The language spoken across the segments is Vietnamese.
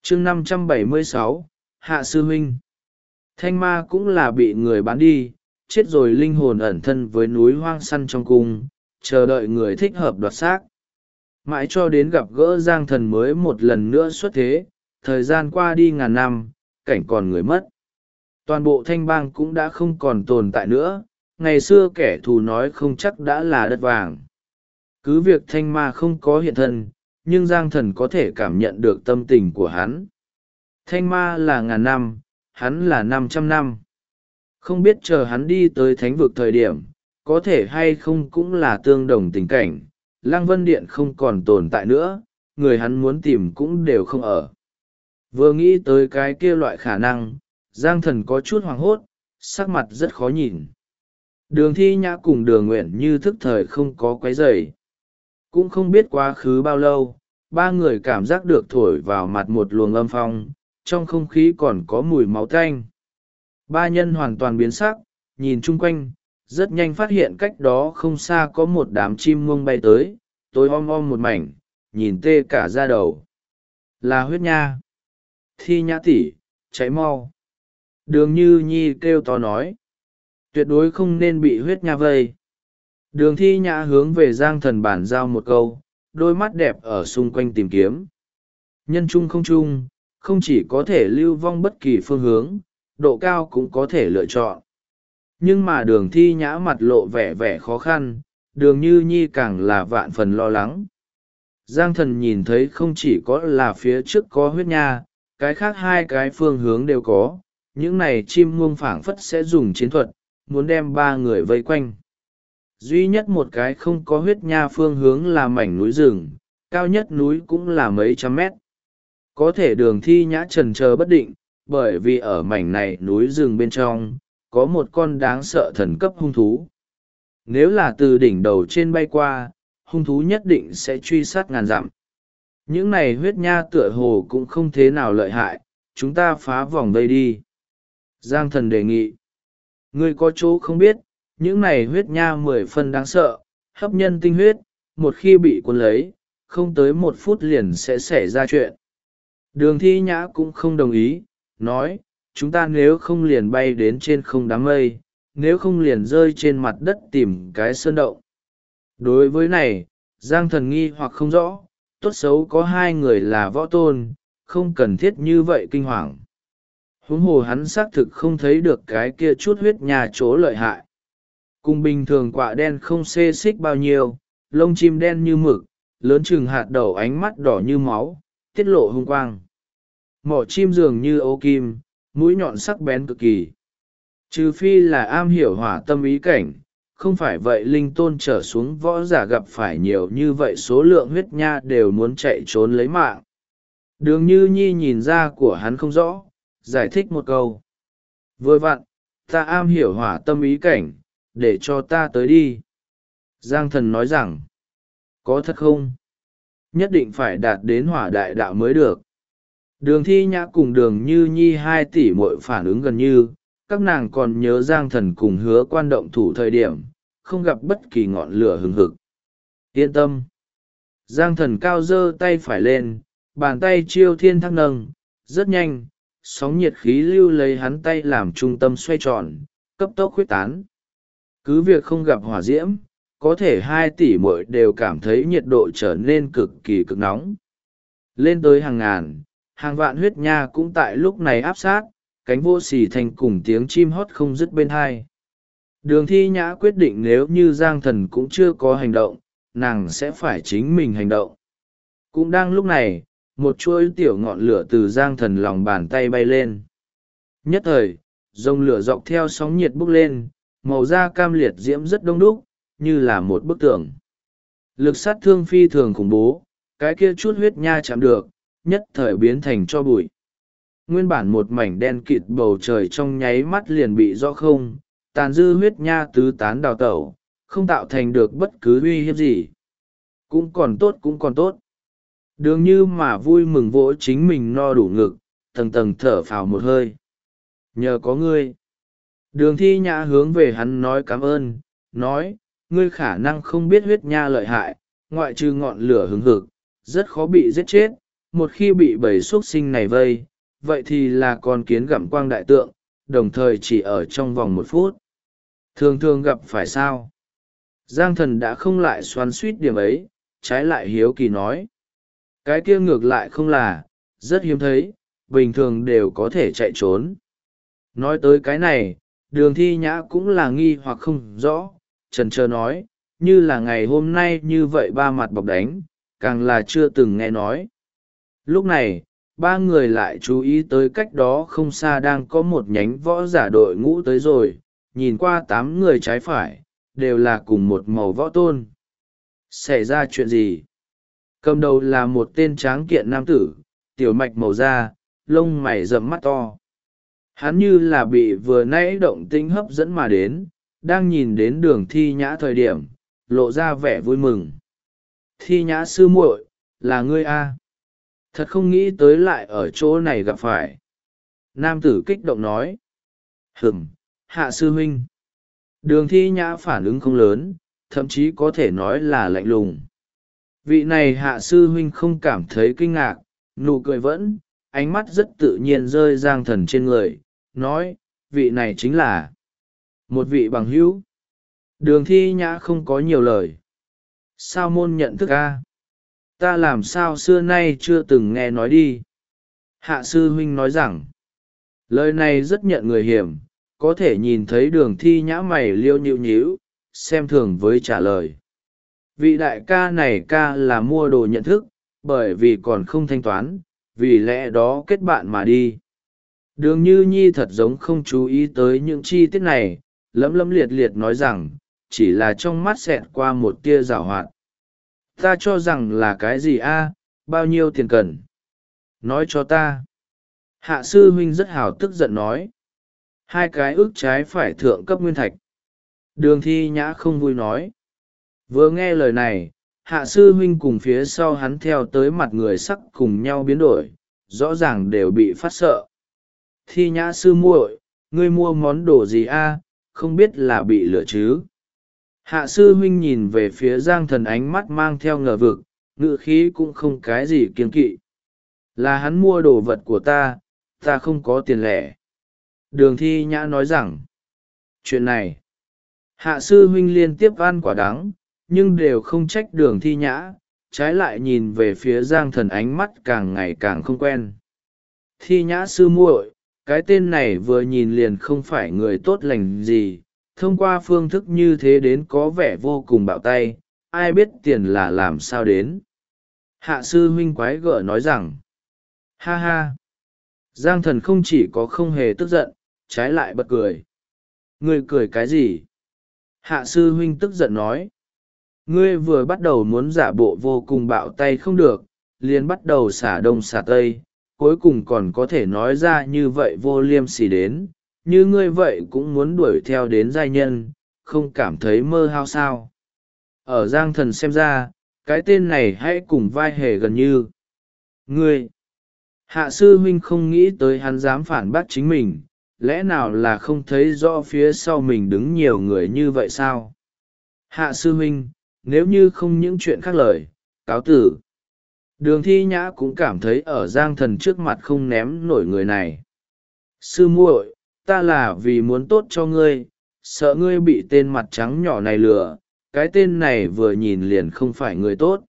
chương 576, Hạ Sư Huynh. Thanh ma cũng là bị người bán đi, chết rồi linh hồn ẩn thân với núi hoang săn trong cung, chờ đợi người thích hợp đoạt xác. Mãi cho đến gặp gỡ Giang Thần mới một lần nữa xuất thế, thời gian qua đi ngàn năm, cảnh còn người mất. Toàn bộ Thanh bang cũng đã không còn tồn tại nữa, ngày xưa kẻ thù nói không chắc đã là đất vàng. Cứ việc Thanh ma không có hiện thân, nhưng Giang Thần có thể cảm nhận được tâm tình của hắn. Thanh ma là ngàn năm, hắn là 500 năm. Không biết chờ hắn đi tới thánh vực thời điểm, có thể hay không cũng là tương đồng tình cảnh. Lăng Vân Điện không còn tồn tại nữa, người hắn muốn tìm cũng đều không ở. Vừa nghĩ tới cái kia loại khả năng, Giang Thần có chút hoảng hốt, sắc mặt rất khó nhìn. Đường Thi Nhã cùng Đường Nguyện Như thức thời không có quấy rầy. Cũng không biết quá khứ bao lâu, ba người cảm giác được thổi vào mặt một luồng âm phong, trong không khí còn có mùi máu tanh. Ba nhân hoàn toàn biến sắc, nhìn chung quanh, rất nhanh phát hiện cách đó không xa có một đám chim muông bay tới, tối om om một mảnh, nhìn tê cả da đầu. Là huyết nha. Thi Nhã tỷ, cháy mau. Đường Như Nhi kêu to nói. Tuyệt đối không nên bị huyết nha vây. Đường Thi Nhã hướng về Giang Thần bản giao một câu, đôi mắt đẹp ở xung quanh tìm kiếm. Nhân trung không trung, không chỉ có thể lưu vong bất kỳ phương hướng, độ cao cũng có thể lựa chọn. Nhưng mà Đường Thi Nhã mặt lộ vẻ vẻ khó khăn, Đường Như Nhi càng là vạn phần lo lắng. Giang Thần nhìn thấy không chỉ có là phía trước có huyết nha, cái khác hai cái phương hướng đều có, những này chim muông phảng phất sẽ dùng chiến thuật, muốn đem ba người vây quanh. Duy nhất một cái không có huyết nha phương hướng là mảnh núi rừng, cao nhất núi cũng là mấy trăm mét. Có thể Đường Thi Nhã chần chờ bất định, bởi vì ở mảnh này núi rừng bên trong, có một con đáng sợ thần cấp hung thú. Nếu là từ đỉnh đầu trên bay qua, hung thú nhất định sẽ truy sát ngàn dặm. Những này huyết nha tựa hồ cũng không thế nào lợi hại, chúng ta phá vòng vây đi. Giang Thần đề nghị. Ngươi có chỗ không biết, những này huyết nha 10 phân đáng sợ, hấp nhân tinh huyết, một khi bị cuốn lấy, không tới 1 phút liền sẽ xảy ra chuyện. Đường Thi Nhã cũng không đồng ý, nói, chúng ta nếu không liền bay đến trên không đám mây, nếu không liền rơi trên mặt đất tìm cái sơn động. Đối với này, Giang Thần nghi hoặc không rõ, tốt xấu có hai người là võ tôn, không cần thiết như vậy kinh hoàng. Huống hồ hắn xác thực không thấy được cái kia chút huyết nhà chỗ lợi hại. Cùng bình thường quạ đen không xê xích bao nhiêu, lông chim đen như mực, lớn chừng hạt đậu, ánh mắt đỏ như máu, tiết lộ hung quang. Mỏ chim dường như ấu kim, mũi nhọn sắc bén cực kỳ. Trừ phi là am hiểu hỏa tâm ý cảnh, không phải vậy linh tôn trở xuống võ giả gặp phải nhiều như vậy số lượng huyết nha đều muốn chạy trốn lấy mạng. Đường Như Nhi nhìn ra của hắn không rõ, giải thích một câu. Vừa vặn, ta am hiểu hỏa tâm ý cảnh, để cho ta tới đi. Giang Thần nói rằng, có thật không? Nhất định phải đạt đến hỏa đại đạo mới được. Đường Thi Nhã cùng Đường Như Nhi 2 tỷ muội phản ứng gần như, các nàng còn nhớ Giang Thần cùng Hứa Quan động thủ thời điểm, không gặp bất kỳ ngọn lửa hừng hực. Yên tâm. Giang Thần cao giơ tay phải lên, bàn tay chiêu thiên thác nâng, rất nhanh, sóng nhiệt khí lưu lấy hắn tay làm trung tâm xoay tròn, cấp tốc khuếch tán. Cứ việc không gặp hỏa diễm, có thể 2 tỷ muội đều cảm thấy nhiệt độ trở nên cực kỳ cực nóng. Lên tới hàng ngàn, hàng vạn huyết nha cũng tại lúc này áp sát, cánh vô xỉ thành cùng tiếng chim hót không dứt bên hai. Đường Thi Nhã quyết định nếu như Giang Thần cũng chưa có hành động, nàng sẽ phải chính mình hành động. Cũng đang lúc này, một chuỗi tiểu ngọn lửa từ Giang Thần lòng bàn tay bay lên. Nhất thời, dòng lửa dọc theo sóng nhiệt bốc lên, màu da cam liệt diễm rất đông đúc, như là một bức tường. Lực sát thương phi thường khủng bố, cái kia chút huyết nha chạm được, nhất thời biến thành tro bụi. Nguyên bản một mảnh đen kịt bầu trời trong nháy mắt liền bị rõ không, tàn dư huyết nha tứ tán đào tẩu, không tạo thành được bất cứ uy hiếp gì. Cũng còn tốt cũng còn tốt. Đường Như mà vui mừng vỗ chính mình no đủ ngực, tầng tầng thở phào một hơi. Nhờ có ngươi. Đường Thi Nhã hướng về hắn nói cảm ơn, nói, ngươi khả năng không biết huyết nha lợi hại, ngoại trừ ngọn lửa hứng hực, rất khó bị giết chết, một khi bị bầy x u ấ t sinh này vây vậy thì là con kiến gặm quang đại tượng, đồng thời chỉ ở trong vòng 1 phút. Thường thường gặp phải sao? Giang Thần đã không lại xoắn suýt điểm ấy, trái lại hiếu kỳ nói. Cái kia ngược lại không là, rất hiếm thấy, bình thường đều có thể chạy trốn. Nói tới cái này, Đường Thi Nhã cũng là nghi hoặc không rõ, chần chờ nói, như là ngày hôm nay như vậy ba mặt bọc đánh, càng là chưa từng nghe nói. Lúc này, ba người lại chú ý tới cách đó không xa đang có một nhánh võ giả đội ngũ tới rồi, nhìn qua 8 người trái phải, đều là cùng một màu võ tôn. Xảy ra chuyện gì? Cầm đầu là một tên tráng kiện nam tử, tiểu mạch màu da, lông mày rậm mắt to. Hắn như là bị vừa nãy động tĩnh hấp dẫn mà đến, đang nhìn đến Đường Thi Nhã thời điểm, lộ ra vẻ vui mừng. Thi Nhã sư muội, là ngươi a? Thật không nghĩ tới lại ở chỗ này gặp phải. Nam tử kích động nói. Hạ sư huynh. Đường Thi Nhã phản ứng không lớn, thậm chí có thể nói là lạnh lùng. Vị này hạ sư huynh không cảm thấy kinh ngạc, nụ cười vẫn, ánh mắt rất tự nhiên rơi Giang Thần trên người, nói, vị này chính là một vị bằng hữu. Đường Thi Nhã không có nhiều lời. Sao môn nhận thức a? Ta làm sao xưa nay chưa từng nghe nói đi. Hạ sư huynh nói rằng, lời này rất nhận người hiểm, có thể nhìn thấy Đường Thi Nhã mày liêu nhịu nhíu, xem thường với trả lời. Vị đại ca này ca là mua đồ nhận thức, bởi vì còn không thanh toán, vì lẽ đó kết bạn mà đi. Đường Như Nhi thật giống không chú ý tới những chi tiết này, lấm lấm liệt liệt nói rằng, chỉ là trong mắt xẹt qua một tia giảo hoạt. Ta cho rằng là cái gì a? Bao nhiêu tiền cần? Nói cho ta. Hạ sư huynh rất hào tức giận nói. 2 cái ức trái phải thượng cấp nguyên thạch. Đường Thi Nhã không vui nói. Vừa nghe lời này, hạ sư huynh cùng phía sau hắn theo tới mặt người sắc cùng nhau biến đổi, rõ ràng đều bị phát sợ. Thi Nhã sư muội, ngươi mua món đồ gì a? Không biết là bị lửa chứ? Hạ sư huynh nhìn về phía Giang Thần, ánh mắt mang theo ngờ vực, ngữ khí cũng không cái gì kiêng kỵ. Là hắn mua đồ vật của ta, ta không có tiền lẻ. Đường Thi Nhã nói rằng, chuyện này, hạ sư huynh liên tiếp ăn quả đắng, nhưng đều không trách Đường Thi Nhã, trái lại nhìn về phía Giang Thần, ánh mắt càng ngày càng không quen. Thi Nhã sư muội, cái tên này vừa nhìn liền không phải người tốt lành gì, thông qua phương thức như thế đến có vẻ vô cùng bạo tay, ai biết tiền là làm sao đến. Hạ sư huynh quái gở nói rằng, ha ha. Giang Thần không chỉ có không hề tức giận, trái lại bật cười. Ngươi cười cái gì? Hạ sư huynh tức giận nói. Ngươi vừa bắt đầu muốn giả bộ vô cùng bạo tay không được, liền bắt đầu xả đông xả tây, cuối cùng còn có thể nói ra như vậy vô liêm sỉ đến, như ngươi vậy cũng muốn đuổi theo đến giai nhân, không cảm thấy mơ hao sao. Ở Giang Thần xem ra, cái tên này hãy cùng vai hề gần như. Ngươi! Hạ sư huynh không nghĩ tới hắn dám phản bác chính mình, lẽ nào là không thấy rõ phía sau mình đứng nhiều người như vậy sao? Hạ sư huynh, nếu như không những chuyện khác lời, cáo tử. Đường Thi Nhã cũng cảm thấy ở Giang Thần trước mặt không ném nổi người này. Sư muội, ta là vì muốn tốt cho ngươi, sợ ngươi bị tên mặt trắng nhỏ này lừa, cái tên này vừa nhìn liền không phải người tốt.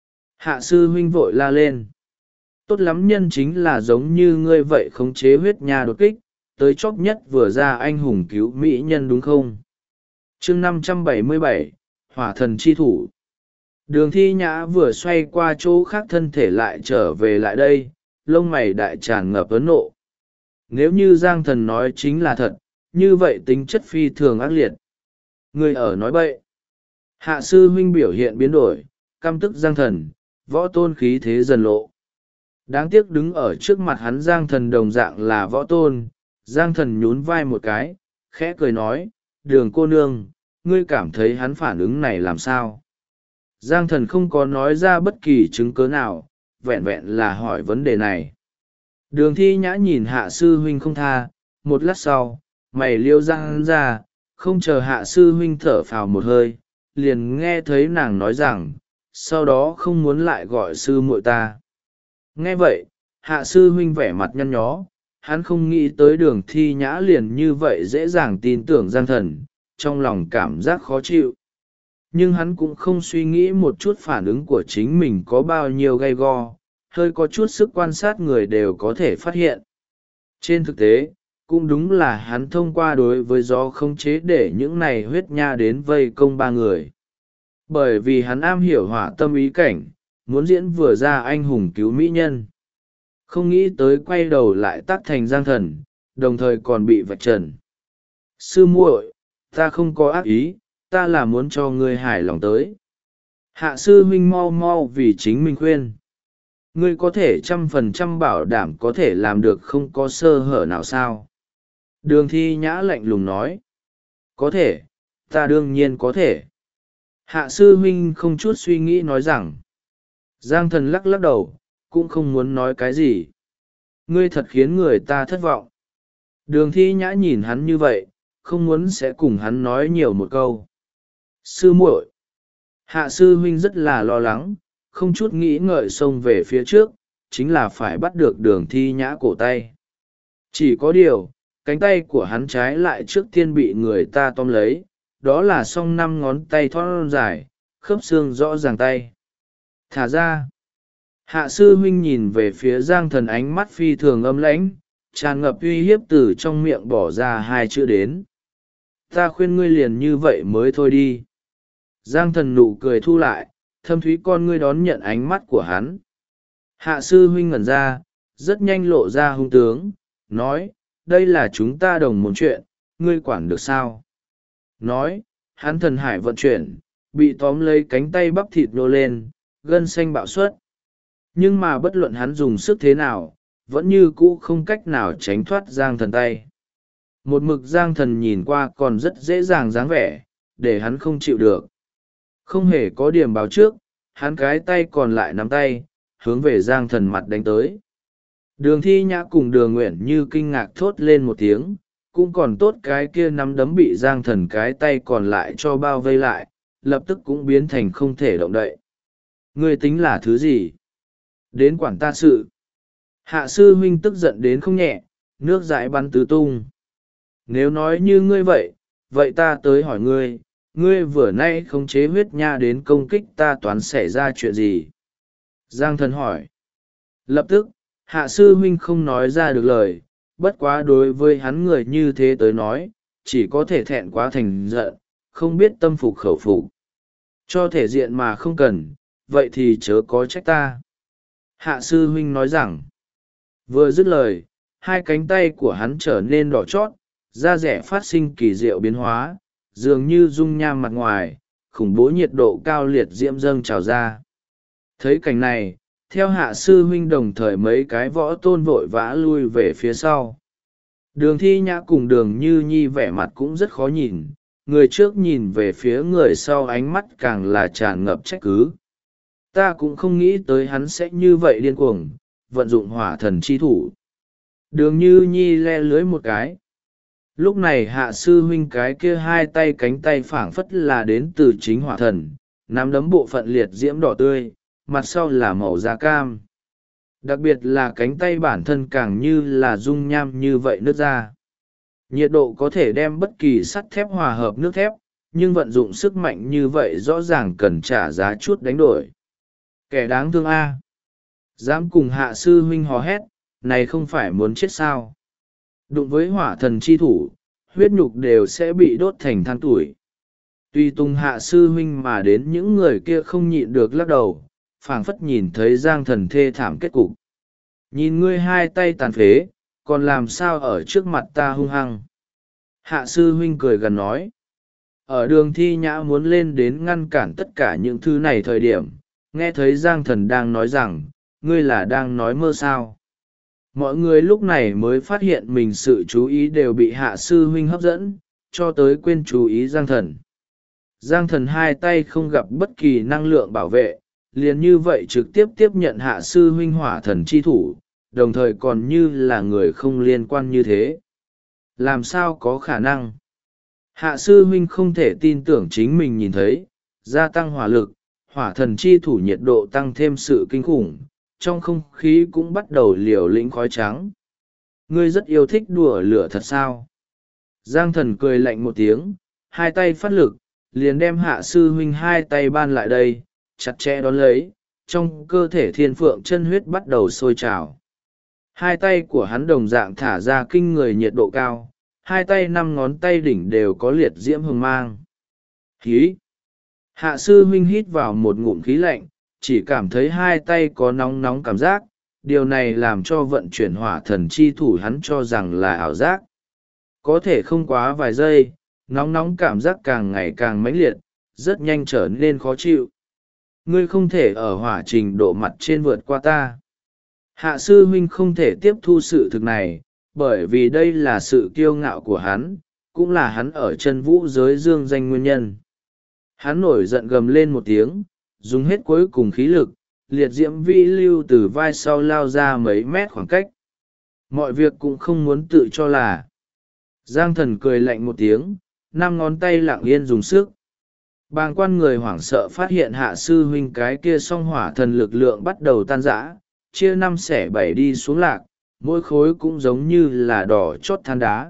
Hạ sư huynh vội la lên. Tốt lắm, nhân chính là giống như ngươi vậy, khống chế huyết nha đột kích, tới chóp nhất vừa ra anh hùng cứu mỹ nhân đúng không? Chương 577, Hỏa thần chi thủ. Đường Thi Nhã vừa xoay qua chỗ khác thân thể lại trở về lại đây, lông mày đại tràn ngập ấn nộ. Nếu như Giang Thần nói chính là thật, như vậy tính chất phi thường ác liệt. Người ở nói bậy. Hạ sư huynh biểu hiện biến đổi, căm tức Giang Thần, võ tôn khí thế dần lộ. Đáng tiếc đứng ở trước mặt hắn Giang Thần đồng dạng là võ tôn. Giang Thần nhún vai một cái, khẽ cười nói, Đường cô nương, ngươi cảm thấy hắn phản ứng này làm sao? Giang Thần không có nói ra bất kỳ chứng cớ nào, vẹn vẹn là hỏi vấn đề này. Đường Thi Nhã nhìn hạ sư huynh không tha, một lát sau, mày liêu răng ra, không chờ hạ sư huynh thở phào một hơi, liền nghe thấy nàng nói rằng, sau đó không muốn lại gọi sư muội ta. Nghe vậy, hạ sư huynh vẻ mặt nhăn nhó, hắn không nghĩ tới Đường Thi Nhã liền như vậy dễ dàng tin tưởng Giang Thần, trong lòng cảm giác khó chịu. Nhưng hắn cũng không suy nghĩ một chút phản ứng của chính mình có bao nhiêu gay go, hơi có chút sức quan sát người đều có thể phát hiện. Trên thực tế, cũng đúng là hắn thông qua đối với gió không chế để những này huyết nha đến vây công ba người. Bởi vì hắn am hiểu hỏa tâm ý cảnh, muốn diễn vừa ra anh hùng cứu mỹ nhân. Không nghĩ tới quay đầu lại tác thành Giang Thần, đồng thời còn bị vạch trần. Sư muội, ta không có ác ý, ta là muốn cho ngươi hài lòng tới. Hạ sư huynh mau mau vì chính mình khuyên. Ngươi có thể 100% bảo đảm có thể làm được không có sơ hở nào sao? Đường Thi Nhã lạnh lùng nói. Có thể, ta đương nhiên có thể. Hạ sư huynh không chút suy nghĩ nói rằng. Giang Thần lắc lắc đầu, cũng không muốn nói cái gì. Ngươi thật khiến người ta thất vọng. Đường Thi Nhã nhìn hắn như vậy, không muốn sẽ cùng hắn nói nhiều một câu. Sư muội. Hạ sư huynh rất là lo lắng, không chút nghĩ ngợi xông về phía trước, chính là phải bắt được Đường Thi Nhã cổ tay. Chỉ có điều, cánh tay của hắn trái lại trước tiên bị người ta tóm lấy, đó là song 5 ngón tay thon dài, khớp xương rõ ràng tay. Thả ra. Hạ sư huynh nhìn về phía Giang Thần, ánh mắt phi thường âm lãnh, tràn ngập uy hiếp từ trong miệng bỏ ra 2 chữ đến. Ta khuyên ngươi liền như vậy mới thôi đi. Giang Thần nụ cười thu lại, thâm thúy con ngươi đón nhận ánh mắt của hắn. Hạ sư huynh ngẩn ra, rất nhanh lộ ra hung tướng, nói, đây là chúng ta đồng một chuyện, ngươi quản được sao? Nói, hắn thần hải vận chuyển, bị tóm lấy cánh tay bắp thịt nô lên, gân xanh bạo suất. Nhưng mà bất luận hắn dùng sức thế nào, vẫn như cũ không cách nào tránh thoát Giang Thần tay. Một mực Giang Thần nhìn qua còn rất dễ dàng dáng vẻ, để hắn không chịu được. Không hề có điểm báo trước, hắn cái tay còn lại nắm tay, hướng về Giang Thần mặt đánh tới. Đường Thi Nhã cùng Đường Nguyện như kinh ngạc thốt lên một tiếng, cũng còn tốt cái kia nắm đấm bị Giang Thần cái tay còn lại cho bao vây lại, lập tức cũng biến thành không thể động đậy. Ngươi tính là thứ gì? Đến quản ta sự. Hạ sư huynh tức giận đến không nhẹ, nước dãi bắn tứ tung. Nếu nói như ngươi vậy, vậy ta tới hỏi ngươi, ngươi vừa nay khống chế huyết nha đến công kích ta toán xảy ra chuyện gì? Giang Thần hỏi. Lập tức, hạ sư huynh không nói ra được lời, bất quá đối với hắn người như thế tới nói, chỉ có thể thẹn quá thành giận, không biết tâm phục khẩu phục. Cho thể diện mà không cần, vậy thì chớ có trách ta. Hạ sư huynh nói rằng, vừa dứt lời, hai cánh tay của hắn trở nên đỏ chót, da rẻ phát sinh kỳ diệu biến hóa, dường như dung nham mặt ngoài, khủng bố nhiệt độ cao liệt diễm dâng trào ra. Thấy cảnh này, theo hạ sư huynh đồng thời mấy cái võ tôn vội vã lui về phía sau. Đường Thi Nhã cùng Đường Như Nhi vẻ mặt cũng rất khó nhìn, người trước nhìn về phía người sau ánh mắt càng là tràn ngập trách cứ. Ta cũng không nghĩ tới hắn sẽ như vậy điên cuồng, vận dụng hỏa thần chi thủ. Đường Như Nhi le lưới một cái. Lúc này hạ sư huynh cái kia hai tay cánh tay phảng phất là đến từ chính hỏa thần, nắm đấm bộ phận liệt diễm đỏ tươi, mặt sau là màu da cam. Đặc biệt là cánh tay bản thân càng như là dung nham như vậy nước ra. Nhiệt độ có thể đem bất kỳ sắt thép hòa hợp nước thép, nhưng vận dụng sức mạnh như vậy rõ ràng cần trả giá chút đánh đổi. Kẻ đáng thương a, dám cùng hạ sư huynh hò hét, này không phải muốn chết sao? Đụng với hỏa thần chi thủ, huyết nhục đều sẽ bị đốt thành than tuổi. Tuy tung hạ sư huynh mà đến những người kia không nhịn được lắc đầu, phảng phất nhìn thấy Giang Thần thê thảm kết cục. Nhìn ngươi hai tay tàn phế, còn làm sao ở trước mặt ta hung hăng? Hạ sư huynh cười gần nói. Ở Đường Thi Nhã muốn lên đến ngăn cản tất cả những thứ này thời điểm, nghe thấy Giang Thần đang nói rằng, ngươi là đang nói mơ sao? Mọi người lúc này mới phát hiện mình sự chú ý đều bị hạ sư huynh hấp dẫn, cho tới quên chú ý Giang Thần. Giang Thần hai tay không gặp bất kỳ năng lượng bảo vệ, liền như vậy trực tiếp tiếp nhận hạ sư huynh hỏa thần chi thủ, đồng thời còn như là người không liên quan như thế. Làm sao có khả năng? Hạ sư huynh không thể tin tưởng chính mình nhìn thấy, gia tăng hỏa lực, hỏa thần chi thủ nhiệt độ tăng thêm sự kinh khủng, trong không khí cũng bắt đầu liều lĩnh khói trắng. Ngươi rất yêu thích đùa lửa thật sao? Giang Thần cười lạnh một tiếng, hai tay phát lực, liền đem Hạ sư huynh hai tay ban lại đây, chặt chẽ đón lấy, trong cơ thể Thiên Phượng chân huyết bắt đầu sôi trào. Hai tay của hắn đồng dạng thả ra kinh người nhiệt độ cao, hai tay năm ngón tay đỉnh đều có liệt diễm hừng mang. Khí! Hạ sư huynh hít vào một ngụm khí lạnh, chỉ cảm thấy hai tay có nóng nóng cảm giác, điều này làm cho vận chuyển hỏa thần chi thủ hắn cho rằng là ảo giác. Có thể không quá vài giây, nóng nóng cảm giác càng ngày càng mãnh liệt, rất nhanh trở nên khó chịu. Ngươi không thể ở hỏa trình độ mặt trên vượt qua ta. Hạ sư huynh không thể tiếp thu sự thực này, bởi vì đây là sự kiêu ngạo của hắn, cũng là hắn ở chân vũ giới dương danh nguyên nhân. Hắn nổi giận gầm lên một tiếng, dùng hết cuối cùng khí lực, liệt diễm vĩ lưu từ vai sau lao ra mấy mét khoảng cách. Mọi việc cũng không muốn tự cho là. Giang Thần cười lạnh một tiếng, năm ngón tay lặng yên dùng sức. Bàng quan người hoảng sợ phát hiện Hạ sư huynh cái kia song hỏa thần lực lượng bắt đầu tan rã, chia năm xẻ bảy đi xuống lạc, mỗi khối cũng giống như là đỏ chót than đá.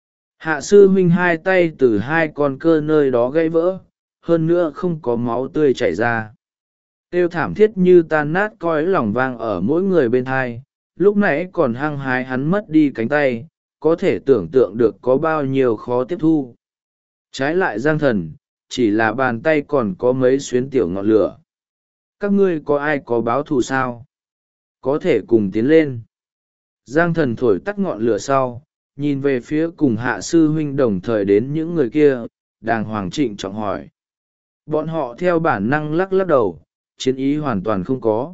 Hạ sư huynh hai tay từ hai con cơ nơi đó gãy vỡ, hơn nữa không có máu tươi chảy ra. Kêu thảm thiết như tan nát cõi lòng vang ở mỗi người bên thai, lúc nãy còn hăng hái hắn mất đi cánh tay, có thể tưởng tượng được có bao nhiêu khó tiếp thu. Trái lại Giang Thần, chỉ là bàn tay còn có mấy xuyến tiểu ngọn lửa. Các ngươi có ai có báo thù sao? Có thể cùng tiến lên. Giang Thần thổi tắt ngọn lửa sau, nhìn về phía cùng Hạ sư huynh đồng thời đến những người kia, đàng hoàng trịnh trọng hỏi. Bọn họ theo bản năng lắc lắc đầu, chiến ý hoàn toàn không có.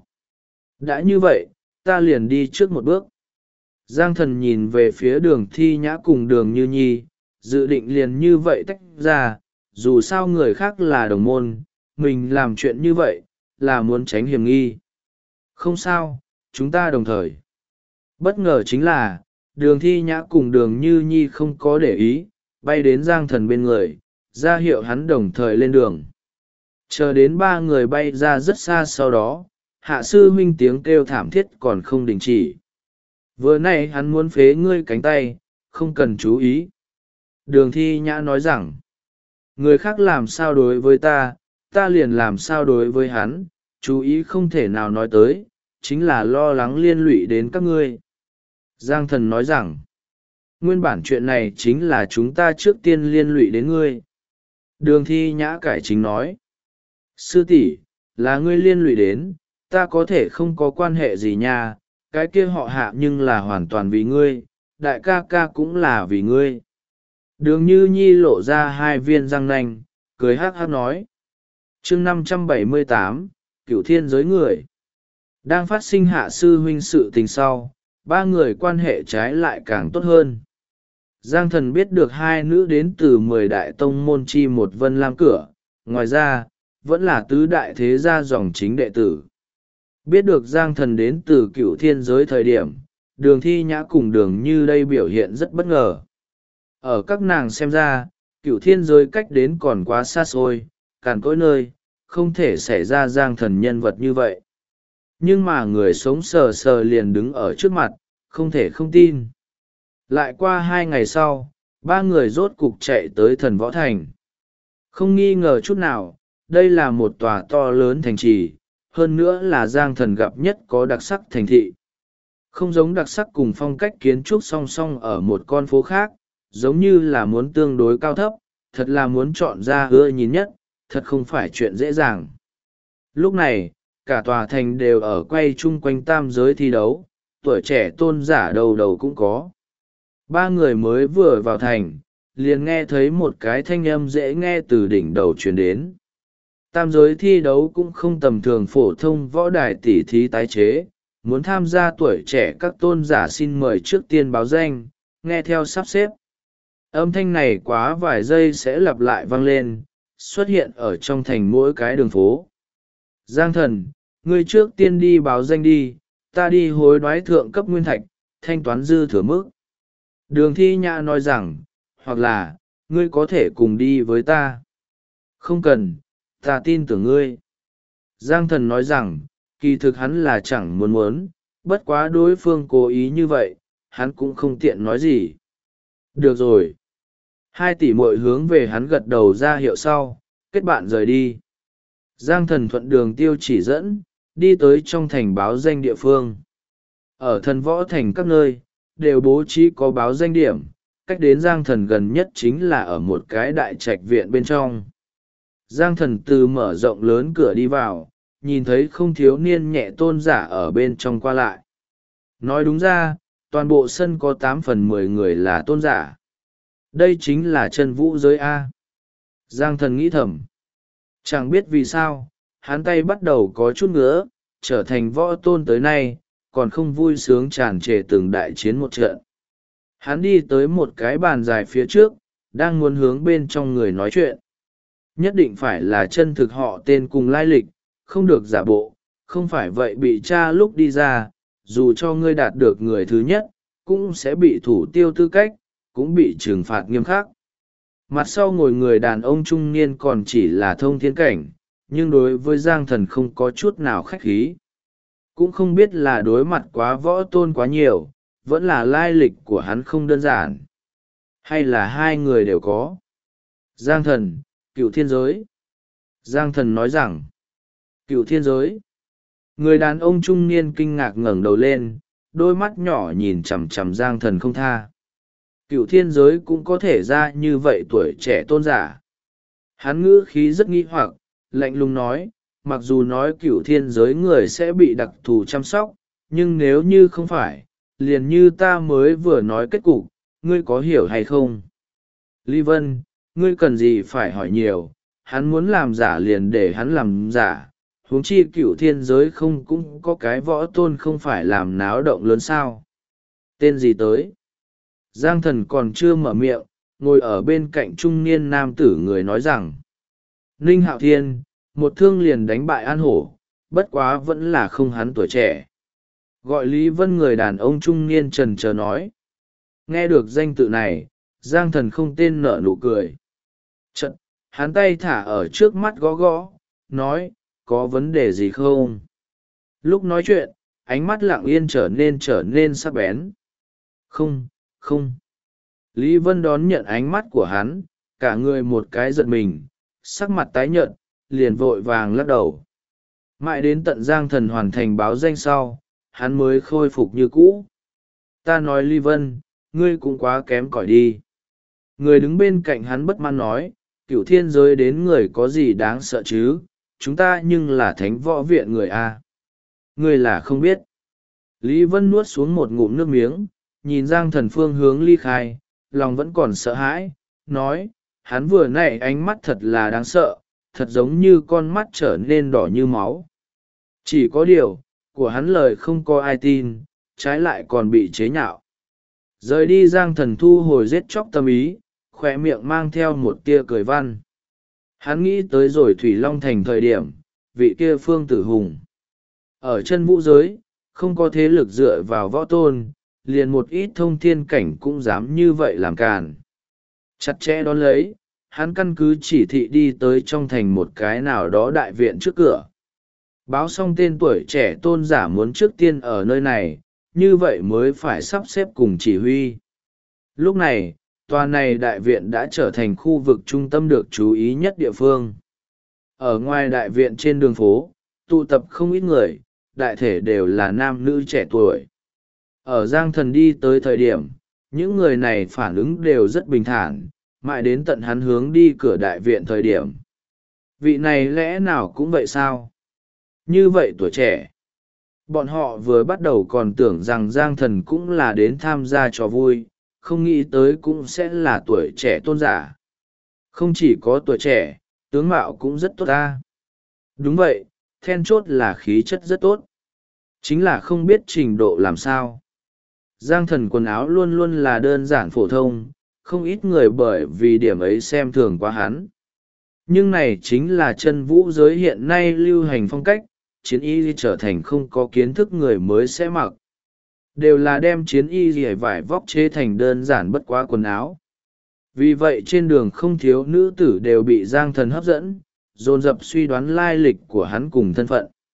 Đã như vậy, ta liền đi trước một bước. Giang Thần nhìn về phía Đường Thi Nhã cùng Đường Như Nhi, dự định liền như vậy tách ra, dù sao người khác là đồng môn, mình làm chuyện như vậy, là muốn tránh hiểm nghi. Không sao, chúng ta đồng thời. Bất ngờ chính là, Đường Thi Nhã cùng Đường Như Nhi không có để ý, bay đến Giang Thần bên người, ra hiệu hắn đồng thời lên đường. Chờ đến ba người bay ra rất xa sau đó, Hạ sư huynh tiếng kêu thảm thiết còn không đình chỉ. Vừa nãy hắn muốn phế ngươi cánh tay, không cần chú ý. Đường Thi Nhã nói rằng, người khác làm sao đối với ta, ta liền làm sao đối với hắn, chú ý không thể nào nói tới, chính là lo lắng liên lụy đến các ngươi. Giang Thần nói rằng, nguyên bản chuyện này chính là chúng ta trước tiên liên lụy đến ngươi. Đường Thi Nhã cải chính nói, sư tỷ, là ngươi liên lụy đến, ta có thể không có quan hệ gì nha, cái kia họ Hạ nhưng là hoàn toàn vì ngươi, đại ca ca cũng là vì ngươi. Đường Như Nhi lộ ra hai viên răng nanh, cười hắc hắc nói. Chương 578, Cửu Thiên giới người. Đang phát sinh Hạ sư huynh sự tình sau, ba người quan hệ trái lại càng tốt hơn. Giang Thần biết được hai nữ đến từ 10 đại tông môn chi một Vân Lam cửa, ngoài ra, vẫn là tứ đại thế gia dòng chính đệ tử. Biết được Giang Thần đến từ Cửu Thiên giới thời điểm, Đường Thi Nhã cùng Đường Như đây biểu hiện rất bất ngờ. Ở các nàng xem ra, Cửu Thiên giới cách đến còn quá xa xôi, càn cỗi nơi, không thể xảy ra Giang Thần nhân vật như vậy. Nhưng mà người sống sờ sờ liền đứng ở trước mặt, không thể không tin. Lại qua 2 ngày sau, ba người rốt cục chạy tới Thần Võ Thành. Không nghi ngờ chút nào, đây là một tòa to lớn thành trì, hơn nữa là Giang Thần gặp nhất có đặc sắc thành thị. Không giống đặc sắc cùng phong cách kiến trúc song song ở một con phố khác, giống như là muốn tương đối cao thấp, thật là muốn chọn ra ưa nhìn nhất, thật không phải chuyện dễ dàng. Lúc này, cả tòa thành đều ở quay chung quanh tam giới thi đấu, tuổi trẻ tôn giả đầu đầu cũng có. Ba người mới vừa vào thành, liền nghe thấy một cái thanh âm dễ nghe từ đỉnh đầu truyền đến. Tam giới thi đấu cũng không tầm thường, phổ thông võ đài tỉ thí tái chế, muốn tham gia tuổi trẻ các tôn giả xin mời trước tiên báo danh, nghe theo sắp xếp. Âm thanh này quá vài giây sẽ lặp lại vang lên, xuất hiện ở trong thành mỗi cái đường phố. Giang Thần, ngươi trước tiên đi báo danh đi, ta đi hối đoái thượng cấp nguyên thạch, thanh toán dư thừa mức. Đường Thi Nhã nói rằng, hoặc là, ngươi có thể cùng đi với ta. Không cần, ta tin tưởng ngươi. Giang Thần nói rằng, kỳ thực hắn là chẳng muốn, bất quá đối phương cố ý như vậy, hắn cũng không tiện nói gì. Được rồi. Hai tỷ muội hướng về hắn gật đầu ra hiệu sau, kết bạn rời đi. Giang Thần thuận đường tiêu chỉ dẫn, đi tới trong thành báo danh địa phương. Ở Thần Võ Thành các nơi, đều bố trí có báo danh điểm, cách đến Giang Thần gần nhất chính là ở một cái đại trạch viện bên trong. Giang Thần từ mở rộng lớn cửa đi vào, nhìn thấy không thiếu niên nhẹ tôn giả ở bên trong qua lại. Nói đúng ra, toàn bộ sân có 8/10 người là tôn giả. Đây chính là chân vũ giới A. Giang Thần nghĩ thầm. Chẳng biết vì sao, hắn tay bắt đầu có chút ngứa, trở thành võ tôn tới nay, còn không vui sướng tràn trề từng đại chiến một trận. Hắn đi tới một cái bàn dài phía trước, đang muốn hướng bên trong người nói chuyện. Nhất định phải là chân thực họ tên cùng lai lịch, không được giả bộ, không phải vậy bị tra lúc đi ra, dù cho ngươi đạt được người thứ nhất, cũng sẽ bị thủ tiêu tư cách, cũng bị trừng phạt nghiêm khắc. Mặt sau ngồi người đàn ông trung niên còn chỉ là thông thiên cảnh, nhưng đối với Giang Thần không có chút nào khách khí. Cũng không biết là đối mặt quá võ tôn quá nhiều, vẫn là lai lịch của hắn không đơn giản. Hay là hai người đều có. Giang Thần, Cựu Thiên Giới. Giang Thần nói rằng, Cựu Thiên Giới. Người đàn ông trung niên kinh ngạc ngẩng đầu lên, đôi mắt nhỏ nhìn chằm chằm Giang Thần không tha. Cựu Thiên Giới cũng có thể ra như vậy tuổi trẻ tôn giả. Hắn ngữ khí rất nghi hoặc, lạnh lùng nói, mặc dù nói Cựu Thiên Giới người sẽ bị đặc thù chăm sóc, nhưng nếu như không phải, liền như ta mới vừa nói kết cục, ngươi có hiểu hay không? Ly Vân, ngươi cần gì phải hỏi nhiều, hắn muốn làm giả liền để hắn làm giả, huống chi Cựu Thiên Giới không cũng có cái võ tôn không phải làm náo động lớn sao? Tên gì tới? Giang Thần còn chưa mở miệng, ngồi ở bên cạnh trung niên nam tử người nói rằng, Ninh Hạo Thiên, một thương liền đánh bại An Hổ, bất quá vẫn là không hắn tuổi trẻ. Gọi Lý Vân người đàn ông trung niên trần chờ nói. Nghe được danh tự này, Giang Thần không tên nở nụ cười. Chật, hắn tay thả ở trước mắt gõ gõ, nói, có vấn đề gì không? Lúc nói chuyện, ánh mắt lặng yên trở nên sắc bén. Không. Lý Vân đón nhận ánh mắt của hắn, cả người một cái giật mình, sắc mặt tái nhợt, liền vội vàng lắc đầu. Mãi đến tận Giang Thần hoàn thành báo danh sau, hắn mới khôi phục như cũ. Ta nói Lý Vân, ngươi cũng quá kém cỏi đi. Người đứng bên cạnh hắn bất mãn nói, Cựu Thiên Giới đến người có gì đáng sợ chứ, chúng ta nhưng là thánh võ viện người A. Ngươi là không biết. Lý Vân nuốt xuống một ngụm nước miếng, nhìn Giang Thần phương hướng ly khai, lòng vẫn còn sợ hãi, nói, hắn vừa nãy ánh mắt thật là đáng sợ, thật giống như con mắt trở nên đỏ như máu. Chỉ có điều, của hắn lời không có ai tin, trái lại còn bị chế nhạo. Rời đi Giang Thần thu hồi giết chóc tâm ý, khỏe miệng mang theo một tia cười văn. Hắn nghĩ tới rồi Thủy Long Thành thời điểm, vị kia Phương Tử Hùng. Ở chân vũ giới, không có thế lực dựa vào võ tôn, liền một ít thông thiên cảnh cũng dám như vậy làm càn. Chặt chẽ đón lấy, hắn căn cứ chỉ thị đi tới trong thành một cái nào đó đại viện trước cửa. Báo xong tên tuổi trẻ tôn giả muốn trước tiên ở nơi này, như vậy mới phải sắp xếp cùng chỉ huy. Lúc này, tòa này đại viện đã trở thành khu vực trung tâm được chú ý nhất địa phương. Ở ngoài đại viện trên đường phố, tụ tập không ít người, đại thể đều là nam nữ trẻ tuổi. Ở Giang Thần đi tới thời điểm, những người này phản ứng đều rất bình thản, mãi đến tận hắn hướng đi cửa đại viện thời điểm. Vị này lẽ nào cũng vậy sao? Như vậy tuổi trẻ. Bọn họ vừa bắt đầu còn tưởng rằng Giang Thần cũng là đến tham gia trò vui, không nghĩ tới cũng sẽ là tuổi trẻ tôn giả. Không chỉ có tuổi trẻ, tướng mạo cũng rất tốt ta. Đúng vậy, then chốt là khí chất rất tốt. Chính là không biết trình độ làm sao. Giang Thần quần áo luôn luôn là đơn giản phổ thông, không ít người bởi vì điểm ấy xem thường quá hắn. Nhưng này chính là chân vũ giới hiện nay lưu hành phong cách, chiến y trở thành không có kiến thức người mới sẽ mặc. Đều là đem chiến y rỉa vải vóc chế thành đơn giản bất quá quần áo. Vì vậy trên đường không thiếu nữ tử đều bị Giang Thần hấp dẫn, dồn dập suy đoán lai lịch của hắn cùng thân phận.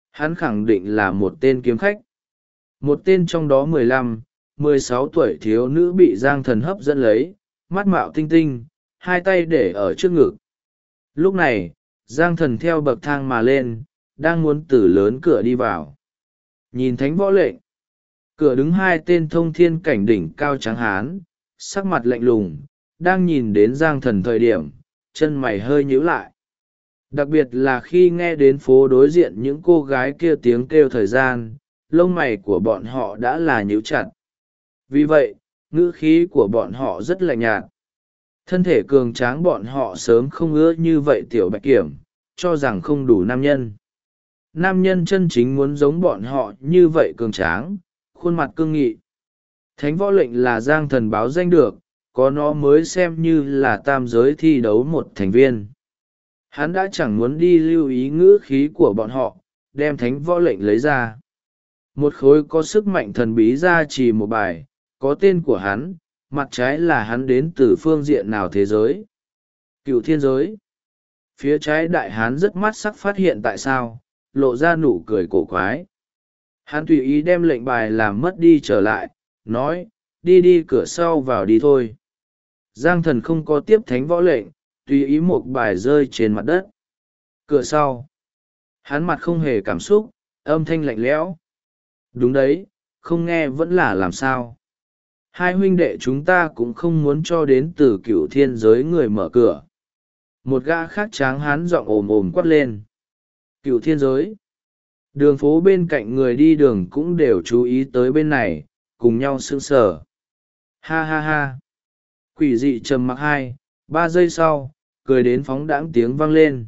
Hắn khẳng định là một tên kiếm khách. Một tên trong đó 15, 16 tuổi thiếu nữ bị Giang Thần hấp dẫn lấy, mắt mạo tinh tinh, hai tay để ở trước ngực. Lúc này, Giang Thần theo bậc thang mà lên, đang muốn từ lớn cửa đi vào. Nhìn Thánh Võ Lệnh. Cửa đứng hai tên thông thiên cảnh đỉnh cao trắng hán, sắc mặt lạnh lùng, đang nhìn đến Giang Thần thời điểm, chân mày hơi nhíu lại. Đặc biệt là khi nghe đến phố đối diện những cô gái kia tiếng kêu thời gian, lông mày của bọn họ đã là nhíu chặt. Vì vậy, ngữ khí của bọn họ rất lạnh nhạt. Thân thể cường tráng bọn họ sớm không ưa như vậy tiểu bạch kiểm, cho rằng không đủ nam nhân. Nam nhân chân chính muốn giống bọn họ như vậy cường tráng, khuôn mặt cương nghị. Thánh Võ Lệnh là Giang Thần báo danh được, có nó mới xem như là tam giới thi đấu một thành viên. Hắn đã chẳng muốn đi lưu ý ngữ khí của bọn họ, đem Thánh Võ Lệnh lấy ra. Một khối có sức mạnh thần bí ra chỉ một bài, có tên của hắn, mặt trái là hắn đến từ phương diện nào thế giới. Cựu thiên giới. Phía trái đại hán rất mắt sắc phát hiện tại sao, lộ ra nụ cười cổ quái. Hắn tùy ý đem lệnh bài làm mất đi trở lại, nói, đi cửa sau vào đi thôi. Giang Thần không có tiếp Thánh Võ Lệnh, tùy ý một bài rơi trên mặt đất. Cửa sau. Hắn mặt không hề cảm xúc, âm thanh lạnh lẽo. Đúng đấy, không nghe vẫn là làm sao. Hai huynh đệ chúng ta cũng không muốn cho đến từ cựu thiên giới người mở cửa. Một gã khác tráng hán giọng ồm ồm quát lên. Cựu thiên giới. Đường phố bên cạnh người đi đường cũng đều chú ý tới bên này, cùng nhau sững sờ. Ha ha ha. Quỷ dị trầm mặc 2, 3 giây sau, cười đến phóng đãng tiếng vang lên.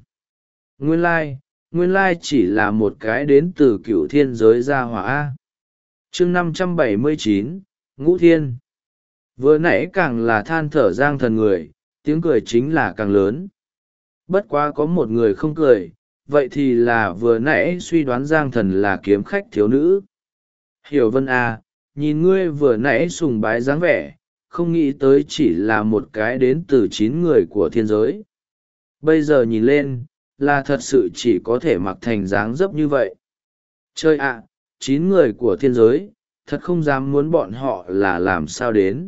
Nguyên lai chỉ là một cái đến từ cựu thiên giới gia hỏa A. Chương 579, Ngũ Thiên. Vừa nãy càng là than thở Giang Thần người, tiếng cười chính là càng lớn. Bất quá có một người không cười, vậy thì là vừa nãy suy đoán Giang Thần là kiếm khách thiếu nữ. Hiểu Vân A, nhìn ngươi vừa nãy sùng bái dáng vẻ, không nghĩ tới chỉ là một cái đến từ 9 người của thiên giới. Bây giờ nhìn lên, là thật sự chỉ có thể mặc thành dáng dấp như vậy. Chơi ạ, 9 người của thiên giới, thật không dám muốn bọn họ là làm sao đến.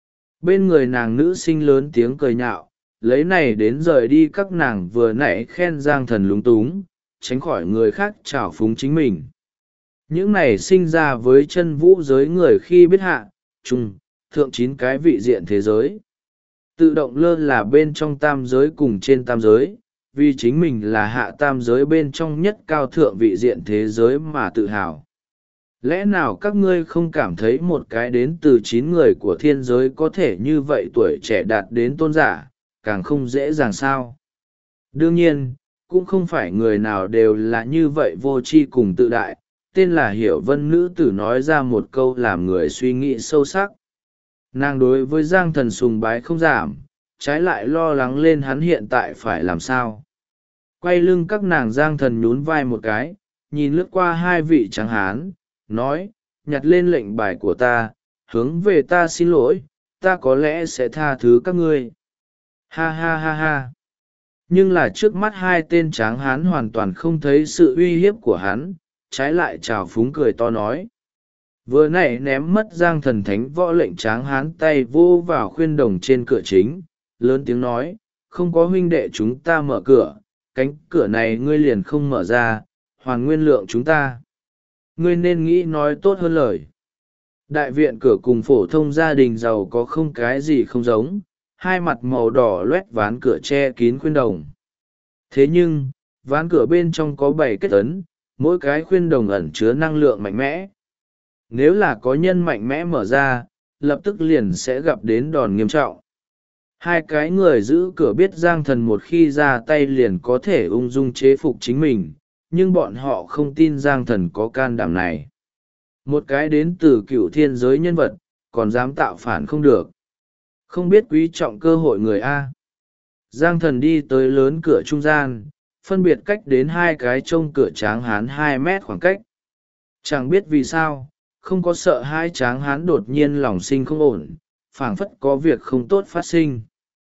Bên người nàng nữ sinh lớn tiếng cười nhạo, lấy này đến rời đi các nàng vừa nãy khen Giang Thần lúng túng, tránh khỏi người khác trào phúng chính mình. Những này sinh ra với chân vũ giới người khi biết hạ, trung, thượng 9 cái vị diện thế giới. Tự động lơ là bên trong tam giới cùng trên tam giới, vì chính mình là hạ tam giới bên trong nhất cao thượng vị diện thế giới mà tự hào. Lẽ nào các ngươi không cảm thấy một cái đến từ 9 người của thiên giới có thể như vậy tuổi trẻ đạt đến tôn giả, càng không dễ dàng sao? Đương nhiên, cũng không phải người nào đều là như vậy vô tri cùng tự đại, tên là Hiểu Vân nữ tử nói ra một câu làm người suy nghĩ sâu sắc. Nàng đối với Giang Thần sùng bái không giảm, trái lại lo lắng lên hắn hiện tại phải làm sao. Quay lưng các nàng Giang Thần nhún vai một cái, nhìn lướt qua hai vị tráng hán, nói, nhặt lên lệnh bài của ta, hướng về ta xin lỗi, ta có lẽ sẽ tha thứ các ngươi. Ha ha ha ha. Nhưng là trước mắt hai tên tráng hán hoàn toàn không thấy sự uy hiếp của hắn, trái lại trào phúng cười to nói. Vừa nãy ném mất Giang Thần Thánh Võ Lệnh tráng hán tay vô vào khuyên đồng trên cửa chính, lớn tiếng nói, không có huynh đệ chúng ta mở cửa, cánh cửa này ngươi liền không mở ra, hoàn nguyên lượng chúng ta. Ngươi nên nghĩ nói tốt hơn lời. Đại viện cửa cùng phổ thông gia đình giàu có không cái gì không giống, hai mặt màu đỏ loét ván cửa che kín khuyên đồng. Thế nhưng, ván cửa bên trong có 7 kết ấn, mỗi cái khuyên đồng ẩn chứa năng lượng mạnh mẽ. Nếu là có nhân mạnh mẽ mở ra, lập tức liền sẽ gặp đến đòn nghiêm trọng. Hai cái người giữ cửa biết Giang Thần một khi ra tay liền có thể ung dung chế phục chính mình, nhưng bọn họ không tin Giang Thần có can đảm này. Một cái đến từ cựu thiên giới nhân vật, còn dám tạo phản không được. Không biết quý trọng cơ hội người A. Giang Thần đi tới lớn cửa trung gian, phân biệt cách đến hai cái trông cửa tráng hán 2 mét khoảng cách. Chẳng biết vì sao, không có sợ hai tráng hán đột nhiên lòng sinh không ổn, phảng phất có việc không tốt phát sinh.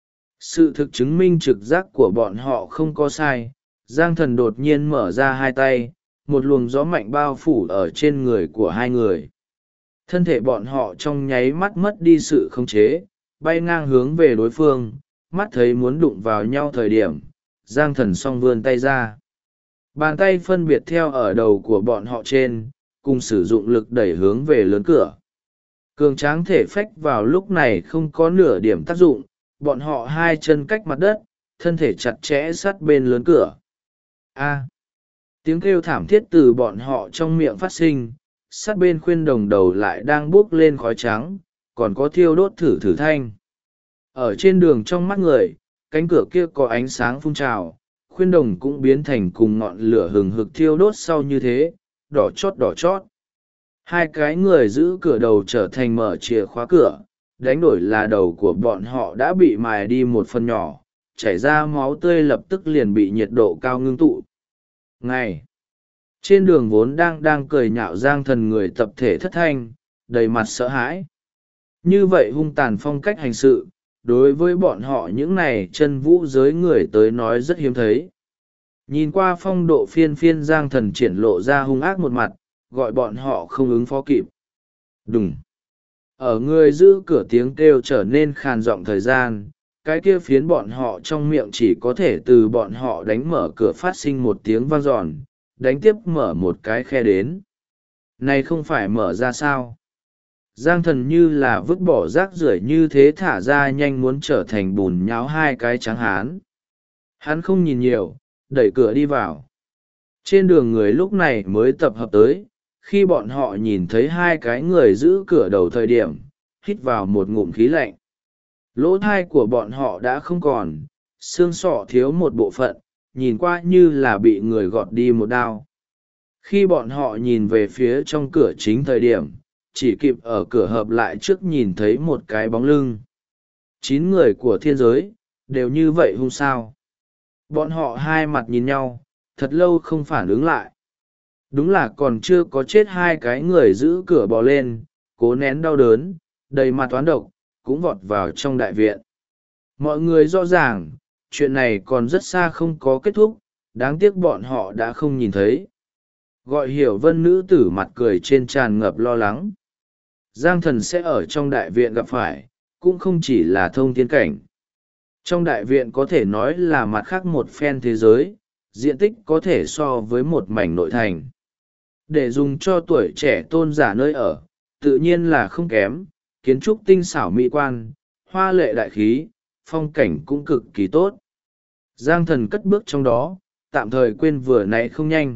Sự thực chứng minh trực giác của bọn họ không có sai, Giang Thần đột nhiên mở ra hai tay, một luồng gió mạnh bao phủ ở trên người của hai người. Thân thể bọn họ trong nháy mắt mất đi sự khống chế, bay ngang hướng về đối phương, mắt thấy muốn đụng vào nhau thời điểm, Giang Thần song vươn tay ra. Bàn tay phân biệt theo ở đầu của bọn họ trên, cùng sử dụng lực đẩy hướng về lớn cửa. Cường tráng thể phách vào lúc này không có nửa điểm tác dụng, bọn họ hai chân cách mặt đất, thân thể chặt chẽ sát bên lớn cửa. A. Tiếng kêu thảm thiết từ bọn họ trong miệng phát sinh, sát bên khuyên đồng đầu lại đang buốc lên khói trắng, còn có thiêu đốt thử thử thanh. Ở trên đường trong mắt người, cánh cửa kia có ánh sáng phun trào, khuyên đồng cũng biến thành cùng ngọn lửa hừng hực thiêu đốt sau như thế, đỏ chót đỏ chót. Hai cái người giữ cửa đầu trở thành mở chìa khóa cửa, đánh đổi là đầu của bọn họ đã bị mài đi một phần nhỏ, chảy ra máu tươi lập tức liền bị nhiệt độ cao ngưng tụ. Ngày trên đường vốn đang cười nhạo Giang Thần người tập thể thất thanh, đầy mặt sợ hãi. Như vậy hung tàn phong cách hành sự, đối với bọn họ những này chân vũ giới người tới nói rất hiếm thấy. Nhìn qua phong độ phiên phiên Giang Thần triển lộ ra hung ác một mặt, gọi bọn họ không ứng phó kịp. Đùng! Ở người giữ cửa tiếng kêu trở nên khàn giọng thời gian, cái kia phiến bọn họ trong miệng chỉ có thể từ bọn họ đánh mở cửa phát sinh một tiếng vang giòn, đánh tiếp mở một cái khe đến. Này không phải mở ra sao? Giang Thần như là vứt bỏ rác rưởi như thế thả ra nhanh muốn trở thành bùn nháo hai cái trắng hán. Hắn không nhìn nhiều, đẩy cửa đi vào. Trên đường người lúc này mới tập hợp tới, khi bọn họ nhìn thấy hai cái người giữ cửa đầu thời điểm, hít vào một ngụm khí lạnh. Lỗ thai của bọn họ đã không còn, xương sọ thiếu một bộ phận, nhìn qua như là bị người gọt đi một đao. Khi bọn họ nhìn về phía trong cửa chính thời điểm, chỉ kịp ở cửa hợp lại trước nhìn thấy một cái bóng lưng. 9 người của thiên giới, đều như vậy hung sao. Bọn họ hai mặt nhìn nhau, thật lâu không phản ứng lại. Đúng là còn chưa có chết hai cái người giữ cửa bò lên, cố nén đau đớn, đầy mặt toán độc, cũng vọt vào trong đại viện. Mọi người rõ ràng, chuyện này còn rất xa không có kết thúc, đáng tiếc bọn họ đã không nhìn thấy. Gọi Hiểu Vân nữ tử mặt cười trên tràn ngập lo lắng. Giang Thần sẽ ở trong đại viện gặp phải, cũng không chỉ là thông thiên cảnh. Trong đại viện có thể nói là mặt khác một phen thế giới, diện tích có thể so với một mảnh nội thành. Để dùng cho tuổi trẻ tôn giả nơi ở, tự nhiên là không kém, kiến trúc tinh xảo mỹ quan, hoa lệ đại khí, phong cảnh cũng cực kỳ tốt. Giang Thần cất bước trong đó, tạm thời quên vừa nãy không nhanh.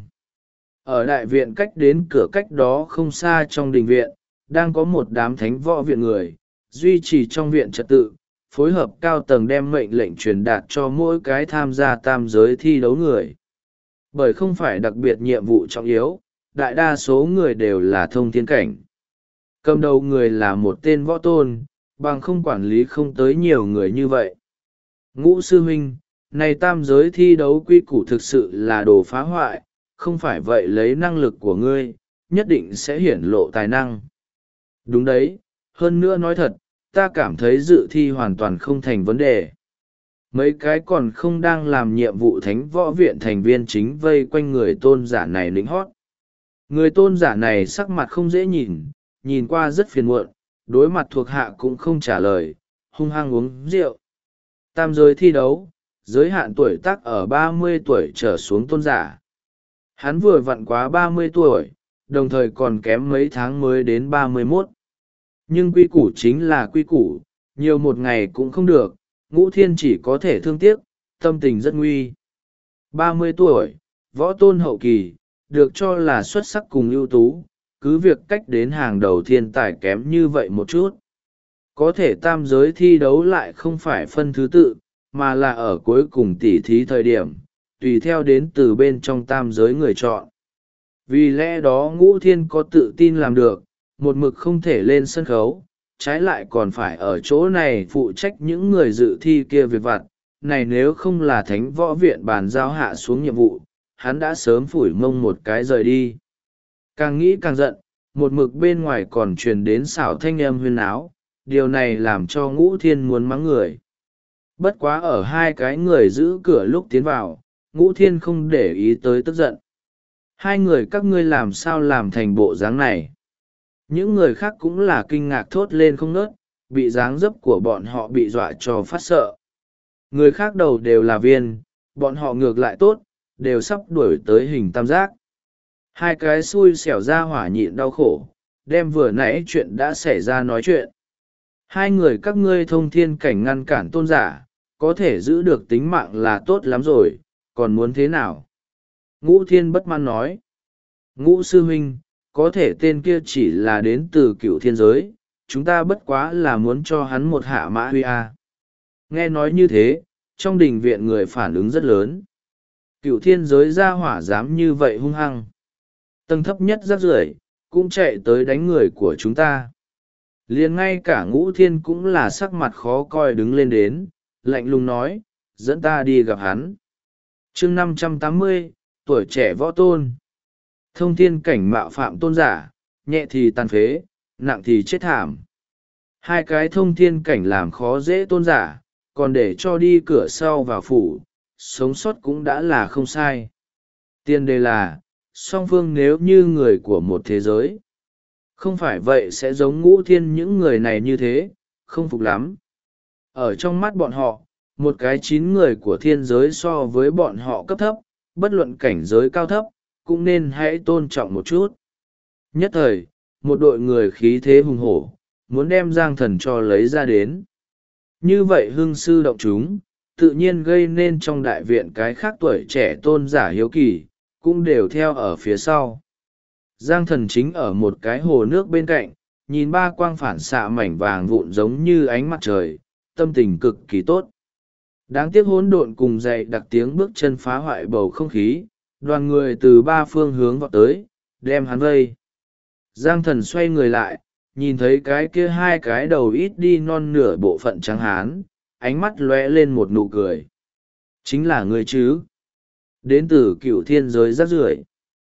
Ở đại viện cách đến cửa cách đó không xa trong đình viện, đang có một đám thánh võ viện người, duy trì trong viện trật tự, phối hợp cao tầng đem mệnh lệnh truyền đạt cho mỗi cái tham gia tam giới thi đấu người. Bởi không phải đặc biệt nhiệm vụ trọng yếu, đại đa số người đều là thông thiên cảnh. Cầm đầu người là một tên võ tôn, bằng không quản lý không tới nhiều người như vậy. Ngũ sư huynh, này tam giới thi đấu quy củ thực sự là đồ phá hoại, không phải vậy lấy năng lực của ngươi, nhất định sẽ hiển lộ tài năng. Đúng đấy, hơn nữa nói thật, ta cảm thấy dự thi hoàn toàn không thành vấn đề. Mấy cái còn không đang làm nhiệm vụ thánh võ viện thành viên chính vây quanh người tôn giả này lính hót. Người tôn giả này sắc mặt không dễ nhìn, nhìn qua rất phiền muộn, đối mặt thuộc hạ cũng không trả lời, hung hăng uống rượu. Tam giới thi đấu, giới hạn tuổi tác ở 30 tuổi trở xuống tôn giả. Hắn vừa vặn quá 30 tuổi, đồng thời còn kém mấy tháng mới đến 31. Nhưng quy củ chính là quy củ, nhiều một ngày cũng không được, Ngũ Thiên chỉ có thể thương tiếc, tâm tình rất nguy. 30 tuổi, võ tôn hậu kỳ, được cho là xuất sắc cùng ưu tú, cứ việc cách đến hàng đầu thiên tài kém như vậy một chút. Có thể tam giới thi đấu lại không phải phân thứ tự, mà là ở cuối cùng tỉ thí thời điểm, tùy theo đến từ bên trong tam giới người chọn. Vì lẽ đó Ngũ Thiên có tự tin làm được, một mực không thể lên sân khấu, trái lại còn phải ở chỗ này phụ trách những người dự thi kia việc vặt. Này nếu không là thánh võ viện bàn giao hạ xuống nhiệm vụ, hắn đã sớm phủi mông một cái rời đi. Càng nghĩ càng giận, một mực bên ngoài còn truyền đến xảo thanh âm huyên áo, điều này làm cho Ngũ Thiên muốn mắng người. Bất quá ở hai cái người giữ cửa lúc tiến vào, Ngũ Thiên không để ý tới tức giận. Hai người các ngươi làm sao làm thành bộ dáng này? Những người khác cũng là kinh ngạc thốt lên không ngớt, bị dáng dấp của bọn họ bị dọa cho phát sợ. Người khác đầu đều là viên, bọn họ ngược lại tốt, đều sắp đuổi tới hình tam giác. Hai cái xui xẻo ra hỏa nhịn đau khổ, đem vừa nãy chuyện đã xảy ra nói chuyện. Hai người các ngươi thông thiên cảnh ngăn cản tôn giả, có thể giữ được tính mạng là tốt lắm rồi, còn muốn thế nào? Ngũ Thiên bất mãn nói. Ngũ sư huynh, có thể tên kia chỉ là đến từ cựu thiên giới, chúng ta bất quá là muốn cho hắn một hạ mã huy a. Nghe nói như thế, trong đình viện người phản ứng rất lớn. Cựu thiên giới ra hỏa dám như vậy hung hăng. Tầng thấp nhất rác rưởi cũng chạy tới đánh người của chúng ta. Liền ngay cả Ngũ Thiên cũng là sắc mặt khó coi đứng lên đến, lạnh lùng nói, dẫn ta đi gặp hắn. chương 580, tuổi trẻ võ tôn. Thông thiên cảnh mạo phạm tôn giả, nhẹ thì tàn phế, nặng thì chết thảm. Hai cái thông thiên cảnh làm khó dễ tôn giả, còn để cho đi cửa sau vào phủ, sống sót cũng đã là không sai. Tiên đề là, song phương nếu như người của một thế giới. Không phải vậy sẽ giống Ngũ Thiên những người này như thế, không phục lắm. Ở trong mắt bọn họ, một cái 9 người của thiên giới so với bọn họ cấp thấp, bất luận cảnh giới cao thấp, cũng nên hãy tôn trọng một chút. Nhất thời, một đội người khí thế hùng hổ, muốn đem Giang Thần cho lấy ra đến. Như vậy hưng sư động chúng, tự nhiên gây nên trong đại viện cái khác tuổi trẻ tôn giả hiếu kỳ, cũng đều theo ở phía sau. Giang Thần chính ở một cái hồ nước bên cạnh, nhìn ba quang phản xạ mảnh vàng vụn giống như ánh mặt trời, tâm tình cực kỳ tốt. Đáng tiếc hỗn độn cùng dậy đặc tiếng bước chân phá hoại bầu không khí, đoàn người từ ba phương hướng vọt tới, đem hắn vây. Giang Thần xoay người lại, nhìn thấy cái kia hai cái đầu ít đi non nửa bộ phận trắng hán, ánh mắt lóe lên một nụ cười. Chính là người chứ? Đến từ cựu thiên giới rác rưởi.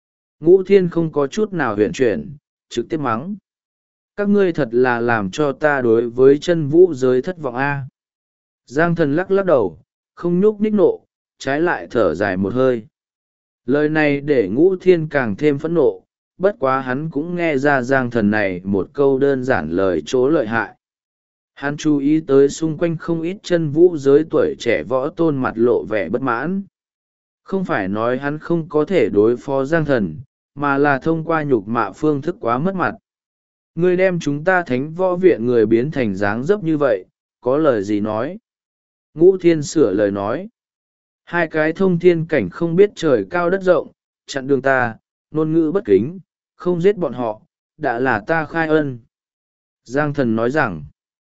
Ngũ Thiên không có chút nào huyền chuyển, trực tiếp mắng. Các ngươi thật là làm cho ta đối với chân vũ giới thất vọng a. Giang Thần lắc lắc đầu, không nhúc nhích nộ, trái lại thở dài một hơi. Lời này để Ngũ Thiên càng thêm phẫn nộ, bất quá hắn cũng nghe ra Giang Thần này một câu đơn giản lời chỗ lợi hại. Hắn chú ý tới xung quanh không ít chân vũ giới tuổi trẻ võ tôn mặt lộ vẻ bất mãn. Không phải nói hắn không có thể đối phó Giang Thần, mà là thông qua nhục mạ phương thức quá mất mặt. Ngươi đem chúng ta thánh võ viện người biến thành dáng dấp như vậy, có lời gì nói? Ngũ Thiên sửa lời nói. Hai cái thông thiên cảnh không biết trời cao đất rộng, chặn đường ta, ngôn ngữ bất kính, không giết bọn họ, đã là ta khai ân. Giang Thần nói rằng,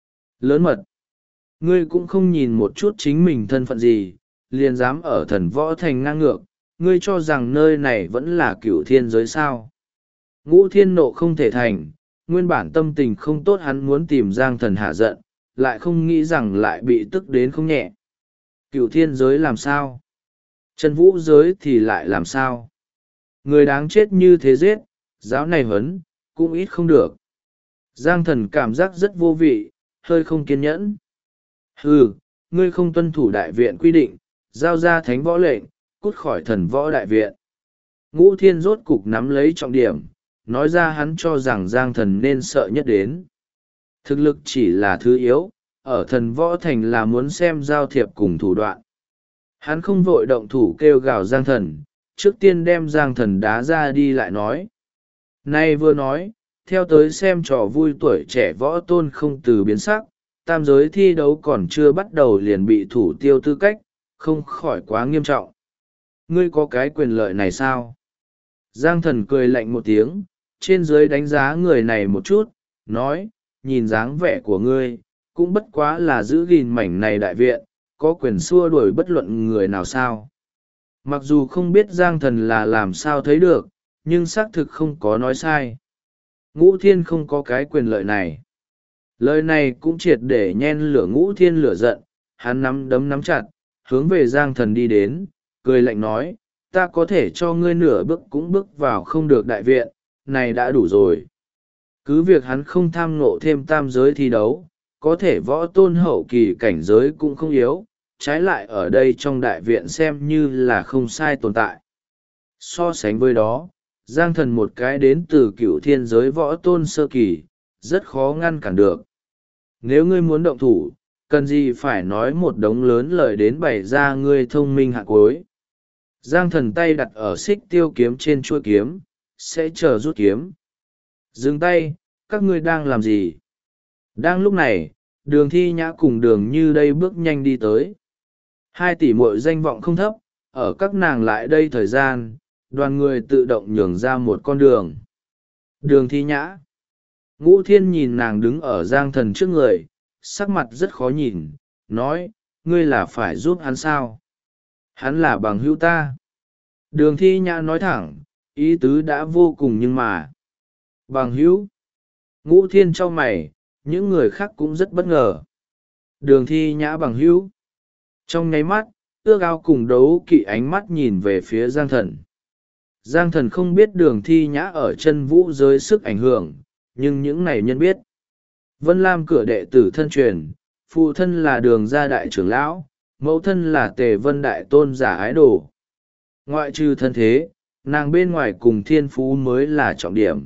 lớn mật, ngươi cũng không nhìn một chút chính mình thân phận gì, liền dám ở thần võ thành ngang ngược, ngươi cho rằng nơi này vẫn là cửu thiên giới sao. Ngũ Thiên nộ không thể thành, nguyên bản tâm tình không tốt hắn muốn tìm Giang Thần hạ giận, lại không nghĩ rằng lại bị tức đến không nhẹ. Cửu thiên giới làm sao? Chân vũ giới thì lại làm sao? Người đáng chết như thế giết, giáo này huấn, cũng ít không được. Giang Thần cảm giác rất vô vị, hơi không kiên nhẫn. Hừ, ngươi không tuân thủ đại viện quy định, giao ra thánh võ lệnh, cút khỏi thần võ đại viện. Ngũ Thiên rốt cục nắm lấy trọng điểm, nói ra hắn cho rằng Giang Thần nên sợ nhất đến. Thực lực chỉ là thứ yếu, ở thần võ thành là muốn xem giao thiệp cùng thủ đoạn. Hắn không vội động thủ kêu gào Giang Thần, trước tiên đem Giang Thần đá ra đi lại nói. Nay vừa nói, theo tới xem trò vui tuổi trẻ võ tôn không từ biến sắc, tam giới thi đấu còn chưa bắt đầu liền bị thủ tiêu tư cách, không khỏi quá nghiêm trọng. Ngươi có cái quyền lợi này sao? Giang Thần cười lạnh một tiếng, trên dưới đánh giá người này một chút, nói, nhìn dáng vẻ của ngươi, cũng bất quá là giữ gìn mảnh này đại viện, có quyền xua đuổi bất luận người nào sao. Mặc dù không biết Giang Thần là làm sao thấy được, nhưng xác thực không có nói sai. Ngũ Thiên không có cái quyền lợi này. Lời này cũng triệt để nhen lửa Ngũ Thiên lửa giận, hắn nắm đấm nắm chặt, hướng về Giang Thần đi đến, cười lạnh nói, ta có thể cho ngươi nửa bước cũng bước vào không được đại viện, này đã đủ rồi. Cứ việc hắn không tham ngộ thêm tam giới thi đấu, có thể võ tôn hậu kỳ cảnh giới cũng không yếu, trái lại ở đây trong đại viện xem như là không sai tồn tại. So sánh với đó, Giang Thần một cái đến từ Cửu Thiên giới võ tôn sơ kỳ, rất khó ngăn cản được. Nếu ngươi muốn động thủ, cần gì phải nói một đống lớn lời đến bày ra ngươi thông minh hạ cuối. Giang Thần tay đặt ở xích tiêu kiếm trên chuôi kiếm, sẽ chờ rút kiếm. Dừng tay, các ngươi đang làm gì? Đang lúc này, Đường Thi Nhã cùng Đường Như đây bước nhanh đi tới. Hai tỷ muội danh vọng không thấp, ở các nàng lại đây thời gian, đoàn người tự động nhường ra một con đường. Đường Thi Nhã. Ngũ Thiên nhìn nàng đứng ở Giang Thần trước người, sắc mặt rất khó nhìn, nói, ngươi là phải giúp hắn sao? Hắn là bằng hữu ta. Đường Thi Nhã nói thẳng, ý tứ đã vô cùng nhưng mà. Bằng hữu. Ngũ Thiên trao mày, những người khác cũng rất bất ngờ. Đường Thi Nhã bằng hữu. Trong nháy mắt, ước ao cùng đấu kỵ ánh mắt nhìn về phía Giang Thần. Giang Thần không biết Đường Thi Nhã ở chân vũ giới sức ảnh hưởng, nhưng những này nhân biết. Vân Lam cửa đệ tử thân truyền, phụ thân là Đường gia đại trưởng lão, mẫu thân là Tề Vân đại tôn giả ái đồ. Ngoại trừ thân thế, nàng bên ngoài cùng thiên phú mới là trọng điểm.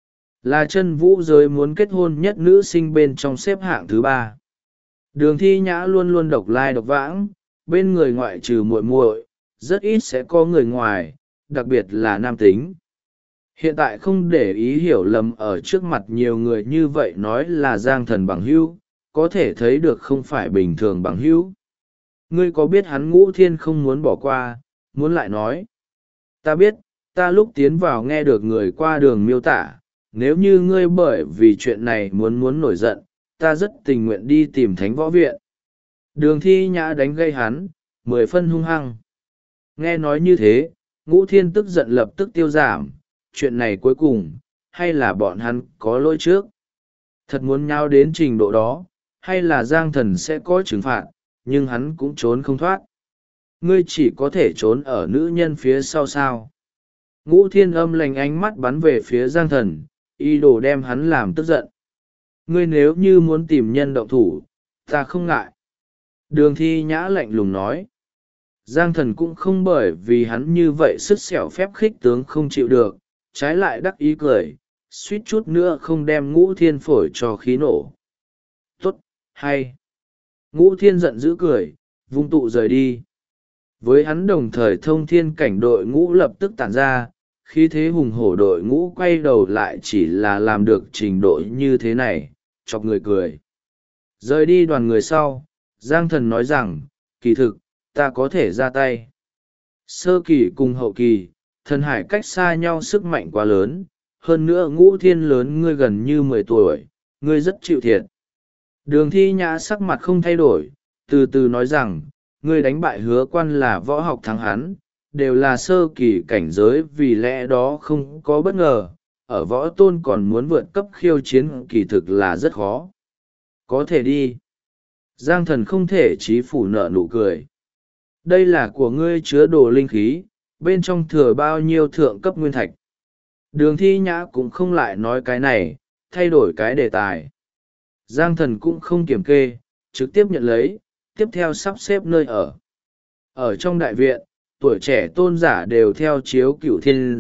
Là chân vũ giới muốn kết hôn nhất nữ sinh bên trong xếp hạng thứ 3. Đường Thi Nhã luôn luôn độc lai độc vãng, bên người ngoại trừ muội muội, rất ít sẽ có người ngoài, đặc biệt là nam tính. Hiện tại không để ý hiểu lầm ở trước mặt nhiều người như vậy nói là Giang Thần bằng hữu, có thể thấy được không phải bình thường bằng hữu. Ngươi có biết hắn Ngũ Thiên không muốn bỏ qua, muốn lại nói. Ta biết, ta lúc tiến vào nghe được người qua đường miêu tả, nếu như ngươi bởi vì chuyện này muốn nổi giận, ta rất tình nguyện đi tìm Thánh Võ Viện. Đường Thi Nhã đánh gây hắn, 10 phân hung hăng. Nghe nói như thế, Ngũ Thiên tức giận lập tức tiêu giảm, chuyện này cuối cùng, hay là bọn hắn có lỗi trước. Thật muốn nhau đến trình độ đó, hay là Giang Thần sẽ có trừng phạt, nhưng hắn cũng trốn không thoát. Ngươi chỉ có thể trốn ở nữ nhân phía sau sao. Ngũ Thiên âm lành ánh mắt bắn về phía Giang Thần, ý đồ đem hắn làm tức giận. Ngươi nếu như muốn tìm nhân động thủ, ta không ngại. Đường Thi Nhã lạnh lùng nói. Giang Thần cũng không bởi vì hắn như vậy sứt sẹo phép khích tướng không chịu được, trái lại đắc ý cười, suýt chút nữa không đem Ngũ Thiên phổi cho khí nổ. Tốt, hay. Ngũ Thiên giận dữ cười, vung tụ rời đi. Với hắn đồng thời thông thiên cảnh đội ngũ lập tức tản ra, khi thế hùng hổ đội ngũ quay đầu lại chỉ là làm được trình độ như thế này, chọc người cười. Rời đi đoàn người sau, Giang Thần nói rằng, kỳ thực, ta có thể ra tay. Sơ kỳ cùng hậu kỳ, thần hải cách xa nhau sức mạnh quá lớn, hơn nữa Ngũ Thiên lớn ngươi gần như 10 tuổi, ngươi rất chịu thiệt. Đường Thi Nhã sắc mặt không thay đổi, từ từ nói rằng, ngươi đánh bại Hứa Quan là võ học thắng hắn, đều là sơ kỳ cảnh giới, vì lẽ đó không có bất ngờ, ở võ tôn còn muốn vượt cấp khiêu chiến kỳ thực là rất khó. Có thể đi. Giang Thần không thể chí phủ nở nụ cười. Đây là của ngươi chứa đồ linh khí, bên trong thừa bao nhiêu thượng cấp nguyên thạch. Đường Thi Nhã cũng không lại nói cái này, thay đổi cái đề tài. Giang Thần cũng không kiểm kê, trực tiếp nhận lấy, tiếp theo sắp xếp nơi ở. Ở trong đại viện, tuổi trẻ tôn giả đều theo chiếu Cửu Thiên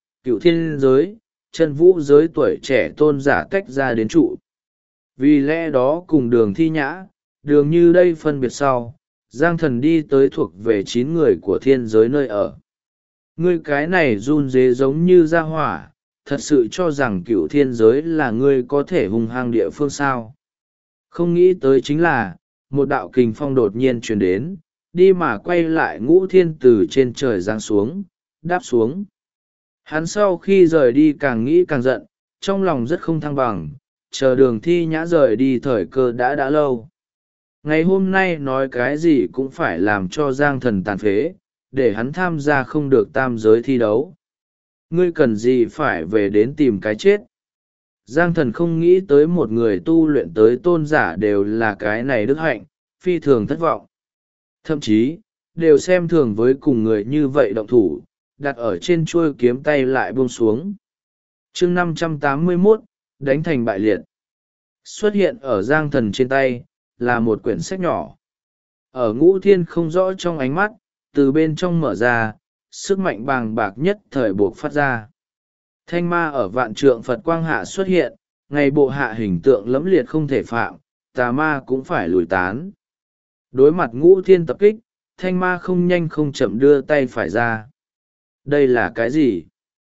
giới, chân vũ giới tuổi trẻ tôn giả tách ra đến trụ. Vì lẽ đó cùng Đường Thi Nhã, Đường Như đây phân biệt sau, Giang Thần đi tới thuộc về 9 người của thiên giới nơi ở. Ngươi cái này run dế giống như ra hỏa, thật sự cho rằng Cửu Thiên giới là ngươi có thể hung hăng địa phương sao. Không nghĩ tới chính là, một đạo kình phong đột nhiên truyền đến, đi mà quay lại Ngũ Thiên từ trên trời giáng xuống, đáp xuống. Hắn sau khi rời đi càng nghĩ càng giận, trong lòng rất không thăng bằng, chờ Đường Thi Nhã rời đi thời cơ đã lâu. Ngày hôm nay nói cái gì cũng phải làm cho Giang Thần tàn phế, để hắn tham gia không được tam giới thi đấu. Ngươi cần gì phải về đến tìm cái chết. Giang Thần không nghĩ tới một người tu luyện tới tôn giả đều là cái này đức hạnh, phi thường thất vọng. Thậm chí, đều xem thường với cùng người như vậy động thủ, đặt ở trên chuôi kiếm tay lại buông xuống. chương 581, đánh thành bại liệt. Xuất hiện ở Giang Thần trên tay, là một quyển sách nhỏ. Ở Ngũ Thiên không rõ trong ánh mắt, từ bên trong mở ra, sức mạnh bàng bạc nhất thời buộc phát ra. Thanh ma ở vạn trượng Phật quang hạ xuất hiện, ngày bộ hạ hình tượng lẫm liệt không thể phạm, tà ma cũng phải lùi tán. Đối mặt Ngũ Thiên tập kích, thanh ma không nhanh không chậm đưa tay phải ra. Đây là cái gì?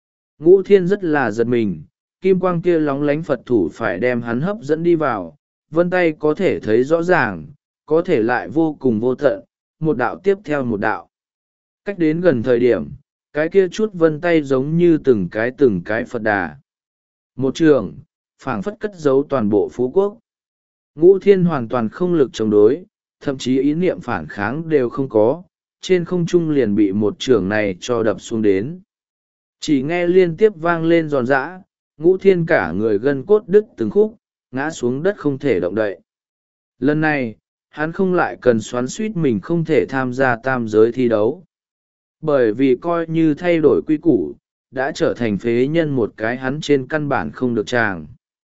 Ngũ Thiên rất là giật mình, kim quang kia lóng lánh Phật thủ phải đem hắn hấp dẫn đi vào, vân tay có thể thấy rõ ràng, có thể lại vô cùng vô tận, một đạo tiếp theo một đạo. Cách đến gần thời điểm, cái kia chút vân tay giống như từng cái Phật đà. Một trường, phảng phất cất giấu toàn bộ phú quốc. Ngũ Thiên hoàn toàn không lực chống đối, thậm chí ý niệm phản kháng đều không có, trên không trung liền bị một trường này cho đập xuống đến. Chỉ nghe liên tiếp vang lên giòn giã, Ngũ Thiên cả người gân cốt đứt từng khúc, ngã xuống đất không thể động đậy. Lần này, hắn không lại cần xoắn suýt mình không thể tham gia tam giới thi đấu. Bởi vì coi như thay đổi quy củ, đã trở thành phế nhân một cái hắn trên căn bản không được tràng.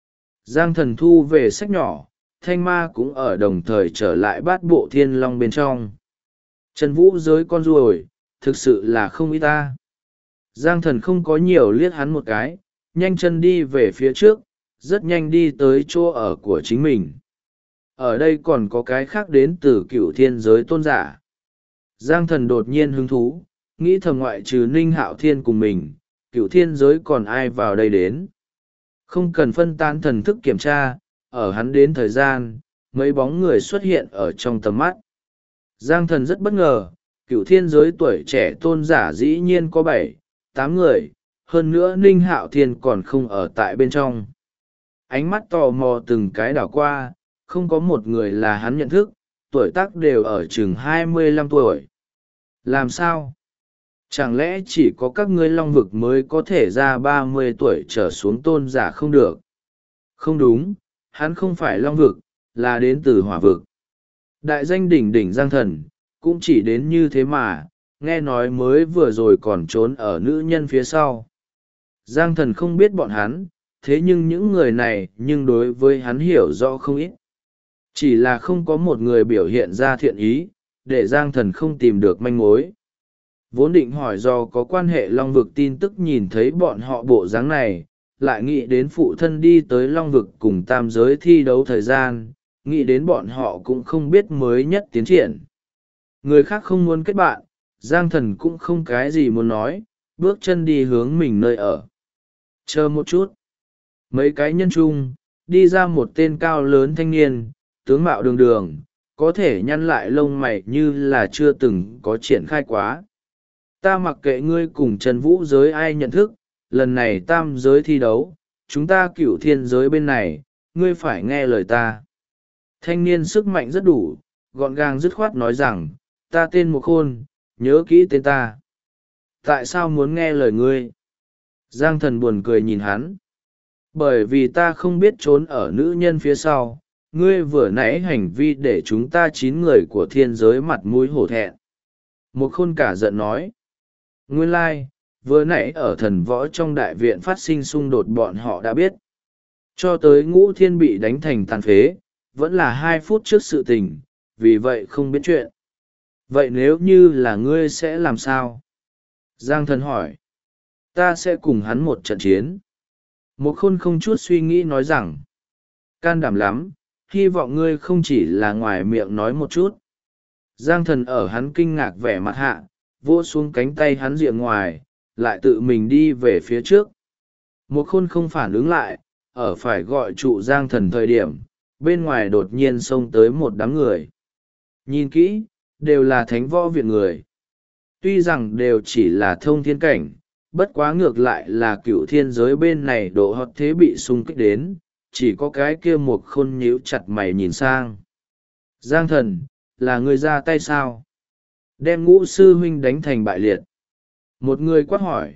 Giang Thần thu về sách nhỏ, thanh ma cũng ở đồng thời trở lại bát bộ thiên long bên trong. Trần Vũ giới con ruồi, thực sự là không ít ta. Giang Thần không có nhiều liếc hắn một cái, nhanh chân đi về phía trước, rất nhanh đi tới chỗ ở của chính mình. Ở đây còn có cái khác đến từ cựu thiên giới tôn giả. Giang Thần đột nhiên hứng thú, nghĩ thầm ngoại trừ Ninh Hạo Thiên cùng mình, cựu thiên giới còn ai vào đây đến. Không cần phân tán thần thức kiểm tra, ở hắn đến thời gian, mấy bóng người xuất hiện ở trong tầm mắt. Giang Thần rất bất ngờ, cựu thiên giới tuổi trẻ tôn giả dĩ nhiên có 7, 8 người, hơn nữa Ninh Hạo Thiên còn không ở tại bên trong. Ánh mắt tò mò từng cái đảo qua, không có một người là hắn nhận thức, tuổi tác đều ở chừng 25 tuổi. Làm sao? Chẳng lẽ chỉ có các ngươi long vực mới có thể ra 30 tuổi trở xuống tôn giả không được? Không đúng, hắn không phải long vực, là đến từ hỏa vực. Đại danh đỉnh đỉnh Giang Thần, cũng chỉ đến như thế mà, nghe nói mới vừa rồi còn trốn ở nữ nhân phía sau. Giang Thần không biết bọn hắn, thế nhưng những người này nhưng đối với hắn hiểu rõ không ít. Chỉ là không có một người biểu hiện ra thiện ý, để Giang Thần không tìm được manh mối. Vốn định hỏi do có quan hệ long vực tin tức, nhìn thấy bọn họ bộ dáng này, lại nghĩ đến phụ thân đi tới long vực cùng tam giới thi đấu thời gian, nghĩ đến bọn họ cũng không biết mới nhất tiến triển. Người khác không muốn kết bạn, Giang Thần cũng không cái gì muốn nói, bước chân đi hướng mình nơi ở. Chờ một chút. Mấy cái nhân chung, đi ra một tên cao lớn thanh niên, tướng mạo đường đường, có thể nhăn lại lông mày như là chưa từng có triển khai quá. Ta mặc kệ ngươi cùng Trần Vũ giới ai nhận thức, lần này tam giới thi đấu, chúng ta cửu thiên giới bên này, ngươi phải nghe lời ta. Thanh niên sức mạnh rất đủ, gọn gàng dứt khoát nói rằng, ta tên Mục Khôn, nhớ kỹ tên ta. Tại sao muốn nghe lời ngươi? Giang Thần buồn cười nhìn hắn. Bởi vì ta không biết trốn ở nữ nhân phía sau, ngươi vừa nãy hành vi để chúng ta 9 người của thiên giới mặt mũi hổ thẹn. Mục Khôn cả giận nói. Nguyên lai, vừa nãy ở thần võ trong đại viện phát sinh xung đột bọn họ đã biết. Cho tới Ngũ Thiên bị đánh thành tàn phế, vẫn là 2 phút trước sự tình, vì vậy không biết chuyện. Vậy nếu như là ngươi sẽ làm sao? Giang Thần hỏi. Ta sẽ cùng hắn một trận chiến. Một Khôn không chút suy nghĩ nói rằng. Can đảm lắm, hy vọng ngươi không chỉ là ngoài miệng nói một chút. Giang Thần ở hắn kinh ngạc vẻ mặt hạ, vỗ xuống cánh tay hắn rìa ngoài, lại tự mình đi về phía trước. Một Khôn không phản ứng lại, ở phải gọi trụ Giang Thần thời điểm, bên ngoài đột nhiên xông tới một đám người. Nhìn kỹ, đều là thánh võ viện người. Tuy rằng đều chỉ là thông thiên cảnh, bất quá ngược lại là cựu thiên giới bên này độ hot thế bị xung kích đến, chỉ có cái kia Một Khôn nhíu chặt mày nhìn sang. Giang Thần, là người ra tay sao? Đem Ngũ sư huynh đánh thành bại liệt. Một người quát hỏi.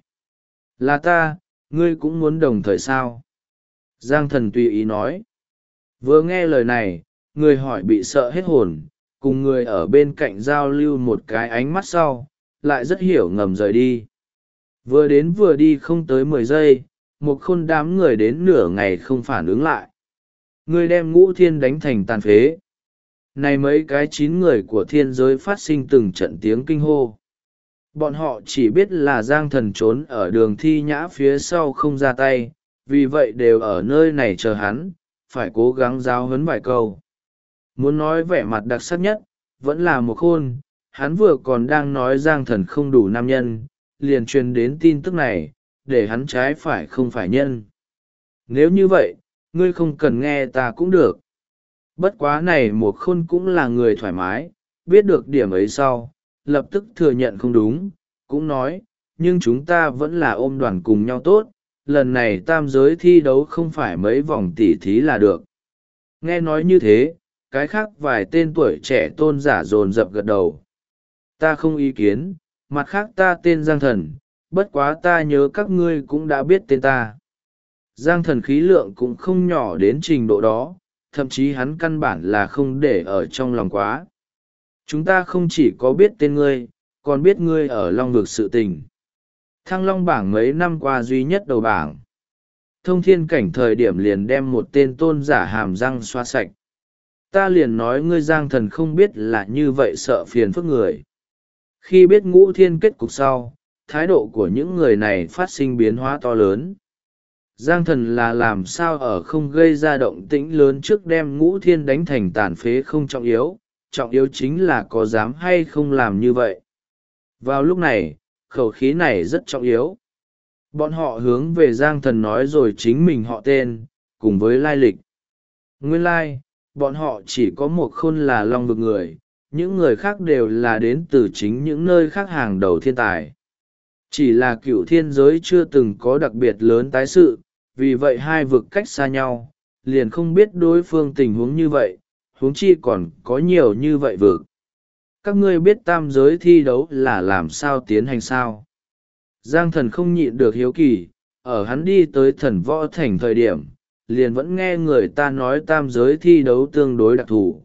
Là ta, ngươi cũng muốn đồng thời sao? Giang Thần tùy ý nói. Vừa nghe lời này, người hỏi bị sợ hết hồn, cùng người ở bên cạnh giao lưu một cái ánh mắt sau, lại rất hiểu ngầm rời đi. Vừa đến vừa đi không tới 10 giây, Một Khôn đám người đến nửa ngày không phản ứng lại. Người đem Ngũ Thiên đánh thành tàn phế. Này mấy cái 9 người của thiên giới phát sinh từng trận tiếng kinh hô. Bọn họ chỉ biết là Giang Thần trốn ở đường Thi Nhã phía sau không ra tay, vì vậy đều ở nơi này chờ hắn, phải cố gắng giáo huấn vài câu. Muốn nói vẻ mặt đặc sắc nhất, vẫn là Một Khôn, hắn vừa còn đang nói Giang Thần không đủ nam nhân, liền truyền đến tin tức này, để hắn trái phải không phải nhân. Nếu như vậy, ngươi không cần nghe ta cũng được. Bất quá này Một Khôn cũng là người thoải mái, biết được điểm ấy sau, lập tức thừa nhận không đúng, cũng nói, nhưng chúng ta vẫn là ôm đoàn cùng nhau tốt, lần này tam giới thi đấu không phải mấy vòng tỉ thí là được. Nghe nói như thế, cái khác vài tên tuổi trẻ tôn giả dồn dập gật đầu. Ta không ý kiến, mặt khác ta tên Giang Thần, bất quá ta nhớ các ngươi cũng đã biết tên ta. Giang Thần khí lượng cũng không nhỏ đến trình độ đó, thậm chí hắn căn bản là không để ở trong lòng quá. Chúng ta không chỉ có biết tên ngươi, còn biết ngươi ở Long Vực sự tình. Thăng Long bảng mấy năm qua duy nhất đầu bảng. Thông thiên cảnh thời điểm liền đem một tên tôn giả hàm răng xoa sạch. Ta liền nói ngươi Giang Thần không biết là như vậy sợ phiền phức người. Khi biết Ngũ Thiên kết cục sau, thái độ của những người này phát sinh biến hóa to lớn. Giang Thần là làm sao ở không gây ra động tĩnh lớn trước đem Ngũ Thiên đánh thành tàn phế không trọng yếu chính là có dám hay không làm như vậy. Vào lúc này, khẩu khí này rất trọng yếu. Bọn họ hướng về Giang Thần nói rồi chính mình họ tên, cùng với lai lịch. Nguyên lai, bọn họ chỉ có Một Khôn là Long Vực người, những người khác đều là đến từ chính những nơi khác hàng đầu thiên tài. Chỉ là Cựu Thiên giới chưa từng có đặc biệt lớn tái sự, vì vậy hai vực cách xa nhau, liền không biết đối phương tình huống như vậy, huống chi còn có nhiều như vậy vực. Các ngươi biết tam giới thi đấu là làm sao tiến hành sao? Giang Thần không nhịn được hiếu kỳ, ở hắn đi tới Thần Võ Thành thời điểm, liền vẫn nghe người ta nói tam giới thi đấu tương đối đặc thù.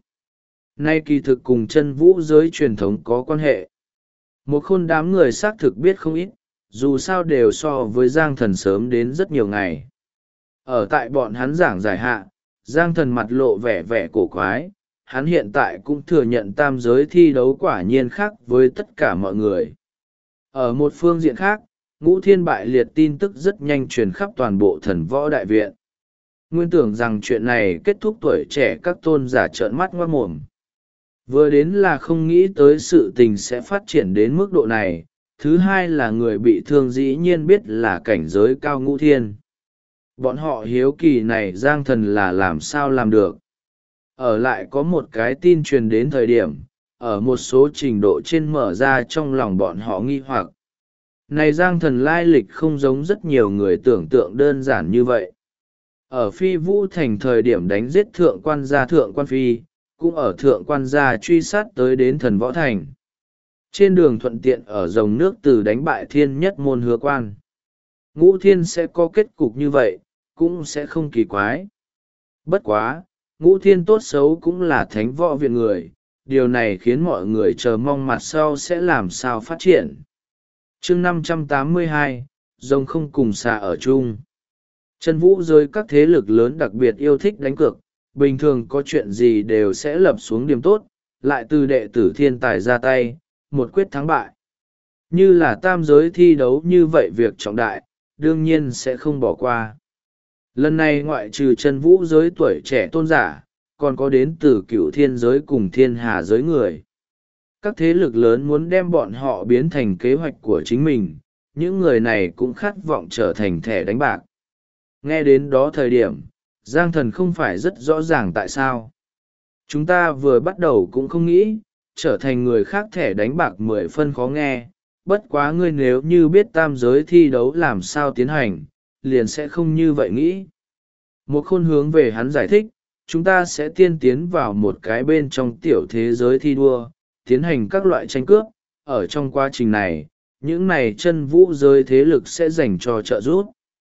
Nay kỳ thực cùng chân vũ giới truyền thống có quan hệ. Một Khôn đám người xác thực biết không ít, dù sao đều so với Giang Thần sớm đến rất nhiều ngày. Ở tại bọn hắn giảng giải hạ, Giang Thần mặt lộ vẻ vẻ cổ quái, hắn hiện tại cũng thừa nhận tam giới thi đấu quả nhiên khác với tất cả mọi người. Ở một phương diện khác, Ngũ Thiên bại liệt tin tức rất nhanh truyền khắp toàn bộ Thần Võ Đại Viện. Nguyên tưởng rằng chuyện này kết thúc tuổi trẻ các tôn giả trợn mắt ngoác mồm. Vừa đến là không nghĩ tới sự tình sẽ phát triển đến mức độ này, thứ hai là người bị thương dĩ nhiên biết là cảnh giới cao Ngũ Thiên. Bọn họ hiếu kỳ này Giang Thần là làm sao làm được. Ở lại có một cái tin truyền đến thời điểm, ở một số trình độ trên mở ra trong lòng bọn họ nghi hoặc. Này Giang Thần lai lịch không giống rất nhiều người tưởng tượng đơn giản như vậy. Ở Phi Vũ Thành thời điểm đánh giết thượng quan gia thượng quan phi, cũng ở thượng quan gia truy sát tới đến Thần Võ Thành. Trên đường thuận tiện ở dòng nước từ đánh bại thiên nhất môn Hứa Quan. Ngũ Thiên sẽ có kết cục như vậy, cũng sẽ không kỳ quái. Bất quá, Ngũ Thiên tốt xấu cũng là thánh võ viện người, điều này khiến mọi người chờ mong mặt sau sẽ làm sao phát triển. Chương 582, rồng không cùng xà ở chung. Chân vũ giới các thế lực lớn đặc biệt yêu thích đánh cược, bình thường có chuyện gì đều sẽ lập xuống điểm tốt, lại từ đệ tử thiên tài ra tay, một quyết thắng bại. Như là tam giới thi đấu như vậy việc trọng đại, đương nhiên sẽ không bỏ qua. Lần này ngoại trừ chân vũ giới tuổi trẻ tôn giả, còn có đến từ Cựu Thiên giới cùng Thiên Hà giới người. Các thế lực lớn muốn đem bọn họ biến thành kế hoạch của chính mình, những người này cũng khát vọng trở thành thẻ đánh bạc. Nghe đến đó thời điểm, Giang Thần không phải rất rõ ràng tại sao. Chúng ta vừa bắt đầu cũng không nghĩ, trở thành người khác thẻ đánh bạc 10 phân khó nghe, bất quá ngươi nếu như biết tam giới thi đấu làm sao tiến hành, liền sẽ không như vậy nghĩ. Một Khôn hướng về hắn giải thích, chúng ta sẽ tiên tiến vào một cái bên trong tiểu thế giới thi đua, tiến hành các loại tranh cướp, ở trong quá trình này, những này chân vũ giới thế lực sẽ dành cho trợ giúp.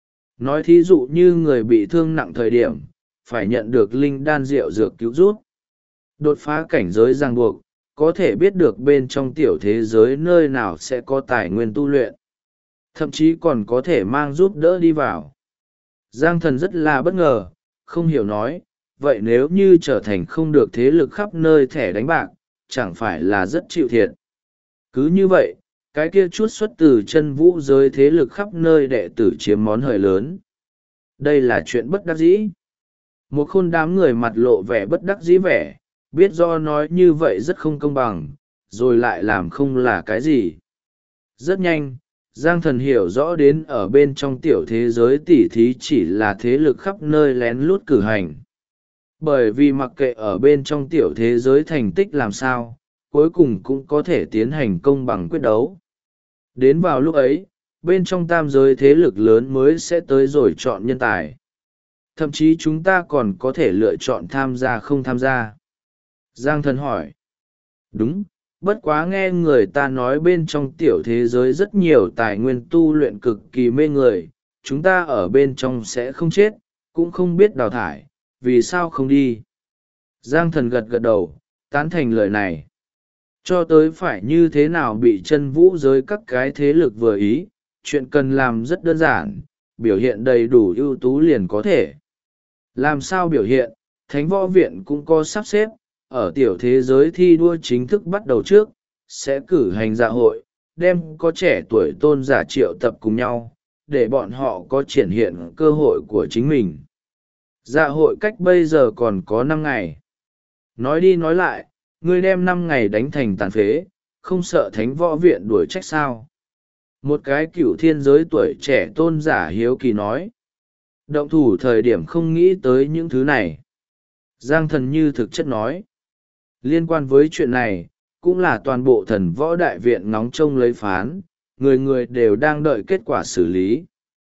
Nói thí dụ như người bị thương nặng thời điểm, phải nhận được linh đan rượu dược cứu giúp. Đột phá cảnh giới ràng buộc, có thể biết được bên trong tiểu thế giới nơi nào sẽ có tài nguyên tu luyện. Thậm chí còn có thể mang giúp đỡ đi vào. Giang Thần rất là bất ngờ, không hiểu nói, vậy nếu như trở thành không được thế lực khắp nơi thẻ đánh bạc, chẳng phải là rất chịu thiệt. Cứ như vậy, cái kia chút xuất từ chân vũ giới thế lực khắp nơi đệ tử chiếm món hời lớn. Đây là chuyện bất đắc dĩ. Một khôn đám người mặt lộ vẻ bất đắc dĩ vẻ, biết do nói như vậy rất không công bằng, rồi lại làm không là cái gì. Rất nhanh, Giang Thần hiểu rõ đến ở bên trong tiểu thế giới tỉ thí chỉ là thế lực khắp nơi lén lút cử hành. Bởi vì mặc kệ ở bên trong tiểu thế giới thành tích làm sao, cuối cùng cũng có thể tiến hành công bằng quyết đấu. Đến vào lúc ấy, bên trong tam giới thế lực lớn mới sẽ tới rồi chọn nhân tài. Thậm chí chúng ta còn có thể lựa chọn tham gia không tham gia. Giang Thần hỏi. Đúng, bất quá nghe người ta nói bên trong tiểu thế giới rất nhiều tài nguyên tu luyện cực kỳ mê người, chúng ta ở bên trong sẽ không chết, cũng không biết đào thải, vì sao không đi. Giang Thần gật gật đầu, tán thành lời này. Cho tới phải như thế nào bị chân vũ giới các cái thế lực vừa ý, chuyện cần làm rất đơn giản, biểu hiện đầy đủ ưu tú liền có thể. Làm sao biểu hiện, Thánh Võ Viện cũng có sắp xếp, ở tiểu thế giới thi đua chính thức bắt đầu trước, sẽ cử hành dạ hội, đem có trẻ tuổi tôn giả triệu tập cùng nhau, để bọn họ có triển hiện cơ hội của chính mình. Dạ hội cách bây giờ còn có 5 ngày. Nói đi nói lại, ngươi đem 5 ngày đánh thành tàn phế, không sợ Thánh Võ Viện đuổi trách sao? Một cái cựu thiên giới tuổi trẻ tôn giả hiếu kỳ nói. Động thủ thời điểm không nghĩ tới những thứ này. Giang Thần như thực chất nói. Liên quan với chuyện này, cũng là toàn bộ Thần Võ Đại Viện ngóng trông lấy phán, người người đều đang đợi kết quả xử lý.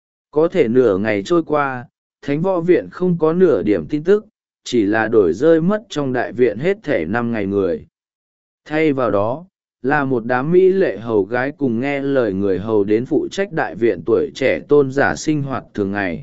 Có thể nửa ngày trôi qua, Thánh Võ Viện không có nửa điểm tin tức, chỉ là đổi rơi mất trong đại viện hết thể 5 ngày người. Thay vào đó, là một đám mỹ lệ hầu gái cùng nghe lời người hầu đến phụ trách đại viện tuổi trẻ tôn giả sinh hoạt thường ngày.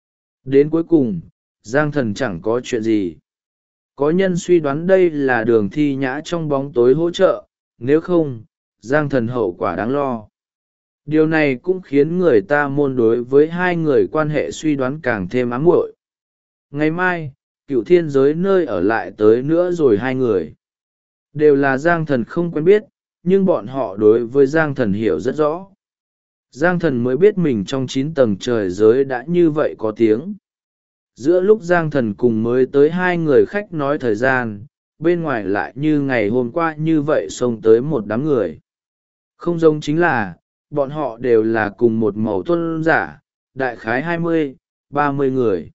Đến cuối cùng, Giang Thần chẳng có chuyện gì. Có nhân suy đoán đây là Đường Thi Nhã trong bóng tối hỗ trợ, nếu không, Giang Thần hậu quả đáng lo. Điều này cũng khiến người ta môn đối với hai người quan hệ suy đoán càng thêm ám muội. Ngày mai, cựu thiên giới nơi ở lại tới nữa rồi hai người. Đều là Giang Thần không quen biết, nhưng bọn họ đối với Giang Thần hiểu rất rõ. Giang Thần mới biết mình trong 9 tầng trời giới đã như vậy có tiếng. Giữa lúc Giang Thần cùng mới tới hai người khách nói thời gian, bên ngoài lại như ngày hôm qua như vậy xông tới một đám người. Không giống chính là, bọn họ đều là cùng một màu tôn giả, đại khái 20-30 người.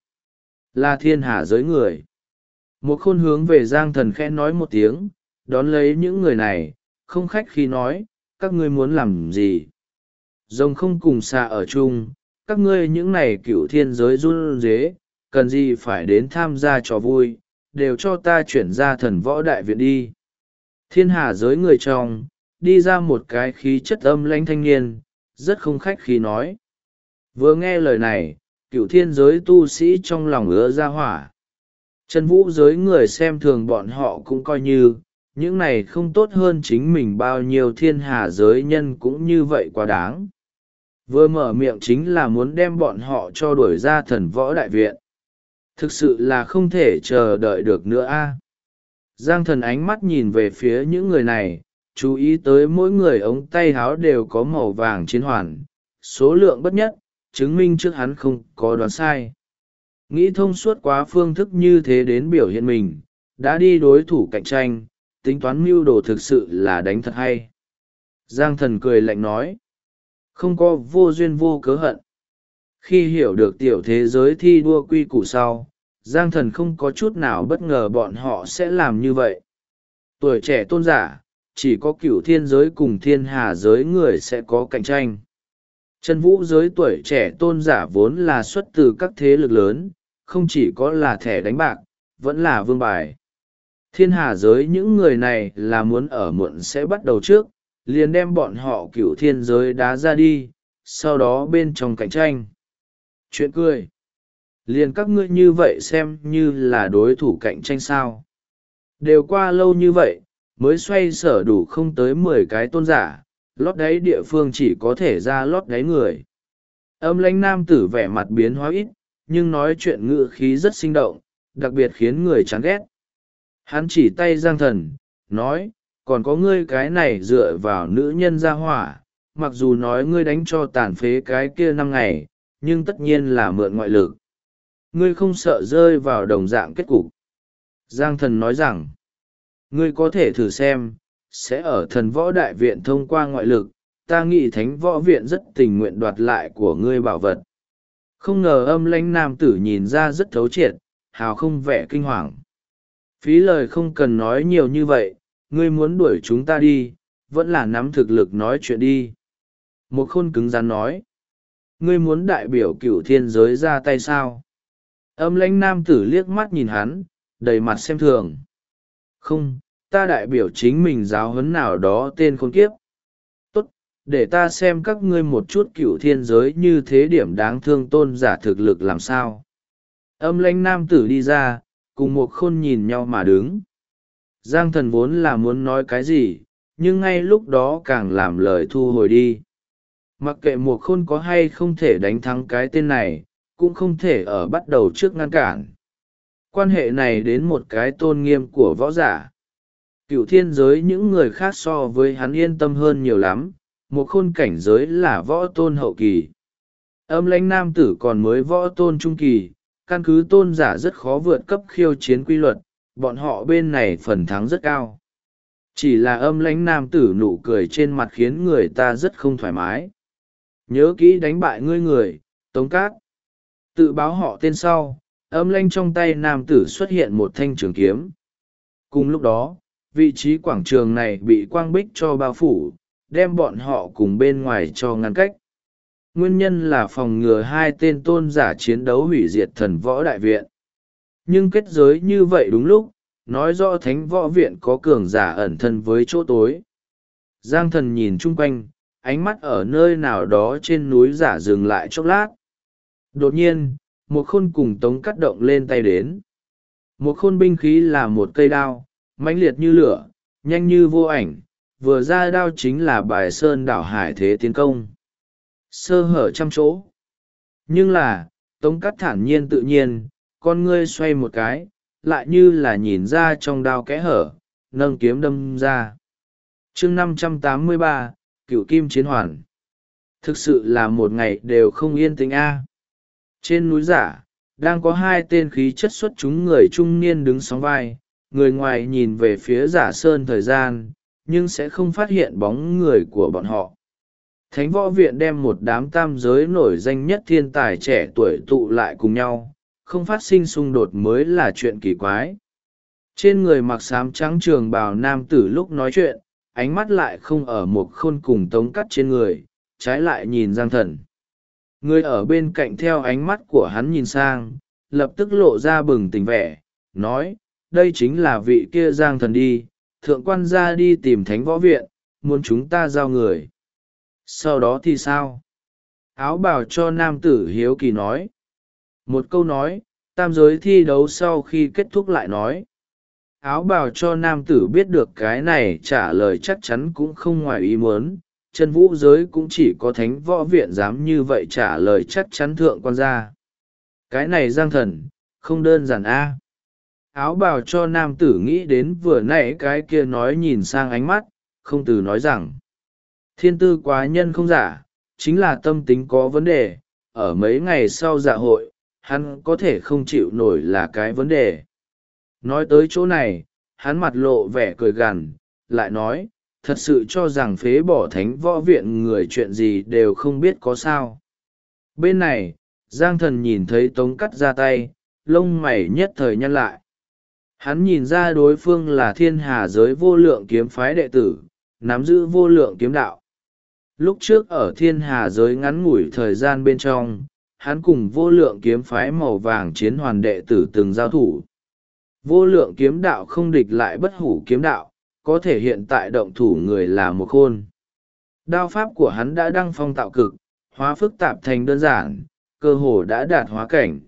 Là thiên hà giới người. Một khôn hướng về Giang Thần khẽ nói một tiếng, đón lấy những người này, không khách khi nói, các ngươi muốn làm gì. Rồng không cùng xa ở chung, các ngươi những này cựu thiên giới run rế, cần gì phải đến tham gia trò vui, đều cho ta chuyển ra Thần Võ Đại Viện đi. Thiên hà giới người trong, đi ra một cái khí chất âm lãnh thanh niên, rất không khách khí nói. Vừa nghe lời này, cựu thiên giới tu sĩ trong lòng ứa ra hỏa. Chân vũ giới người xem thường bọn họ cũng coi như, những này không tốt hơn chính mình bao nhiêu thiên hà giới nhân cũng như vậy quá đáng. Vừa mở miệng chính là muốn đem bọn họ cho đuổi ra Thần Võ Đại Viện. Thực sự là không thể chờ đợi được nữa a. Giang Thần ánh mắt nhìn về phía những người này, chú ý tới mỗi người ống tay áo đều có màu vàng chiến hoàn, số lượng bất nhất, chứng minh trước hắn không có đoán sai. Nghĩ thông suốt quá phương thức như thế đến biểu hiện mình, đã đi đối thủ cạnh tranh, tính toán mưu đồ thực sự là đánh thật hay. Giang Thần cười lạnh nói, không có vô duyên vô cớ hận. Khi hiểu được tiểu thế giới thi đua quy củ sau, Giang Thần không có chút nào bất ngờ bọn họ sẽ làm như vậy. Tuổi trẻ tôn giả, chỉ có cửu thiên giới cùng thiên hà giới người sẽ có cạnh tranh. Chân vũ giới tuổi trẻ tôn giả vốn là xuất từ các thế lực lớn, không chỉ có là thẻ đánh bạc, vẫn là vương bài. Thiên hà giới những người này là muốn ở muộn sẽ bắt đầu trước, liền đem bọn họ cửu thiên giới đá ra đi, sau đó bên trong cạnh tranh. Chuyện cười. Liền các ngươi như vậy xem như là đối thủ cạnh tranh sao. Đều qua lâu như vậy, mới xoay sở đủ không tới 10 cái tôn giả, lót đáy địa phương chỉ có thể ra lót đáy người. Âm lãnh nam tử vẻ mặt biến hóa ít, nhưng nói chuyện ngữ khí rất sinh động, đặc biệt khiến người chán ghét. Hắn chỉ tay Giang Thần, nói, còn có ngươi cái này dựa vào nữ nhân ra hỏa, mặc dù nói ngươi đánh cho tàn phế cái kia 5 ngày, nhưng tất nhiên là mượn ngoại lực. Ngươi không sợ rơi vào đồng dạng kết cục. Giang Thần nói rằng, ngươi có thể thử xem, sẽ ở Thần Võ Đại Viện thông qua ngoại lực, ta nghĩ Thánh Võ Viện rất tình nguyện đoạt lại của ngươi bảo vật. Không ngờ Âm Lãnh nam tử nhìn ra rất thấu triệt, hào không vẻ kinh hoàng. Phí lời không cần nói nhiều như vậy, ngươi muốn đuổi chúng ta đi, vẫn là nắm thực lực nói chuyện đi. Một Khôn cứng rắn nói, ngươi muốn đại biểu Cửu Thiên giới ra tay sao? Âm Lãnh nam tử liếc mắt nhìn hắn, đầy mặt xem thường. Không, ta đại biểu chính mình giáo huấn nào đó tên khốn kiếp. Tốt, để ta xem các ngươi một chút Cửu Thiên giới như thế điểm đáng thương tôn giả thực lực làm sao. Âm Lãnh nam tử đi ra, cùng Một Khôn nhìn nhau mà đứng. Giang Thần vốn là muốn nói cái gì, nhưng ngay lúc đó càng làm lời thu hồi đi. Mặc kệ Một Khôn có hay không thể đánh thắng cái tên này, cũng không thể ở bắt đầu trước ngăn cản. Quan hệ này đến một cái tôn nghiêm của võ giả. Cửu Thiên giới những người khác so với hắn yên tâm hơn nhiều lắm, Một Khôn cảnh giới là võ tôn hậu kỳ. Âm Lãnh nam tử còn mới võ tôn trung kỳ, căn cứ tôn giả rất khó vượt cấp khiêu chiến quy luật, bọn họ bên này phần thắng rất cao. Chỉ là Âm Lãnh nam tử nụ cười trên mặt khiến người ta rất không thoải mái. Nhớ kỹ đánh bại ngươi người, Tống Cát. Tự báo họ tên sau, Âm Lãnh trong tay nam tử xuất hiện một thanh trường kiếm. Cùng lúc đó, vị trí quảng trường này bị quang bích cho bao phủ, đem bọn họ cùng bên ngoài cho ngăn cách. Nguyên nhân là phòng ngừa hai tên tôn giả chiến đấu hủy diệt Thần Võ Đại Viện. Nhưng kết giới như vậy đúng lúc, nói rõ Thánh Võ Viện có cường giả ẩn thân với chỗ tối. Giang Thần nhìn chung quanh, ánh mắt ở nơi nào đó trên núi giả dừng lại chốc lát. Đột nhiên, Một Khôn cùng Tống Cát động lên tay đến. Một Khôn binh khí là một cây đao, mãnh liệt như lửa, nhanh như vô ảnh, vừa ra đao chính là bài sơn đảo hải thế tiến công. Sơ hở trăm chỗ. Nhưng là, Tống Cát thản nhiên tự nhiên, con ngươi xoay một cái, lại như là nhìn ra trong đao kẽ hở, nâng kiếm đâm ra. chương 583, Cửu Kim Chiến Hoàn. Thực sự là một ngày đều không yên tĩnh a. Trên núi giả, đang có hai tên khí chất xuất chúng người trung niên đứng sóng vai, người ngoài nhìn về phía giả sơn thời gian, nhưng sẽ không phát hiện bóng người của bọn họ. Thánh Võ Viện đem một đám tam giới nổi danh nhất thiên tài trẻ tuổi tụ lại cùng nhau, không phát sinh xung đột mới là chuyện kỳ quái. Trên người mặc xám trắng trường bào nam tử lúc nói chuyện, ánh mắt lại không ở Một Khôn cùng Tống Cát trên người, trái lại nhìn Giang Thần. Người ở bên cạnh theo ánh mắt của hắn nhìn sang, lập tức lộ ra bừng tỉnh vẻ, nói, đây chính là vị kia Giang Thần đi, thượng quan gia đi tìm Thánh Võ Viện, muốn chúng ta giao người. Sau đó thì sao? Áo bào cho nam tử hiếu kỳ nói. Một câu nói, tam giới thi đấu sau khi kết thúc lại nói. Áo bào cho nam tử biết được cái này trả lời chắc chắn cũng không ngoài ý muốn, chân vũ giới cũng chỉ có Thánh Võ Viện dám như vậy trả lời chắc chắn thượng quan gia. Cái này Giang Thần, không đơn giản a. Áo bào cho nam tử nghĩ đến vừa nãy cái kia nói nhìn sang ánh mắt, không từ nói rằng. Thiên tư quá nhân không giả, chính là tâm tính có vấn đề, ở mấy ngày sau dạ hội, hắn có thể không chịu nổi là cái vấn đề. Nói tới chỗ này, hắn mặt lộ vẻ cười gằn, lại nói, thật sự cho rằng phế bỏ Thánh Võ Viện người chuyện gì đều không biết có sao. Bên này, Giang Thần nhìn thấy Tống Cát ra tay, lông mày nhất thời nhăn lại. Hắn nhìn ra đối phương là thiên hà giới vô lượng kiếm phái đệ tử, nắm giữ vô lượng kiếm đạo. Lúc trước ở thiên hà giới ngắn ngủi thời gian bên trong, hắn cùng vô lượng kiếm phái màu vàng chiến hoàn đệ tử từng giao thủ. Vô lượng kiếm đạo không địch lại bất hủ kiếm đạo, có thể hiện tại động thủ người là Một Khôn. Đao pháp của hắn đã đăng phong tạo cực, hóa phức tạp thành đơn giản, cơ hồ đã đạt hóa cảnh.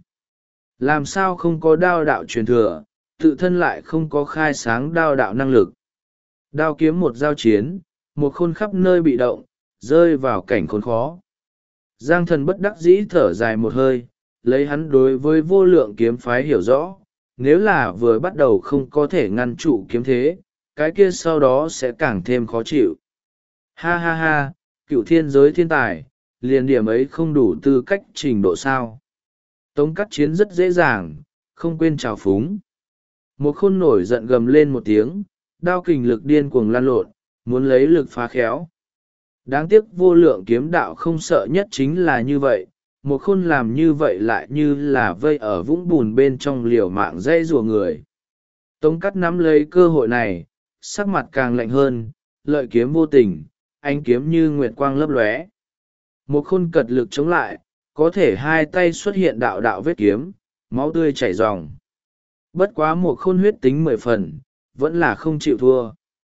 Làm sao không có đao đạo truyền thừa, tự thân lại không có khai sáng đao đạo năng lực. Đao kiếm một giao chiến, Một Khôn khắp nơi bị động, rơi vào cảnh khốn khó. Giang Thần bất đắc dĩ thở dài một hơi, lấy hắn đối với vô lượng kiếm phái hiểu rõ, nếu là vừa bắt đầu không có thể ngăn trụ kiếm thế, cái kia sau đó sẽ càng thêm khó chịu. Ha ha ha, cựu thiên giới thiên tài, liền điểm ấy không đủ tư cách trình độ sao. Tống cắt chiến rất dễ dàng, không quên trào phúng. Một khôn nổi giận gầm lên một tiếng, đao kình lực điên cuồng lan lộn, muốn lấy lực phá khéo. Đáng tiếc vô lượng kiếm đạo không sợ nhất chính là như vậy, một khôn làm như vậy lại như là vây ở vũng bùn bên trong liều mạng dây rùa người. Tống cắt nắm lấy cơ hội này, sắc mặt càng lạnh hơn, lợi kiếm vô tình, ánh kiếm như nguyệt quang lấp lóe. Một khôn cật lực chống lại, có thể hai tay xuất hiện đạo đạo vết kiếm, máu tươi chảy ròng. Bất quá một khôn huyết tính 10 phần, vẫn là không chịu thua.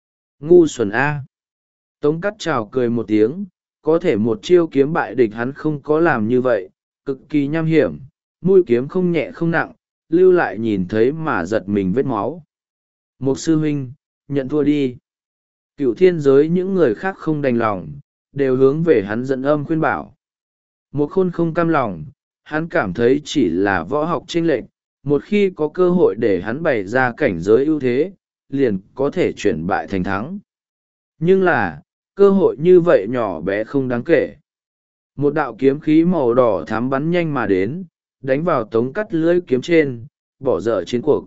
Ngu xuẩn A. Tống cắt chào cười một tiếng, có thể một chiêu kiếm bại địch hắn không có làm như vậy, cực kỳ nham hiểm, mũi kiếm không nhẹ không nặng, lưu lại nhìn thấy mà giật mình vết máu. Một sư huynh, nhận thua đi. Cựu thiên giới những người khác không đành lòng, đều hướng về hắn dẫn âm khuyên bảo. Một khôn không cam lòng, hắn cảm thấy chỉ là võ học chênh lệch, một khi có cơ hội để hắn bày ra cảnh giới ưu thế, liền có thể chuyển bại thành thắng. Nhưng là, cơ hội như vậy nhỏ bé không đáng kể. Một đạo kiếm khí màu đỏ thám bắn nhanh mà đến, đánh vào tống cắt lưỡi kiếm trên, bỏ dở chiến cuộc.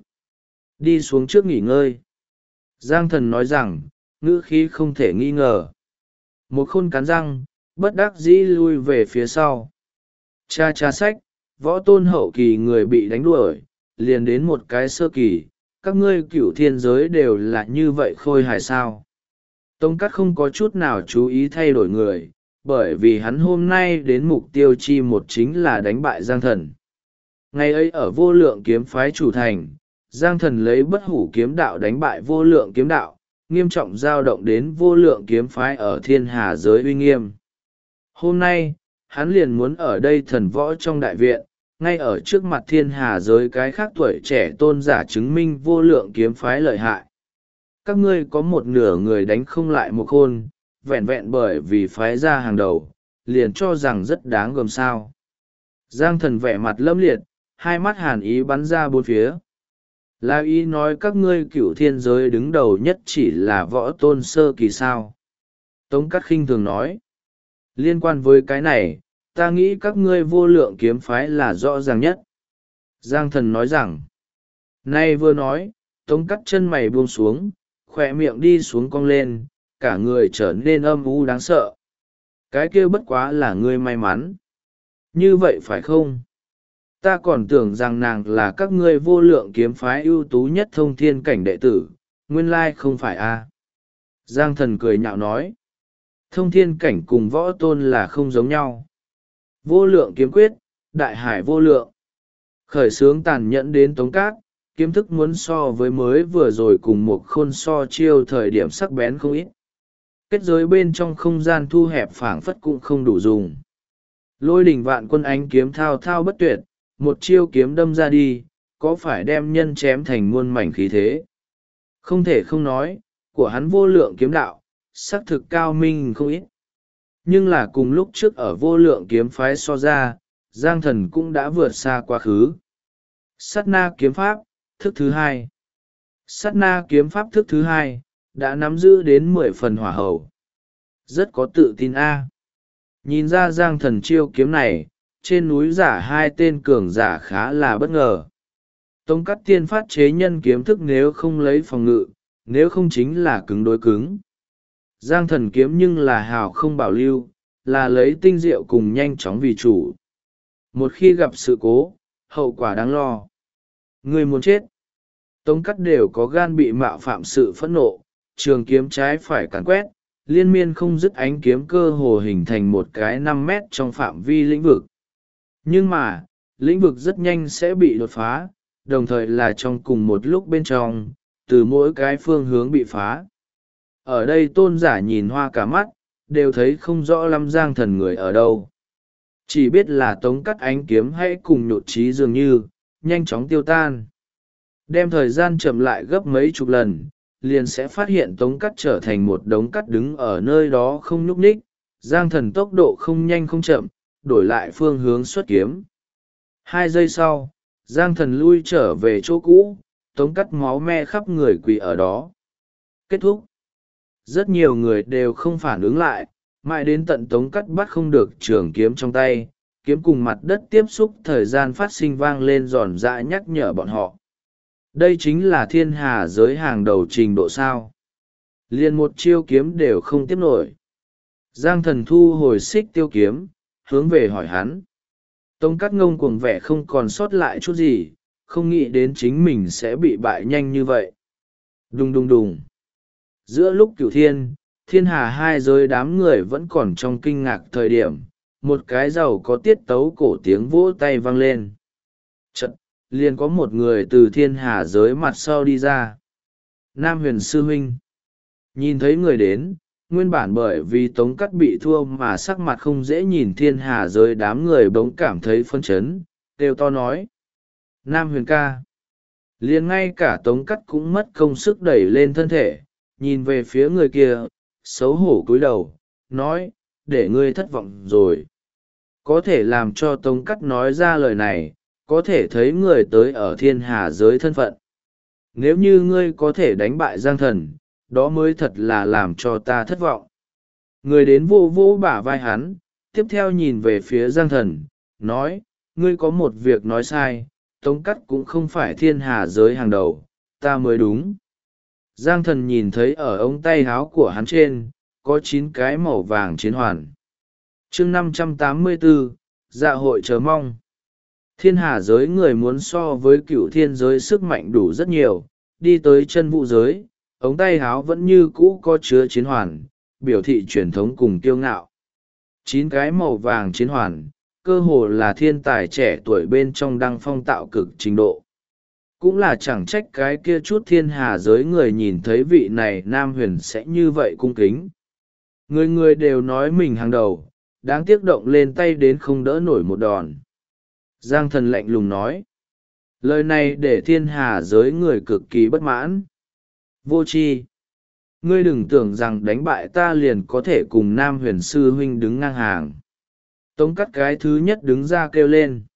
Đi xuống trước nghỉ ngơi. Giang thần nói rằng, ngữ khí không thể nghi ngờ. Một khôn cắn răng, bất đắc dĩ lui về phía sau. Cha sách, võ tôn hậu kỳ người bị đánh đuổi, liền đến một cái sơ kỳ, các ngươi cửu thiên giới đều là như vậy khôi hài sao. Tống cắt không có chút nào chú ý thay đổi người, bởi vì hắn hôm nay đến mục tiêu chi một chính là đánh bại Giang thần. Ngày ấy ở vô lượng kiếm phái chủ thành, Giang thần lấy bất hủ kiếm đạo đánh bại vô lượng kiếm đạo, nghiêm trọng dao động đến vô lượng kiếm phái ở thiên hà giới uy nghiêm. Hôm nay, hắn liền muốn ở đây thần võ trong đại viện, ngay ở trước mặt thiên hà giới cái khác tuổi trẻ tôn giả chứng minh vô lượng kiếm phái lợi hại. Các ngươi có một nửa người đánh không lại một khôn, vẹn vẹn bởi vì phái ra hàng đầu, liền cho rằng rất đáng gờm sao. Giang thần vẻ mặt lâm liệt, hai mắt hàn ý bắn ra bốn phía. Là ý nói các ngươi cửu thiên giới đứng đầu nhất chỉ là võ tôn sơ kỳ sao. Tống Cát khinh thường nói. Liên quan với cái này, ta nghĩ các ngươi vô lượng kiếm phái là rõ ràng nhất. Giang thần nói rằng. Nay vừa nói, Tống Cát chân mày buông xuống, khỏe miệng đi xuống cong lên, cả người trở nên âm u đáng sợ. Cái kia bất quá là ngươi may mắn. Như vậy phải không? Ta còn tưởng rằng nàng là các ngươi vô lượng kiếm phái ưu tú nhất thông thiên cảnh đệ tử, nguyên lai không phải a. Giang thần cười nhạo nói. Thông thiên cảnh cùng võ tôn là không giống nhau. Vô lượng kiếm quyết, đại hải vô lượng. Khởi xướng tàn nhẫn đến Tống Cát, kiếm thức muốn so với mới vừa rồi cùng một khôn so chiêu thời điểm sắc bén không ít. Kết giới bên trong không gian thu hẹp phảng phất cũng không đủ dùng. Lôi đỉnh vạn quân ánh kiếm thao thao bất tuyệt, một chiêu kiếm đâm ra đi, có phải đem nhân chém thành muôn mảnh khí thế. Không thể không nói, của hắn vô lượng kiếm đạo, xác thực cao minh không ít. Nhưng là cùng lúc trước ở vô lượng kiếm phái so ra, Giang thần cũng đã vượt xa quá khứ. Sát na kiếm pháp, thức thứ hai. Sát na kiếm pháp thức thứ hai, đã nắm giữ đến 10 phần hỏa hầu. Rất có tự tin a. Nhìn ra Giang thần chiêu kiếm này, trên núi giả hai tên cường giả khá là bất ngờ. Tống Cát tiên phát chế nhân kiếm thức nếu không lấy phòng ngự, nếu không chính là cứng đối cứng. Giang thần kiếm nhưng là hào không bảo lưu, là lấy tinh diệu cùng nhanh chóng vì chủ. Một khi gặp sự cố, hậu quả đáng lo. Người muốn chết. Tống Cát đều có gan bị mạo phạm sự phẫn nộ, trường kiếm trái phải càn quét, liên miên không dứt ánh kiếm cơ hồ hình thành một cái 5 mét trong phạm vi lĩnh vực. Nhưng mà, lĩnh vực rất nhanh sẽ bị đột phá, đồng thời là trong cùng một lúc bên trong, từ mỗi cái phương hướng bị phá. Ở đây tôn giả nhìn hoa cả mắt, đều thấy không rõ lắm Giang thần người ở đâu. Chỉ biết là Tống Cát ánh kiếm hãy cùng nhột trí dường như, nhanh chóng tiêu tan. Đem thời gian chậm lại gấp mấy chục lần, liền sẽ phát hiện Tống Cát trở thành một đống cát đứng ở nơi đó không nhúc nhích. Giang thần tốc độ không nhanh không chậm, đổi lại phương hướng xuất kiếm. 2 giây sau, Giang thần lui trở về chỗ cũ, Tống Cát máu me khắp người quỳ ở đó. Kết thúc. Rất nhiều người đều không phản ứng lại, Mãi đến tận Tống Cắt bắt không được trường kiếm trong tay, kiếm cùng mặt đất tiếp xúc thời gian phát sinh vang lên giòn giã nhắc nhở bọn họ. Đây chính là thiên hà giới hàng đầu trình độ sao. Liền một chiêu kiếm đều không tiếp nổi. Giang Thần thu hồi xích tiêu kiếm, hướng về hỏi hắn. Tống Cắt ngông cuồng vẻ không còn sót lại chút gì, không nghĩ đến chính mình sẽ bị bại nhanh như vậy. Đùng đùng đùng. Giữa lúc Cửu Thiên, thiên hà hai giới đám người vẫn còn trong kinh ngạc thời điểm, một cái giàu có tiết tấu cổ tiếng vỗ tay vang lên. Chật, liền có một người từ thiên hà giới mặt sau đi ra. Nam Huyền sư huynh. Nhìn thấy người đến, nguyên bản bởi vì Tống Cắt bị thua mà sắc mặt không dễ nhìn thiên hà giới đám người bỗng cảm thấy phân chấn, kêu to nói. Nam Huyền ca. Liền ngay cả Tống Cắt cũng mất công sức đẩy lên thân thể, nhìn về phía người kia, xấu hổ cúi đầu, nói, để ngươi thất vọng rồi. Có thể làm cho Tống Cắt nói ra lời này, có thể thấy người tới ở thiên hà giới thân phận. Nếu như ngươi có thể đánh bại Giang Thần, đó mới thật là làm cho ta thất vọng. Người đến vô vô bả vai hắn, tiếp theo nhìn về phía Giang Thần, nói, ngươi có một việc nói sai, Tống Cắt cũng không phải thiên hà giới hàng đầu, ta mới đúng. Giang Thần nhìn thấy ở ống tay áo của hắn trên, có 9 cái màu vàng chiến hoàn. chương 584, dạ hội chờ mong. Thiên hà giới người muốn so với Cửu Thiên giới sức mạnh đủ rất nhiều, đi tới chân vũ giới, ống tay áo vẫn như cũ có chứa chiến hoàn, biểu thị truyền thống cùng kiêu ngạo. 9 cái màu vàng chiến hoàn, cơ hồ là thiên tài trẻ tuổi bên trong đăng phong tạo cực trình độ. Cũng là chẳng trách cái kia chút thiên hà giới người nhìn thấy vị này Nam Huyền sẽ như vậy cung kính. Người người đều nói mình hàng đầu, đáng tiếc động lên tay đến không đỡ nổi một đòn. Giang Thần lạnh lùng nói. Lời này để thiên hà giới người cực kỳ bất mãn. Vô tri, ngươi đừng tưởng rằng đánh bại ta liền có thể cùng Nam Huyền sư huynh đứng ngang hàng. Tống Cắt cái thứ nhất đứng ra kêu lên.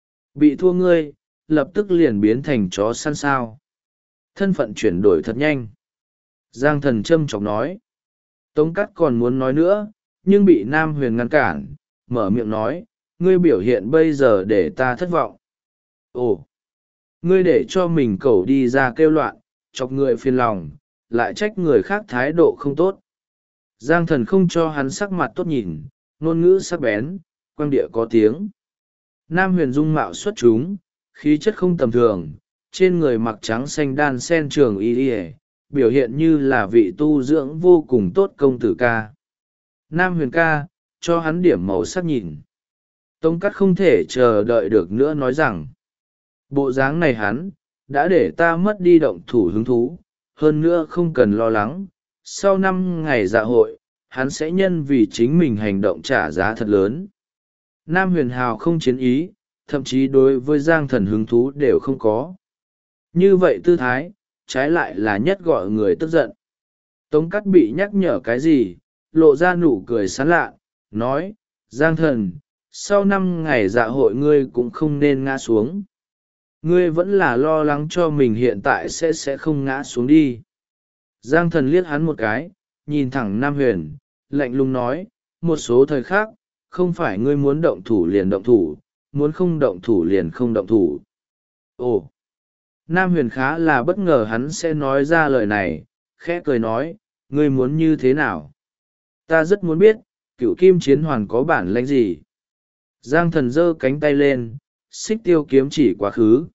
Bị thua ngươi, lập tức liền biến thành chó săn sao. Thân phận chuyển đổi thật nhanh. Giang Thần châm chọc nói. Tống Cắt còn muốn nói nữa, nhưng bị Nam Huyền ngăn cản, mở miệng nói, ngươi biểu hiện bây giờ để ta thất vọng. Ồ, ngươi để cho mình cẩu đi ra kêu loạn, chọc người phiền lòng, lại trách người khác thái độ không tốt. Giang Thần không cho hắn sắc mặt tốt nhìn, ngôn ngữ sắc bén, quang địa có tiếng. Nam Huyền dung mạo xuất chúng, khí chất không tầm thường, trên người mặc trắng xanh đan sen trường y y, biểu hiện như là vị tu dưỡng vô cùng tốt công tử ca. Nam Huyền ca, cho hắn điểm màu sắc nhìn. Tống Cắt không thể chờ đợi được nữa nói rằng, bộ dáng này hắn, đã để ta mất đi động thủ hứng thú, hơn nữa không cần lo lắng, sau 5 ngày dạ hội, hắn sẽ nhân vì chính mình hành động trả giá thật lớn. Nam Huyền hào không chiến ý, thậm chí đối với Giang Thần hứng thú đều không có. Như vậy tư thái, trái lại là nhất gọi người tức giận. Tống Cắt bị nhắc nhở cái gì, lộ ra nụ cười sán lạ, nói, Giang Thần, sau 5 ngày dạ hội ngươi cũng không nên ngã xuống. Ngươi vẫn là lo lắng cho mình hiện tại sẽ không ngã xuống đi. Giang Thần liếc hắn một cái, nhìn thẳng Nam Huyền, lạnh lùng nói, một số thời khác, không phải ngươi muốn động thủ liền động thủ, muốn không động thủ liền không động thủ. Ồ! Nam Huyền khá là bất ngờ hắn sẽ nói ra lời này, khẽ cười nói, ngươi muốn như thế nào? Ta rất muốn biết, Cửu Kim chiến hoàn có bản lĩnh gì? Giang Thần giơ cánh tay lên, xích tiêu kiếm chỉ quá khứ.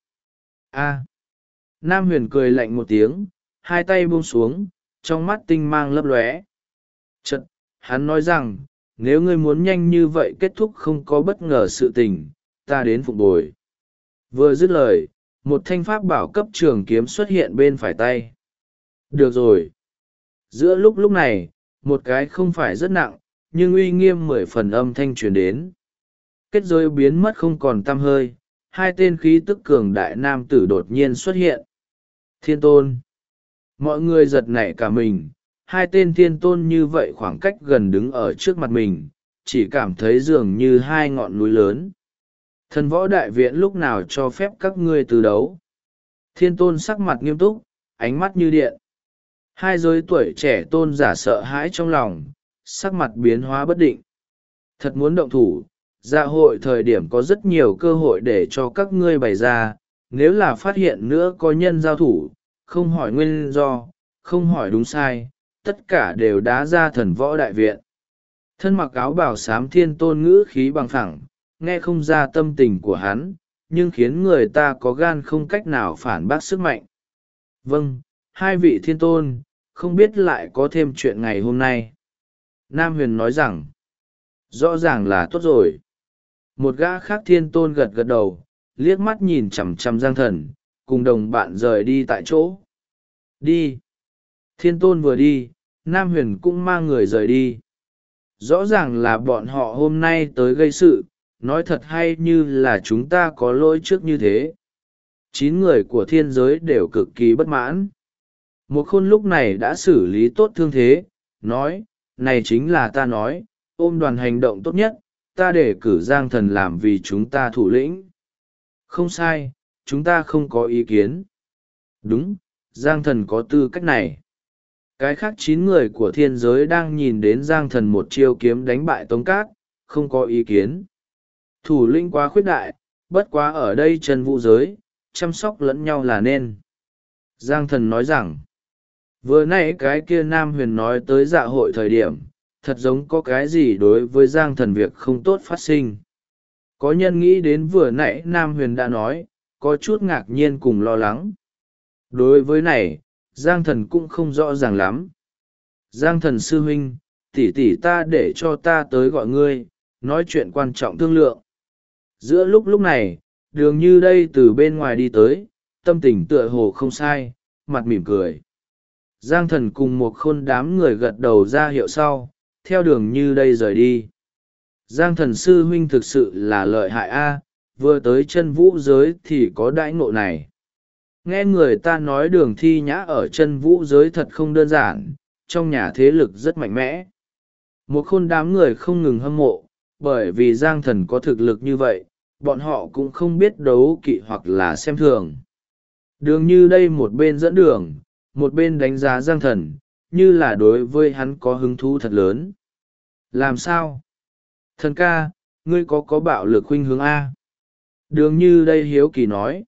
A! Nam Huyền cười lạnh một tiếng, hai tay buông xuống, trong mắt tinh mang lấp lóe. Chật, hắn nói rằng, nếu ngươi muốn nhanh như vậy kết thúc không có bất ngờ sự tình, ta đến phục bồi. Vừa dứt lời, một thanh pháp bảo cấp trường kiếm xuất hiện bên phải tay. Được rồi. Giữa lúc này, một cái không phải rất nặng, nhưng uy nghiêm 10 phần âm thanh truyền đến. Kết giới biến mất không còn tăm hơi, hai tên khí tức cường đại nam tử đột nhiên xuất hiện. Thiên tôn. Mọi người giật nảy cả mình, hai tên thiên tôn như vậy khoảng cách gần đứng ở trước mặt mình, chỉ cảm thấy dường như hai ngọn núi lớn. Thần võ đại viện lúc nào cho phép các ngươi từ đấu? Thiên tôn sắc mặt nghiêm túc, ánh mắt như điện. Hai giới tuổi trẻ tôn giả sợ hãi trong lòng, sắc mặt biến hóa bất định. Thật muốn động thủ, dạ hội thời điểm có rất nhiều cơ hội để cho các ngươi bày ra, nếu là phát hiện nữa có nhân giao thủ, không hỏi nguyên do, không hỏi đúng sai, tất cả đều đá ra thần võ đại viện. Thân mặc áo bào xám thiên tôn ngữ khí bằng phẳng, nghe không ra tâm tình của hắn, nhưng khiến người ta có gan không cách nào phản bác sức mạnh. Vâng, hai vị thiên tôn, không biết lại có thêm chuyện ngày hôm nay. Nam Huyền nói rằng, rõ ràng là tốt rồi. Một gã khác thiên tôn gật gật đầu, liếc mắt nhìn chằm chằm Giang Thần, cùng đồng bạn rời đi tại chỗ. Đi. Thiên tôn vừa đi, Nam Huyền cũng mang người rời đi. Rõ ràng là bọn họ hôm nay tới gây sự, nói thật hay như là chúng ta có lỗi trước như thế. 9 người của thiên giới đều cực kỳ bất mãn. Một khôn lúc này đã xử lý tốt thương thế, nói, này chính là ta nói, ôm đoàn hành động tốt nhất, ta để cử Giang Thần làm vì chúng ta thủ lĩnh. Không sai, chúng ta không có ý kiến. Đúng, Giang Thần có tư cách này. Cái khác 9 người của thiên giới đang nhìn đến Giang Thần một chiêu kiếm đánh bại Tống Cát, không có ý kiến. Thủ lĩnh quá khuyết đại, bất quá ở đây Trần Vũ giới, chăm sóc lẫn nhau là nên. Giang Thần nói rằng, vừa nãy cái kia Nam Huyền nói tới dạ hội thời điểm, thật giống có cái gì đối với Giang Thần việc không tốt phát sinh. Có nhân nghĩ đến vừa nãy Nam Huyền đã nói, có chút ngạc nhiên cùng lo lắng. Đối với này, Giang Thần cũng không rõ ràng lắm. Giang Thần sư huynh, tỷ tỷ ta để cho ta tới gọi ngươi, nói chuyện quan trọng thương lượng. Giữa lúc này, Đường Như đây từ bên ngoài đi tới, tâm tình tựa hồ không sai, mặt mỉm cười. Giang Thần cùng một khôn đám người gật đầu ra hiệu sau, theo Đường Như đây rời đi. Giang Thần sư huynh thực sự là lợi hại a, vừa tới chân vũ giới thì có đãi ngộ này. Nghe người ta nói Đường Thi Nhã ở chân vũ giới thật không đơn giản, trong nhà thế lực rất mạnh mẽ. Một khôn đám người không ngừng hâm mộ, bởi vì Giang Thần có thực lực như vậy, bọn họ cũng không biết đấu kỵ hoặc là xem thường. Đường Như đây một bên dẫn đường, một bên đánh giá Giang Thần, như là đối với hắn có hứng thú thật lớn. Làm sao? Thần ca, ngươi có bạo lực khuynh hướng A? Đường Như đây hiếu kỳ nói.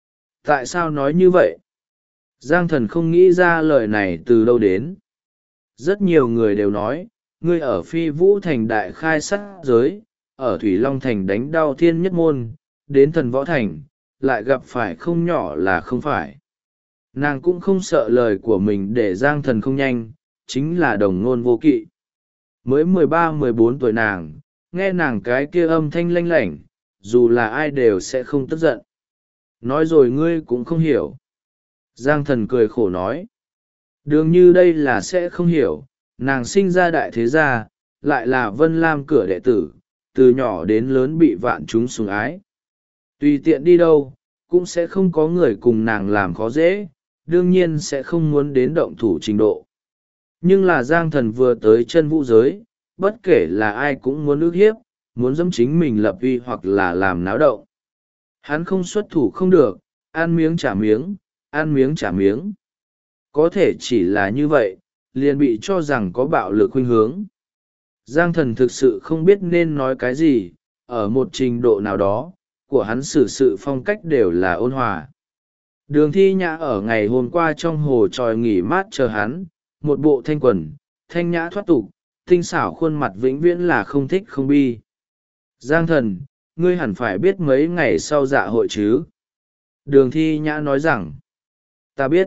Tại sao nói như vậy? Giang Thần không nghĩ ra lời này từ đâu đến. Rất nhiều người đều nói, ngươi ở Phi Vũ Thành đại khai sát giới, ở Thủy Long Thành đánh đau thiên nhất môn, đến Thần Võ Thành, lại gặp phải không nhỏ là không phải. Nàng cũng không sợ lời của mình để Giang Thần không nhanh, chính là đồng ngôn vô kỵ. Mới 13-14 tuổi nàng, nghe nàng cái kia âm thanh lanh lảnh, dù là ai đều sẽ không tức giận. Nói rồi ngươi cũng không hiểu. Giang Thần cười khổ nói. Đường Như đây là sẽ không hiểu, nàng sinh ra đại thế gia, lại là Vân Lam cửa đệ tử, từ nhỏ đến lớn bị vạn chúng sủng ái. Tùy tiện đi đâu, cũng sẽ không có người cùng nàng làm khó dễ, đương nhiên sẽ không muốn đến động thủ trình độ. Nhưng là Giang Thần vừa tới chân vũ giới, bất kể là ai cũng muốn ức hiếp, muốn dẫm chính mình lập uy hoặc là làm náo động. Hắn không xuất thủ không được, ăn miếng trả miếng, ăn miếng trả miếng. Có thể chỉ là như vậy, liền bị cho rằng có bạo lực khuynh hướng. Giang Thần thực sự không biết nên nói cái gì, ở một trình độ nào đó, của hắn xử sự phong cách đều là ôn hòa. Đường Thi Nhã ở ngày hôm qua trong hồ tròi nghỉ mát chờ hắn, một bộ thanh quần, thanh nhã thoát tục, tinh xảo khuôn mặt vĩnh viễn là không thích không bi. Giang Thần, ngươi hẳn phải biết mấy ngày sau dạ hội chứ? Đường Thi Nhã nói rằng, ta biết.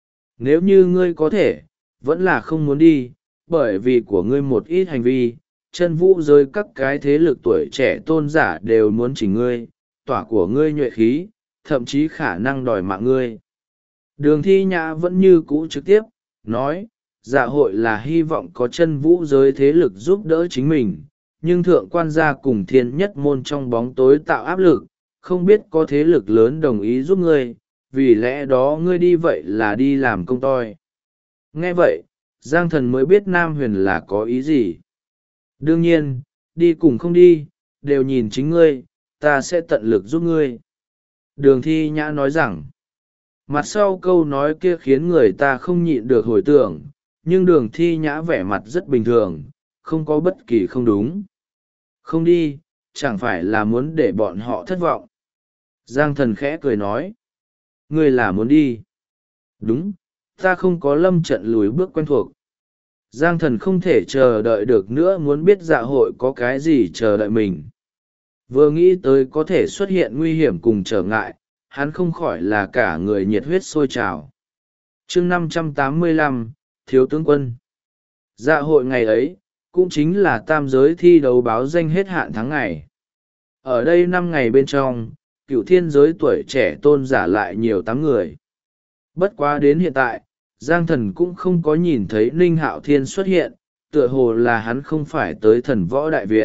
Nếu như ngươi có thể, vẫn là không muốn đi, bởi vì của ngươi một ít hành vi, chân vũ giới các cái thế lực tuổi trẻ tôn giả đều muốn chỉnh ngươi, tỏa của ngươi nhuệ khí, thậm chí khả năng đòi mạng ngươi. Đường Thi Nhã vẫn như cũ trực tiếp, nói, dạ hội là hy vọng có chân vũ giới thế lực giúp đỡ chính mình, nhưng thượng quan gia cùng thiên nhất môn trong bóng tối tạo áp lực, không biết có thế lực lớn đồng ý giúp ngươi, vì lẽ đó ngươi đi vậy là đi làm công toi. Nghe vậy, Giang Thần mới biết Nam Huyền là có ý gì. Đương nhiên, đi cùng không đi, đều nhìn chính ngươi, ta sẽ tận lực giúp ngươi. Đường Thi Nhã nói rằng, mặt sau câu nói kia khiến người ta không nhịn được hồi tưởng, nhưng Đường Thi Nhã vẻ mặt rất bình thường, không có bất kỳ không đúng. Không đi, chẳng phải là muốn để bọn họ thất vọng. Giang Thần khẽ cười nói. Ngươi là muốn đi? Đúng, ta không có lâm trận lùi bước quen thuộc. Giang Thần không thể chờ đợi được nữa, muốn biết dạ hội có cái gì chờ đợi mình. Vừa nghĩ tới có thể xuất hiện nguy hiểm cùng trở ngại, hắn không khỏi là cả người nhiệt huyết sôi trào. chương 585, Thiếu tướng quân. Dạ hội ngày ấy, cũng chính là tam giới thi đấu báo danh hết hạn tháng ngày. Ở đây 5 ngày bên trong, cựu thiên giới tuổi trẻ tôn giả lại nhiều 8 người. Bất quá đến hiện tại, Giang Thần cũng không có nhìn thấy Ninh Hạo Thiên xuất hiện, tựa hồ là hắn không phải tới Thần Võ Đại Viện.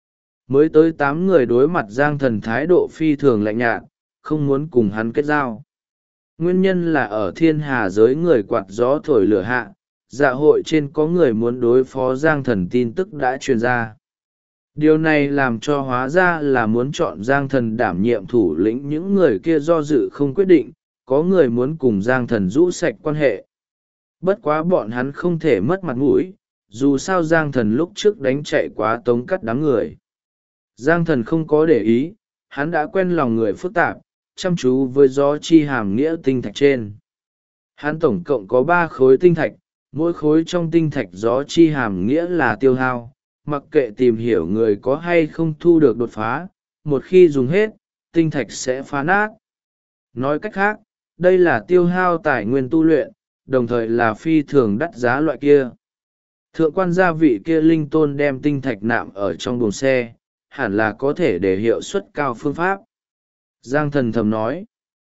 Mới tới 8 người đối mặt Giang Thần thái độ phi thường lạnh nhạt, không muốn cùng hắn kết giao. Nguyên nhân là ở thiên hà giới người quạt gió thổi lửa hạ, dạ hội trên có người muốn đối phó Giang Thần tin tức đã truyền ra. Điều này làm cho hóa ra là muốn chọn Giang Thần đảm nhiệm thủ lĩnh, những người kia do dự không quyết định, có người muốn cùng Giang Thần rũ sạch quan hệ. Bất quá bọn hắn không thể mất mặt mũi, dù sao Giang Thần lúc trước đánh chạy quá tống cắt đám người. Giang Thần không có để ý, hắn đã quen lòng người phức tạp, chăm chú với gió chi hàm nghĩa tinh thạch trên. Hắn tổng cộng có 3 khối tinh thạch, mỗi khối trong tinh thạch gió chi hàm nghĩa là tiêu hao, mặc kệ tìm hiểu người có hay không thu được đột phá, một khi dùng hết, tinh thạch sẽ phá nát. Nói cách khác, đây là tiêu hao tài nguyên tu luyện, đồng thời là phi thường đắt giá loại kia. Thượng quan gia vị kia linh tôn đem tinh thạch nạm ở trong buồng xe, hẳn là có thể để hiệu suất cao phương pháp. Giang Thần thầm nói,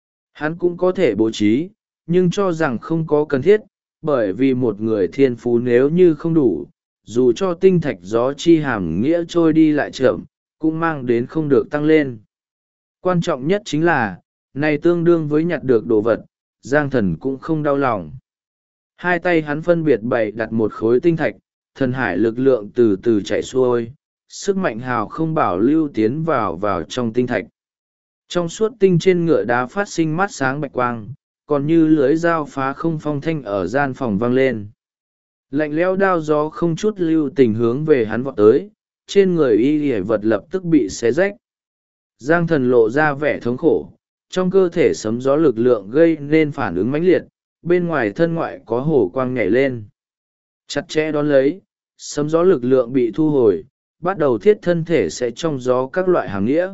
hắn cũng có thể bố trí, nhưng cho rằng không có cần thiết, bởi vì một người thiên phú nếu như không đủ, dù cho tinh thạch gió chi hàm nghĩa trôi đi lại chậm, cũng mang đến không được tăng lên. Quan trọng nhất chính là, này tương đương với nhặt được đồ vật, Giang Thần cũng không đau lòng. Hai tay hắn phân biệt bày đặt một khối tinh thạch, thần hải lực lượng từ từ chạy xuôi, sức mạnh hào không bảo lưu tiến vào trong tinh thạch. Trong suốt tinh trên ngựa đá phát sinh mắt sáng bạch quang, còn như lưới dao phá không phong thanh ở gian phòng vang lên. Lạnh lẽo đao gió không chút lưu tình hướng về hắn vọt tới, trên người y hề vật lập tức bị xé rách. Giang Thần lộ ra vẻ thống khổ, trong cơ thể sấm gió lực lượng gây nên phản ứng mãnh liệt, bên ngoài thân ngoại có hổ quang nhảy lên. Chặt chẽ đón lấy, sấm gió lực lượng bị thu hồi, bắt đầu thiết thân thể sẽ trong gió các loại hàng nghĩa.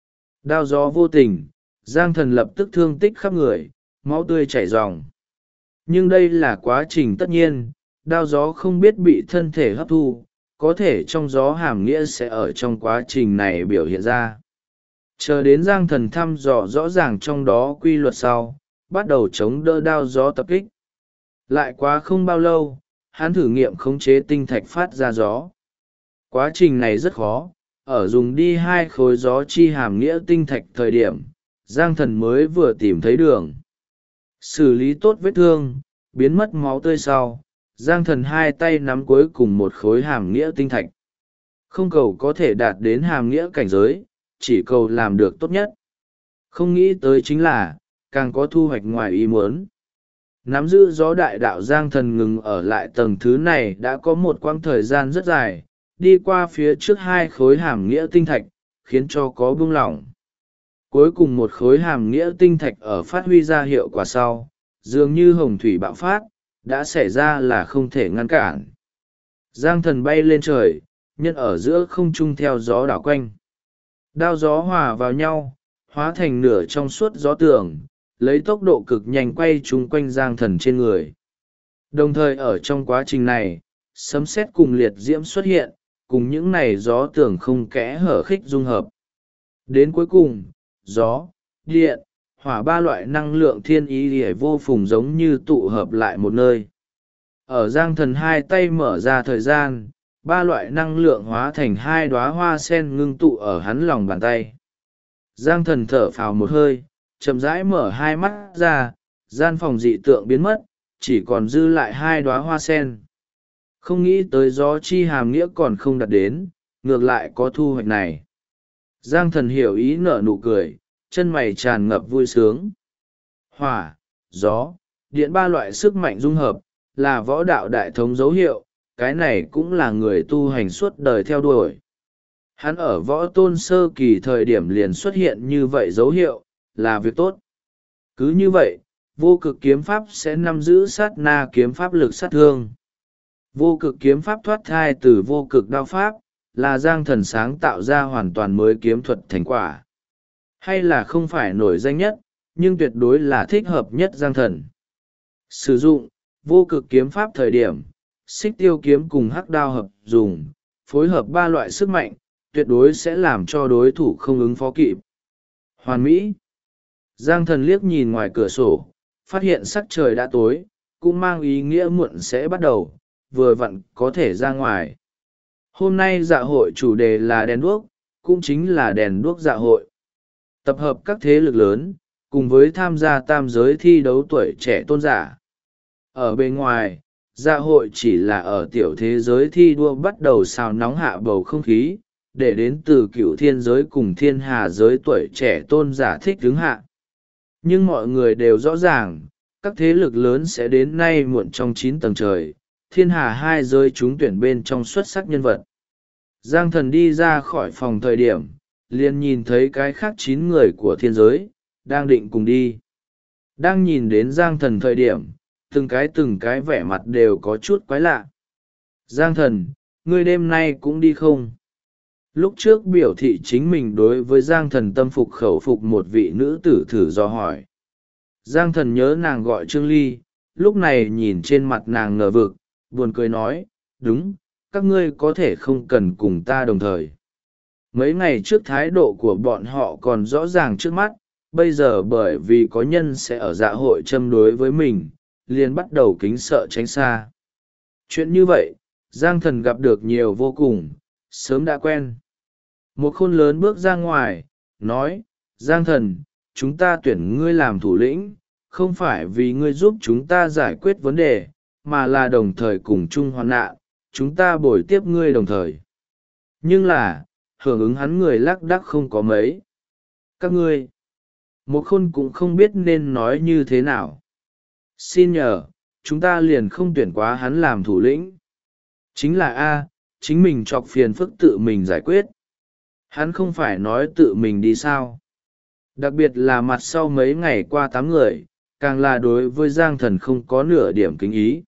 Đao gió vô tình, Giang Thần lập tức thương tích khắp người, máu tươi chảy ròng. Nhưng đây là quá trình tất nhiên, đao gió không biết bị thân thể hấp thu, có thể trong gió hàm nghĩa sẽ ở trong quá trình này biểu hiện ra. Chờ đến Giang Thần thăm dò rõ ràng trong đó quy luật sau, bắt đầu chống đỡ đao gió tập kích. Lại quá không bao lâu, hắn thử nghiệm khống chế tinh thạch phát ra gió. Quá trình này rất khó, ở dùng đi 2 khối gió chi hàm nghĩa tinh thạch thời điểm, Giang Thần mới vừa tìm thấy đường. Xử lý tốt vết thương, biến mất máu tươi sau, Giang Thần 2 tay nắm cuối cùng một khối hàm nghĩa tinh thạch. Không cầu có thể đạt đến hàm nghĩa cảnh giới, chỉ cầu làm được tốt nhất. Không nghĩ tới chính là, càng có thu hoạch ngoài ý muốn. Nắm giữ gió đại đạo Giang Thần ngừng ở lại tầng thứ này đã có một quãng thời gian rất dài, đi qua phía trước 2 khối hàm nghĩa tinh thạch, khiến cho có buông lỏng. Cuối cùng một khối hàm nghĩa tinh thạch ở phát huy ra hiệu quả sau, dường như hồng thủy bạo phát, đã xảy ra là không thể ngăn cản. Giang Thần bay lên trời, nhân ở giữa không trung theo gió đảo quanh. Đao gió hòa vào nhau, hóa thành nửa trong suốt gió tường, lấy tốc độ cực nhanh quay chung quanh Giang Thần trên người. Đồng thời ở trong quá trình này, sấm sét cùng liệt diễm xuất hiện, cùng những này gió tường không kẽ hở khích dung hợp. Đến cuối cùng, gió, điện, hỏa 3 loại năng lượng thiên ý để vô phùng giống như tụ hợp lại một nơi. Ở Giang Thần 2 tay mở ra thời gian, 3 loại năng lượng hóa thành 2 đóa hoa sen ngưng tụ ở hắn lòng bàn tay. Giang Thần thở phào một hơi, chậm rãi mở 2 mắt ra, gian phòng dị tượng biến mất, chỉ còn dư lại 2 đóa hoa sen. Không nghĩ tới gió chi hàm nghĩa còn không đạt đến, ngược lại có thu hoạch này. Giang Thần hiểu ý nở nụ cười, chân mày tràn ngập vui sướng. Hỏa, gió, điện 3 loại sức mạnh dung hợp, là võ đạo đại thống dấu hiệu, cái này cũng là người tu hành suốt đời theo đuổi. Hắn ở võ tôn sơ kỳ thời điểm liền xuất hiện như vậy dấu hiệu, là việc tốt. Cứ như vậy, vô cực kiếm pháp sẽ nắm giữ sát na kiếm pháp lực sát thương. Vô cực kiếm pháp thoát thai từ vô cực đao pháp, là Giang Thần sáng tạo ra hoàn toàn mới kiếm thuật thành quả. Hay là không phải nổi danh nhất, nhưng tuyệt đối là thích hợp nhất Giang Thần. Sử dụng vô cực kiếm pháp thời điểm, xích tiêu kiếm cùng hắc đao hợp dùng, phối hợp ba loại sức mạnh, tuyệt đối sẽ làm cho đối thủ không ứng phó kịp. Hoàn mỹ. Giang Thần liếc nhìn ngoài cửa sổ, phát hiện sắc trời đã tối, cũng mang ý nghĩa muộn sẽ bắt đầu, vừa vặn có thể ra ngoài. Hôm nay dạ hội chủ đề là đèn đuốc, cũng chính là đèn đuốc dạ hội. Tập hợp các thế lực lớn, cùng với tham gia tam giới thi đấu tuổi trẻ tôn giả. Ở bên ngoài, dạ hội chỉ là ở tiểu thế giới thi đua bắt đầu xào nóng hạ bầu không khí, để đến từ cựu thiên giới cùng thiên hà giới tuổi trẻ tôn giả thích đứng hạ. Nhưng mọi người đều rõ ràng, các thế lực lớn sẽ đến nay muộn trong 9 tầng trời, thiên hà hai giới trúng tuyển bên trong xuất sắc nhân vật. Giang Thần đi ra khỏi phòng thời điểm, liền nhìn thấy cái khác 9 người của thiên giới, đang định cùng đi. Đang nhìn đến Giang Thần thời điểm, từng cái vẻ mặt đều có chút quái lạ. Giang Thần, ngươi đêm nay cũng đi không? Lúc trước biểu thị chính mình đối với Giang Thần tâm phục khẩu phục một vị nữ tử thử dò hỏi. Giang Thần nhớ nàng gọi Trương Ly, lúc này nhìn trên mặt nàng ngờ vực, buồn cười nói, đúng, các ngươi có thể không cần cùng ta đồng thời. Mấy ngày trước thái độ của bọn họ còn rõ ràng trước mắt, bây giờ bởi vì có nhân sẽ ở dạ hội châm đối với mình, liền bắt đầu kính sợ tránh xa. Chuyện như vậy, Giang Thần gặp được nhiều vô cùng, sớm đã quen. Một khôn lớn bước ra ngoài, nói, Giang Thần, chúng ta tuyển ngươi làm thủ lĩnh, không phải vì ngươi giúp chúng ta giải quyết vấn đề, mà là đồng thời cùng chung hoạn nạn, chúng ta bồi tiếp ngươi đồng thời. Nhưng là, hưởng ứng hắn người lác đác không có mấy. Các ngươi, một khôn cũng không biết nên nói như thế nào. Xin nhờ, chúng ta liền không tuyển quá hắn làm thủ lĩnh. Chính là A, chính mình chọc phiền phức tự mình giải quyết. Hắn không phải nói tự mình đi sao. Đặc biệt là mặt sau mấy ngày qua 8 người, càng là đối với Giang Thần không có nửa điểm kính ý.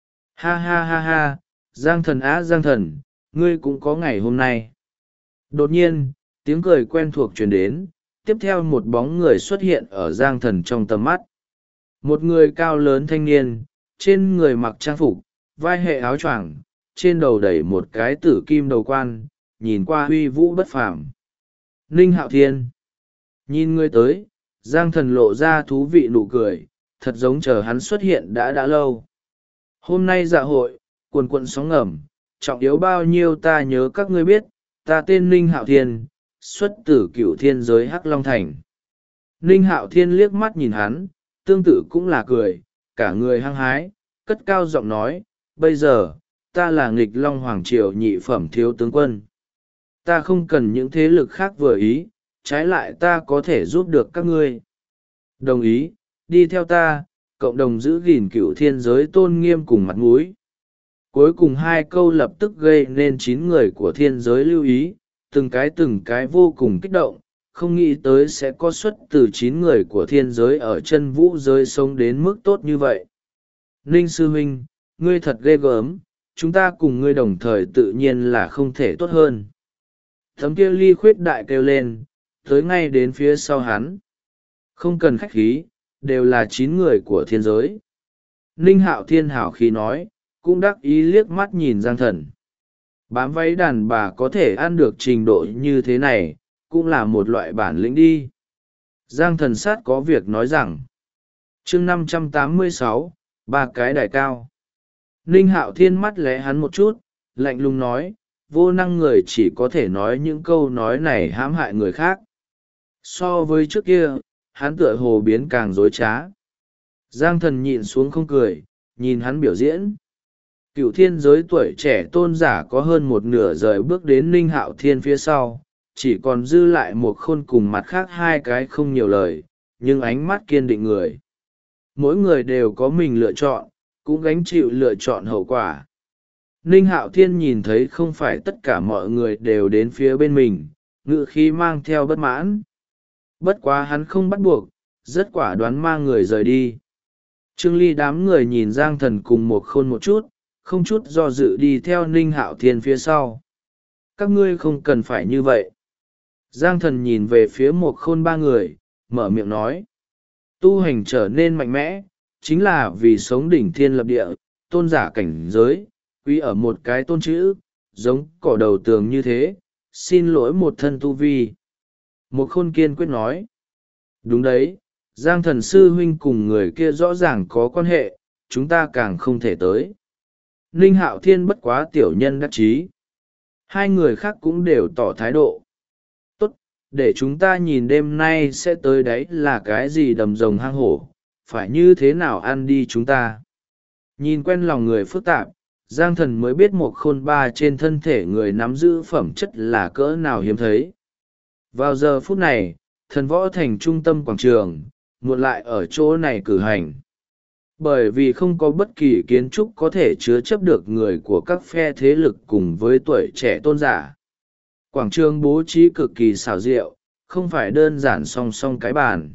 Ha ha ha ha, Giang Thần á Giang Thần, ngươi cũng có ngày hôm nay. Đột nhiên, tiếng cười quen thuộc truyền đến, tiếp theo một bóng người xuất hiện ở Giang Thần trong tầm mắt. Một người cao lớn thanh niên, trên người mặc trang phục, vai hệ áo choàng, trên đầu đẩy một cái tử kim đầu quan, nhìn qua huy vũ bất phàm. Ninh Hạo Thiên. Nhìn người tới, Giang Thần lộ ra thú vị nụ cười, thật giống chờ hắn xuất hiện đã lâu. Hôm nay dạ hội, cuồn cuộn sóng ngầm, trọng yếu bao nhiêu ta nhớ các ngươi biết, ta tên Ninh Hạo Thiên, xuất từ cửu thiên giới Hắc Long Thành. Ninh Hạo Thiên liếc mắt nhìn hắn, tương tự cũng là cười, cả người hăng hái, cất cao giọng nói, bây giờ, ta là nghịch Long Hoàng Triều nhị phẩm thiếu tướng quân. Ta không cần những thế lực khác vừa ý, trái lại ta có thể giúp được các ngươi. Đồng ý, đi theo ta, cộng đồng giữ gìn cửu thiên giới tôn nghiêm cùng mặt mũi. Cuối cùng 2 câu lập tức gây nên 9 người của thiên giới lưu ý, từng cái vô cùng kích động, không nghĩ tới sẽ có xuất từ 9 người của thiên giới ở chân vũ giới sống đến mức tốt như vậy. Ninh sư huynh, ngươi thật ghê gớm, chúng ta cùng ngươi đồng thời tự nhiên là không thể tốt hơn. Thấm kia ly khuyết đại kêu lên, tới ngay đến phía sau hắn. Không cần khách khí, đều là 9 người của thiên giới. Ninh Hạo Thiên hảo khí nói, cũng đắc ý liếc mắt nhìn Giang Thần. Bám váy đàn bà có thể ăn được trình độ như thế này, cũng là một loại bản lĩnh đi. Giang Thần sát có việc nói rằng, chương 586, 3 cái đài cao. Ninh Hạo Thiên mắt lẽ hắn một chút, lạnh lùng nói, vô năng người chỉ có thể nói những câu nói này hãm hại người khác. So với trước kia, hắn tựa hồ biến càng dối trá. Giang Thần nhịn xuống không cười, nhìn hắn biểu diễn. Cựu thiên giới tuổi trẻ tôn giả có hơn một nửa rời bước đến Ninh Hạo Thiên phía sau, chỉ còn dư lại một khôn cùng mặt khác 2 cái không nhiều lời, nhưng ánh mắt kiên định người. Mỗi người đều có mình lựa chọn, cũng gánh chịu lựa chọn hậu quả. Ninh Hạo Thiên nhìn thấy không phải tất cả mọi người đều đến phía bên mình, ngự khí mang theo bất mãn. Bất quá hắn không bắt buộc, rất quả đoán mang người rời đi. Trương Ly đám người nhìn Giang Thần cùng một khôn một chút, không chút do dự đi theo Ninh Hạo Thiên phía sau. Các ngươi không cần phải như vậy. Giang Thần nhìn về phía một khôn ba người, mở miệng nói. Tu hành trở nên mạnh mẽ, chính là vì sống đỉnh thiên lập địa, tôn giả cảnh giới, quý ở một cái tôn chữ, giống cỏ đầu tường như thế, xin lỗi một thân tu vi. Một khôn kiên quyết nói. Đúng đấy, Giang Thần sư huynh cùng người kia rõ ràng có quan hệ, chúng ta càng không thể tới. Ninh Hạo Thiên bất quá tiểu nhân đắc chí. Hai người khác cũng đều tỏ thái độ. Tốt, để chúng ta nhìn đêm nay sẽ tới đấy là cái gì đầm rồng hang hổ, phải như thế nào ăn đi chúng ta. Nhìn quen lòng người phức tạp, Giang Thần mới biết một khôn ba trên thân thể người nắm giữ phẩm chất là cỡ nào hiếm thấy. Vào giờ phút này, thần võ thành trung tâm quảng trường, muộn lại ở chỗ này cử hành. Bởi vì không có bất kỳ kiến trúc có thể chứa chấp được người của các phe thế lực cùng với tuổi trẻ tôn giả. Quảng trường bố trí cực kỳ xảo diệu, không phải đơn giản song song cái bàn.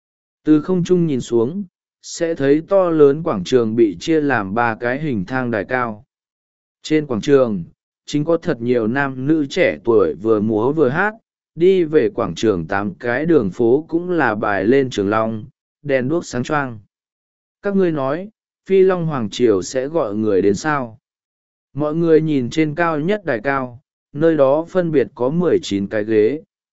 Từ không trung nhìn xuống, sẽ thấy to lớn quảng trường bị chia làm ba cái hình thang đài cao. Trên quảng trường, chính có thật nhiều nam nữ trẻ tuổi vừa múa vừa hát, đi về quảng trường 8 cái đường phố cũng là bài lên trường long, đèn đuốc sáng choang. Các ngươi nói, Phi Long Hoàng Triều sẽ gọi người đến sao? Mọi người nhìn trên cao nhất đài cao, nơi đó phân biệt có 19 cái ghế.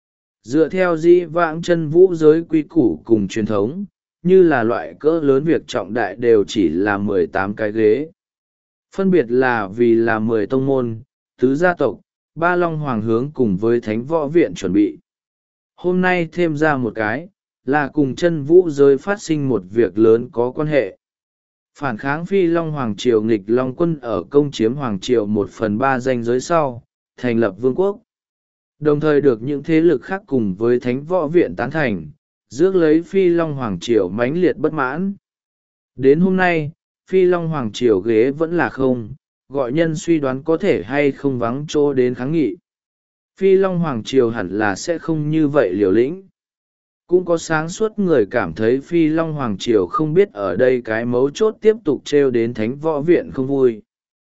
Dựa theo dĩ vãng chân vũ giới quy củ cùng truyền thống, như là loại cỡ lớn việc trọng đại đều chỉ là 18 cái ghế. Phân biệt là vì là 10 tông môn, tứ gia tộc, ba long hoàng hướng cùng với thánh võ viện chuẩn bị. Hôm nay thêm ra một cái, là cùng chân vũ giới phát sinh một việc lớn có quan hệ. Phản kháng Phi Long Hoàng Triều nghịch Long quân ở công chiếm Hoàng Triều 1/3 danh giới sau, thành lập vương quốc. Đồng thời được những thế lực khác cùng với thánh võ viện tán thành, rước lấy Phi Long Hoàng Triều mãnh liệt bất mãn. Đến hôm nay, Phi Long Hoàng Triều ghế vẫn là không, gọi nhân suy đoán có thể hay không vắng chỗ đến kháng nghị. Phi Long Hoàng Triều hẳn là sẽ không như vậy liều lĩnh. Cũng có sáng suốt người cảm thấy Phi Long Hoàng Triều không biết ở đây cái mấu chốt tiếp tục trêu đến thánh võ viện không vui.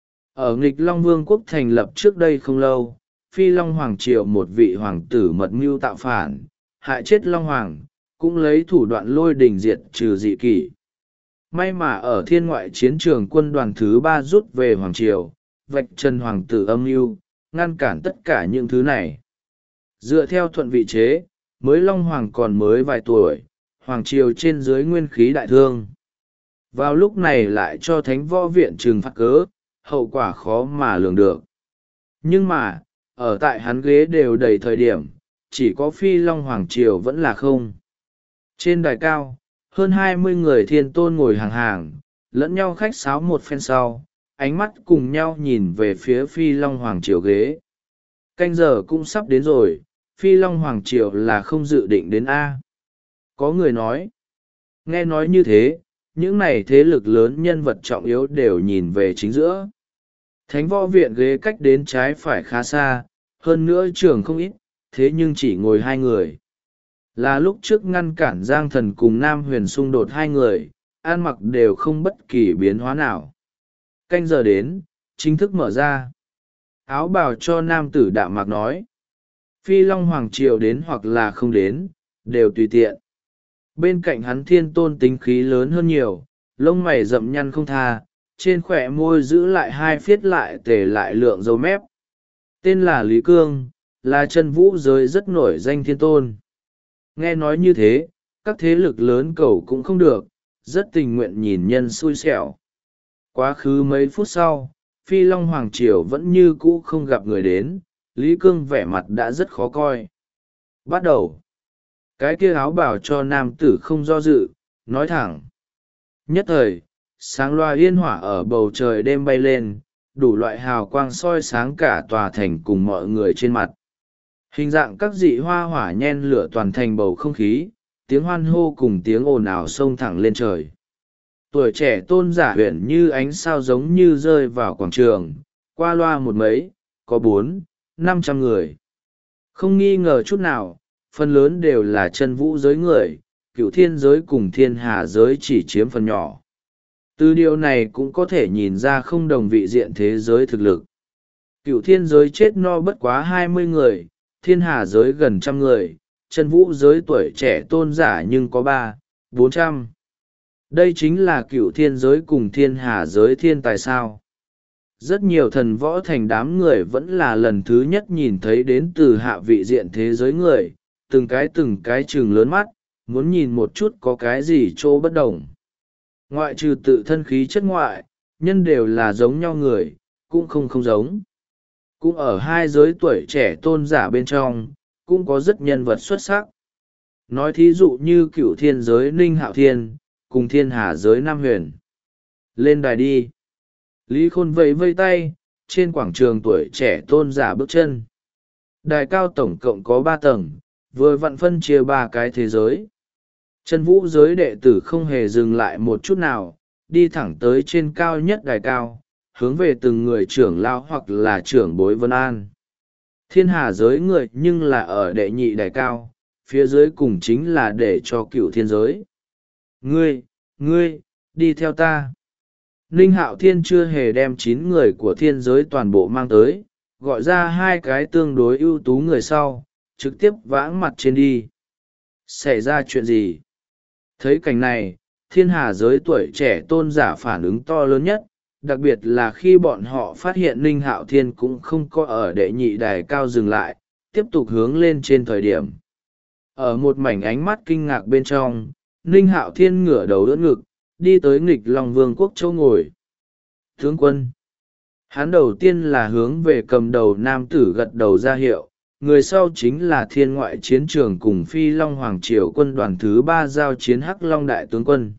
Ở nghịch Long Vương quốc thành lập trước đây không lâu, Phi Long Hoàng Triều một vị hoàng tử mật mưu tạo phản, hại chết Long Hoàng, cũng lấy thủ đoạn lôi đình diệt trừ dị kỷ. May mà ở thiên ngoại chiến trường quân đoàn thứ 3 rút về Hoàng Triều, vạch trần hoàng tử âm mưu, ngăn cản tất cả những thứ này. Dựa theo thuận vị chế, mới Long Hoàng còn mới vài tuổi, Hoàng Triều trên dưới nguyên khí đại thương. Vào lúc này lại cho thánh võ viện trừng phạt cớ, hậu quả khó mà lường được. Nhưng mà, ở tại hắn ghế đều đầy thời điểm, chỉ có Phi Long Hoàng Triều vẫn là không. Trên đài cao, hơn 20 người thiên tôn ngồi hàng hàng, lẫn nhau khách sáo một phen sau, ánh mắt cùng nhau nhìn về phía Phi Long Hoàng Triều ghế. Canh giờ cũng sắp đến rồi, Phi Long Hoàng Triều là không dự định đến A. Có người nói, nghe nói như thế, những này thế lực lớn nhân vật trọng yếu đều nhìn về chính giữa. Thánh võ viện ghế cách đến trái phải khá xa, hơn nữa trường không ít, thế nhưng chỉ ngồi 2 người. Là lúc trước ngăn cản Giang Thần cùng Nam Huyền xung đột 2 người, ăn mặc đều không bất kỳ biến hóa nào. Canh giờ đến, chính thức mở ra. Áo bào cho nam tử đạm mạc nói. Phi Long Hoàng Triều đến hoặc là không đến, đều tùy tiện. Bên cạnh hắn thiên tôn tính khí lớn hơn nhiều, lông mày rậm nhăn không tha, trên khỏe môi giữ lại 2 phiết lại tề lại lượng dấu mép. Tên là Lý Cương, là chân vũ giới rất nổi danh thiên tôn. Nghe nói như thế, các thế lực lớn cầu cũng không được, rất tình nguyện nhìn nhân xui xẻo. Quá khứ mấy phút sau, Phi Long Hoàng Triều vẫn như cũ không gặp người đến, Lý Cương vẻ mặt đã rất khó coi. Bắt đầu. Cái kia áo bảo cho nam tử không do dự, nói thẳng. Nhất thời, sáng loa yên hỏa ở bầu trời đêm bay lên, đủ loại hào quang soi sáng cả tòa thành cùng mọi người trên mặt. Hình dạng các dị hoa hỏa nhen lửa toàn thành bầu không khí, tiếng hoan hô cùng tiếng ồn ào xông thẳng lên trời. Tuổi trẻ tôn giả huyền như ánh sao giống như rơi vào quảng trường, qua loa một mấy, có 400-500 người. Không nghi ngờ chút nào, phần lớn đều là chân vũ giới người, cựu thiên giới cùng thiên hà giới chỉ chiếm phần nhỏ. Từ điều này cũng có thể nhìn ra không đồng vị diện thế giới thực lực. Cựu thiên giới chết no bất quá 20 người, thiên hà giới gần 100 người, chân vũ giới tuổi trẻ tôn giả nhưng có 300-400. Đây chính là cựu thiên giới cùng thiên hà giới thiên tài sao. Rất nhiều thần võ thành đám người vẫn là lần thứ nhất nhìn thấy đến từ hạ vị diện thế giới người, từng cái chừng lớn mắt, muốn nhìn một chút có cái gì chỗ bất đồng. Ngoại trừ tự thân khí chất ngoại, nhân đều là giống nhau người, cũng không giống. Cũng ở hai giới tuổi trẻ tôn giả bên trong, cũng có rất nhân vật xuất sắc. Nói thí dụ như cựu thiên giới Ninh Hạo Thiên, cùng thiên hà giới Nam Huyền. Lên đài đi. Lý Khôn vẫy vây tay, trên quảng trường tuổi trẻ tôn giả bước chân. Đài cao tổng cộng có 3 tầng, vừa vặn phân chia 3 cái thế giới. Chân vũ giới đệ tử không hề dừng lại một chút nào, đi thẳng tới trên cao nhất đài cao, hướng về từng người trưởng lao hoặc là trưởng bối vân an. Thiên hà giới người nhưng là ở đệ nhị đài cao, phía dưới cùng chính là để cho cựu thiên giới. Ngươi, đi theo ta. Ninh Hạo Thiên chưa hề đem 9 người của thiên giới toàn bộ mang tới, gọi ra 2 cái tương đối ưu tú người sau, trực tiếp vãng mặt trên đi. Xảy ra chuyện gì? Thấy cảnh này, thiên hà giới tuổi trẻ tôn giả phản ứng to lớn nhất, đặc biệt là khi bọn họ phát hiện Ninh Hạo Thiên cũng không có ở đệ nhị đài cao dừng lại, tiếp tục hướng lên trên thời điểm. Ở một mảnh ánh mắt kinh ngạc bên trong, Ninh Hạo Thiên ngửa đầu đỡ ngực, đi tới nghịch Long Vương quốc châu ngồi. Tướng quân. Hắn đầu tiên là hướng về cầm đầu nam tử gật đầu ra hiệu, người sau chính là thiên ngoại chiến trường cùng Phi Long Hoàng Triều quân đoàn thứ 3 giao chiến Hắc Long Đại tướng quân.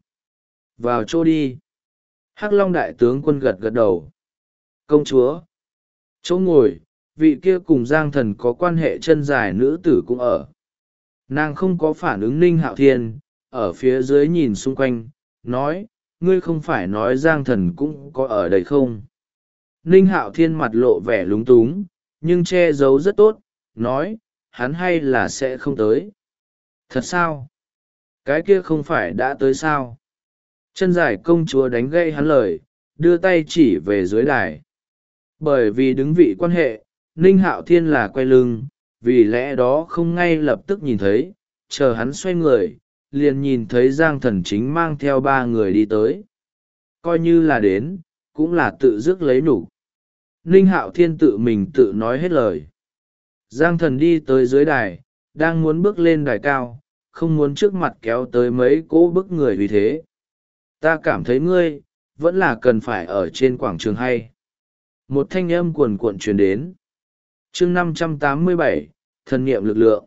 Vào chỗ đi. Hắc Long Đại tướng quân gật đầu. Công chúa. Chỗ ngồi, vị kia cùng Giang Thần có quan hệ chân dài nữ tử cũng ở. Nàng không có phản ứng Ninh Hạo Thiên, ở phía dưới nhìn xung quanh, nói, ngươi không phải nói Giang Thần cũng có ở đây không? Ninh Hạo Thiên mặt lộ vẻ lúng túng, nhưng che giấu rất tốt, nói, hắn hay là sẽ không tới. Thật sao? Cái kia không phải đã tới sao? Chân dài công chúa đánh gây hắn lời, đưa tay chỉ về dưới đài. Bởi vì đứng vị quan hệ, Ninh Hạo Thiên là quay lưng, vì lẽ đó không ngay lập tức nhìn thấy, chờ hắn xoay người, liền nhìn thấy Giang Thần chính mang theo 3 người đi tới. Coi như là đến, cũng là tự dứt lấy nhục. Ninh Hạo Thiên tự mình tự nói hết lời. Giang Thần đi tới dưới đài, đang muốn bước lên đài cao, không muốn trước mặt kéo tới mấy cỗ bức người vì thế. Ta cảm thấy ngươi, vẫn là cần phải ở trên quảng trường hay. Một thanh âm cuồn cuộn truyền đến. Chương 587, thần niệm lực lượng.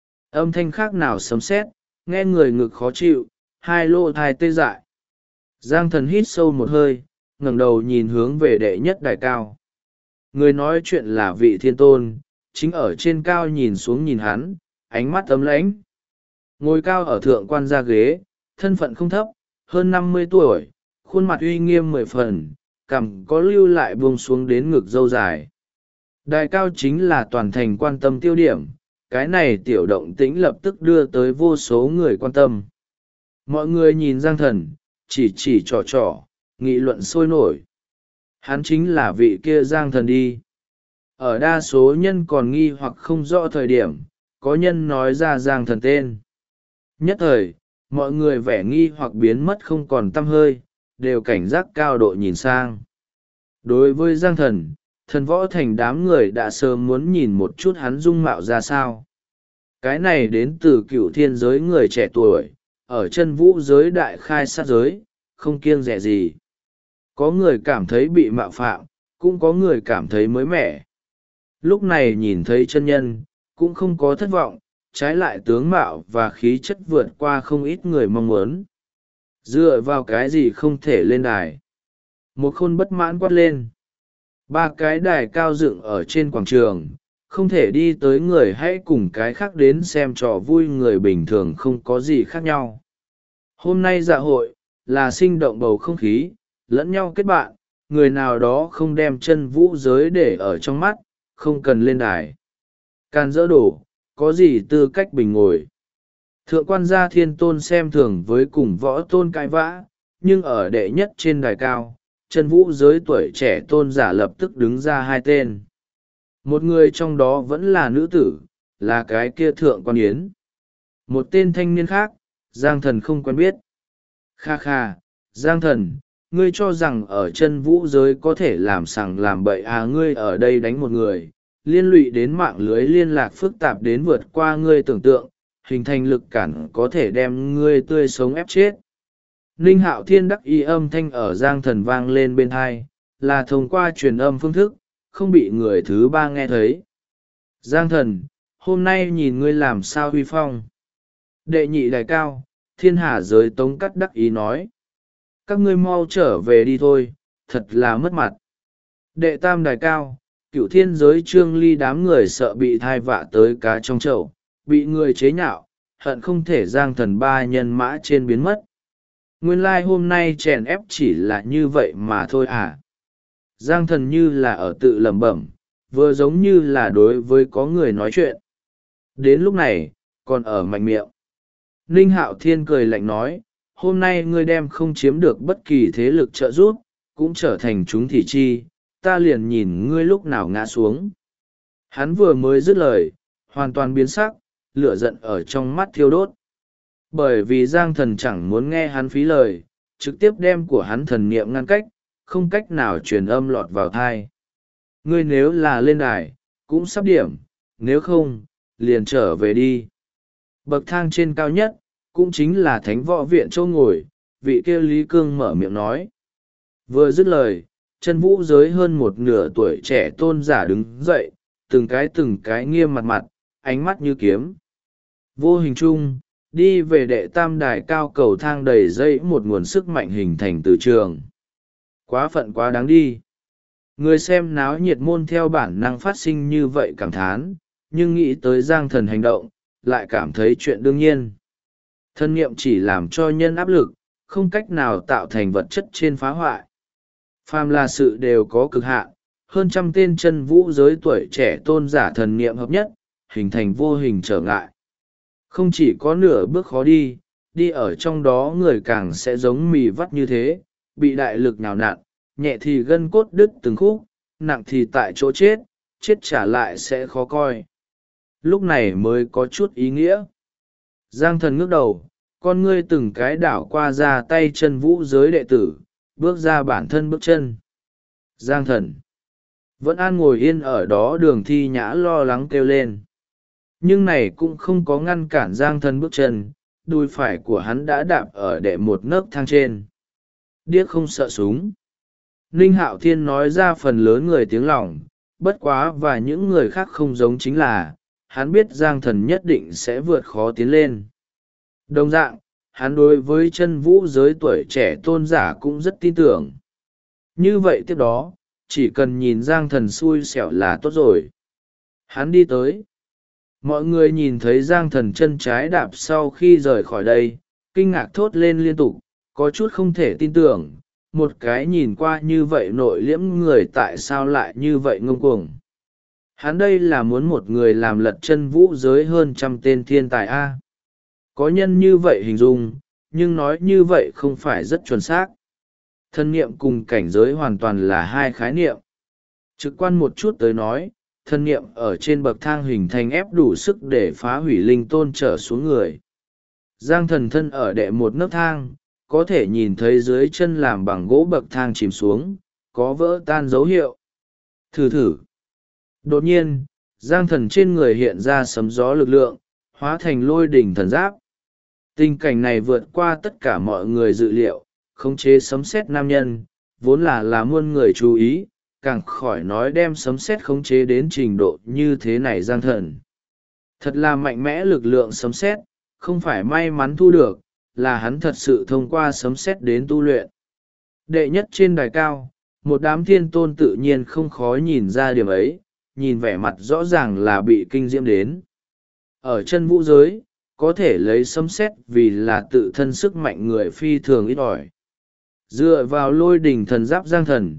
Âm thanh khác nào sấm sét, nghe người ngực khó chịu, 2 lỗ tai tê dại. Giang Thần hít sâu một hơi, ngẩng đầu nhìn hướng về đệ nhất đài cao. Người nói chuyện là vị thiên tôn, chính ở trên cao nhìn xuống nhìn hắn, ánh mắt ấm lãnh. Ngồi cao ở thượng quan gia ghế, thân phận không thấp, hơn 50 tuổi, khuôn mặt uy nghiêm 10 phần, cằm có lưu lại buông xuống đến ngực râu dài. Đài cao chính là toàn thành quan tâm tiêu điểm, cái này tiểu động tĩnh lập tức đưa tới vô số người quan tâm. Mọi người nhìn Giang Thần, chỉ trò, nghị luận sôi nổi. Hắn chính là vị kia Giang Thần đi. Ở đa số nhân còn nghi hoặc không rõ thời điểm, có nhân nói ra Giang Thần tên. Nhất thời, mọi người vẻ nghi hoặc biến mất không còn tăm hơi, đều cảnh giác cao độ nhìn sang. Đối với Giang Thần, thần võ thành đám người đã sớm muốn nhìn một chút hắn dung mạo ra sao. Cái này đến từ cựu thiên giới người trẻ tuổi, ở chân vũ giới đại khai sát giới, không kiêng dè gì. Có người cảm thấy bị mạo phạm, cũng có người cảm thấy mới mẻ. Lúc này nhìn thấy chân nhân, cũng không có thất vọng, trái lại tướng mạo và khí chất vượt qua không ít người mong muốn. Dựa vào cái gì không thể lên đài? Một khôn bất mãn quát lên. 3 cái đài cao dựng ở trên quảng trường, không thể đi tới người hãy cùng cái khác đến xem trò vui người bình thường không có gì khác nhau. Hôm nay dạ hội, là sinh động bầu không khí, lẫn nhau kết bạn, người nào đó không đem chân vũ giới để ở trong mắt, không cần lên đài. Can dỡ đổ, có gì tư cách bình ngồi. Thượng quan gia thiên tôn xem thường với cùng võ tôn cãi vã, nhưng ở đệ nhất trên đài cao, chân vũ giới tuổi trẻ tôn giả lập tức đứng ra hai tên. Một người trong đó vẫn là nữ tử, là cái kia thượng quan yến. Một tên thanh niên khác, Giang Thần không quen biết. Kha kha, Giang Thần, ngươi cho rằng ở chân vũ giới có thể làm sằng làm bậy à? Ngươi ở đây đánh một người, liên lụy đến mạng lưới liên lạc phức tạp đến vượt qua ngươi tưởng tượng, hình thành lực cản có thể đem ngươi tươi sống ép chết. Ninh Hạo Thiên đắc ý âm thanh ở Giang Thần vang lên bên tai, là thông qua truyền âm phương thức, không bị người thứ ba nghe thấy. Giang Thần, hôm nay nhìn ngươi làm sao huy phong. Đệ nhị đài cao, thiên hà giới Tống Cắt đắc ý nói. Các ngươi mau trở về đi thôi, thật là mất mặt. Đệ tam đài cao, Cửu Thiên giới Trương Ly đám người sợ bị thai vạ tới cá trong chậu, bị người chế nhạo, hận không thể Giang Thần ba nhân mã trên biến mất. Nguyên lai hôm nay chèn ép chỉ là như vậy mà thôi à. Giang Thần như là ở tự lẩm bẩm, vừa giống như là đối với có người nói chuyện. Đến lúc này, còn ở mạnh miệng. Ninh Hạo Thiên cười lạnh nói, hôm nay ngươi đem không chiếm được bất kỳ thế lực trợ giúp, cũng trở thành chúng thị chi, ta liền nhìn ngươi lúc nào ngã xuống. Hắn vừa mới dứt lời, hoàn toàn biến sắc, lửa giận ở trong mắt thiêu đốt. Bởi vì Giang Thần chẳng muốn nghe hắn phí lời, trực tiếp đem của hắn thần niệm ngăn cách, không cách nào truyền âm lọt vào thai. Ngươi nếu là lên đài, cũng sắp điểm, nếu không, liền trở về đi. Bậc thang trên cao nhất, cũng chính là thánh võ viện châu ngồi, vị kia Lý Cương mở miệng nói. Vừa dứt lời, chân vũ giới hơn một nửa tuổi trẻ tôn giả đứng dậy, từng cái nghiêm mặt mặt, ánh mắt như kiếm. Vô hình chung, đi về đệ tam đài cao cầu thang đầy dây một nguồn sức mạnh hình thành từ trường. Quá phận quá đáng đi. Người xem náo nhiệt môn theo bản năng phát sinh như vậy cảm thán, nhưng nghĩ tới Giang Thần hành động, lại cảm thấy chuyện đương nhiên. Thân niệm chỉ làm cho nhân áp lực, không cách nào tạo thành vật chất trên phá hoại. Phàm là sự đều có cực hạn, hơn trăm tên chân vũ giới tuổi trẻ tôn giả thần niệm hợp nhất, hình thành vô hình trở ngại. Không chỉ có nửa bước khó đi, đi ở trong đó người càng sẽ giống mì vắt như thế, bị đại lực nhào nặn, nhẹ thì gân cốt đứt từng khúc, nặng thì tại chỗ chết, chết trả lại sẽ khó coi. Lúc này mới có chút ý nghĩa. Giang Thần ngước đầu, con ngươi từng cái đảo qua ra tay chân vũ giới đệ tử, bước ra bản thân bước chân. Giang Thần vẫn an ngồi yên ở đó, Đường Thi Nhã lo lắng kêu lên. Nhưng này cũng không có ngăn cản Giang Thần bước chân, đùi phải của hắn đã đạp ở đệ một nấc thang trên. Điếc không sợ súng. Ninh Hạo Thiên nói ra phần lớn người tiếng lòng, bất quá và những người khác không giống chính là, hắn biết Giang Thần nhất định sẽ vượt khó tiến lên. Đồng dạng, hắn đối với chân vũ giới tuổi trẻ tôn giả cũng rất tin tưởng. Như vậy tiếp đó, chỉ cần nhìn Giang Thần xui xẻo là tốt rồi. Hắn đi tới. Mọi người nhìn thấy Giang Thần chân trái đạp sau khi rời khỏi đây, kinh ngạc thốt lên liên tục, có chút không thể tin tưởng, một cái nhìn qua như vậy nội liễm người tại sao lại như vậy ngông cuồng. Hắn đây là muốn một người làm lật chân vũ giới hơn trăm tên thiên tài A. Có nhân như vậy hình dung, nhưng nói như vậy không phải rất chuẩn xác. Thân niệm cùng cảnh giới hoàn toàn là hai khái niệm. Trực quan một chút tới nói, thân niệm ở trên bậc thang hình thành ép đủ sức để phá hủy linh tôn trở xuống người. Giang Thần thân ở đệ một nấc thang, có thể nhìn thấy dưới chân làm bằng gỗ bậc thang chìm xuống, có vỡ tan dấu hiệu. Thử. Đột nhiên, Giang Thần trên người hiện ra sấm gió lực lượng, hóa thành lôi đỉnh thần giáp. Tình cảnh này vượt qua tất cả mọi người dự liệu, khống chế sấm sét nam nhân, vốn là muôn người chú ý, càng khỏi nói đem sấm sét khống chế đến trình độ như thế này. Giang Thần thật là mạnh mẽ, lực lượng sấm sét không phải may mắn thu được, là hắn thật sự thông qua sấm sét đến tu luyện. Đệ nhất trên đài cao, một đám thiên tôn tự nhiên không khó nhìn ra điểm ấy, nhìn vẻ mặt rõ ràng là bị kinh diễm đến. Ở chân vũ giới, có thể lấy sấm sét vì là tự thân sức mạnh người phi thường ít ỏi. Dựa vào lôi đỉnh thần giáp Giang Thần,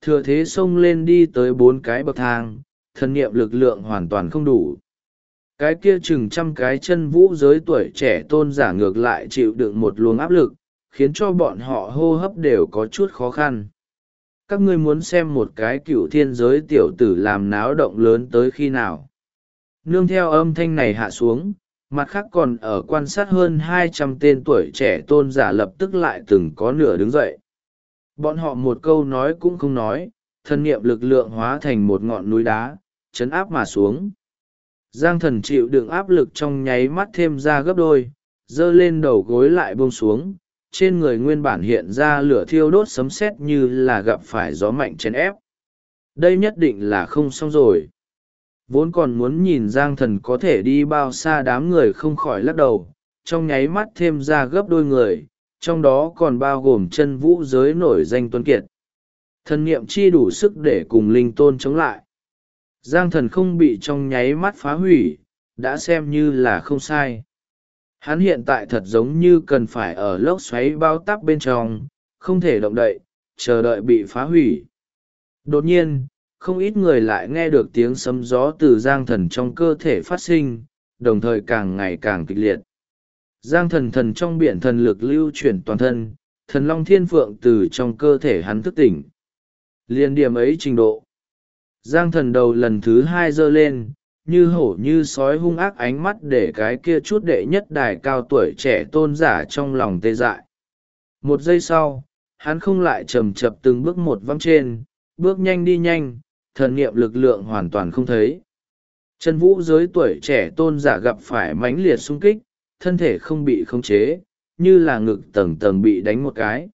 thừa thế xông lên đi tới 4 cái bậc thang, thần niệm lực lượng hoàn toàn không đủ. Cái kia chừng trăm cái chân vũ giới tuổi trẻ tôn giả ngược lại chịu đựng một luồng áp lực, khiến cho bọn họ hô hấp đều có chút khó khăn. Các ngươi muốn xem một cái cựu thiên giới tiểu tử làm náo động lớn tới khi nào? Nương theo âm thanh này hạ xuống, mặt khác còn ở quan sát hơn 200 tên tuổi trẻ tôn giả lập tức lại từng có nửa đứng dậy. Bọn họ một câu nói cũng không nói, thần niệm lực lượng hóa thành một ngọn núi đá, chấn áp mà xuống. Giang thần chịu đựng áp lực trong nháy mắt thêm ra gấp đôi, giơ lên đầu gối lại buông xuống, trên người nguyên bản hiện ra lửa thiêu đốt sấm sét như là gặp phải gió mạnh chèn ép. Đây nhất định là không xong rồi. Vốn còn muốn nhìn Giang thần có thể đi bao xa, đám người không khỏi lắc đầu, trong nháy mắt thêm ra gấp đôi người, trong đó còn bao gồm chân vũ giới nổi danh tuấn kiệt. Thần niệm chi đủ sức để cùng linh tôn chống lại. Giang thần không bị trong nháy mắt phá hủy, đã xem như là không sai. Hắn hiện tại thật giống như cần phải ở lốc xoáy bao táp bên trong, không thể động đậy, chờ đợi bị phá hủy. Đột nhiên, không ít người lại nghe được tiếng sấm gió từ Giang thần trong cơ thể phát sinh, đồng thời càng ngày càng kịch liệt. Giang thần thần trong biển thần lực lưu chuyển toàn thân, thần long thiên phượng từ trong cơ thể hắn thức tỉnh. Liên điểm ấy trình độ. Giang thần đầu lần thứ 2 giơ lên, như hổ như sói hung ác ánh mắt để cái kia chút đệ nhất đài cao tuổi trẻ tôn giả trong lòng tê dại. Một giây sau, hắn không lại chầm chập từng bước một văng trên, bước nhanh đi nhanh, thần niệm lực lượng hoàn toàn không thấy. Chân vũ giới tuổi trẻ tôn giả gặp phải mãnh liệt xung kích, thân thể không bị khống chế, như là ngực tầng tầng bị đánh một cái.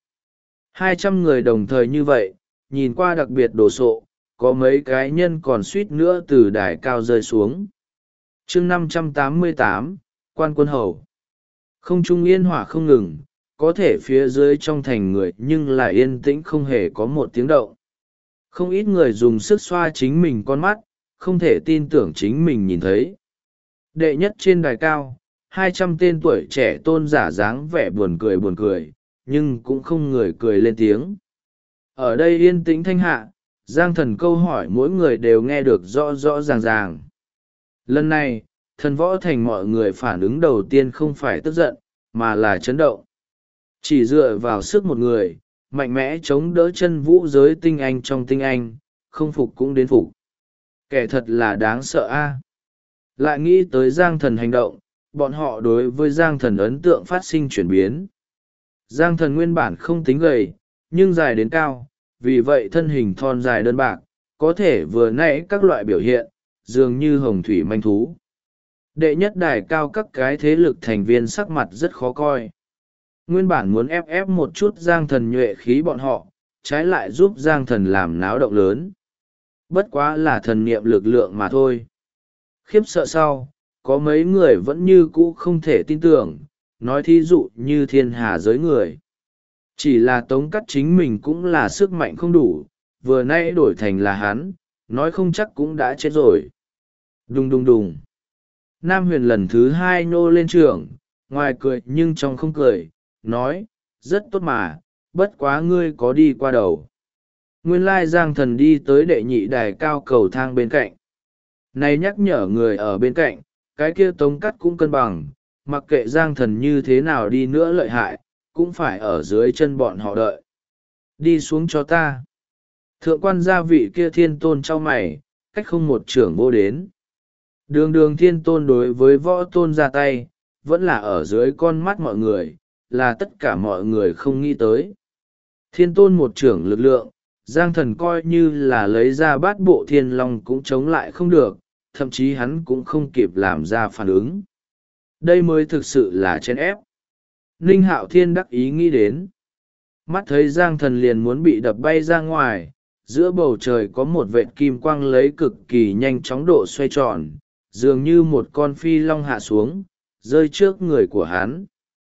200 người đồng thời như vậy, nhìn qua đặc biệt đồ sộ, có mấy cái nhân còn suýt nữa từ đài cao rơi xuống. chương 588, quan quân hầu. Không trung yên hỏa không ngừng, có thể phía dưới trong thành người nhưng lại yên tĩnh không hề có một tiếng động. Không ít người dùng sức xoa chính mình con mắt, không thể tin tưởng chính mình nhìn thấy. Đệ nhất trên đài cao, 200 tên tuổi trẻ tôn giả dáng vẻ buồn cười, nhưng cũng không người cười lên tiếng. Ở đây yên tĩnh thanh hạ, Giang thần câu hỏi mỗi người đều nghe được rõ rõ ràng. Lần này, thần võ thành mọi người phản ứng đầu tiên không phải tức giận, mà là chấn động. Chỉ dựa vào sức một người, mạnh mẽ chống đỡ chân vũ giới tinh anh trong tinh anh, không phục cũng đến phục. Kẻ thật là đáng sợ a. Lại nghĩ tới Giang thần hành động, bọn họ đối với Giang thần ấn tượng phát sinh chuyển biến. Giang thần nguyên bản không tính gầy, nhưng dài đến cao, vì vậy thân hình thon dài đơn bạc, có thể vừa nãy các loại biểu hiện, dường như hồng thủy manh thú. Đệ nhất đài cao các cái thế lực thành viên sắc mặt rất khó coi. Nguyên bản muốn ép một chút Giang thần nhuệ khí bọn họ, trái lại giúp Giang thần làm náo động lớn. Bất quá là thần niệm lực lượng mà thôi. Khiếp sợ sau, có mấy người vẫn như cũ không thể tin tưởng, nói thí dụ như thiên hà giới người. Chỉ là tống cắt chính mình cũng là sức mạnh không đủ, vừa nay đổi thành là hắn, nói không chắc cũng đã chết rồi. Đùng đùng đùng. Nam Huyền lần thứ 2 nô lên trường, ngoài cười nhưng trong không cười, nói, rất tốt mà, bất quá ngươi có đi qua đầu. Nguyên lai Giang thần đi tới đệ nhị đài cao cầu thang bên cạnh. Này nhắc nhở người ở bên cạnh, cái kia tống cắt cũng cân bằng, mặc kệ Giang thần như thế nào đi nữa lợi hại, cũng phải ở dưới chân bọn họ đợi. Đi xuống cho ta. Thượng quan gia vị kia thiên tôn trao mày, cách không một trưởng vô đến. Đường thiên tôn đối với võ tôn ra tay, vẫn là ở dưới con mắt mọi người, là tất cả mọi người không nghĩ tới. Thiên tôn một trưởng lực lượng, Giang thần coi như là lấy ra bát bộ thiên long cũng chống lại không được, thậm chí hắn cũng không kịp làm ra phản ứng. Đây mới thực sự là chèn ép. Ninh Hạo Thiên đắc ý nghĩ đến. Mắt thấy Giang thần liền muốn bị đập bay ra ngoài, giữa bầu trời có một vệt kim quang lấy cực kỳ nhanh chóng độ xoay tròn, dường như một con phi long hạ xuống, rơi trước người của hắn.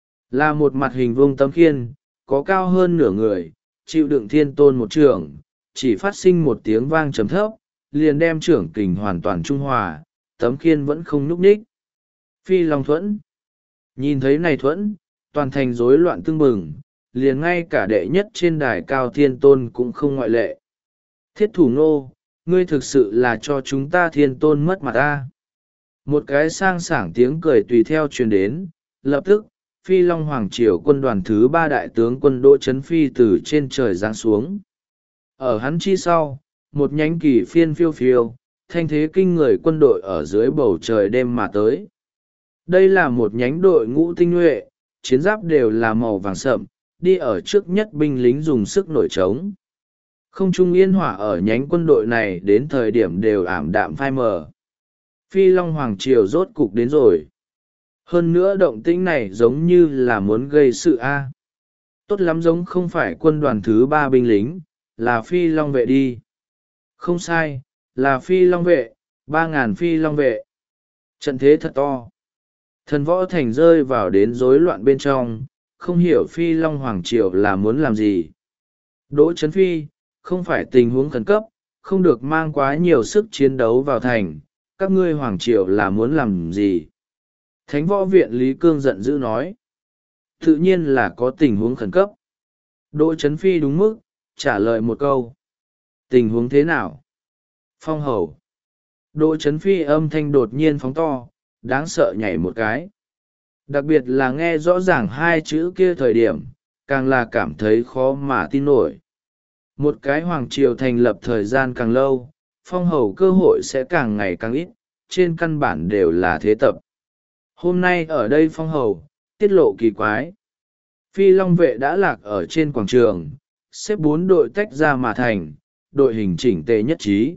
Là một mặt hình vuông tấm khiên, có cao hơn nửa người, chịu đựng thiên tôn một trưởng, chỉ phát sinh một tiếng vang trầm thấp, liền đem trưởng kình hoàn toàn trung hòa, tấm khiên vẫn không nhúc nhích. Phi long thuẫn. Nhìn thấy này thuẫn, toàn thành rối loạn tưng bừng, liền ngay cả đệ nhất trên đài cao thiên tôn cũng không ngoại lệ. Thiết thủ nô, ngươi thực sự là cho chúng ta thiên tôn mất mặt ta. Một cái sang sảng tiếng cười tùy theo truyền đến, lập tức, Phi Long Hoàng Triều quân đoàn thứ 3 đại tướng quân Đỗ Trấn Phi từ trên trời giáng xuống. Ở hắn chi sau, một nhánh kỳ phiên phiêu phiêu, thanh thế kinh người quân đội ở dưới bầu trời đêm mà tới. Đây là một nhánh đội ngũ tinh nhuệ, chiến giáp đều là màu vàng sậm, đi ở trước nhất binh lính dùng sức nổi trống. Không trung yên hỏa ở nhánh quân đội này đến thời điểm đều ảm đạm phai mờ. Phi Long Hoàng Triều rốt cục đến rồi. Hơn nữa động tĩnh này giống như là muốn gây sự a. Tốt lắm, giống không phải quân đoàn thứ 3 binh lính, là Phi Long vệ đi. Không sai, là Phi Long vệ, 3.000 Phi Long vệ. Trận thế thật to. Thần võ thành rơi vào đến rối loạn bên trong, không hiểu Phi Long Hoàng Triều là muốn làm gì. Đỗ Trấn Phi, không phải tình huống khẩn cấp, không được mang quá nhiều sức chiến đấu vào thành, các ngươi Hoàng Triều là muốn làm gì? Thánh võ viện Lý Cương giận dữ nói. Tự nhiên là có tình huống khẩn cấp. Đỗ Trấn Phi đúng mức, trả lời một câu. Tình huống thế nào? Phong hầu. Đỗ Trấn Phi âm thanh đột nhiên phóng to, đáng sợ nhảy một cái. Đặc biệt là nghe rõ ràng hai chữ kia thời điểm, càng là cảm thấy khó mà tin nổi. Một cái hoàng triều thành lập thời gian càng lâu, phong hầu cơ hội sẽ càng ngày càng ít, trên căn bản đều là thế tập. Hôm nay ở đây phong hầu, tiết lộ kỳ quái. Phi Long vệ đã lạc ở trên quảng trường, xếp 4 đội tách ra mà thành, đội hình chỉnh tề nhất trí.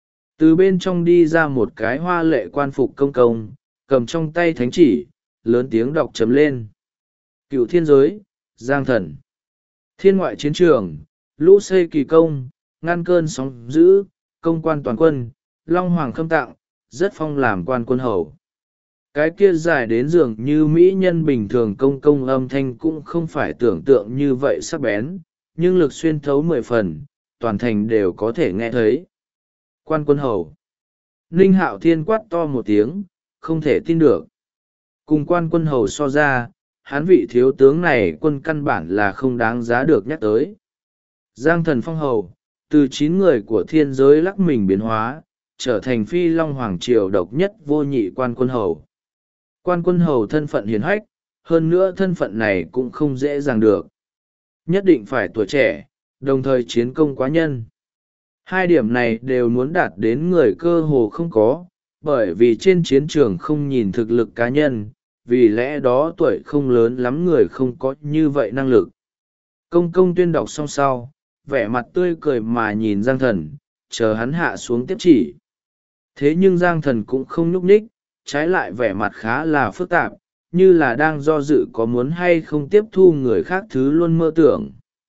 Từ bên trong đi ra một cái hoa lệ quan phục công công, cầm trong tay thánh chỉ, lớn tiếng đọc chấm lên. Cựu thiên giới, Giang Thần. Thiên ngoại chiến trường, lũ xây kỳ công, ngăn cơn sóng dữ, công quan toàn quân, Long Hoàng khâm tặng, rất phong làm quan quân hầu. Cái kia dài đến dường như mỹ nhân bình thường công công âm thanh cũng không phải tưởng tượng như vậy sắc bén, nhưng lực xuyên thấu 10 phần, toàn thành đều có thể nghe thấy. Quan quân hầu. Ninh Hạo Thiên quát to một tiếng, không thể tin được. Cùng quan quân hầu so ra, hán vị thiếu tướng này quân căn bản là không đáng giá được nhắc tới. Giang Thần phong hầu, từ 9 người của thiên giới lắc mình biến hóa, trở thành Phi Long Hoàng Triều độc nhất vô nhị quan quân hầu. Quan quân hầu thân phận hiển hách, hơn nữa thân phận này cũng không dễ dàng được. Nhất định phải tuổi trẻ, đồng thời chiến công quá nhân. Hai điểm này đều muốn đạt đến người cơ hồ không có, bởi vì trên chiến trường không nhìn thực lực cá nhân, vì lẽ đó tuổi không lớn lắm người không có như vậy năng lực. Công công tuyên đọc xong sau, vẻ mặt tươi cười mà nhìn Giang Thần, chờ hắn hạ xuống tiếp chỉ. Thế nhưng Giang Thần cũng không nhúc nhích, trái lại vẻ mặt khá là phức tạp, như là đang do dự có muốn hay không tiếp thu người khác thứ luôn mơ tưởng.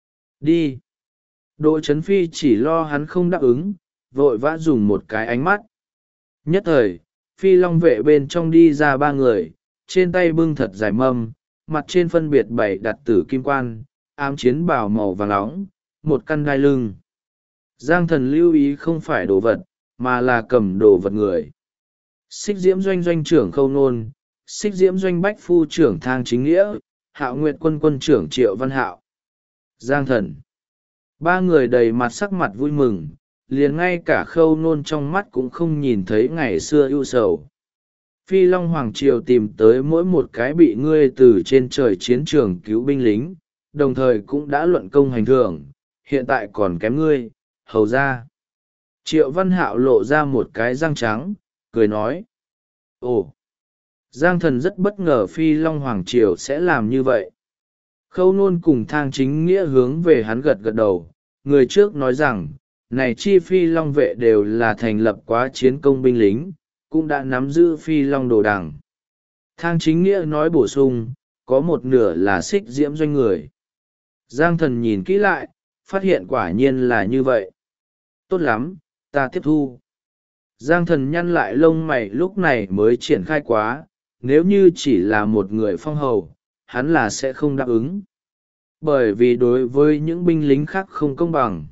Đi. Đỗ Trấn Phi chỉ lo hắn không đáp ứng, vội vã dùng một cái ánh mắt. Nhất thời, Phi Long vệ bên trong đi ra 3 người, trên tay bưng thật dài mâm, mặt trên phân biệt bày đặt tử kim quan, ám chiến bào màu vàng nóng, một căn gai lưng. Giang Thần lưu ý không phải đồ vật, mà là cầm đồ vật người. Xích diễm doanh doanh trưởng Khâu Nôn, xích diễm doanh bách phu trưởng Thang Chính Nghĩa, Hạo Nguyệt quân quân trưởng Triệu Văn Hạo. Giang Thần. 3 người đầy mặt sắc mặt vui mừng, liền ngay cả Khâu Nôn trong mắt cũng không nhìn thấy ngày xưa ưu sầu. Phi Long Hoàng Triều tìm tới mỗi một cái bị ngươi từ trên trời chiến trường cứu binh lính, đồng thời cũng đã luận công hành thưởng, hiện tại còn kém ngươi, hầu ra. Triệu Văn Hạo lộ ra một cái răng trắng, cười nói. Ồ! Giang Thần rất bất ngờ Phi Long Hoàng Triều sẽ làm như vậy. Khâu Nôn cùng Thang Chính Nghĩa hướng về hắn gật gật đầu, người trước nói rằng, này chi Phi Long vệ đều là thành lập quá chiến công binh lính, cũng đã nắm giữ Phi Long đồ đằng. Thang Chính Nghĩa nói bổ sung, có một nửa là xích diễm doanh người. Giang Thần nhìn kỹ lại, phát hiện quả nhiên là như vậy. Tốt lắm, ta tiếp thu. Giang Thần nhăn lại lông mày lúc này mới triển khai quá, nếu như chỉ là một người phong hầu, hắn là sẽ không đáp ứng. Bởi vì đối với những binh lính khác không công bằng.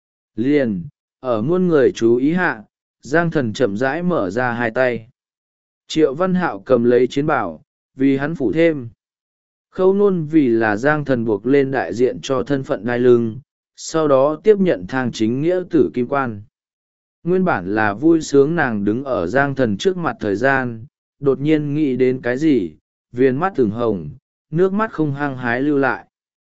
Liền, ở muôn người chú ý hạ, Giang Thần chậm rãi mở ra hai tay. Triệu Văn Hạo cầm lấy chiến bảo, vì hắn phủ thêm. Khâu Nôn vì là Giang Thần buộc lên đại diện cho thân phận ngai lưng, sau đó tiếp nhận thang chính nghĩa tử kim quan. Nguyên bản là vui sướng nàng đứng ở Giang Thần trước mặt thời gian, đột nhiên nghĩ đến cái gì, viền mắt từng hồng, nước mắt không hăng hái lưu lại.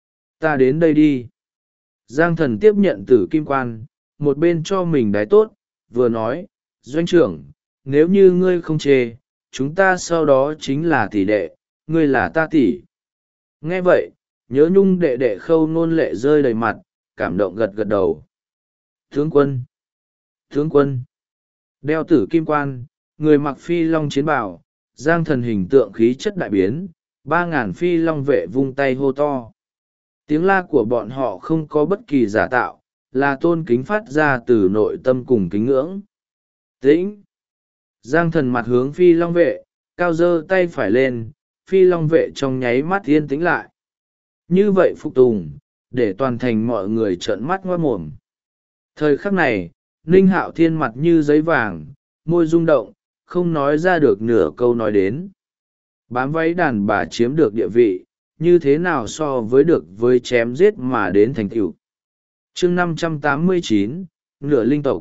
Ta đến đây đi. Giang Thần tiếp nhận tử kim quan, một bên cho mình đái tốt, vừa nói, doanh trưởng, nếu như ngươi không chê, chúng ta sau đó chính là tỷ đệ, ngươi là ta tỷ. Nghe vậy, nhớ nhung đệ đệ Khâu Nôn lệ rơi đầy mặt, cảm động gật gật đầu. Tướng quân! Tướng quân! Đeo tử kim quan, người mặc phi long chiến bào, Giang Thần hình tượng khí chất đại biến, 3.000 phi long vệ vung tay hô to. Tiếng la của bọn họ không có bất kỳ giả tạo, là tôn kính phát ra từ nội tâm cùng kính ngưỡng. Tĩnh! Giang Thần mặt hướng phi long vệ, cao giơ tay phải lên, phi long vệ trong nháy mắt yên tĩnh lại. Như vậy phục tùng, để toàn thành mọi người trợn mắt ngoác mồm. Thời khắc này, Ninh Hạo Thiên mặt như giấy vàng, môi rung động, không nói ra được nửa câu nói đến. Bám váy đàn bà chiếm được địa vị, như thế nào so với được với chém giết mà đến thành tựu. Chương 589, nửa linh tộc.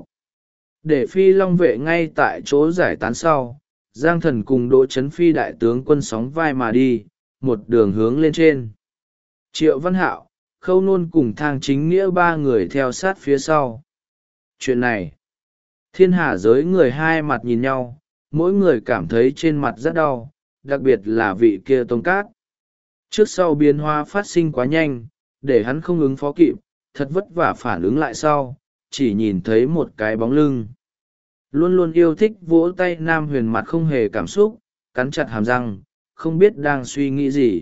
Để phi long vệ ngay tại chỗ giải tán sau, Giang Thần cùng Đỗ Chấn Phi đại tướng quân sóng vai mà đi, một đường hướng lên trên. Triệu Văn Hạo, Khâu Nôn cùng thang chính nghĩa ba người theo sát phía sau. Chuyện này, thiên hà giới người hai mặt nhìn nhau, mỗi người cảm thấy trên mặt rất đau, đặc biệt là vị kia Tông Cát. Trước sau biến hóa phát sinh quá nhanh, để hắn không ứng phó kịp, thật vất vả phản ứng lại sau, chỉ nhìn thấy một cái bóng lưng. Luôn luôn yêu thích vỗ tay Nam Huyền mặt không hề cảm xúc, cắn chặt hàm răng, không biết đang suy nghĩ gì.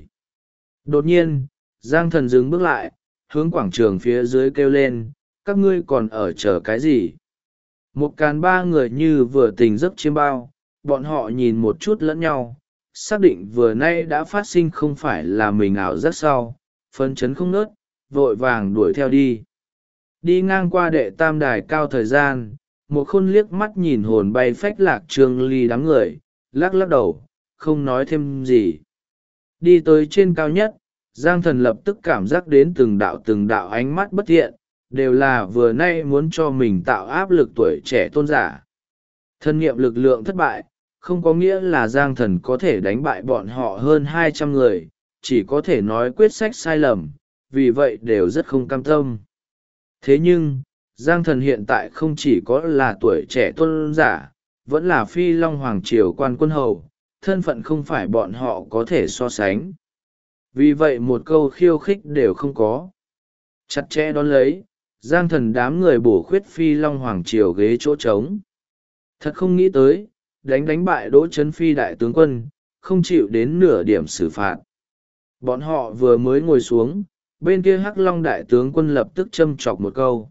Đột nhiên, Giang Thần dừng bước lại, hướng quảng trường phía dưới kêu lên, các ngươi còn ở chờ cái gì? Một càn ba người như vừa tỉnh giấc chiêm bao, bọn họ nhìn một chút lẫn nhau, xác định vừa nay đã phát sinh không phải là mình ảo giác sau, phấn chấn không nớt, vội vàng đuổi theo đi. Đi ngang qua đệ tam đài cao thời gian, một khôn liếc mắt nhìn hồn bay phách lạc Trương Ly đám người, lắc lắc đầu, không nói thêm gì. Đi tới trên cao nhất, Giang Thần lập tức cảm giác đến từng đạo ánh mắt bất thiện, đều là vừa nay muốn cho mình tạo áp lực tuổi trẻ tôn giả. Thân nghiệm lực lượng thất bại, không có nghĩa là Giang Thần có thể đánh bại bọn họ hơn 200 người, chỉ có thể nói quyết sách sai lầm, vì vậy đều rất không cam tâm. Thế nhưng, Giang Thần hiện tại không chỉ có là tuổi trẻ tôn giả, vẫn là Phi Long Hoàng Triều quan quân hầu, thân phận không phải bọn họ có thể so sánh. Vì vậy một câu khiêu khích đều không có. Chặt chẽ đón lấy, Giang Thần đám người bổ khuyết Phi Long Hoàng Triều ghế chỗ trống. Thật không nghĩ tới, đánh bại Đỗ Chấn Phi đại tướng quân, không chịu đến nửa điểm xử phạt. Bọn họ vừa mới ngồi xuống, bên kia Hắc Long đại tướng quân lập tức châm chọc một câu.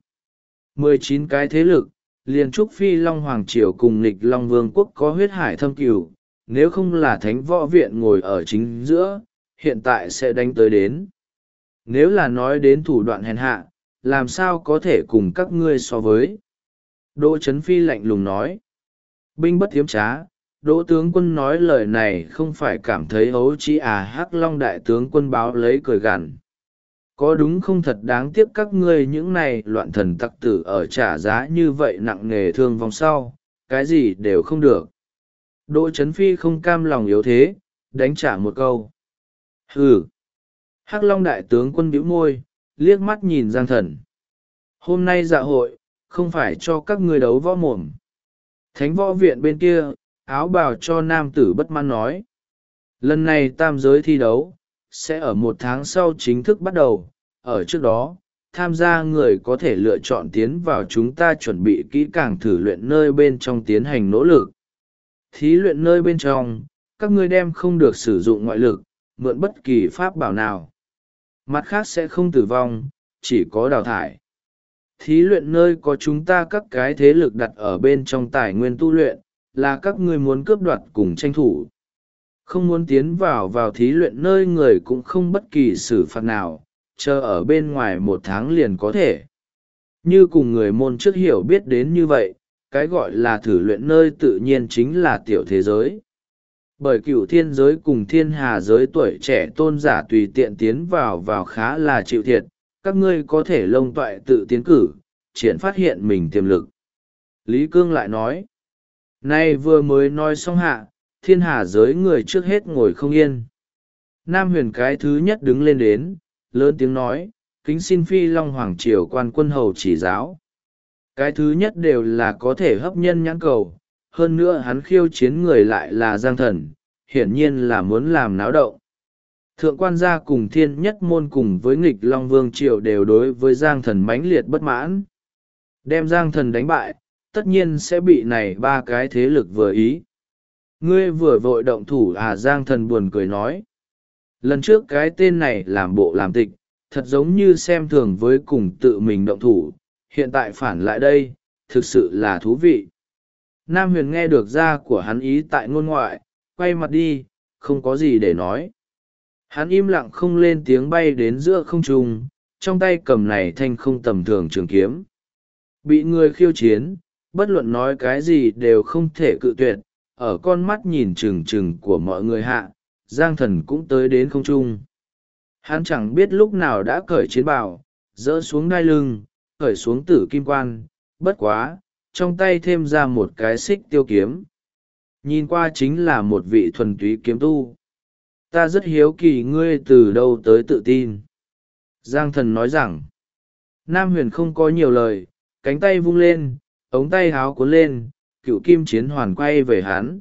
19 cái thế lực, liền chúc Phi Long Hoàng Triều cùng nghịch Long Vương quốc có huyết hải thâm cửu, nếu không là Thánh Võ Viện ngồi ở chính giữa, hiện tại sẽ đánh tới đến. Nếu là nói đến thủ đoạn hèn hạ, làm sao có thể cùng các ngươi so với. Đỗ Chấn Phi lạnh lùng nói. Binh bất tiếm trá, Đỗ tướng quân nói lời này không phải cảm thấy ấu trĩ à? Hắc Long đại tướng quân báo lấy cười gằn. Có đúng không? Thật đáng tiếc các ngươi những này loạn thần tặc tử ở trả giá như vậy nặng nề thương vong sau, cái gì đều không được. Đỗ Chấn Phi không cam lòng yếu thế, đánh trả một câu. Hừ. Hắc Long đại tướng quân bĩu môi, liếc mắt nhìn Giang Thần. Hôm nay dạ hội, không phải cho các ngươi đấu võ mồm. Thánh Võ Viện bên kia, áo bào cho nam tử bất mãn nói. Lần này tam giới thi đấu, sẽ ở 1 tháng sau chính thức bắt đầu. Ở trước đó, tham gia người có thể lựa chọn tiến vào chúng ta chuẩn bị kỹ càng thử luyện nơi bên trong tiến hành nỗ lực. Thí luyện nơi bên trong, các ngươi đem không được sử dụng ngoại lực, mượn bất kỳ pháp bảo nào. Mặt khác sẽ không tử vong, chỉ có đào thải. Thí luyện nơi có chúng ta các cái thế lực đặt ở bên trong tài nguyên tu luyện, là các ngươi muốn cướp đoạt cùng tranh thủ. Không muốn tiến vào thí luyện nơi người cũng không bất kỳ xử phạt nào, chờ ở bên ngoài 1 tháng liền có thể. Như cùng người môn trước hiểu biết đến như vậy, cái gọi là thử luyện nơi tự nhiên chính là tiểu thế giới. Bởi Cửu Thiên giới cùng Thiên Hà giới tuổi trẻ tôn giả tùy tiện tiến vào khá là chịu thiệt, các ngươi có thể lông toại tự tiến cử, triển phát hiện mình tiềm lực. Lý Cương lại nói, nay vừa mới nói xong hạ, thiên hà giới người trước hết ngồi không yên. Nam Huyền cái thứ nhất đứng lên đến, lớn tiếng nói, kính xin Phi Long Hoàng Triều quan quân hầu chỉ giáo. Cái thứ nhất đều là có thể hấp nhân nhãn cầu, hơn nữa hắn khiêu chiến người lại là Giang Thần, hiển nhiên là muốn làm náo động. Thượng quan gia cùng Thiên Nhất Môn cùng với nghịch Long Vương Triều đều đối với Giang Thần mãnh liệt bất mãn. Đem Giang Thần đánh bại, tất nhiên sẽ bị này ba cái thế lực vừa ý. Ngươi vừa vội động thủ à? Giang Thần buồn cười nói. Lần trước cái tên này làm bộ làm tịch, thật giống như xem thường với cùng tự mình động thủ, hiện tại phản lại đây, thực sự là thú vị. Nam Huyền nghe được ra của hắn ý tại ngôn ngoại, quay mặt đi, không có gì để nói. Hắn im lặng không lên tiếng, bay đến giữa không trung, trong tay cầm này thanh không tầm thường trường kiếm. Bị người khiêu chiến, bất luận nói cái gì đều không thể cự tuyệt, ở con mắt nhìn trừng trừng của mọi người hạ, Giang Thần cũng tới đến không trung. Hắn chẳng biết lúc nào đã cởi chiến bào, dỡ xuống đai lưng, cởi xuống tử kim quan, bất quá, trong tay thêm ra một cái xích tiêu kiếm. Nhìn qua chính là một vị thuần túy kiếm tu. Ta rất hiếu kỳ ngươi từ đâu tới tự tin. Giang Thần nói rằng, Nam Huyền không có nhiều lời, cánh tay vung lên, ống tay háo cuốn lên, cựu kim chiến hoàn quay về hắn.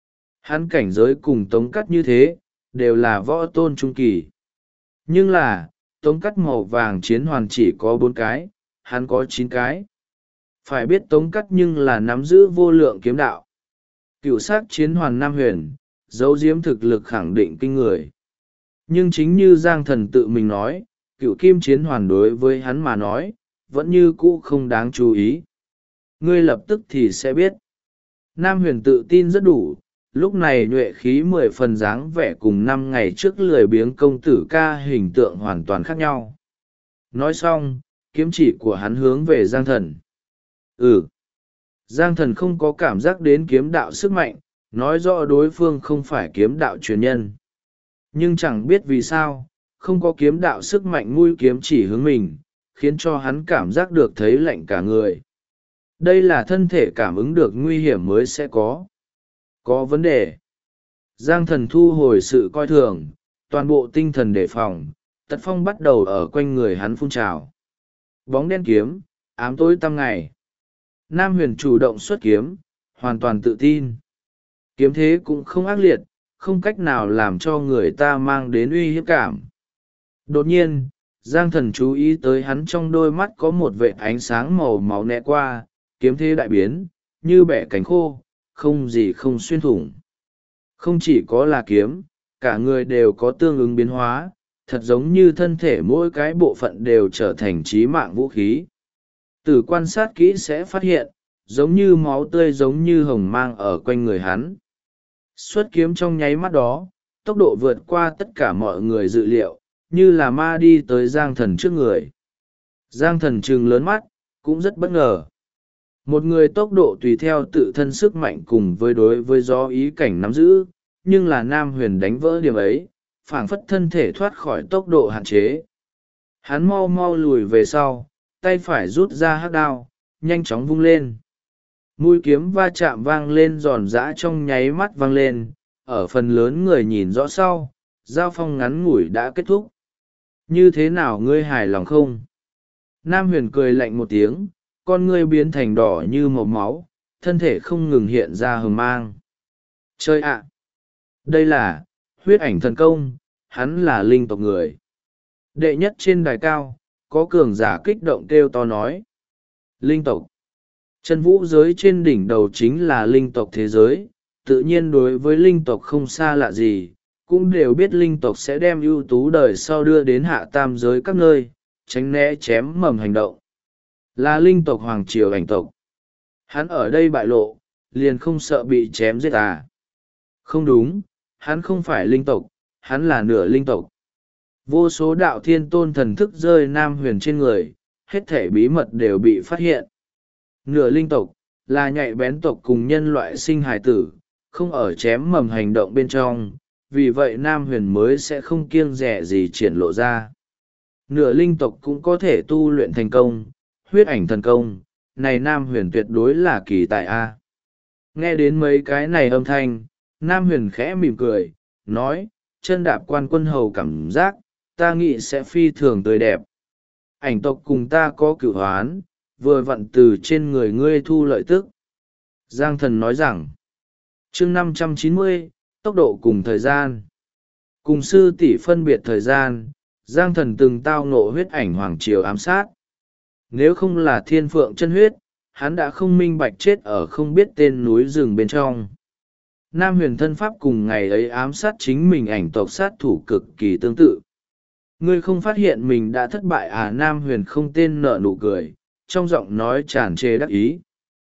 Hắn cảnh giới cùng Tống Cắt như thế, đều là võ tôn trung kỳ. Nhưng là, Tống Cắt màu vàng chiến hoàn chỉ có 4 cái, hắn có 9 cái. Phải biết Tống Cắt nhưng là nắm giữ vô lượng kiếm đạo. Cựu sắc chiến hoàn Nam Huyền, giấu giếm thực lực khẳng định kinh người. Nhưng chính như Giang Thần tự mình nói, cựu kim chiến hoàn đối với hắn mà nói, vẫn như cũ không đáng chú ý. Ngươi lập tức thì sẽ biết. Nam Huyền tự tin rất đủ, lúc này nhuệ khí 10 phần dáng vẻ cùng 5 ngày trước lười biếng công tử ca hình tượng hoàn toàn khác nhau. Nói xong, kiếm chỉ của hắn hướng về Giang Thần. Giang Thần không có cảm giác đến kiếm đạo sức mạnh, nói rõ đối phương không phải kiếm đạo truyền nhân. Nhưng chẳng biết vì sao, không có kiếm đạo sức mạnh mũi kiếm chỉ hướng mình, khiến cho hắn cảm giác được thấy lạnh cả người. Đây là thân thể cảm ứng được nguy hiểm mới sẽ có. Có vấn đề. Giang Thần thu hồi sự coi thường, toàn bộ tinh thần đề phòng, tật phong bắt đầu ở quanh người hắn phun trào. Bóng đen kiếm, ám tối tăm ngày. Nam Huyền chủ động xuất kiếm, hoàn toàn tự tin. Kiếm thế cũng không ác liệt, không cách nào làm cho người ta mang đến uy hiếp cảm. Đột nhiên, Giang Thần chú ý tới hắn trong đôi mắt có một vệt ánh sáng màu máu né qua, kiếm thế đại biến, như bẻ cánh khô, không gì không xuyên thủng. Không chỉ có là kiếm, cả người đều có tương ứng biến hóa, thật giống như thân thể mỗi cái bộ phận đều trở thành chí mạng vũ khí. Từ quan sát kỹ sẽ phát hiện, giống như máu tươi giống như hồng mang ở quanh người hắn. Xuất kiếm trong nháy mắt đó, tốc độ vượt qua tất cả mọi người dự liệu, như là ma đi tới Giang Thần trước người. Giang Thần trừng lớn mắt, cũng rất bất ngờ. Một người tốc độ tùy theo tự thân sức mạnh cùng đối với do ý cảnh nắm giữ, nhưng là Nam Huyền đánh vỡ điểm ấy, phảng phất thân thể thoát khỏi tốc độ hạn chế. Hắn mau mau lùi về sau, tay phải rút ra hắc đao, nhanh chóng vung lên. Mũi kiếm va chạm vang lên giòn giã trong nháy mắt vang lên, ở phần lớn người nhìn rõ sau, giao phong ngắn ngủi đã kết thúc. Như thế nào ngươi hài lòng không? Nam Huyền cười lạnh một tiếng, con ngươi biến thành đỏ như màu máu, thân thể không ngừng hiện ra hừng mang. Chơi ạ! Đây là huyết ảnh thần công, hắn là linh tộc người. Đệ nhất trên đài cao, có cường giả kích động kêu to nói. Linh tộc. Chân vũ giới trên đỉnh đầu chính là linh tộc thế giới, tự nhiên đối với linh tộc không xa lạ gì, cũng đều biết linh tộc sẽ đem ưu tú đời sau đưa đến hạ tam giới các nơi, tránh né chém mầm hành động. Là linh tộc Hoàng Triều ảnh tộc. Hắn ở đây bại lộ, liền không sợ bị chém giết à? Không đúng, hắn không phải linh tộc, hắn là nửa linh tộc. Vô số đạo thiên tôn thần thức rơi Nam Huyền trên người, hết thể bí mật đều bị phát hiện. Nửa linh tộc, là nhạy bén tộc cùng nhân loại sinh hài tử, không ở chém mầm hành động bên trong, vì vậy Nam Huyền mới sẽ không kiêng dè gì triển lộ ra. nửa linh tộc cũng có thể tu luyện thành công, huyết ảnh thần công, này Nam Huyền tuyệt đối là kỳ tài a. Nghe đến mấy cái này âm thanh, Nam Huyền khẽ mỉm cười, nói, chân đạp quan quân hầu cảm giác, ta nghĩ sẽ phi thường tươi đẹp. Ảnh tộc cùng ta có cửu hoán, vừa vặn từ trên người ngươi thu lợi tức. Giang Thần nói rằng, chương 590, tốc độ cùng thời gian. Cùng sư tỷ phân biệt thời gian, Giang Thần từng tao ngộ huyết ảnh hoàng triều ám sát. Nếu không là thiên phượng chân huyết, hắn đã không minh bạch chết ở không biết tên núi rừng bên trong. Nam Huyền thân pháp cùng ngày ấy ám sát chính mình ảnh tộc sát thủ cực kỳ tương tự. Ngươi không phát hiện mình đã thất bại à? Nam Huyền không tên nở nụ cười, trong giọng nói tràn trề đắc ý.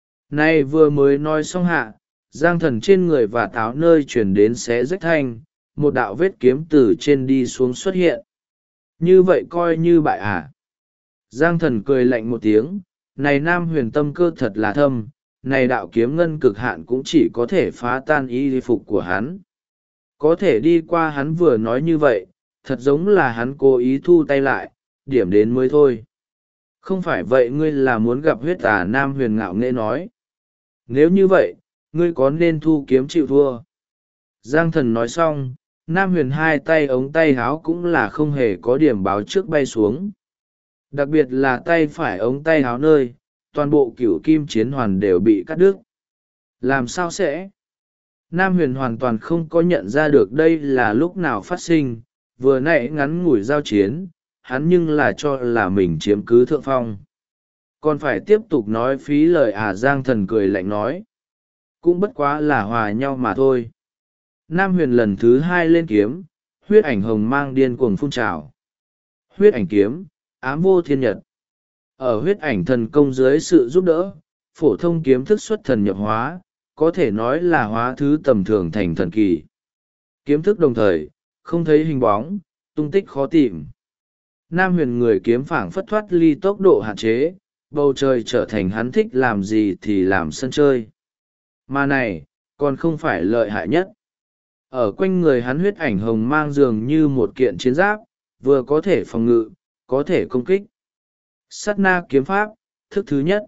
Nay vừa mới nói xong hạ, Giang Thần trên người và táo nơi chuyển đến xé rách thanh, một đạo vết kiếm từ trên đi xuống xuất hiện. Như vậy coi như bại à? Giang Thần cười lạnh một tiếng, này Nam Huyền tâm cơ thật là thâm, này đạo kiếm ngân cực hạn cũng chỉ có thể phá tan y phục của hắn. Có thể đi qua hắn vừa nói như vậy, thật giống là hắn cố ý thu tay lại, điểm đến mới thôi. Không phải vậy ngươi là muốn gặp huyết à? Nam Huyền ngạo nghễ nói. Nếu như vậy, ngươi có nên thu kiếm chịu thua? Giang Thần nói xong, Nam Huyền hai tay ống tay háo cũng là không hề có điểm báo trước bay xuống. Đặc biệt là tay phải ống tay háo nơi, toàn bộ cửu kim chiến hoàn đều bị cắt đứt. Làm sao sẽ? Nam Huyền hoàn toàn không có nhận ra được đây là lúc nào phát sinh, vừa nãy ngắn ngủi giao chiến, hắn nhưng là cho là mình chiếm cứ thượng phong. Còn phải tiếp tục nói phí lời à? Giang Thần cười lạnh nói. Cũng bất quá là hòa nhau mà thôi. Nam Huyền lần thứ hai lên kiếm, huyết ảnh hồng mang điên cuồng phun trào. Huyết ảnh kiếm, ám vô thiên nhật. Ở huyết ảnh thần công dưới sự giúp đỡ, phổ thông kiếm thức xuất thần nhập hóa, có thể nói là hóa thứ tầm thường thành thần kỳ. Kiếm thức đồng thời, không thấy hình bóng, tung tích khó tìm. Nam Huyền người kiếm phảng phất thoát ly tốc độ hạn chế, bầu trời trở thành hắn thích làm gì thì làm sân chơi. Mà này, còn không phải lợi hại nhất. Ở quanh người hắn huyết ảnh hồng mang dường như một kiện chiến giáp, vừa có thể phòng ngự, có thể công kích. Sát na kiếm pháp, thức thứ nhất.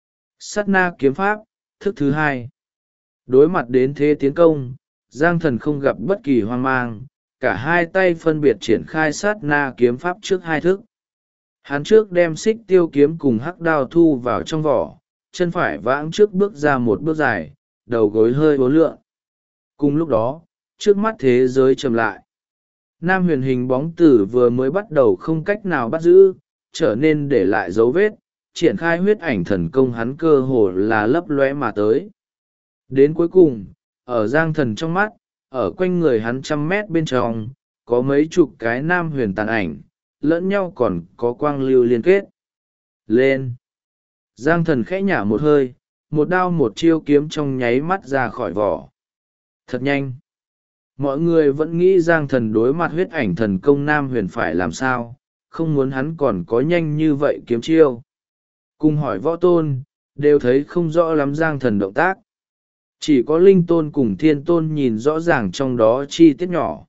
Sát na kiếm pháp, thức thứ hai. Đối mặt đến thế tiến công, Giang Thần không gặp bất kỳ hoang mang, cả hai tay phân biệt triển khai sát na kiếm pháp trước hai thức. Hắn trước đem xích tiêu kiếm cùng hắc đao thu vào trong vỏ, chân phải vãng trước bước ra một bước dài, đầu gối hơi uốn lượn. Cùng lúc đó, trước mắt thế giới chậm lại. Nam Huyền hình bóng tử vừa mới bắt đầu không cách nào bắt giữ, trở nên để lại dấu vết, triển khai huyết ảnh thần công hắn cơ hồ là lấp lóe mà tới. Đến cuối cùng, ở Giang Thần trong mắt, ở quanh người hắn 100 mét bên trong, có mấy chục cái Nam Huyền tàn ảnh, lẫn nhau còn có quang lưu liên kết. Lên! Giang Thần khẽ nhả một hơi, một đao một chiêu kiếm trong nháy mắt ra khỏi vỏ. Thật nhanh! Mọi người vẫn nghĩ Giang Thần đối mặt huyết ảnh thần công Nam Huyền phải làm sao, không muốn hắn còn có nhanh như vậy kiếm chiêu. Cùng hỏi võ tôn, đều thấy không rõ lắm Giang Thần động tác. Chỉ có linh tôn cùng thiên tôn nhìn rõ ràng trong đó chi tiết nhỏ.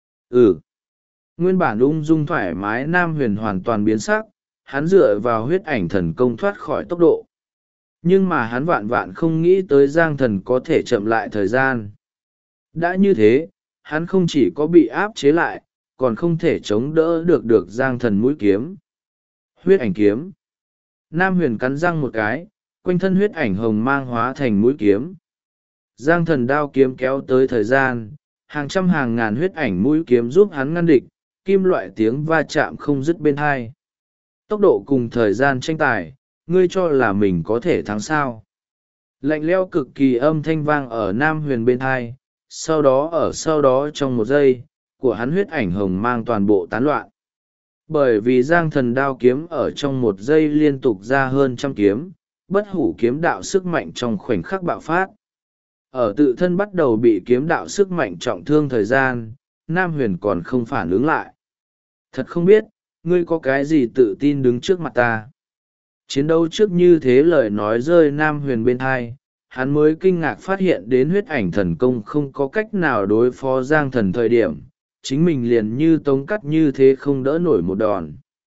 Nguyên bản ung dung thoải mái Nam Huyền hoàn toàn biến sắc, hắn dựa vào huyết ảnh thần công thoát khỏi tốc độ. Nhưng mà hắn vạn vạn không nghĩ tới Giang Thần có thể chậm lại thời gian. Đã như thế, hắn không chỉ có bị áp chế lại, còn không thể chống đỡ được Giang Thần mũi kiếm. Huyết ảnh kiếm. Nam Huyền cắn răng một cái, quanh thân huyết ảnh hồng mang hóa thành mũi kiếm. Giang Thần đao kiếm kéo tới thời gian, hàng trăm hàng ngàn huyết ảnh mũi kiếm giúp hắn ngăn địch, kim loại tiếng va chạm không dứt bên hai. Tốc độ cùng thời gian tranh tài, ngươi cho là mình có thể thắng sao? Lạnh lẽo cực kỳ âm thanh vang ở Nam Huyền bên hai, sau đó trong một giây, của hắn huyết ảnh hồng mang toàn bộ tán loạn. Bởi vì Giang Thần đao kiếm ở trong một giây liên tục ra hơn 100 kiếm, bất hủ kiếm đạo sức mạnh trong khoảnh khắc bạo phát. Ở tự thân bắt đầu bị kiếm đạo sức mạnh trọng thương thời gian, Nam Huyền còn không phản ứng lại. Thật không biết, ngươi có cái gì tự tin đứng trước mặt ta. Chiến đấu trước như thế lời nói rơi Nam Huyền bên thai, hắn mới kinh ngạc phát hiện đến huyết ảnh thần công không có cách nào đối phó Giang Thần thời điểm, chính mình liền như tống cắt như thế không đỡ nổi một đòn.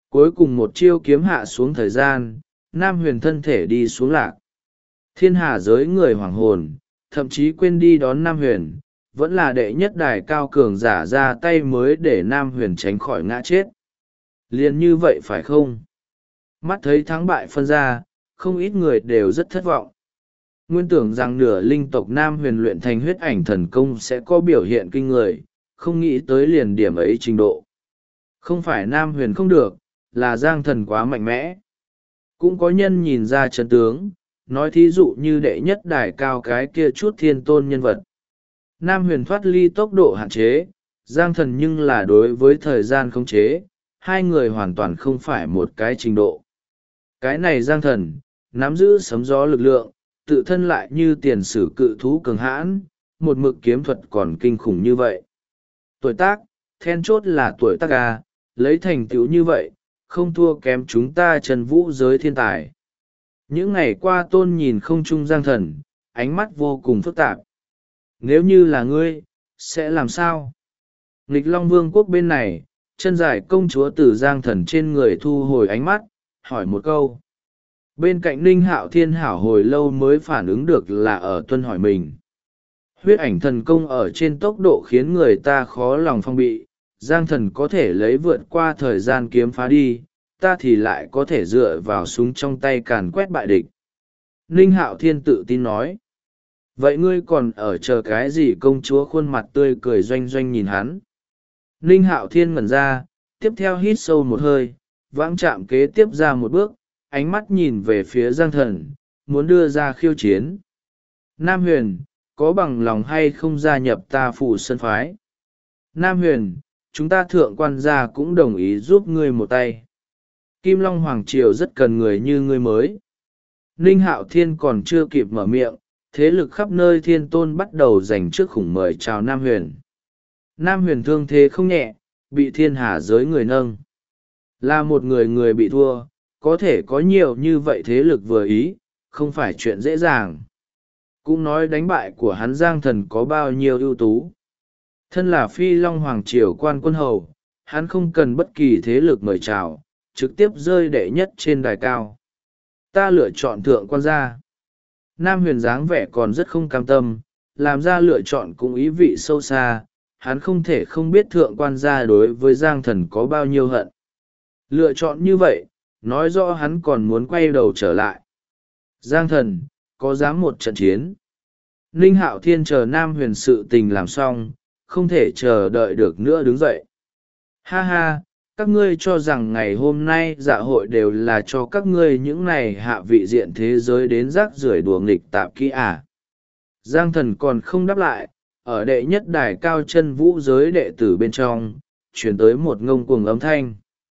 Cuối cùng một chiêu kiếm hạ xuống thời gian, Nam Huyền thân thể đi xuống lạc. Thiên hà giới người hoàng hồn, thậm chí quên đi đón Nam Huyền, vẫn là đệ nhất đài cao cường giả ra tay mới để Nam Huyền tránh khỏi ngã chết. Liền như vậy phải không? Mắt thấy thắng bại phân ra, không ít người đều rất thất vọng. Nguyên tưởng rằng nửa linh tộc Nam Huyền luyện thành huyết ảnh thần công sẽ có biểu hiện kinh người, không nghĩ tới liền điểm ấy trình độ. Không phải Nam Huyền không được, là Giang Thần quá mạnh mẽ. Cũng có nhân nhìn ra chân tướng, nói thí dụ như đệ nhất đài cao cái kia chút thiên tôn nhân vật. Nam Huyền thoát ly tốc độ hạn chế, Giang Thần nhưng là đối với thời gian khống chế, hai người hoàn toàn không phải một cái trình độ. Cái này Giang Thần, nắm giữ sấm gió lực lượng, tự thân lại như tiền sử cự thú cường hãn, một mực kiếm thuật còn kinh khủng như vậy. Tuổi tác, then chốt là tuổi tác à, lấy thành tựu như vậy, không thua kém chúng ta Trần Vũ giới thiên tài. Những ngày qua Tôn nhìn không trung Giang Thần, ánh mắt vô cùng phức tạp. Nếu như là ngươi, sẽ làm sao? Nghịch Long Vương quốc bên này, chân dài công chúa từ Giang Thần trên người thu hồi ánh mắt, hỏi một câu. Bên cạnh Ninh Hạo Thiên hảo hồi lâu mới phản ứng được là ở Tuân hỏi mình. Huyết ảnh thần công ở trên tốc độ khiến người ta khó lòng phong bị, Giang Thần có thể lấy vượt qua thời gian kiếm phá đi, ta thì lại có thể dựa vào súng trong tay càn quét bại địch. Ninh Hạo Thiên tự tin nói. Vậy ngươi còn ở chờ cái gì? Công chúa khuôn mặt tươi cười doanh doanh nhìn hắn. Ninh Hạo Thiên ngẩn ra, tiếp theo hít sâu một hơi, vãng chạm kế tiếp ra một bước, ánh mắt nhìn về phía Giang Thần, muốn đưa ra khiêu chiến. Nam Huyền, có bằng lòng hay không gia nhập ta Phủ Sơn phái? Nam Huyền, chúng ta thượng quan gia cũng đồng ý giúp ngươi một tay. Kim Long Hoàng Triều rất cần người như ngươi mới. Ninh Hạo Thiên còn chưa kịp mở miệng, thế lực khắp nơi thiên tôn bắt đầu dành trước khủng mời chào Nam Huyền. Nam Huyền thương thế không nhẹ, bị thiên hà giới người nâng. Là một người bị thua, có thể có nhiều như vậy thế lực vừa ý, không phải chuyện dễ dàng. Cũng nói đánh bại của hắn Giang Thần có bao nhiêu ưu tú. Thân là Phi Long Hoàng Triều quan quân hầu, hắn không cần bất kỳ thế lực mời chào, trực tiếp rơi đệ nhất trên đài cao. Ta lựa chọn thượng quan gia. Nam Huyền dáng vẻ còn rất không cam tâm, làm ra lựa chọn cũng ý vị sâu xa, hắn không thể không biết thượng quan gia đối với Giang Thần có bao nhiêu hận. Lựa chọn như vậy, nói rõ hắn còn muốn quay đầu trở lại. Giang Thần, có dám một trận chiến? Ninh Hạo Thiên chờ Nam Huyền sự tình làm xong, không thể chờ đợi được nữa đứng dậy. Ha ha, các ngươi cho rằng ngày hôm nay dạ hội đều là cho các ngươi những này hạ vị diện thế giới đến rác rưởi đùa nghịch tạp kỹ à? Giang Thần còn không đáp lại, ở đệ nhất đài cao chân vũ giới đệ tử bên trong, chuyển tới một ngông cuồng âm thanh.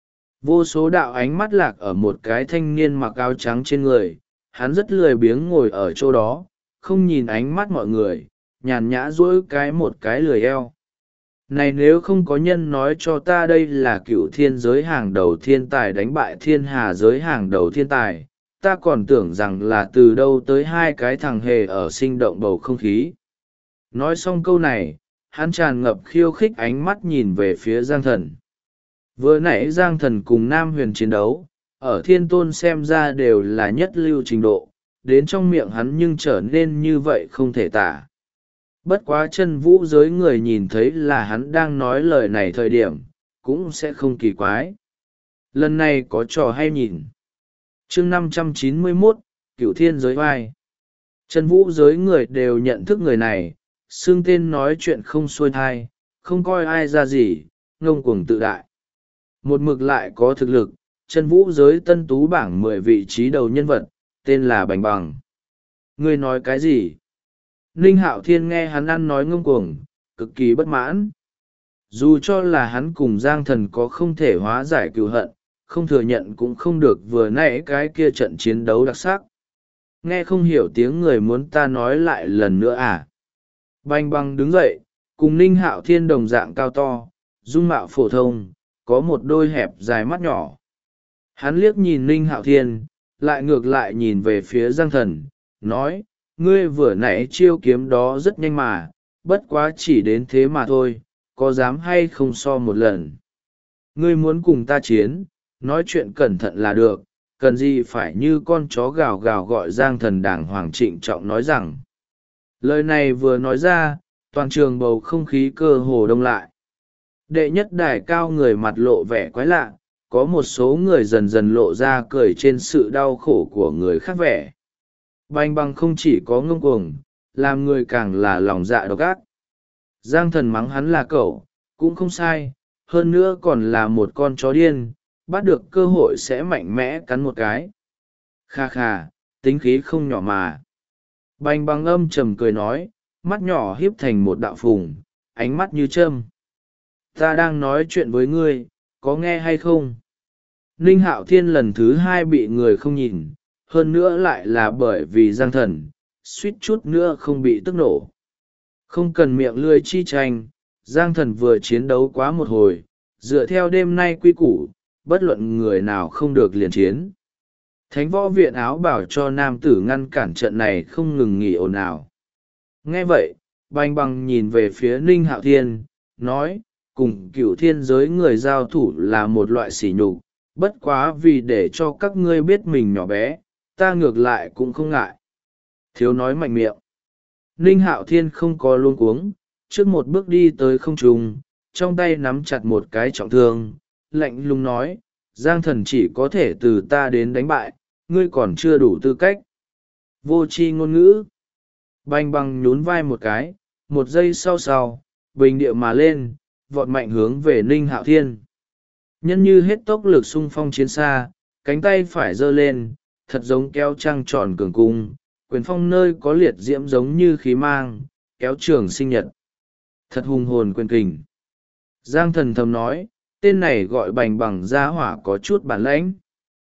Vô số đạo ánh mắt lạc ở một cái thanh niên mặc áo trắng trên người, hắn rất lười biếng ngồi ở chỗ đó, không nhìn ánh mắt mọi người, nhàn nhã duỗi một cái lười eo. Này nếu không có nhân nói cho ta đây là cựu thiên giới hàng đầu thiên tài đánh bại thiên hà giới hàng đầu thiên tài, ta còn tưởng rằng là từ đâu tới hai cái thằng hề ở sinh động bầu không khí. Nói xong câu này, hắn tràn ngập khiêu khích ánh mắt nhìn về phía Giang Thần. Vừa nãy Giang Thần cùng Nam Huyền chiến đấu, ở thiên tôn xem ra đều là nhất lưu trình độ, đến trong miệng hắn nhưng trở nên như vậy không thể tả. Bất quá chân vũ giới người nhìn thấy là hắn đang nói lời này thời điểm, cũng sẽ không kỳ quái. Lần này có trò hay nhìn. Chương 591, Cửu Thiên Giới vai. Chân vũ giới người đều nhận thức người này, xưng tên nói chuyện không xuôi thai, không coi ai ra gì, ngông cuồng tự đại. Một mực lại có thực lực, chân vũ giới tân tú bảng 10 vị trí đầu nhân vật, tên là Bành Bằng. Ngươi nói cái gì? Ninh Hạo Thiên nghe hắn ăn nói ngông cuồng, cực kỳ bất mãn. Dù cho là hắn cùng Giang Thần có không thể hóa giải cừu hận, không thừa nhận cũng không được vừa nãy cái kia trận chiến đấu đặc sắc. Nghe không hiểu tiếng người muốn ta nói lại lần nữa à? Bành Bằng đứng dậy, cùng Ninh Hạo Thiên đồng dạng cao to, dung mạo phổ thông, có một đôi hẹp dài mắt nhỏ. Hắn liếc nhìn Ninh Hạo Thiên, lại ngược lại nhìn về phía Giang Thần, nói, ngươi vừa nãy chiêu kiếm đó rất nhanh mà, bất quá chỉ đến thế mà thôi, có dám hay không so một lần. Ngươi muốn cùng ta chiến, nói chuyện cẩn thận là được, cần gì phải như con chó gào gào gọi Giang Thần đàng hoàng trịnh trọng nói rằng. Lời này vừa nói ra, toàn trường bầu không khí cơ hồ đông lại. Đệ nhất đài cao người mặt lộ vẻ quái lạ, có một số người dần dần lộ ra cười trên sự đau khổ của người khác vẻ. Bành Bằng không chỉ có ngông cuồng, làm người càng là lòng dạ độc ác. Giang Thần mắng hắn là cẩu, cũng không sai, hơn nữa còn là một con chó điên, bắt được cơ hội sẽ mạnh mẽ cắn một cái. Kha kha, tính khí không nhỏ mà. Bành Bằng âm trầm cười nói, mắt nhỏ híp thành một đạo phùng, ánh mắt như châm. Ta đang nói chuyện với ngươi, có nghe hay không? Ninh Hạo Thiên lần thứ hai bị người không nhìn, hơn nữa lại là bởi vì Giang Thần, suýt chút nữa không bị tức nổ. Không cần miệng lưỡi chi tranh, Giang Thần vừa chiến đấu quá một hồi, dựa theo đêm nay quy củ, bất luận người nào không được liền chiến. Thánh võ viện áo bảo cho nam tử ngăn cản trận này không ngừng nghỉ ồn ào. Nghe vậy, Bành Bằng nhìn về phía Ninh Hạo Thiên, nói, cùng cửu thiên giới người giao thủ là một loại sỉ nhục, bất quá vì để cho các ngươi biết mình nhỏ bé, ta ngược lại cũng không ngại. Thiếu nói mạnh miệng. Ninh Hạo Thiên không có luống cuống, trước một bước đi tới không trung, trong tay nắm chặt một cái trọng thương, lạnh lùng nói, Giang Thần chỉ có thể từ ta đến đánh bại, ngươi còn chưa đủ tư cách. Vô tri ngôn ngữ. Bành Bằng nhún vai một cái, một giây sau, bình địa mà lên, vọt mạnh hướng về Ninh Hạo Thiên. Nhân như hết tốc lực xung phong chiến xa, cánh tay phải giơ lên, thật giống kéo trăng tròn cường cung, quyền phong nơi có liệt diễm giống như khí mang, kéo trường sinh nhật. Thật hùng hồn quyền kình. Giang Thần thầm nói, tên này gọi Bành Bằng gia hỏa có chút bản lãnh.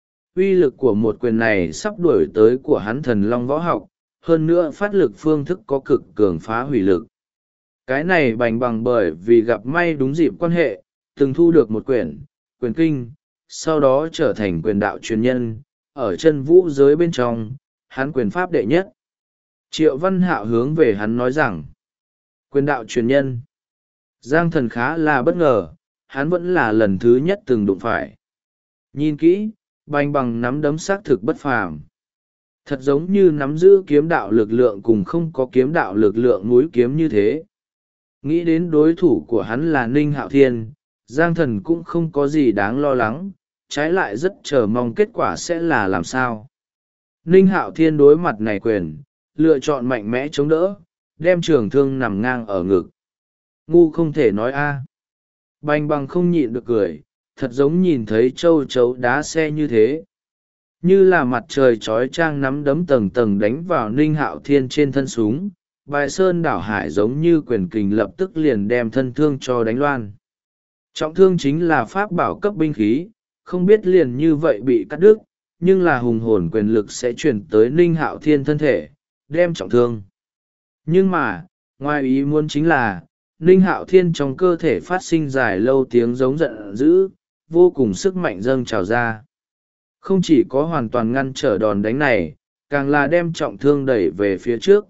Uy lực của một quyền này sắp đuổi tới của hắn Thần Long võ học, hơn nữa phát lực phương thức có cực cường phá hủy lực. Cái này Bành Bằng bởi vì gặp may đúng dịp quan hệ, từng thu được một quyền kinh, sau đó trở thành quyền đạo truyền nhân, ở chân vũ giới bên trong, hắn quyền pháp đệ nhất. Triệu Văn Hạo hướng về hắn nói rằng, quyền đạo truyền nhân. Giang Thần khá là bất ngờ, hắn vẫn là lần thứ nhất từng đụng phải. Nhìn kỹ, Bành Bằng nắm đấm xác thực bất phàm. Thật giống như nắm giữ kiếm đạo lực lượng cùng không có kiếm đạo lực lượng mũi kiếm như thế. Nghĩ đến đối thủ của hắn là Ninh Hạo Thiên, Giang Thần cũng không có gì đáng lo lắng, trái lại rất chờ mong kết quả sẽ là làm sao. Ninh Hạo Thiên đối mặt này quyền, lựa chọn mạnh mẽ chống đỡ, đem trường thương nằm ngang ở ngực. Ngu không thể nói a. Bành Bằng không nhịn được cười, thật giống nhìn thấy châu chấu đá xe như thế. Như là mặt trời trói trang nắm đấm tầng tầng đánh vào Ninh Hạo Thiên trên thân súng, bài sơn đảo hải giống như quyền kình lập tức liền đem thân thương cho đánh loan. Trọng thương chính là pháp bảo cấp binh khí, không biết liền như vậy bị cắt đứt, nhưng là hùng hồn quyền lực sẽ chuyển tới Ninh Hạo Thiên thân thể, đem trọng thương. Nhưng mà, ngoài ý muốn chính là, Ninh Hạo Thiên trong cơ thể phát sinh dài lâu tiếng giống giận dữ, vô cùng sức mạnh dâng trào ra. Không chỉ có hoàn toàn ngăn trở đòn đánh này, càng là đem trọng thương đẩy về phía trước.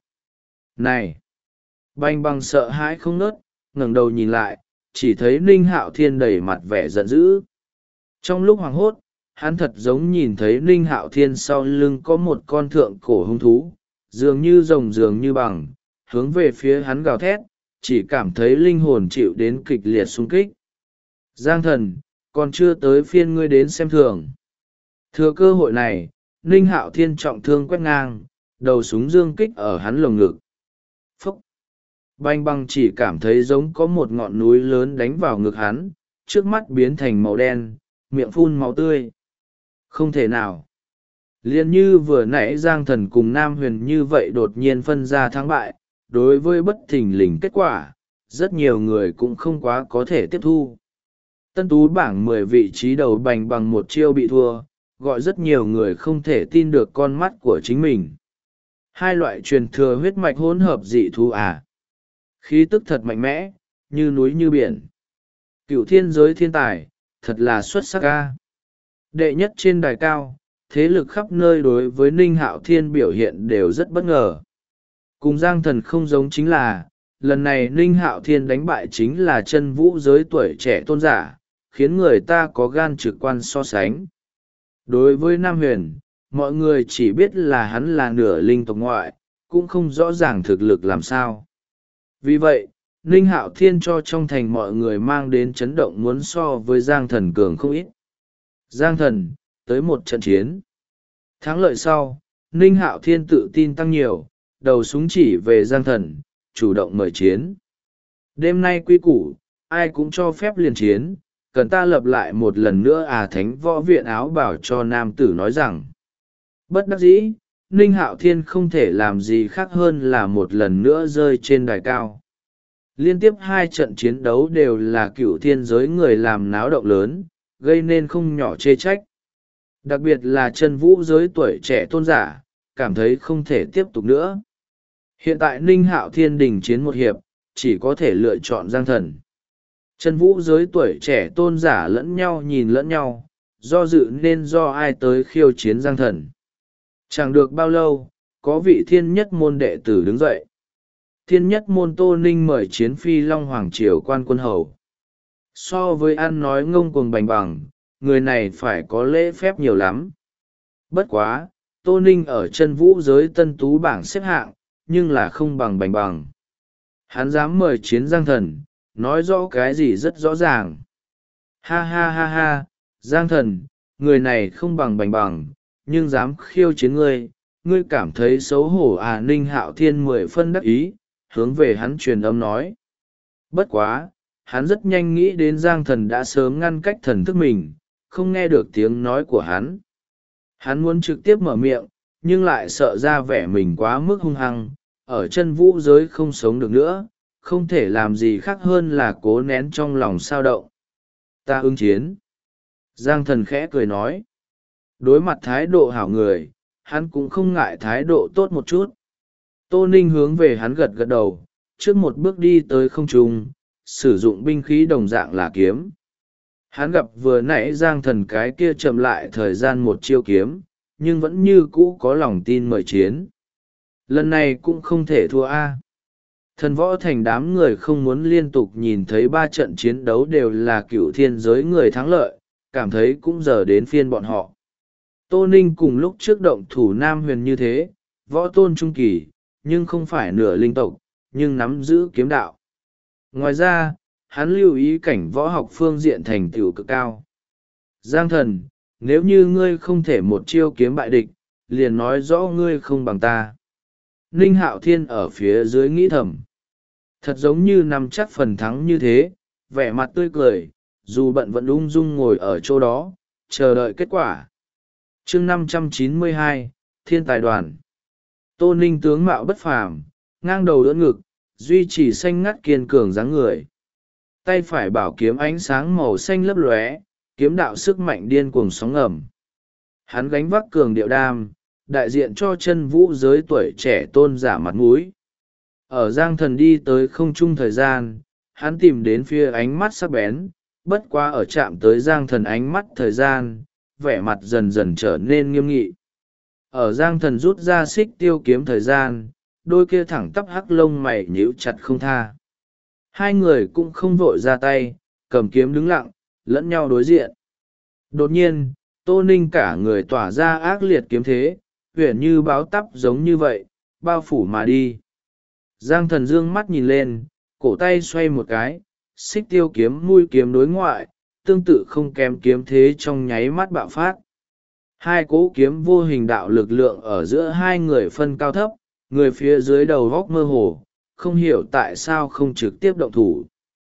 Này! Bành Bằng sợ hãi không nớt, ngẩng đầu nhìn lại, chỉ thấy Ninh Hạo Thiên đầy mặt vẻ giận dữ. Trong lúc hoảng hốt, hắn thật giống nhìn thấy Ninh Hạo Thiên sau lưng có một con thượng cổ hung thú, dường như rồng dường như bằng, hướng về phía hắn gào thét, chỉ cảm thấy linh hồn chịu đến kịch liệt xung kích. Giang Thần, còn chưa tới phiên ngươi đến xem thường. Thừa cơ hội này, Ninh Hạo Thiên trọng thương quét ngang, đầu súng dương kích ở hắn lồng ngực. Phúc! Bành Bằng chỉ cảm thấy giống có một ngọn núi lớn đánh vào ngực hắn, trước mắt biến thành màu đen, miệng phun máu tươi. Không thể nào! Liên như vừa nãy Giang Thần cùng Nam Huyền như vậy đột nhiên phân ra thắng bại, đối với bất thình lình kết quả, rất nhiều người cũng không quá có thể tiếp thu. Tân tú bảng 10 vị trí đầu Bành Bằng một chiêu bị thua, gọi rất nhiều người không thể tin được con mắt của chính mình. Hai loại truyền thừa huyết mạch hỗn hợp dị thú à. Khí tức thật mạnh mẽ, như núi như biển. Cửu thiên giới thiên tài, thật là xuất sắc a. Đệ nhất trên đài cao, thế lực khắp nơi đối với Ninh Hạo Thiên biểu hiện đều rất bất ngờ. Cùng Giang Thần không giống chính là, lần này Ninh Hạo Thiên đánh bại chính là chân vũ giới tuổi trẻ tôn giả, khiến người ta có gan trực quan so sánh. Đối với Nam Huyền, mọi người chỉ biết là hắn là nửa linh tộc ngoại, cũng không rõ ràng thực lực làm sao. Vì vậy, Ninh Hạo Thiên cho trong thành mọi người mang đến chấn động muốn so với Giang Thần cường không ít. Giang Thần, tới một trận chiến. Thắng lợi sau, Ninh Hạo Thiên tự tin tăng nhiều, đầu súng chỉ về Giang Thần, chủ động mời chiến. Đêm nay quy củ, ai cũng cho phép liền chiến, cần ta lập lại một lần nữa à? Thánh võ viện áo bảo cho nam tử nói rằng. Bất đắc dĩ, Ninh Hạo Thiên không thể làm gì khác hơn là một lần nữa rơi trên đài cao. Liên tiếp 2 trận chiến đấu đều là cựu thiên giới người làm náo động lớn, gây nên không nhỏ chê trách. Đặc biệt là chân vũ giới tuổi trẻ tôn giả, cảm thấy không thể tiếp tục nữa. Hiện tại Ninh Hạo Thiên đình chiến một hiệp, chỉ có thể lựa chọn Giang Thần. Chân vũ giới tuổi trẻ tôn giả lẫn nhau nhìn lẫn nhau, do dự nên do ai tới khiêu chiến Giang Thần. Chẳng được bao lâu, có vị thiên nhất môn đệ tử đứng dậy. Thiên nhất môn Tô Ninh mời chiến phi Long Hoàng Triều quan quân hầu. So với ăn nói ngông cuồng bành bằng, người này phải có lễ phép nhiều lắm. Bất quá, Tô Ninh ở chân vũ giới tân tú bảng xếp hạng, nhưng là không bằng bành bằng. Hắn dám mời chiến Giang Thần, nói rõ cái gì rất rõ ràng. Ha ha ha ha, Giang Thần, người này không bằng bành bằng, nhưng dám khiêu chiến ngươi, ngươi cảm thấy xấu hổ à? Ninh Hạo Thiên 10 phân đắc ý, hướng về hắn truyền âm nói. Bất quá, hắn rất nhanh nghĩ đến Giang Thần đã sớm ngăn cách thần thức mình, không nghe được tiếng nói của hắn. Hắn muốn trực tiếp mở miệng, nhưng lại sợ ra vẻ mình quá mức hung hăng, ở chân vũ giới không sống được nữa, không thể làm gì khác hơn là cố nén trong lòng sao động. Ta ứng chiến. Giang Thần khẽ cười nói. Đối mặt thái độ hảo người, hắn cũng không ngại thái độ tốt một chút. Tô Ninh hướng về hắn gật gật đầu, trước một bước đi tới không trung, sử dụng binh khí đồng dạng là kiếm. Hắn gặp vừa nãy Giang Thần cái kia chậm lại thời gian một chiêu kiếm, nhưng vẫn như cũ có lòng tin mời chiến. Lần này cũng không thể thua a. Thần võ thành đám người không muốn liên tục nhìn thấy 3 trận chiến đấu đều là cựu thiên giới người thắng lợi, cảm thấy cũng giờ đến phiên bọn họ. Tô Ninh cùng lúc trước động thủ Nam Huyền như thế, võ tôn trung kỳ, nhưng không phải nửa linh tộc, nhưng nắm giữ kiếm đạo. Ngoài ra, hắn lưu ý cảnh võ học phương diện thành tựu cực cao. Giang Thần, nếu như ngươi không thể một chiêu kiếm bại địch, liền nói rõ ngươi không bằng ta. Ninh Hạo Thiên ở phía dưới nghĩ thầm. Thật giống như nằm chắc phần thắng như thế, vẻ mặt tươi cười, dù bận vẫn ung dung ngồi ở chỗ đó, chờ đợi kết quả. Chương 592, Thiên Tài Đoàn. Tô Ninh tướng mạo bất phàm, ngang đầu đỡ ngực, duy trì xanh ngắt kiên cường dáng người. Tay phải bảo kiếm ánh sáng màu xanh lấp lóe, kiếm đạo sức mạnh điên cuồng sóng ngầm. Hắn gánh vác cường điệu đam, đại diện cho chân vũ giới tuổi trẻ tôn giả mặt mũi. Ở Giang Thần đi tới không trung thời gian, hắn tìm đến phía ánh mắt sắc bén, bất quá ở chạm tới Giang Thần ánh mắt thời gian, vẻ mặt dần dần trở nên nghiêm nghị. Ở Giang Thần rút ra xích tiêu kiếm thời gian, đôi kia thẳng tắp hắc lông mày nhíu chặt không tha. Hai người cũng không vội ra tay, cầm kiếm đứng lặng, lẫn nhau đối diện. Đột nhiên, Tô Ninh cả người tỏa ra ác liệt kiếm thế, huyền như báo tắp giống như vậy, bao phủ mà đi. Giang Thần dương mắt nhìn lên, cổ tay xoay một cái, xích tiêu kiếm mũi kiếm đối ngoại, tương tự không kém kiếm thế trong nháy mắt bạo phát. Hai cỗ kiếm vô hình đạo lực lượng ở giữa hai người phân cao thấp, người phía dưới đầu góc mơ hồ, không hiểu tại sao không trực tiếp động thủ.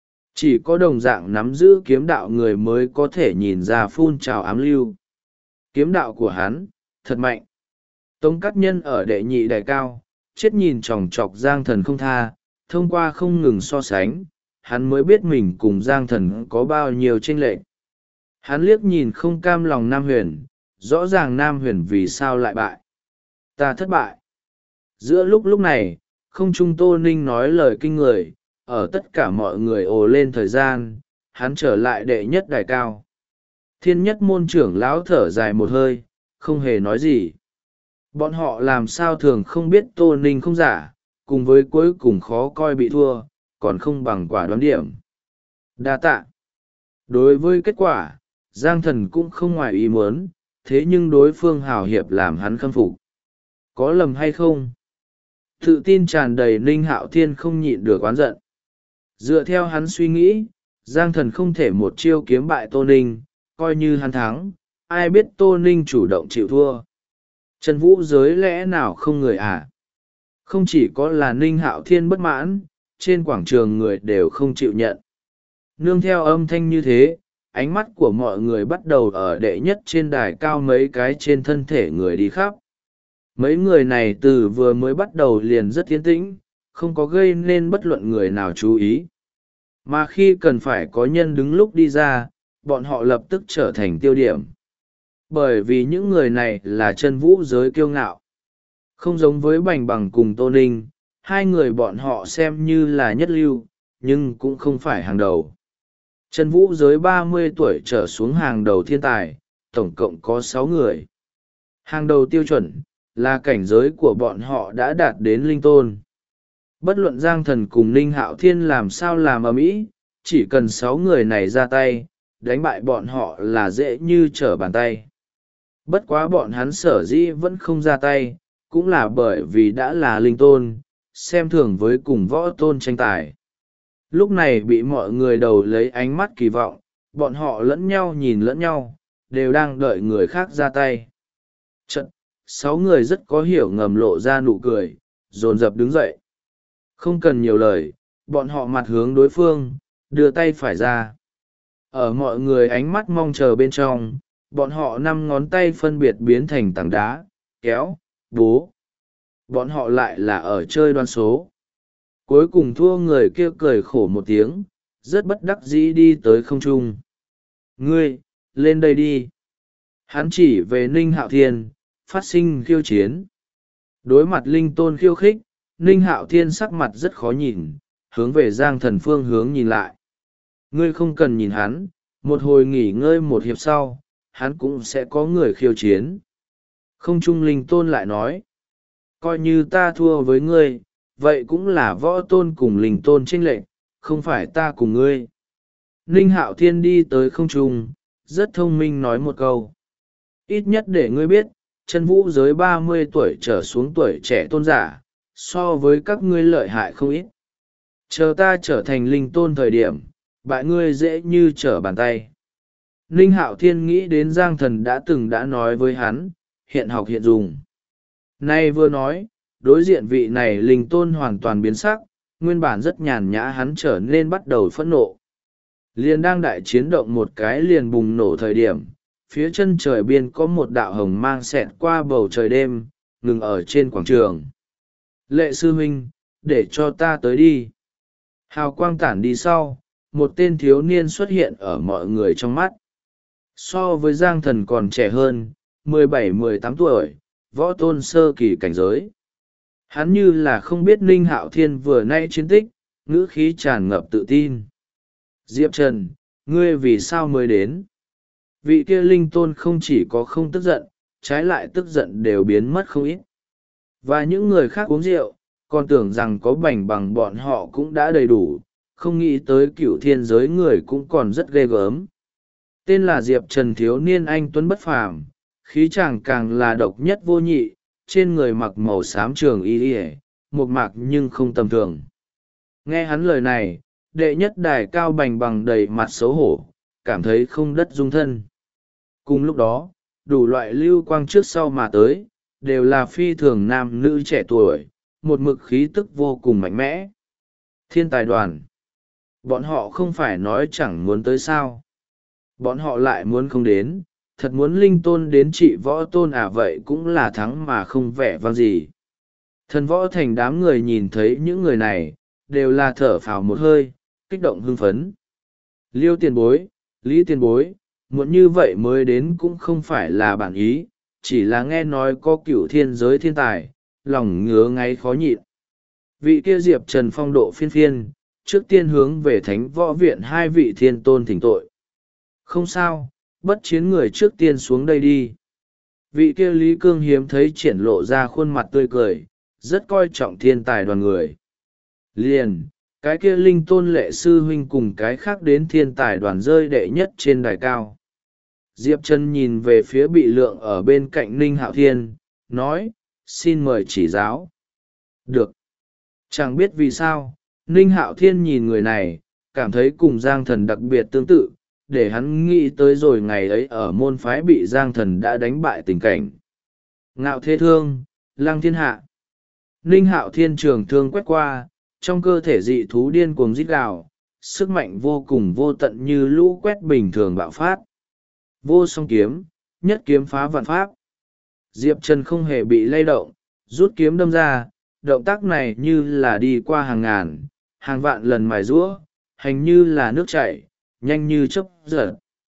Chỉ có đồng dạng nắm giữ kiếm đạo người mới có thể nhìn ra phun trào ám lưu. Kiếm đạo của hắn, thật mạnh. Tống Cát Nhân ở đệ nhị đài cao, chết nhìn chòng chọc Giang Thần không tha, thông qua không ngừng so sánh, hắn mới biết mình cùng Giang Thần có bao nhiêu chênh lệch. Hắn liếc nhìn không cam lòng Nam Huyền, rõ ràng Nam Huyền vì sao lại bại. Ta thất bại. Giữa lúc này, không trung Tô Ninh nói lời kinh người, ở tất cả mọi người ồ lên thời gian, hắn trở lại đệ nhất đài cao. Thiên nhất môn trưởng lão thở dài một hơi, không hề nói gì. Bọn họ làm sao thường không biết Tô Ninh không giả, cùng với cuối cùng khó coi bị thua, còn không bằng quả đoán điểm. Đa tạ. Đối với kết quả, Giang Thần cũng không ngoài ý muốn, thế nhưng đối phương hào hiệp làm hắn khâm phục. Có lầm hay không? Tự tin tràn đầy Ninh Hạo Thiên không nhịn được oán giận. Dựa theo hắn suy nghĩ, Giang Thần không thể một chiêu kiếm bại Tô Ninh, coi như hắn thắng, ai biết Tô Ninh chủ động chịu thua. Trần Vũ giới lẽ nào không người à? Không chỉ có là Ninh Hạo Thiên bất mãn, trên quảng trường người đều không chịu nhận. Nương theo âm thanh như thế, ánh mắt của mọi người bắt đầu ở đệ nhất trên đài cao mấy cái trên thân thể người đi khắp. Mấy người này từ vừa mới bắt đầu liền rất yên tĩnh, không có gây nên bất luận người nào chú ý. Mà khi cần phải có nhân đứng lúc đi ra, bọn họ lập tức trở thành tiêu điểm. Bởi vì những người này là chân vũ giới kiêu ngạo. Không giống với Bành Bằng cùng Tô Ninh, hai người bọn họ xem như là nhất lưu, nhưng cũng không phải hàng đầu. Chân vũ giới 30 tuổi trở xuống hàng đầu thiên tài, tổng cộng có 6 người. Hàng đầu tiêu chuẩn, là cảnh giới của bọn họ đã đạt đến linh tôn. Bất luận Giang Thần cùng Ninh Hạo Thiên làm sao làm ầm ĩ, chỉ cần 6 người này ra tay, đánh bại bọn họ là dễ như trở bàn tay. Bất quá bọn hắn sở dĩ vẫn không ra tay, cũng là bởi vì đã là linh tôn, xem thường với cùng võ tôn tranh tài. Lúc này bị mọi người đầu lấy ánh mắt kỳ vọng, bọn họ lẫn nhau nhìn lẫn nhau, đều đang đợi người khác ra tay. Chật, 6 người rất có hiểu ngầm lộ ra nụ cười, dồn dập đứng dậy. Không cần nhiều lời, bọn họ mặt hướng đối phương, đưa tay phải ra. Ở mọi người ánh mắt mong chờ bên trong, bọn họ 5 ngón tay phân biệt biến thành tảng đá, kéo, bố. Bọn họ lại là ở chơi đoán số. Cuối cùng thua người kia cười khổ một tiếng, rất bất đắc dĩ đi tới không trung. Ngươi, lên đây đi. Hắn chỉ về Ninh Hạo Thiên, phát sinh khiêu chiến. Đối mặt linh tôn khiêu khích, Ninh Hạo Thiên sắc mặt rất khó nhìn, hướng về Giang Thần phương hướng nhìn lại. Ngươi không cần nhìn hắn, một hồi nghỉ ngơi một hiệp sau, hắn cũng sẽ có người khiêu chiến. Không trung linh tôn lại nói, coi như ta thua với ngươi, vậy cũng là võ tôn cùng linh tôn chênh lệch, không phải ta cùng ngươi. Ninh Hạo Thiên đi tới không trung, rất thông minh nói một câu. Ít nhất để ngươi biết, chân vũ giới 30 tuổi trở xuống tuổi trẻ tôn giả, so với các ngươi lợi hại không ít. Chờ ta trở thành linh tôn thời điểm, bại ngươi dễ như trở bàn tay. Ninh Hạo Thiên nghĩ đến Giang Thần đã nói với hắn, hiện học hiện dùng. Nay vừa nói, đối diện vị này linh tôn hoàn toàn biến sắc, nguyên bản rất nhàn nhã hắn trở nên bắt đầu phẫn nộ. Liền đang đại chiến động một cái liền bùng nổ thời điểm, phía chân trời biên có một đạo hồng mang xẹt qua bầu trời đêm, ngừng ở trên quảng trường. Lệ sư huynh, để cho ta tới đi. Hào quang tản đi sau, một tên thiếu niên xuất hiện ở mọi người trong mắt. So với Giang Thần còn trẻ hơn, 17-18 tuổi, võ tôn sơ kỳ cảnh giới. Hắn như là không biết Ninh Hạo Thiên vừa nay chiến tích, ngữ khí tràn ngập tự tin. Diệp Trần, ngươi vì sao mới đến? Vị kia linh tôn không chỉ có không tức giận, trái lại tức giận đều biến mất không ít. Và những người khác uống rượu, còn tưởng rằng có Bành Bằng bọn họ cũng đã đầy đủ, không nghĩ tới cựu thiên giới người cũng còn rất ghê gớm. Tên là Diệp Trần thiếu niên anh tuấn bất phàm, khí chàng càng là độc nhất vô nhị, trên người mặc màu xám trường y y, một mạc nhưng không tầm thường. Nghe hắn lời này, đệ nhất đài cao Bành Bằng đầy mặt xấu hổ, cảm thấy không đất dung thân. Cùng lúc đó, đủ loại lưu quang trước sau mà tới, đều là phi thường nam nữ trẻ tuổi, một mực khí tức vô cùng mạnh mẽ. Thiên tài đoàn. Bọn họ không phải nói chẳng muốn tới sao. Bọn họ lại muốn không đến, thật muốn linh tôn đến trị võ tôn à, vậy cũng là thắng mà không vẻ vang gì. Thần võ thành đám người nhìn thấy những người này, đều là thở phào một hơi, kích động hưng phấn. Liêu tiền bối, Lý tiền bối, muộn như vậy mới đến cũng không phải là bản ý, chỉ là nghe nói có cửu thiên giới thiên tài, lòng ngứa ngáy khó nhịn. Vị kia Diệp Trần phong độ phiên phiên, trước tiên hướng về thánh võ viện hai vị thiên tôn thỉnh tội. Không sao, bất chiến người trước tiên xuống đây đi. Vị kia Lý Cương hiếm thấy triển lộ ra khuôn mặt tươi cười, rất coi trọng thiên tài đoàn người. Liền, cái kia linh tôn lệ sư huynh cùng cái khác đến thiên tài đoàn rơi đệ nhất trên đài cao. Diệp Trần nhìn về phía Bị Lượng ở bên cạnh Ninh Hạo Thiên, nói, xin mời chỉ giáo. Được. Chẳng biết vì sao, Ninh Hạo Thiên nhìn người này, cảm thấy cùng Giang Thần đặc biệt tương tự, để hắn nghĩ tới rồi ngày ấy ở môn phái bị Giang Thần đã đánh bại tình cảnh. Ngạo thế thương, lăng thiên hạ. Ninh Hạo Thiên trường thương quét qua, trong cơ thể dị thú điên cuồng rít gào, sức mạnh vô cùng vô tận như lũ quét bình thường bạo phát. Vô song kiếm, nhất kiếm phá vạn pháp. Diệp Trần không hề bị lay động, rút kiếm đâm ra, động tác này như là đi qua hàng ngàn, hàng vạn lần mài giũa, hành như là nước chảy, nhanh như chớp giật.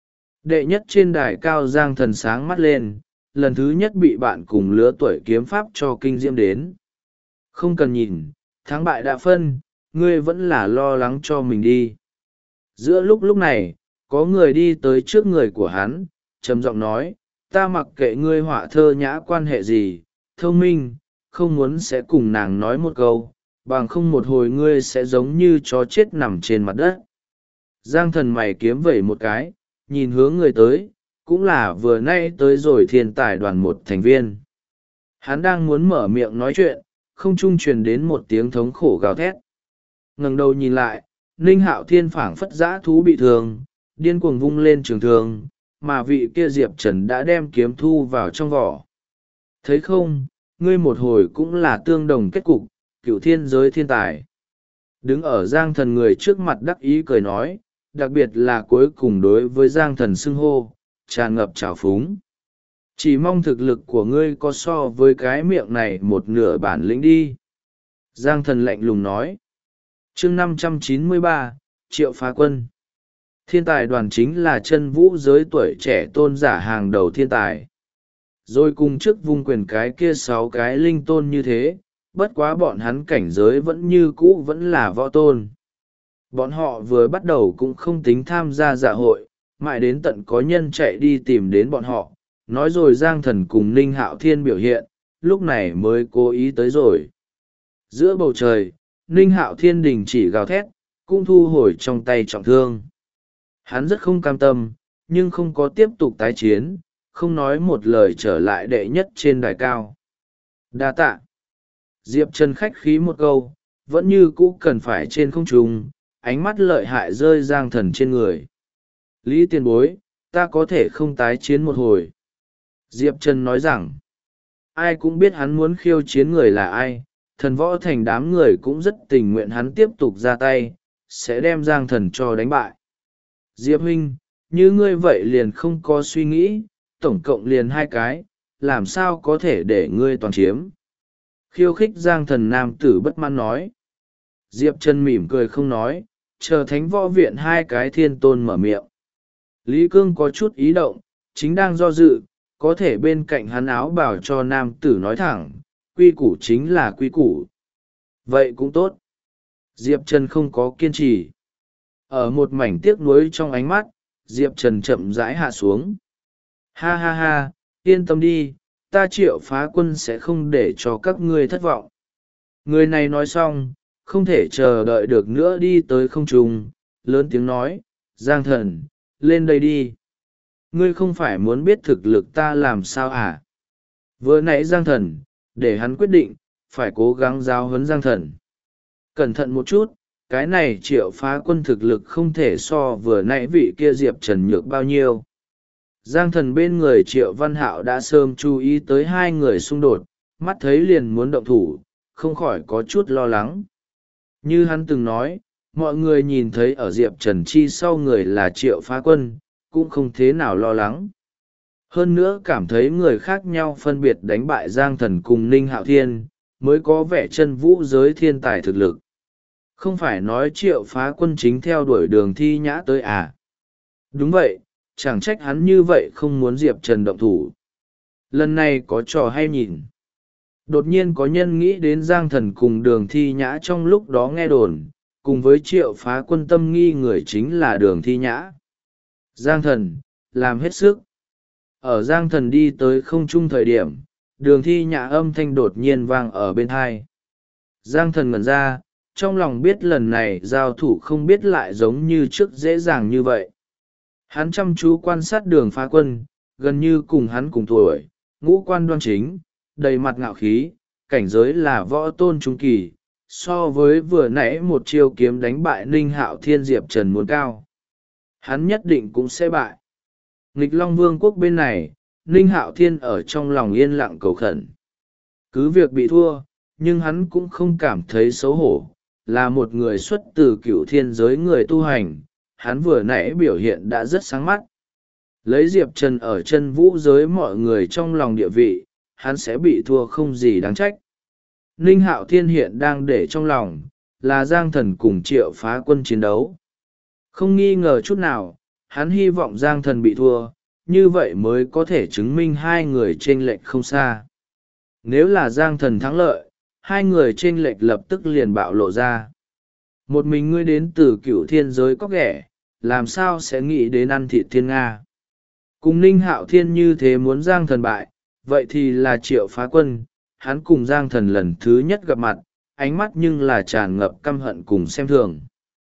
Đệ nhất trên đài cao Giang Thần sáng mắt lên, lần thứ nhất bị bạn cùng lứa tuổi kiếm pháp cho kinh diễm đến. Không cần nhìn, thắng bại đã phân, ngươi vẫn là lo lắng cho mình đi. Giữa lúc này, có người đi tới trước người của hắn, trầm giọng nói, ta mặc kệ ngươi họa thơ nhã quan hệ gì, thông minh, không muốn sẽ cùng nàng nói một câu, bằng không một hồi ngươi sẽ giống như chó chết nằm trên mặt đất. Giang Thần mày kiếm vẩy một cái, nhìn hướng người tới, cũng là vừa nay tới rồi thiên tài đoàn một thành viên. Hắn đang muốn mở miệng nói chuyện, không trung truyền đến một tiếng thống khổ gào thét. Ngẩng đầu nhìn lại, Ninh Hạo Thiên phảng phất dã thú bị thương, điên cuồng vung lên trường thương, mà vị kia Diệp Trần đã đem kiếm thu vào trong vỏ. Thấy không, ngươi một hồi cũng là tương đồng kết cục, cửu thiên giới thiên tài. Đứng ở Giang Thần người trước mặt đắc ý cười nói, đặc biệt là cuối cùng đối với Giang Thần xưng hô, tràn ngập trào phúng. Chỉ mong thực lực của ngươi có so với cái miệng này một nửa bản lĩnh đi. Giang Thần lạnh lùng nói. Chương 593, Triệu Phá Quân. Thiên tài đoàn chính là chân vũ giới tuổi trẻ tôn giả hàng đầu thiên tài. Rồi cùng trước vung quyền cái kia 6 cái linh tôn như thế, bất quá bọn hắn cảnh giới vẫn như cũ vẫn là võ tôn. Bọn họ vừa bắt đầu cũng không tính tham gia dạ hội, mãi đến tận có nhân chạy đi tìm đến bọn họ, nói rồi Giang Thần cùng Ninh Hạo Thiên biểu hiện, lúc này mới cố ý tới rồi. Giữa bầu trời, Ninh Hạo Thiên đình chỉ gào thét, cũng thu hồi trong tay trọng thương. Hắn rất không cam tâm, nhưng không có tiếp tục tái chiến, không nói một lời trở lại đệ nhất trên đài cao. Đa tạ. Diệp Trần khách khí một câu, vẫn như cũ cần phải trên không trung, ánh mắt lợi hại rơi Giang Thần trên người. Lý tiền bối, ta có thể không tái chiến một hồi. Diệp Trần nói rằng, ai cũng biết hắn muốn khiêu chiến người là ai, Thần Võ Thành đám người cũng rất tình nguyện hắn tiếp tục ra tay, sẽ đem Giang Thần cho đánh bại. Diệp huynh, như ngươi vậy liền không có suy nghĩ, tổng cộng liền 2 cái, làm sao có thể để ngươi toàn chiếm. Khiêu khích Giang Thần nam tử bất mãn nói. Diệp Trần mỉm cười không nói, chờ Thánh Võ Viện 2 cái thiên tôn mở miệng. Lý Cương có chút ý động, chính đang do dự, có thể bên cạnh hắn áo bảo cho nam tử nói thẳng, quy củ chính là quy củ. Vậy cũng tốt. Diệp Trần không có kiên trì. Ở một mảnh tiếc nuối trong ánh mắt, Diệp Trần chậm rãi hạ xuống. Ha ha ha, yên tâm đi, ta Triệu Phá Quân sẽ không để cho các ngươi thất vọng. Người này nói xong, không thể chờ đợi được nữa đi tới không trung, lớn tiếng nói, Giang Thần, lên đây đi. Ngươi không phải muốn biết thực lực ta làm sao à? Vừa nãy Giang Thần, để hắn quyết định, phải cố gắng giáo huấn Giang Thần. Cẩn thận một chút, cái này Triệu Phá Quân thực lực không thể so vừa nãy vị kia Diệp Trần nhược bao nhiêu. Giang Thần bên người Triệu Văn Hạo đã sớm chú ý tới 2 người xung đột, mắt thấy liền muốn động thủ, không khỏi có chút lo lắng. Như hắn từng nói, mọi người nhìn thấy ở Diệp Trần chi sau người là Triệu Phá Quân, cũng không thế nào lo lắng. Hơn nữa cảm thấy người khác nhau phân biệt đánh bại Giang Thần cùng Ninh Hạo Thiên, mới có vẻ chân vũ giới thiên tài thực lực. Không phải nói Triệu Phá Quân chính theo đuổi Đường Thi Nhã tới à? Đúng vậy, chẳng trách hắn như vậy không muốn Diệp Trần động thủ. Lần này có trò hay nhìn. Đột nhiên có nhân nghĩ đến Giang Thần cùng Đường Thi Nhã trong lúc đó nghe đồn, cùng với Triệu Phá Quân tâm nghi người chính là Đường Thi Nhã. Giang Thần, làm hết sức. Ở Giang Thần đi tới không trung thời điểm, Đường Thi Nhã âm thanh đột nhiên vang ở bên tai. Giang Thần ngẩn ra, trong lòng biết lần này giao thủ không biết lại giống như trước dễ dàng như vậy. Hắn chăm chú quan sát Đường Phá Quân, gần như cùng hắn cùng tuổi, ngũ quan đoan chính, đầy mặt ngạo khí, cảnh giới là võ tôn trung kỳ, so với vừa nãy một chiêu kiếm đánh bại Ninh Hạo Thiên Diệp Trần muốn cao. Hắn nhất định cũng sẽ bại. Nghịch Long Vương quốc bên này, Ninh Hạo Thiên ở trong lòng yên lặng cầu khẩn. Cứ việc bị thua, nhưng hắn cũng không cảm thấy xấu hổ, là một người xuất từ cựu thiên giới người tu hành, hắn vừa nãy biểu hiện đã rất sáng mắt. Lấy Diệp Trần ở chân vũ giới mọi người trong lòng địa vị, hắn sẽ bị thua không gì đáng trách. Ninh Hạo Thiên hiện đang để trong lòng, là Giang Thần cùng Triệu Phá Quân chiến đấu. Không nghi ngờ chút nào, hắn hy vọng Giang Thần bị thua, như vậy mới có thể chứng minh hai người chênh lệch không xa. Nếu là Giang Thần thắng lợi, hai người chênh lệch lập tức liền bạo lộ ra. Một mình ngươi đến từ cựu thiên giới có ghẻ, làm sao sẽ nghĩ đến ăn thịt thiên Nga. Cùng Ninh Hạo Thiên như thế muốn Giang Thần bại, vậy thì là Triệu Phá Quân, hắn cùng Giang Thần lần thứ nhất gặp mặt, ánh mắt nhưng là tràn ngập căm hận cùng xem thường.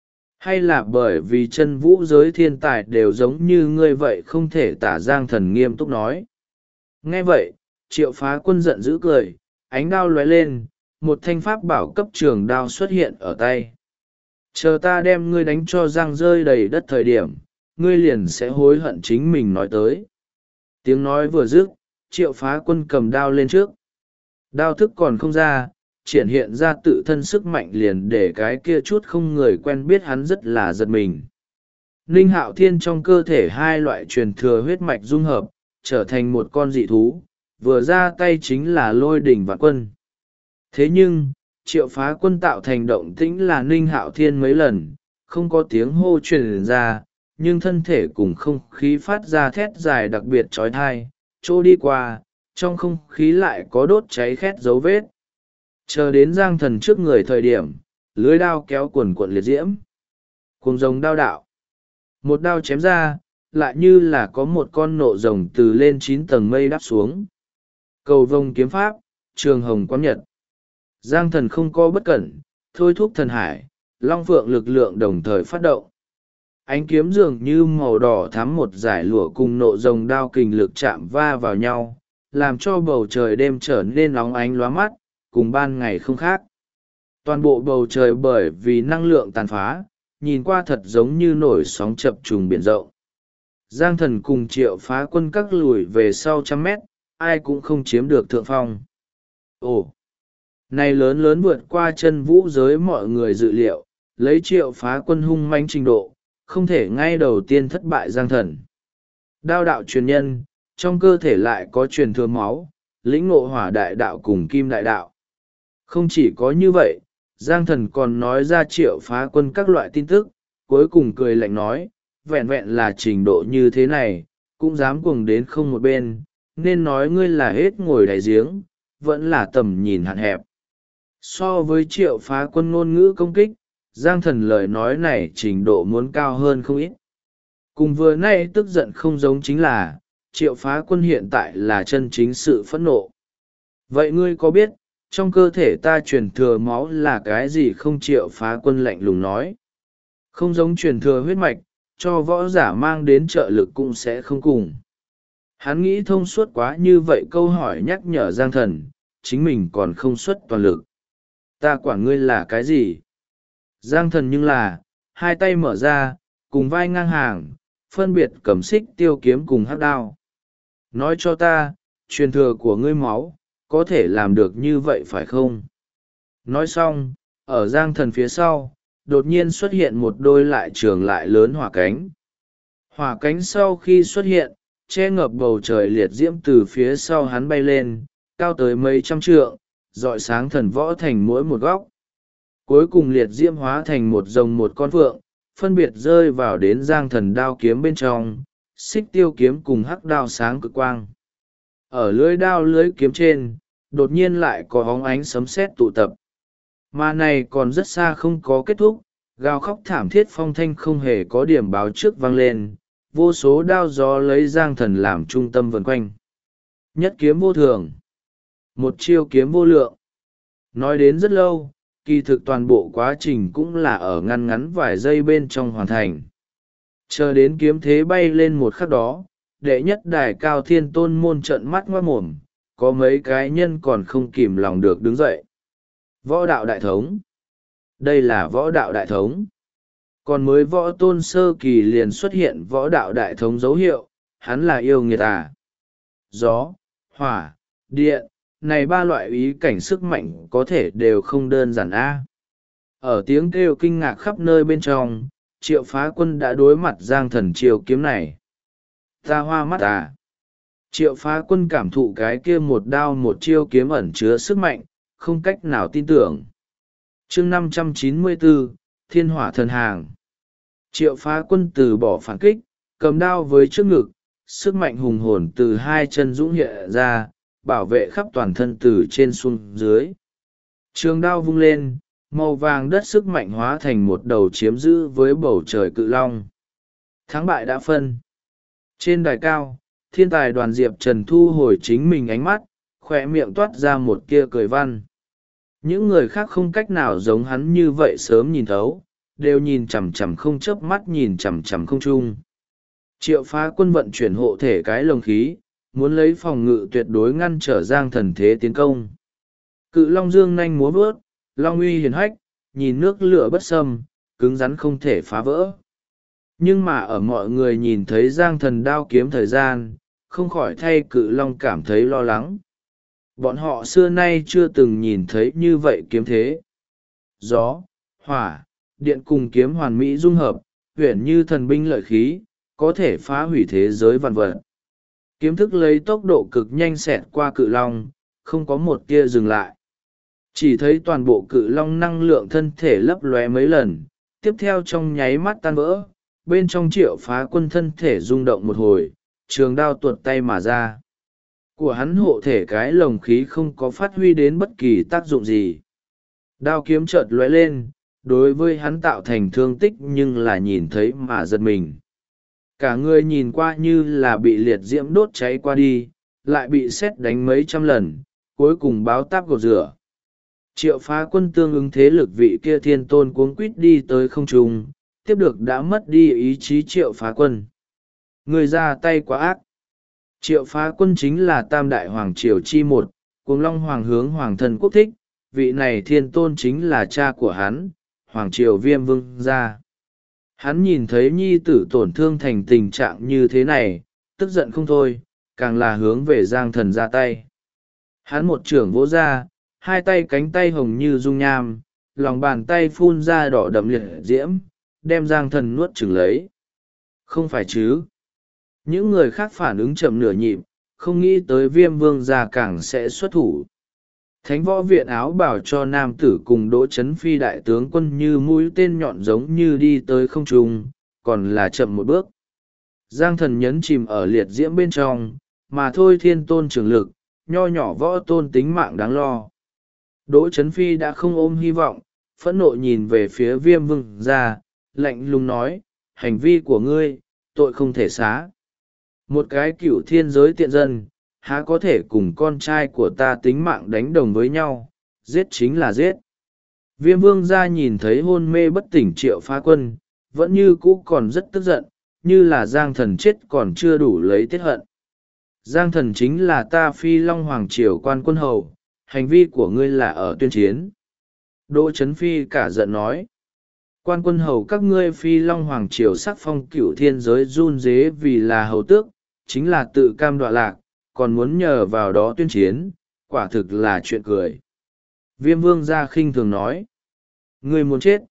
Hay là bởi vì chân vũ giới thiên tài đều giống như ngươi vậy không thể tả? Giang Thần nghiêm túc nói. Nghe vậy, Triệu Phá Quân giận dữ cười, ánh đao lóe lên, một thanh pháp bảo cấp trường đao xuất hiện ở tay. Chờ ta đem ngươi đánh cho răng rơi đầy đất thời điểm, ngươi liền sẽ hối hận chính mình nói tới. Tiếng nói vừa dứt, Triệu Phá Quân cầm đao lên trước. Đao thức còn không ra, triển hiện ra tự thân sức mạnh liền để cái kia chút không người quen biết hắn rất là giật mình. Ninh Hạo Thiên trong cơ thể hai loại truyền thừa huyết mạch dung hợp, trở thành một con dị thú, vừa ra tay chính là lôi đỉnh vạn quân. Thế nhưng, Triệu Phá Quân tạo thành động tĩnh là Ninh Hạo Thiên mấy lần, không có tiếng hô truyền ra, nhưng thân thể cùng không khí phát ra thét dài đặc biệt trói thai, chỗ đi qua, trong không khí lại có đốt cháy khét dấu vết. Chờ đến Giang Thần trước người thời điểm, lưới đao kéo cuồn cuộn liệt diễm. Cuồng rồng đao đạo. Một đao chém ra, lại như là có một con nộ rồng từ lên 9 tầng mây đáp xuống. Cầu vồng kiếm pháp, trường hồng quán nhật. Giang Thần không có bất cẩn, thôi thúc thần hải, long phượng lực lượng đồng thời phát động. Ánh kiếm dường như màu đỏ thắm một dải lụa cùng nộ rồng đao kình lực chạm va vào nhau, làm cho bầu trời đêm trở nên óng ánh lóa mắt, cùng ban ngày không khác. Toàn bộ bầu trời bởi vì năng lượng tàn phá, nhìn qua thật giống như nổi sóng chập trùng biển rộng. Giang Thần cùng Triệu Phá Quân các lùi về sau 100 mét, ai cũng không chiếm được thượng phong. Ồ! Này lớn lớn vượt qua chân vũ giới mọi người dự liệu, lấy Triệu Phá Quân hung manh trình độ, không thể ngay đầu tiên thất bại Giang Thần. Đao đạo truyền nhân, trong cơ thể lại có truyền thừa máu, lĩnh ngộ hỏa đại đạo cùng kim đại đạo. Không chỉ có như vậy, Giang Thần còn nói ra Triệu Phá Quân các loại tin tức, cuối cùng cười lạnh nói, vẹn vẹn là trình độ như thế này, cũng dám cuồng đến không một bên, nên nói ngươi là hết ngồi đáy giếng, vẫn là tầm nhìn hạn hẹp. So với Triệu Phá Quân ngôn ngữ công kích, Giang Thần lời nói này trình độ muốn cao hơn không ít. Cùng vừa nay tức giận không giống chính là, Triệu Phá Quân hiện tại là chân chính sự phẫn nộ. Vậy ngươi có biết, trong cơ thể ta truyền thừa máu là cái gì không? Triệu Phá Quân lạnh lùng nói. Không giống truyền thừa huyết mạch, cho võ giả mang đến trợ lực cũng sẽ không cùng. Hắn nghĩ thông suốt quá như vậy, câu hỏi nhắc nhở Giang Thần, chính mình còn không xuất toàn lực. Ta quản ngươi là cái gì? Giang Thần nhưng là, hai tay mở ra, cùng vai ngang hàng, phân biệt cầm xích tiêu kiếm cùng hắc đao. Nói cho ta, truyền thừa của ngươi máu, có thể làm được như vậy phải không? Nói xong, ở Giang Thần phía sau, đột nhiên xuất hiện một đôi lại trường lại lớn hỏa cánh. Hỏa cánh sau khi xuất hiện, che ngập bầu trời liệt diễm từ phía sau hắn bay lên, cao tới mấy trăm trượng, rọi sáng thần võ thành mỗi một góc. Cuối cùng liệt diễm hóa thành một rồng một con phượng, phân biệt rơi vào đến Giang Thần đao kiếm bên trong, xích tiêu kiếm cùng hắc đao sáng cực quang. Ở lưới đao lưới kiếm trên, đột nhiên lại có óng ánh sấm sét tụ tập. Mà này còn rất xa không có kết thúc, gào khóc thảm thiết phong thanh không hề có điểm báo trước vang lên, vô số đao gió lấy Giang Thần làm trung tâm vần quanh. Nhất kiếm vô thường, một chiêu kiếm vô lượng. Nói đến rất lâu, kỳ thực toàn bộ quá trình cũng là ở ngăn ngắn vài giây bên trong hoàn thành. Chờ đến kiếm thế bay lên một khắc đó, đệ nhất đài Cao Thiên Tôn môn trợn mắt ngoác mồm, có mấy cái nhân còn không kìm lòng được đứng dậy. Võ đạo đại thống. Đây là võ đạo đại thống. Còn mới võ tôn sơ kỳ liền xuất hiện võ đạo đại thống dấu hiệu, hắn là yêu nghiệt à. Gió, hỏa, điện, này ba loại ý cảnh sức mạnh có thể đều không đơn giản a. Ở tiếng kêu kinh ngạc khắp nơi bên trong, Triệu Phá Quân đã đối mặt Giang Thần chiêu kiếm này. Ta hoa mắt à. Triệu Phá Quân cảm thụ cái kia một đao một chiêu kiếm ẩn chứa sức mạnh, không cách nào tin tưởng. Chương 594, Thiên Hỏa Thần Hàng. Triệu Phá Quân từ bỏ phản kích, cầm đao với trước ngực, sức mạnh hùng hồn từ hai chân dũng hiện ra, bảo vệ khắp toàn thân từ trên xuống dưới. Trường đao vung lên, màu vàng đất sức mạnh hóa thành một đầu chiếm giữ với bầu trời cự long. Thắng bại đã phân. Trên đài cao, thiên tài Đoàn Diệp Trần thu hồi chính mình ánh mắt, khỏe miệng toát ra một kia cười văn. Những người khác không cách nào giống hắn như vậy sớm nhìn thấu, đều nhìn chằm chằm không chớp mắt nhìn chằm chằm không trung. Triệu Phá Quân vận chuyển hộ thể cái lồng khí, muốn lấy phòng ngự tuyệt đối ngăn trở Giang Thần thế tiến công. Cự long dương nhanh múa vớt, long uy hiền hách, nhìn nước lửa bất xâm, cứng rắn không thể phá vỡ. Nhưng mà ở mọi người nhìn thấy Giang Thần đao kiếm thời gian, không khỏi thay cự long cảm thấy lo lắng. Bọn họ xưa nay chưa từng nhìn thấy như vậy kiếm thế. Gió, hỏa, điện cùng kiếm hoàn mỹ dung hợp, huyền như thần binh lợi khí, có thể phá hủy thế giới vạn vật. Kiếm thức lấy tốc độ cực nhanh xẹt qua cự long, không có một tia dừng lại. Chỉ thấy toàn bộ cự long năng lượng thân thể lấp lóe mấy lần, tiếp theo trong nháy mắt tan vỡ, bên trong Triệu Phá Quân thân thể rung động một hồi, trường đao tuột tay mà ra. Của hắn hộ thể cái lồng khí không có phát huy đến bất kỳ tác dụng gì. Đao kiếm chợt lóe lên, đối với hắn tạo thành thương tích nhưng là nhìn thấy mà giật mình. Cả người nhìn qua như là bị liệt diễm đốt cháy qua đi, lại bị sét đánh mấy trăm lần, cuối cùng báo táp gột rửa. Triệu Phá Quân tương ứng thế lực vị kia thiên tôn cuống quýt đi tới không trung, tiếp được đã mất đi ý chí Triệu Phá Quân. Người ra tay quá ác. Triệu Phá Quân chính là tam đại hoàng triều chi một, Cuồng Long Hoàng hướng Hoàng thân quốc thích, vị này thiên tôn chính là cha của hắn, Hoàng triều Viêm Vương gia. Hắn nhìn thấy nhi tử tổn thương thành tình trạng như thế này, tức giận không thôi, càng là hướng về Giang Thần ra tay. Hắn một trưởng vỗ ra, hai tay cánh tay hồng như dung nham, lòng bàn tay phun ra đỏ đậm liệt diễm, đem Giang Thần nuốt chửng lấy. Không phải chứ. Những người khác phản ứng chậm nửa nhịp, không nghĩ tới Viêm Vương gia càng sẽ xuất thủ. Thánh võ viện áo bảo cho nam tử cùng Đỗ Chấn Phi đại tướng quân như mũi tên nhọn giống như đi tới không trung, còn là chậm một bước. Giang Thần nhấn chìm ở liệt diễm bên trong, mà thôi thiên tôn trường lực, nho nhỏ võ tôn tính mạng đáng lo. Đỗ Chấn Phi đã không ôm hy vọng, phẫn nộ nhìn về phía Viêm Vương gia, lạnh lùng nói, hành vi của ngươi, tội không thể xá. Một cái cựu thiên giới tiện dân, há có thể cùng con trai của ta tính mạng đánh đồng với nhau, giết chính là giết. Viêm Vương gia nhìn thấy hôn mê bất tỉnh Triệu Phá Quân, vẫn như cũ còn rất tức giận, như là Giang Thần chết còn chưa đủ lấy tiết hận. Giang Thần chính là ta Phi Long Hoàng triều quan quân hầu, hành vi của ngươi là ở tuyên chiến. Đỗ Chấn Phi cả giận nói, quan quân hầu các ngươi Phi Long Hoàng triều sắc phong cửu thiên giới run rế vì là hầu tước, chính là tự cam đoạ lạc, còn muốn nhờ vào đó tuyên chiến, quả thực là chuyện cười. Viêm Vương gia khinh thường nói, ngươi muốn chết.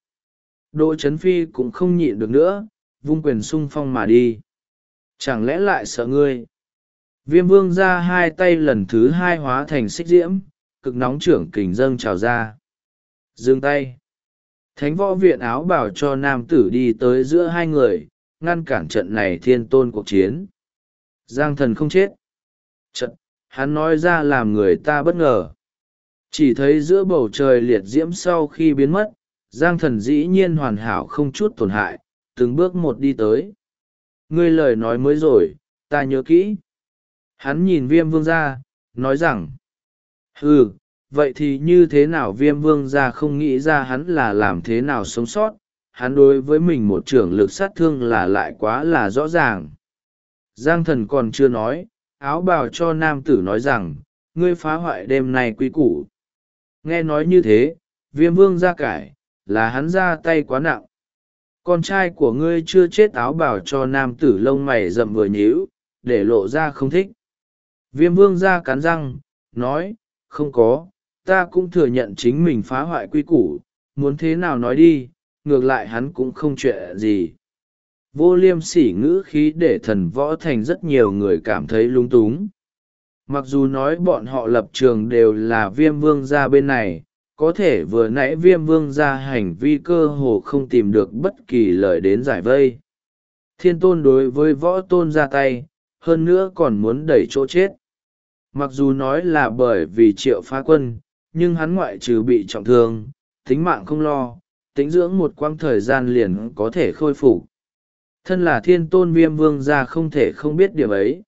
Đỗ Chấn Phi cũng không nhịn được nữa, vung quyền xung phong mà đi. Chẳng lẽ lại sợ ngươi? Viêm Vương gia hai tay lần thứ hai hóa thành xích diễm, cực nóng trưởng kình dâng trào ra. Dừng tay. Thánh võ viện áo bảo cho nam tử đi tới giữa hai người, ngăn cản trận này thiên tôn cuộc chiến. Giang Thần không chết. Trận, hắn nói ra làm người ta bất ngờ. Chỉ thấy giữa bầu trời liệt diễm sau khi biến mất, Giang Thần dĩ nhiên hoàn hảo không chút tổn hại, từng bước một đi tới. Ngươi lời nói mới rồi, ta nhớ kỹ. Hắn nhìn Viêm Vương gia, nói rằng, vậy thì như thế nào Viêm Vương gia không nghĩ ra hắn là làm thế nào sống sót, hắn đối với mình một trưởng lực sát thương là lại quá là rõ ràng. Giang Thần còn chưa nói, áo bào cho nam tử nói rằng, ngươi phá hoại đêm nay quy củ. Nghe nói như thế, Viêm Vương gia cải, là hắn ra tay quá nặng. Con trai của ngươi chưa chết, áo bào cho nam tử lông mày rậm vừa nhíu, để lộ ra không thích. Viêm Vương gia cắn răng, nói, không có, ta cũng thừa nhận chính mình phá hoại quy củ, muốn thế nào nói đi, ngược lại hắn cũng không chuyện gì. Vô liêm sỉ ngữ khí để Thần Võ Thành rất nhiều người cảm thấy lung túng. Mặc dù nói bọn họ lập trường đều là Viêm Vương gia bên này, có thể vừa nãy Viêm Vương gia hành vi cơ hồ không tìm được bất kỳ lời đến giải vây. Thiên tôn đối với võ tôn ra tay, hơn nữa còn muốn đẩy chỗ chết. Mặc dù nói là bởi vì Triệu Phá Quân, nhưng hắn ngoại trừ bị trọng thương, tính mạng không lo, tĩnh dưỡng một quãng thời gian liền có thể khôi phục. Thân là thiên tôn Viêm Vương gia không thể không biết điểm ấy.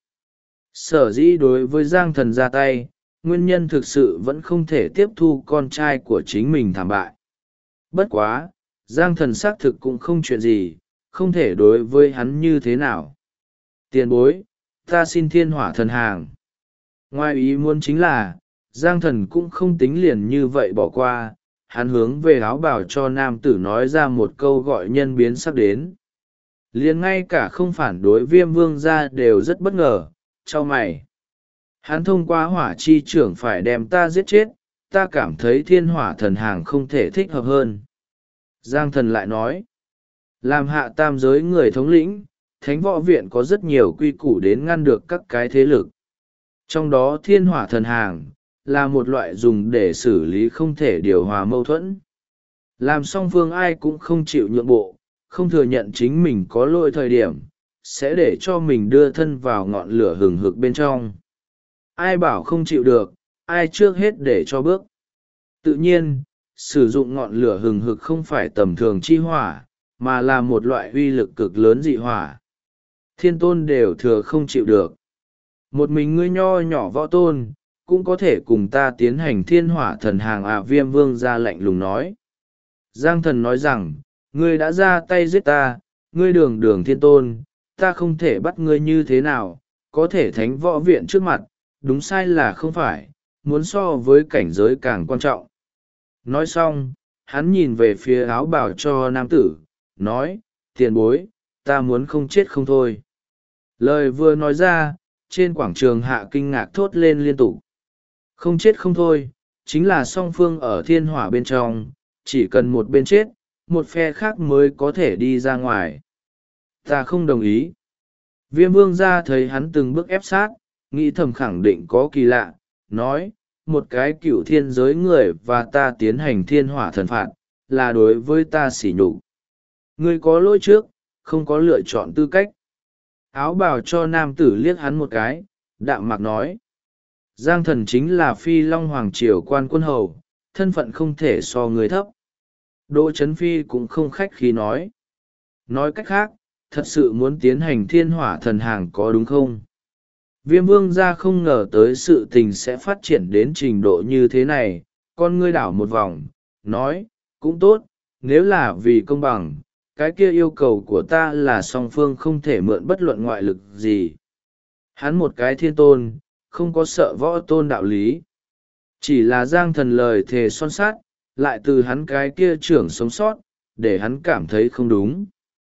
Sở dĩ đối với Giang Thần ra tay, nguyên nhân thực sự vẫn không thể tiếp thu con trai của chính mình thảm bại. Bất quá, Giang Thần xác thực cũng không chuyện gì, không thể đối với hắn như thế nào. Tiền bối, ta xin thiên hỏa thần hàng. Ngoài ý muốn chính là, Giang Thần cũng không tính liền như vậy bỏ qua, hắn hướng về áo bào cho nam tử nói ra một câu gọi nhân biến sắp đến. Liền ngay cả không phản đối Viêm Vương gia đều rất bất ngờ, chau mày. Hắn thông qua hỏa chi trưởng phải đem ta giết chết, ta cảm thấy thiên hỏa thần hàng không thể thích hợp hơn. Giang Thần lại nói, làm hạ tam giới người thống lĩnh, thánh võ viện có rất nhiều quy củ đến ngăn được các cái thế lực. Trong đó thiên hỏa thần hàng, là một loại dùng để xử lý không thể điều hòa mâu thuẫn. Làm song phương ai cũng không chịu nhượng bộ, không thừa nhận chính mình có lỗi thời điểm, sẽ để cho mình đưa thân vào ngọn lửa hừng hực bên trong. Ai bảo không chịu được, ai trước hết để cho bước. Tự nhiên, sử dụng ngọn lửa hừng hực không phải tầm thường chi hỏa, mà là một loại uy lực cực lớn dị hỏa. Thiên tôn đều thừa không chịu được. Một mình ngươi nho nhỏ võ tôn, cũng có thể cùng ta tiến hành thiên hỏa thần hàng à, Viêm Vương ra lạnh lùng nói. Giang Thần nói rằng, ngươi đã ra tay giết ta, ngươi đường đường thiên tôn, ta không thể bắt ngươi như thế nào, có thể thánh võ viện trước mặt, đúng sai là không phải, muốn so với cảnh giới càng quan trọng. Nói xong, hắn nhìn về phía áo bào cho nam tử, nói, tiền bối, ta muốn không chết không thôi. Lời vừa nói ra, trên quảng trường hạ kinh ngạc thốt lên liên tục. Không chết không thôi, chính là song phương ở thiên hỏa bên trong, chỉ cần một bên chết, một phe khác mới có thể đi ra ngoài. Ta không đồng ý. Viêm Vương gia thấy hắn từng bước ép sát, nghĩ thầm khẳng định có kỳ lạ, nói, một cái cựu thiên giới người và ta tiến hành thiên hỏa thần phạt, là đối với ta sỉ nhục. Ngươi có lỗi trước, không có lựa chọn tư cách. Áo bào cho nam tử liếc hắn một cái, đạm mạc nói. Giang Thần chính là Phi Long Hoàng Triều quan quân hầu, thân phận không thể so người thấp. Đỗ Chấn Phi cũng không khách khí nói. Nói cách khác, thật sự muốn tiến hành thiên hỏa thần hàng có đúng không? Viêm Vương gia không ngờ tới sự tình sẽ phát triển đến trình độ như thế này, con ngươi đảo một vòng, nói, cũng tốt, nếu là vì công bằng, cái kia yêu cầu của ta là song phương không thể mượn bất luận ngoại lực gì. Hắn một cái thiên tôn, không có sợ võ tôn đạo lý. Chỉ là Giang Thần lời thề son sát, lại từ hắn cái kia trưởng sống sót, để hắn cảm thấy không đúng.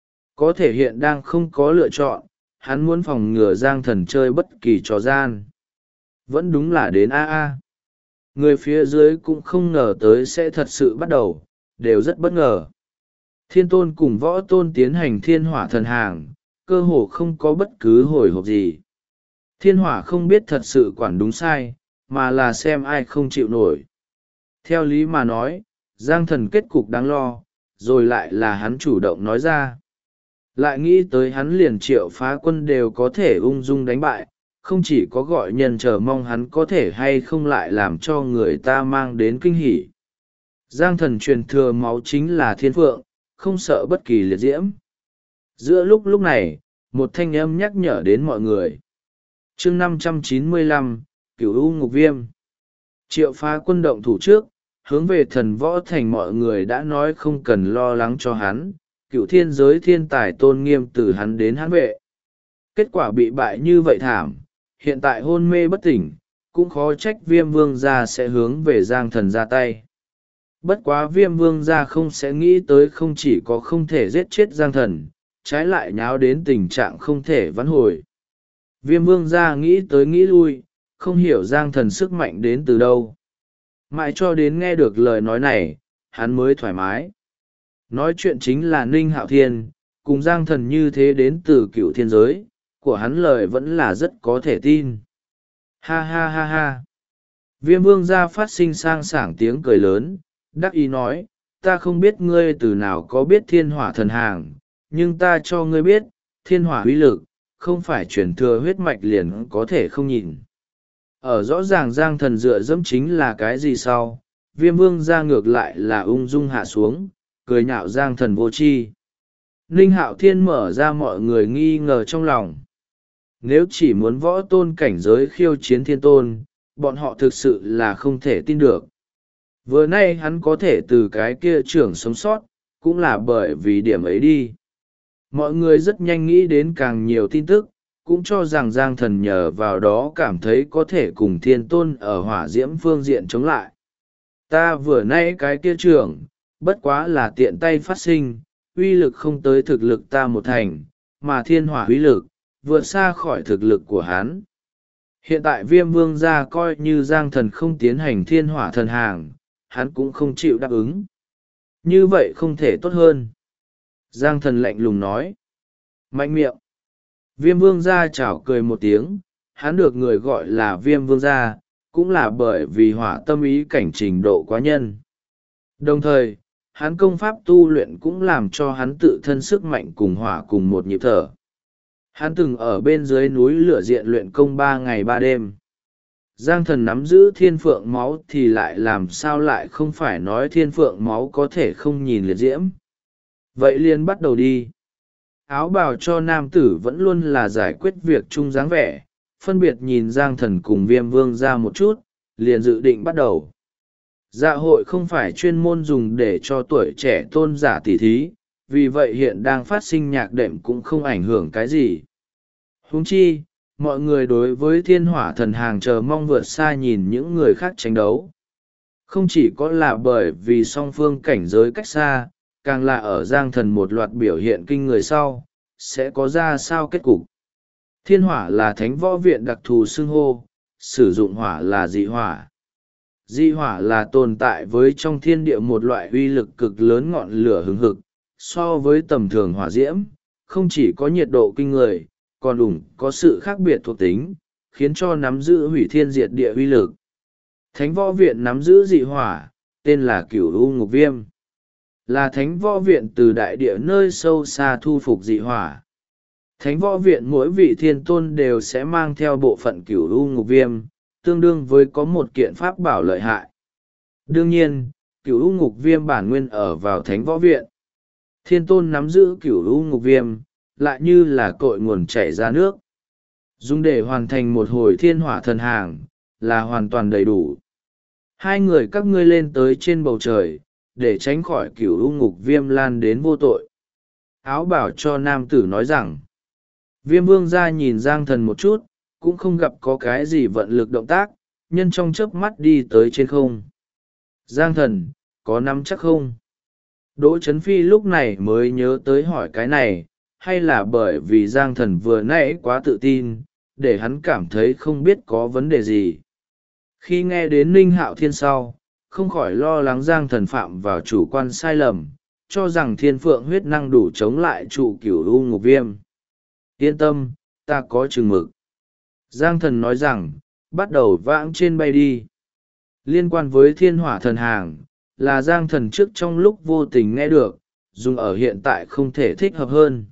Có thể hiện đang không có lựa chọn, hắn muốn phòng ngừa Giang Thần chơi bất kỳ trò gian. Vẫn đúng là đến a. Người phía dưới cũng không ngờ tới sẽ thật sự bắt đầu, đều rất bất ngờ. Thiên tôn cùng võ tôn tiến hành thiên hỏa thần hàng, cơ hồ không có bất cứ hồi hộp gì. Thiên hỏa không biết thật sự quản đúng sai, mà là xem ai không chịu nổi. Theo lý mà nói, Giang Thần kết cục đáng lo, rồi lại là hắn chủ động nói ra. Lại nghĩ tới hắn liền Triệu Phá Quân đều có thể ung dung đánh bại, không chỉ có gọi nhân chờ mong hắn có thể hay không lại làm cho người ta mang đến kinh hỉ. Giang Thần truyền thừa máu chính là thiên phượng, không sợ bất kỳ liệt diễm. Giữa lúc này, một thanh âm nhắc nhở đến mọi người. Chương 595, Cửu U Ngục Viêm. Triệu Phá Quân động thủ trước, hướng về Thần Võ Thành. Mọi người đã nói không cần lo lắng cho hắn, cựu thiên giới thiên tài tôn nghiêm từ hắn đến hãn vệ. Kết quả bị bại như vậy thảm, hiện tại hôn mê bất tỉnh, cũng khó trách Viêm Vương gia sẽ hướng về Giang Thần ra tay. Bất quá Viêm Vương gia không sẽ nghĩ tới không chỉ có không thể giết chết Giang Thần, trái lại nháo đến tình trạng không thể vãn hồi. Viêm Vương gia nghĩ tới nghĩ lui, không hiểu Giang Thần sức mạnh đến từ đâu. Mãi cho đến nghe được lời nói này, hắn mới thoải mái. Nói chuyện chính là Ninh Hạo Thiên, cùng Giang Thần như thế đến từ cựu thiên giới, của hắn lời vẫn là rất có thể tin. Ha ha ha ha. Viêm Vương gia phát sinh sang sảng tiếng cười lớn, đắc ý nói, ta không biết ngươi từ nào có biết thiên hỏa thần hàng, nhưng ta cho ngươi biết, thiên hỏa uy lực, không phải truyền thừa huyết mạch liền có thể không nhìn. Ở rõ ràng Giang Thần dựa dẫm chính là cái gì sau, Viêm Vương gia ngược lại là ung dung hạ xuống, cười nhạo Giang Thần vô tri. Ninh Hạo Thiên mở ra mọi người nghi ngờ trong lòng. Nếu chỉ muốn võ tôn cảnh giới khiêu chiến thiên tôn, bọn họ thực sự là không thể tin được. Vừa nay hắn có thể từ cái kia trưởng sống sót, cũng là bởi vì điểm ấy đi. Mọi người rất nhanh nghĩ đến càng nhiều tin tức, cũng cho rằng Giang Thần nhờ vào đó cảm thấy có thể cùng thiên tôn ở hỏa diễm phương diện chống lại. Ta vừa nay cái kia trưởng, bất quá là tiện tay phát sinh, uy lực không tới thực lực ta một thành, mà thiên hỏa uy lực, vượt xa khỏi thực lực của hắn. Hiện tại Viêm Vương gia coi như Giang Thần không tiến hành thiên hỏa thần hàng, hắn cũng không chịu đáp ứng. Như vậy không thể tốt hơn. Giang Thần lạnh lùng nói. Mạnh miệng. Viêm Vương gia chảo cười một tiếng, hắn được người gọi là Viêm Vương gia, cũng là bởi vì hỏa tâm ý cảnh trình độ quá nhân. Đồng thời, hắn công pháp tu luyện cũng làm cho hắn tự thân sức mạnh cùng hỏa cùng một nhịp thở. Hắn từng ở bên dưới núi lửa diện luyện công 3 ngày 3 đêm. Giang Thần nắm giữ thiên phượng máu thì lại làm sao lại không phải nói thiên phượng máu có thể không nhìn liệt diễm. Vậy liền bắt đầu đi. Áo bào cho nam tử vẫn luôn là giải quyết việc chung dáng vẻ, phân biệt nhìn Giang Thần cùng Viêm Vương ra một chút, liền dự định bắt đầu. Dạ hội không phải chuyên môn dùng để cho tuổi trẻ tôn giả tỉ thí, vì vậy hiện đang phát sinh nhạc đệm cũng không ảnh hưởng cái gì. Huống chi, mọi người đối với thiên hỏa thần hàng chờ mong vượt xa nhìn những người khác tranh đấu. Không chỉ có là bởi vì song phương cảnh giới cách xa, càng là ở Giang Thần một loạt biểu hiện kinh người sau, sẽ có ra sao kết cục. Thiên hỏa là thánh võ viện đặc thù xưng hô, sử dụng hỏa là dị hỏa. Dị hỏa là tồn tại với trong thiên địa một loại uy lực cực lớn ngọn lửa hừng hực, so với tầm thường hỏa diễm, không chỉ có nhiệt độ kinh người, còn có sự khác biệt thuộc tính, khiến cho nắm giữ hủy thiên diệt địa uy lực. Thánh võ viện nắm giữ dị hỏa, tên là Cửu U Ngục Viêm. Là thánh võ viện từ đại địa nơi sâu xa thu phục dị hỏa. Thánh võ viện mỗi vị thiên tôn đều sẽ mang theo bộ phận Cửu U Ngục Viêm, tương đương với có một kiện pháp bảo lợi hại. Đương nhiên, Cửu U Ngục Viêm bản nguyên ở vào thánh võ viện. Thiên tôn nắm giữ Cửu U Ngục Viêm, lại như là cội nguồn chảy ra nước. Dùng để hoàn thành một hồi thiên hỏa thần hàng, là hoàn toàn đầy đủ. Hai người các ngươi lên tới trên bầu trời, để tránh khỏi Cửu U Ngục Viêm lan đến vô tội. Áo bảo cho nam tử nói rằng, Viêm Vương ra nhìn Giang Thần một chút, cũng không gặp có cái gì vận lực động tác, nhân trong chớp mắt đi tới trên không. Giang Thần, có nắm chắc không? Đỗ Chấn Phi lúc này mới nhớ tới hỏi cái này, hay là bởi vì Giang Thần vừa nãy quá tự tin, để hắn cảm thấy không biết có vấn đề gì. Khi nghe đến Ninh Hạo Thiên sau, không khỏi lo lắng Giang Thần phạm vào chủ quan sai lầm, cho rằng thiên phượng huyết năng đủ chống lại trụ Cửu U Ngục Viêm. Yên tâm, ta có chừng mực. Giang Thần nói rằng, bắt đầu vãng trên bay đi. Liên quan với thiên hỏa thần hàng, là Giang Thần trước trong lúc vô tình nghe được, dùng ở hiện tại không thể thích hợp hơn.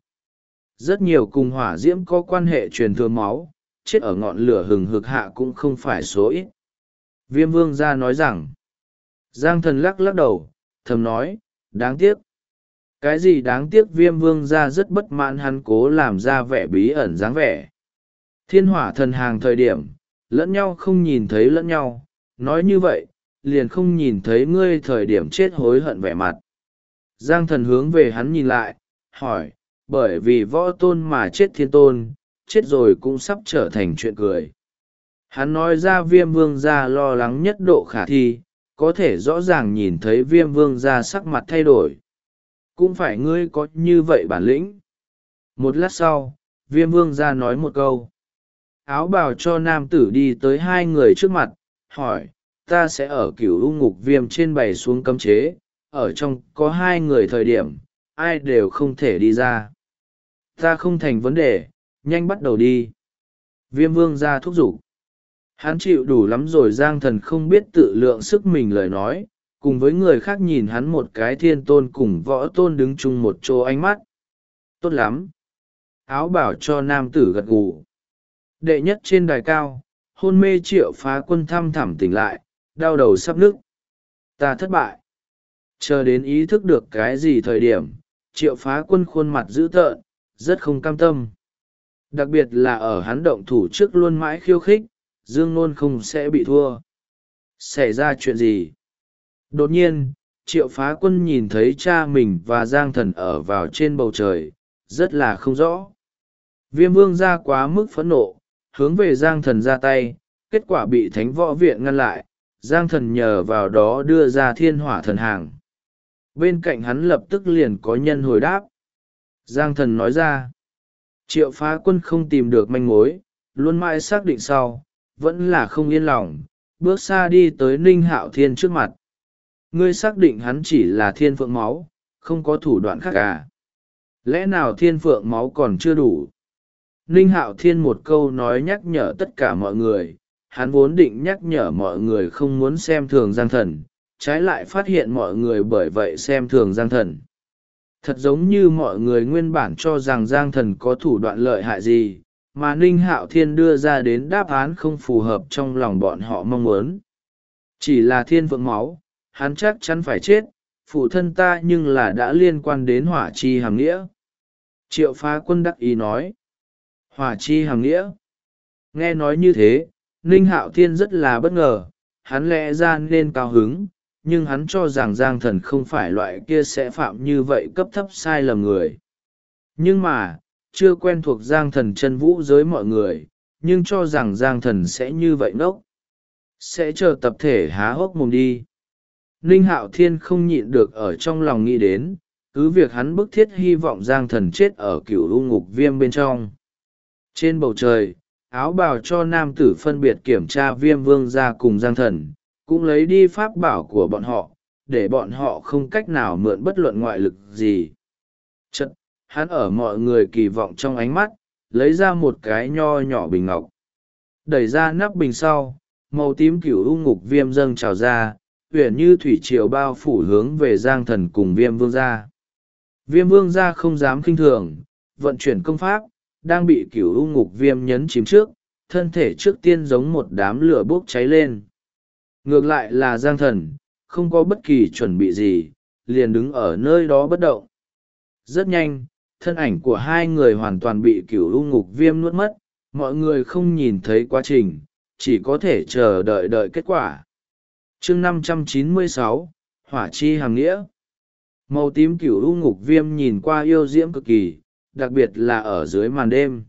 Rất nhiều cùng hỏa diễm có quan hệ truyền thừa máu, chết ở ngọn lửa hừng hực hạ cũng không phải số ít. Viêm Vương gia nói rằng, Giang Thần lắc lắc đầu, thầm nói, đáng tiếc. Cái gì đáng tiếc? Viêm Vương gia rất bất mãn, hắn cố làm ra vẻ bí ẩn dáng vẻ. Thiên hỏa thần hàng thời điểm, lẫn nhau không nhìn thấy lẫn nhau, nói như vậy liền không nhìn thấy ngươi thời điểm chết hối hận vẻ mặt. Giang thần hướng về hắn nhìn lại, hỏi, bởi vì võ tôn mà chết thiên tôn, chết rồi cũng sắp trở thành chuyện cười. Hắn nói ra Viêm vương gia lo lắng nhất độ khả thi, có thể rõ ràng nhìn thấy Viêm vương gia sắc mặt thay đổi. Cũng phải ngươi có như vậy bản lĩnh. Một lát sau, Viêm vương gia nói một câu. Áo bào cho nam tử đi tới hai người trước mặt, hỏi, ta sẽ ở cửu u ngục viêm trên bày xuống cấm chế, ở trong có hai người thời điểm, ai đều không thể đi ra. Ta không thành vấn đề, nhanh bắt đầu đi. Viêm vương gia thúc giục. Hắn chịu đủ lắm rồi. Giang thần không biết tự lượng sức mình lời nói, cùng với người khác nhìn hắn một cái thiên tôn cùng võ tôn đứng chung một chỗ ánh mắt. Tốt lắm. Áo bảo cho nam tử gật gù. Đệ nhất trên đài cao, hôn mê Triệu Phá Quân thăm thẳm tỉnh lại, đau đầu sắp nức. Ta thất bại. Chờ đến ý thức được cái gì thời điểm, Triệu Phá Quân khuôn mặt dữ tợn, rất không cam tâm. Đặc biệt là ở hắn động thủ trước luôn mãi khiêu khích, Dương Nôn không sẽ bị thua. Xảy ra chuyện gì? Đột nhiên, Triệu Phá Quân nhìn thấy cha mình và Giang Thần ở vào trên bầu trời, rất là không rõ. Viêm vương ra quá mức phẫn nộ, hướng về Giang Thần ra tay, kết quả bị Thánh Võ Viện ngăn lại, Giang Thần nhờ vào đó đưa ra thiên hỏa thần hàng. Bên cạnh hắn lập tức liền có nhân hồi đáp. Giang Thần nói ra, Triệu Phá Quân không tìm được manh mối, luôn mãi xác định sau, vẫn là không yên lòng, bước xa đi tới Ninh Hạo Thiên trước mặt. Ngươi xác định hắn chỉ là thiên phượng máu, không có thủ đoạn khác à? Lẽ nào thiên phượng máu còn chưa đủ? Ninh Hạo Thiên một câu nói nhắc nhở tất cả mọi người, hắn vốn định nhắc nhở mọi người không muốn xem thường Giang Thần, trái lại phát hiện mọi người bởi vậy xem thường Giang Thần. Thật giống như mọi người nguyên bản cho rằng Giang Thần có thủ đoạn lợi hại gì, mà Ninh Hạo Thiên đưa ra đến đáp án không phù hợp trong lòng bọn họ mong muốn. Chỉ là thiên phượng máu, hắn chắc chắn phải chết, phụ thân ta nhưng là đã liên quan đến hỏa chi hàm nghĩa. Triệu Phá Quân đắc ý nói. Hỏa chi hàm nghĩa. Nghe nói như thế, Ninh Hạo Thiên rất là bất ngờ, hắn lẽ ra nên cao hứng, nhưng hắn cho rằng Giang Thần không phải loại kia sẽ phạm như vậy cấp thấp sai lầm người. Nhưng mà, chưa quen thuộc Giang Thần chân vũ giới mọi người, nhưng cho rằng Giang Thần sẽ như vậy ngốc. Sẽ chờ tập thể há hốc mồm đi. Ninh Hạo Thiên không nhịn được ở trong lòng nghĩ đến, cứ việc hắn bức thiết hy vọng Giang Thần chết ở cửu u ngục viêm bên trong. Trên bầu trời, áo bào cho nam tử phân biệt kiểm tra Viêm vương ra cùng Giang Thần, cũng lấy đi pháp bảo của bọn họ, để bọn họ không cách nào mượn bất luận ngoại lực gì. Chật, hắn ở mọi người kỳ vọng trong ánh mắt, lấy ra một cái nho nhỏ bình ngọc. Đẩy ra nắp bình sau, màu tím cửu u ngục viêm dâng trào ra, uyển như thủy triều bao phủ hướng về Giang Thần cùng Viêm vương gia. Viêm vương gia không dám khinh thường, vận chuyển công pháp, đang bị cửu u ngục viêm nhấn chìm trước, thân thể trước tiên giống một đám lửa bốc cháy lên. Ngược lại là Giang Thần, không có bất kỳ chuẩn bị gì, liền đứng ở nơi đó bất động. Rất nhanh, thân ảnh của hai người hoàn toàn bị cửu u ngục viêm nuốt mất, mọi người không nhìn thấy quá trình, chỉ có thể chờ đợi kết quả. Chương 596, Hỏa chi hàm nghĩa. Màu tím cửu u ngục viêm nhìn qua yêu diễm cực kỳ, đặc biệt là ở dưới màn đêm.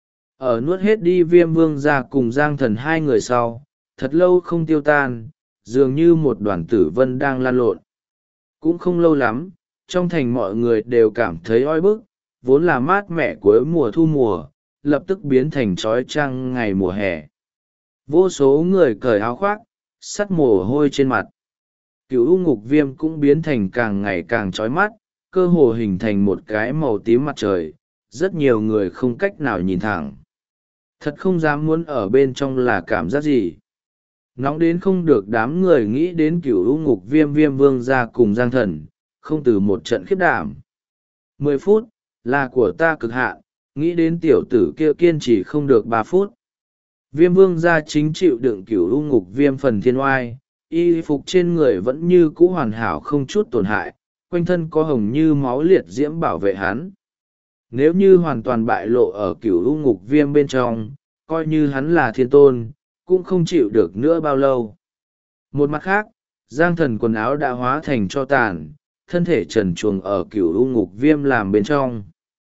Ở nuốt hết đi Viêm vương ra cùng Giang Thần hai người sau, thật lâu không tiêu tan, dường như một đoàn tử vân đang lan lộn. Cũng không lâu lắm, trong thành mọi người đều cảm thấy oi bức, vốn là mát mẻ cuối mùa thu mùa, lập tức biến thành trói trăng ngày mùa hè. Vô số người cởi áo khoác, sắt mồ hôi trên mặt. Cửu u ngục viêm cũng biến thành càng ngày càng trói mắt, cơ hồ hình thành một cái màu tím mặt trời, rất nhiều người không cách nào nhìn thẳng. Thật không dám muốn ở bên trong là cảm giác gì. Nóng đến không được, đám người nghĩ đến cửu u ngục viêm vương ra cùng Giang Thần, không từ một trận khiếp đảm. 10 phút, là của ta cực hạn, nghĩ đến tiểu tử kia kiên trì không được 3 phút. Viêm vương ra chính chịu đựng cửu u ngục viêm phần thiên oai, y phục trên người vẫn như cũ hoàn hảo không chút tổn hại, quanh thân có hồng như máu liệt diễm bảo vệ hắn. Nếu như hoàn toàn bại lộ ở cửu u ngục viêm bên trong, coi như hắn là thiên tôn, cũng không chịu được nữa bao lâu. Một mặt khác, Giang Thần quần áo đã hóa thành tro tàn, thân thể trần truồng ở cửu u ngục viêm làm bên trong.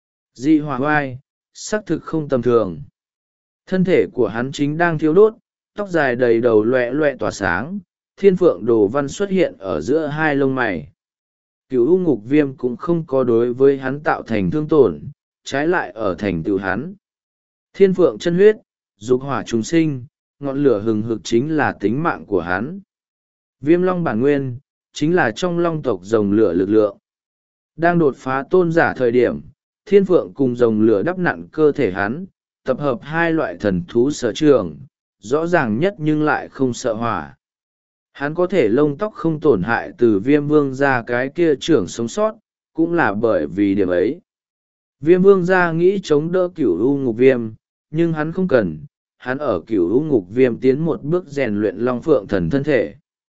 Dị hỏa oai, xác thực không tầm thường. Thân thể của hắn chính đang thiêu đốt, tóc dài đầy đầu loẹ loẹ tỏa sáng, thiên phượng đồ văn xuất hiện ở giữa hai lông mày. Cửu u ngục viêm cũng không có đối với hắn tạo thành thương tổn, trái lại ở thành tựu hắn. Thiên phượng chân huyết, dục hỏa trùng sinh, ngọn lửa hừng hực chính là tính mạng của hắn. Viêm long bản nguyên, chính là trong long tộc rồng lửa lực lượng. Đang đột phá tôn giả thời điểm, thiên phượng cùng rồng lửa đắp nặn cơ thể hắn, tập hợp hai loại thần thú sở trường, rõ ràng nhất nhưng lại không sợ hỏa. Hắn có thể lông tóc không tổn hại từ viêm vương ra cái kia trưởng sống sót, cũng là bởi vì điểm ấy. Viêm vương ra nghĩ chống đỡ cửu u ngục viêm, nhưng hắn không cần, hắn ở cửu u ngục viêm tiến một bước rèn luyện long phượng thần thân thể.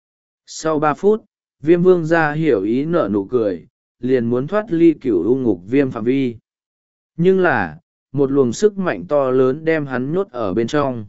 Sau 3 phút, viêm vương ra hiểu ý nở nụ cười, liền muốn thoát ly cửu u ngục viêm phạm vi. Nhưng là, một luồng sức mạnh to lớn đem hắn nhốt ở bên trong.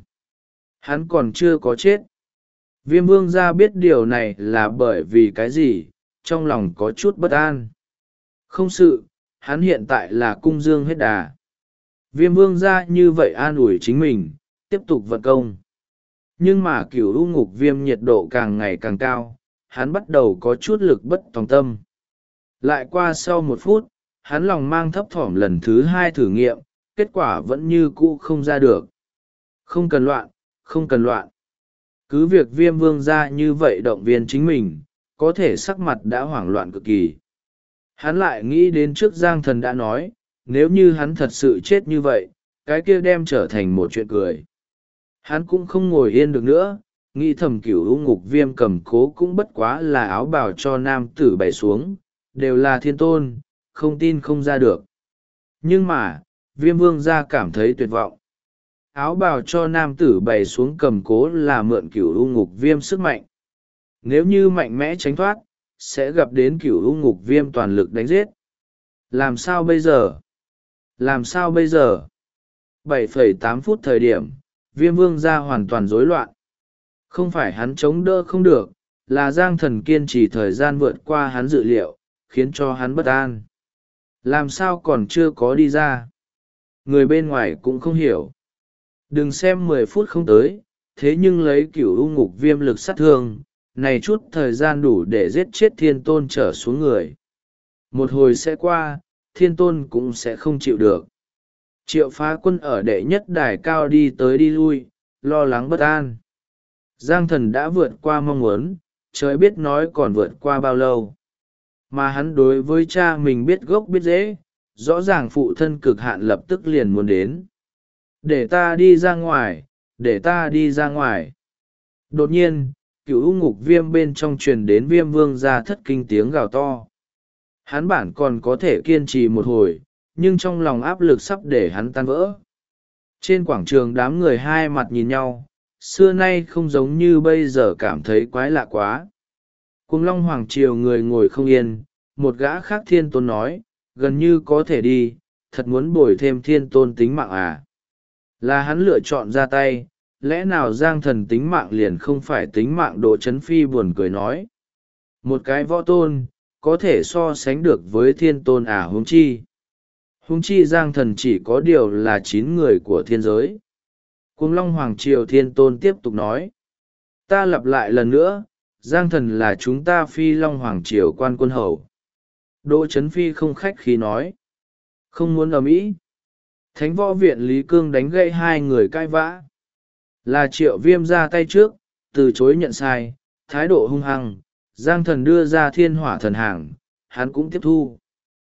Hắn còn chưa có chết. Viêm vương gia biết điều này là bởi vì cái gì, trong lòng có chút bất an. Không sự, hắn hiện tại là cung dương hết đà. Viêm vương gia như vậy an ủi chính mình, tiếp tục vận công. Nhưng mà cửu u ngục viêm nhiệt độ càng ngày càng cao, hắn bắt đầu có chút lực bất tòng tâm. Lại qua sau 1 phút, hắn lòng mang thấp thỏm lần thứ 2 thử nghiệm, kết quả vẫn như cũ không ra được. Không cần loạn, không cần loạn. Cứ việc viêm vương ra như vậy động viên chính mình, có thể sắc mặt đã hoảng loạn cực kỳ. Hắn lại nghĩ đến trước Giang Thần đã nói, nếu như hắn thật sự chết như vậy, cái kia đem trở thành một chuyện cười. Hắn cũng không ngồi yên được nữa, nghĩ thầm cửu u ngục viêm cầm cố cũng bất quá là áo bào cho nam tử bày xuống, đều là thiên tôn, không tin không ra được. Nhưng mà, viêm vương ra cảm thấy tuyệt vọng. Áo bào cho nam tử bày xuống cầm cố là mượn cửu u ngục viêm sức mạnh. Nếu như mạnh mẽ tránh thoát, sẽ gặp đến cửu u ngục viêm toàn lực đánh giết. Làm sao bây giờ? Làm sao bây giờ? 7,8 phút thời điểm, viêm vương ra hoàn toàn rối loạn. Không phải hắn chống đỡ không được, là Giang Thần kiên trì thời gian vượt qua hắn dự liệu, khiến cho hắn bất an. Làm sao còn chưa có đi ra? Người bên ngoài cũng không hiểu. Đừng xem 10 phút không tới, thế nhưng lấy cửu u ngục viêm lực sát thương, này chút thời gian đủ để giết chết thiên tôn trở xuống người. Một hồi sẽ qua, thiên tôn cũng sẽ không chịu được. Triệu Phá Quân ở đệ nhất đài cao đi tới đi lui, lo lắng bất an. Giang Thần đã vượt qua mong muốn, trời biết nói còn vượt qua bao lâu. Mà hắn đối với cha mình biết gốc biết dễ, rõ ràng phụ thân cực hạn lập tức liền muốn đến. Để ta đi ra ngoài, để ta đi ra ngoài. Đột nhiên, cửu u ngục viêm bên trong truyền đến viêm vương ra thất kinh tiếng gào to. Hắn bản còn có thể kiên trì một hồi, nhưng trong lòng áp lực sắp để hắn tan vỡ. Trên quảng trường đám người hai mặt nhìn nhau, xưa nay không giống như bây giờ cảm thấy quái lạ quá. Cuồng Long Hoàng Triều người ngồi không yên, một gã khác thiên tôn nói, gần như có thể đi, thật muốn bồi thêm thiên tôn tính mạng à. Là hắn lựa chọn ra tay, lẽ nào Giang Thần tính mạng liền không phải tính mạng Đỗ Chấn Phi buồn cười nói. Một cái võ tôn, có thể so sánh được với thiên tôn à huống chi. Huống chi Giang Thần chỉ có điều là 9 người của thiên giới. Cuồng Long Hoàng Triều thiên tôn tiếp tục nói. Ta lặp lại lần nữa, Giang Thần là chúng ta Phi Long Hoàng Triều quan quân hầu. Đỗ Chấn Phi không khách khí nói. Không muốn ầm ĩ. Thánh võ viện Lý Cương đánh gãy hai người cãi vã. Là Triệu Viêm ra tay trước, từ chối nhận sai, thái độ hung hăng, Giang Thần đưa ra thiên hỏa thần hàng, hắn cũng tiếp thu.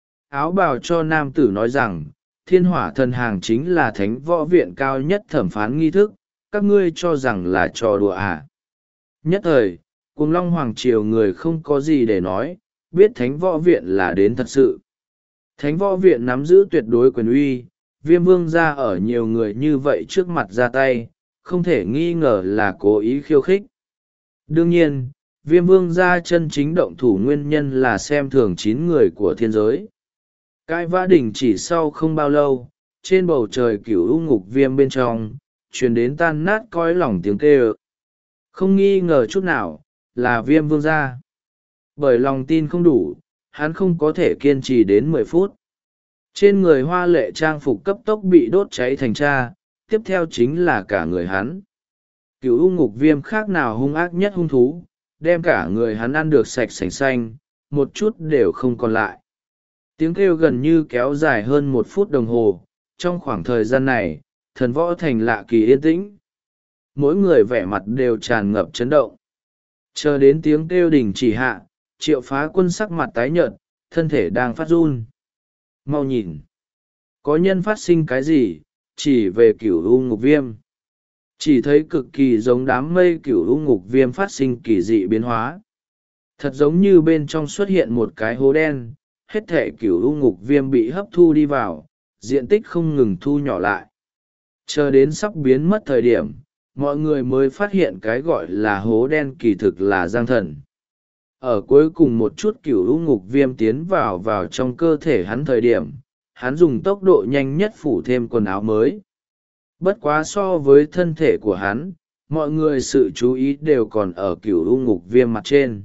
Áo bào cho nam tử nói rằng, thiên hỏa thần hàng chính là thánh võ viện cao nhất thẩm phán nghi thức, các ngươi cho rằng là trò đùa à. Nhất thời, Cuồng Long Hoàng Triều người không có gì để nói, biết thánh võ viện là đến thật sự. Thánh võ viện nắm giữ tuyệt đối quyền uy, viêm vương ra ở nhiều người như vậy trước mặt ra tay, không thể nghi ngờ là cố ý khiêu khích. Đương nhiên, viêm vương ra chân chính động thủ nguyên nhân là xem thường 9 người của thiên giới. Cái vã đỉnh chỉ sau không bao lâu, trên bầu trời cửu u ngục viêm bên trong, truyền đến tan nát cõi lòng tiếng kêu. Không nghi ngờ chút nào, là Viêm Vương gia. Bởi lòng tin không đủ, hắn không có thể kiên trì đến 10 phút. Trên người hoa lệ trang phục cấp tốc bị đốt cháy thành tro, tiếp theo chính là cả người hắn. Cửu u ngục viêm khác nào hung ác nhất hung thú, đem cả người hắn ăn được sạch sành xanh, một chút đều không còn lại. Tiếng kêu gần như kéo dài hơn 1 phút đồng hồ. Trong khoảng thời gian này, thần võ thành lạ kỳ yên tĩnh. Mỗi người vẻ mặt đều tràn ngập chấn động. Chờ đến tiếng kêu đình chỉ hạ, Triệu Phá Quân sắc mặt tái nhợt, thân thể đang phát run. Mau nhìn! Có nhân phát sinh cái gì? Chỉ về cửu u ngục viêm. Chỉ thấy cực kỳ giống đám mây cửu u ngục viêm phát sinh kỳ dị biến hóa. Thật giống như bên trong xuất hiện một cái hố đen, hết thể cửu u ngục viêm bị hấp thu đi vào, diện tích không ngừng thu nhỏ lại. Chờ đến sắp biến mất thời điểm, mọi người mới phát hiện cái gọi là hố đen kỳ thực là Giang Thần. Ở cuối cùng một chút cửu u ngục viêm tiến vào trong cơ thể hắn thời điểm, hắn dùng tốc độ nhanh nhất phủ thêm quần áo mới. Bất quá so với thân thể của hắn, mọi người sự chú ý đều còn ở cửu u ngục viêm mặt trên.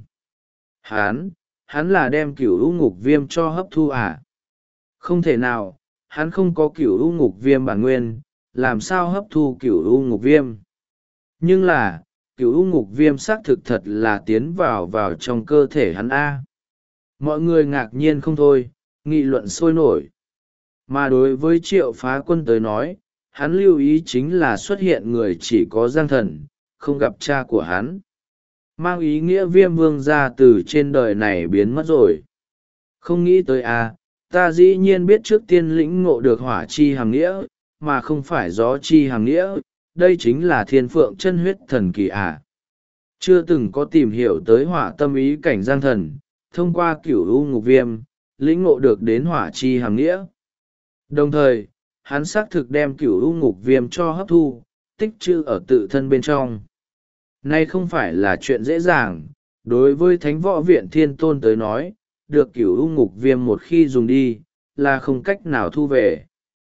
Hắn là đem cửu u ngục viêm cho hấp thu à? Không thể nào, hắn không có cửu u ngục viêm bản nguyên, làm sao hấp thu cửu u ngục viêm? Nhưng là, cửu u ngục viêm xác thực thật là tiến vào trong cơ thể hắn a. Mọi người ngạc nhiên không thôi, nghị luận sôi nổi. Mà đối với Triệu Phá Quân tới nói, hắn lưu ý chính là xuất hiện người chỉ có Giang Thần, không gặp cha của hắn. Mang ý nghĩa Viêm Vương gia từ trên đời này biến mất rồi. Không nghĩ tới ta dĩ nhiên biết trước tiên lĩnh ngộ được hỏa chi hàm nghĩa, mà không phải gió chi hàm nghĩa, đây chính là thiên phượng chân huyết thần kỳ à. Chưa từng có tìm hiểu tới hỏa tâm ý cảnh Giang Thần, thông qua cửu u ngục viêm, lĩnh ngộ được đến hỏa chi hàm nghĩa. Đồng thời, hắn xác thực đem cửu u ngục viêm cho hấp thu, tích trữ ở tự thân bên trong. Nay không phải là chuyện dễ dàng, đối với Thánh Võ Viện Thiên Tôn tới nói, được cửu u ngục viêm một khi dùng đi, là không cách nào thu về.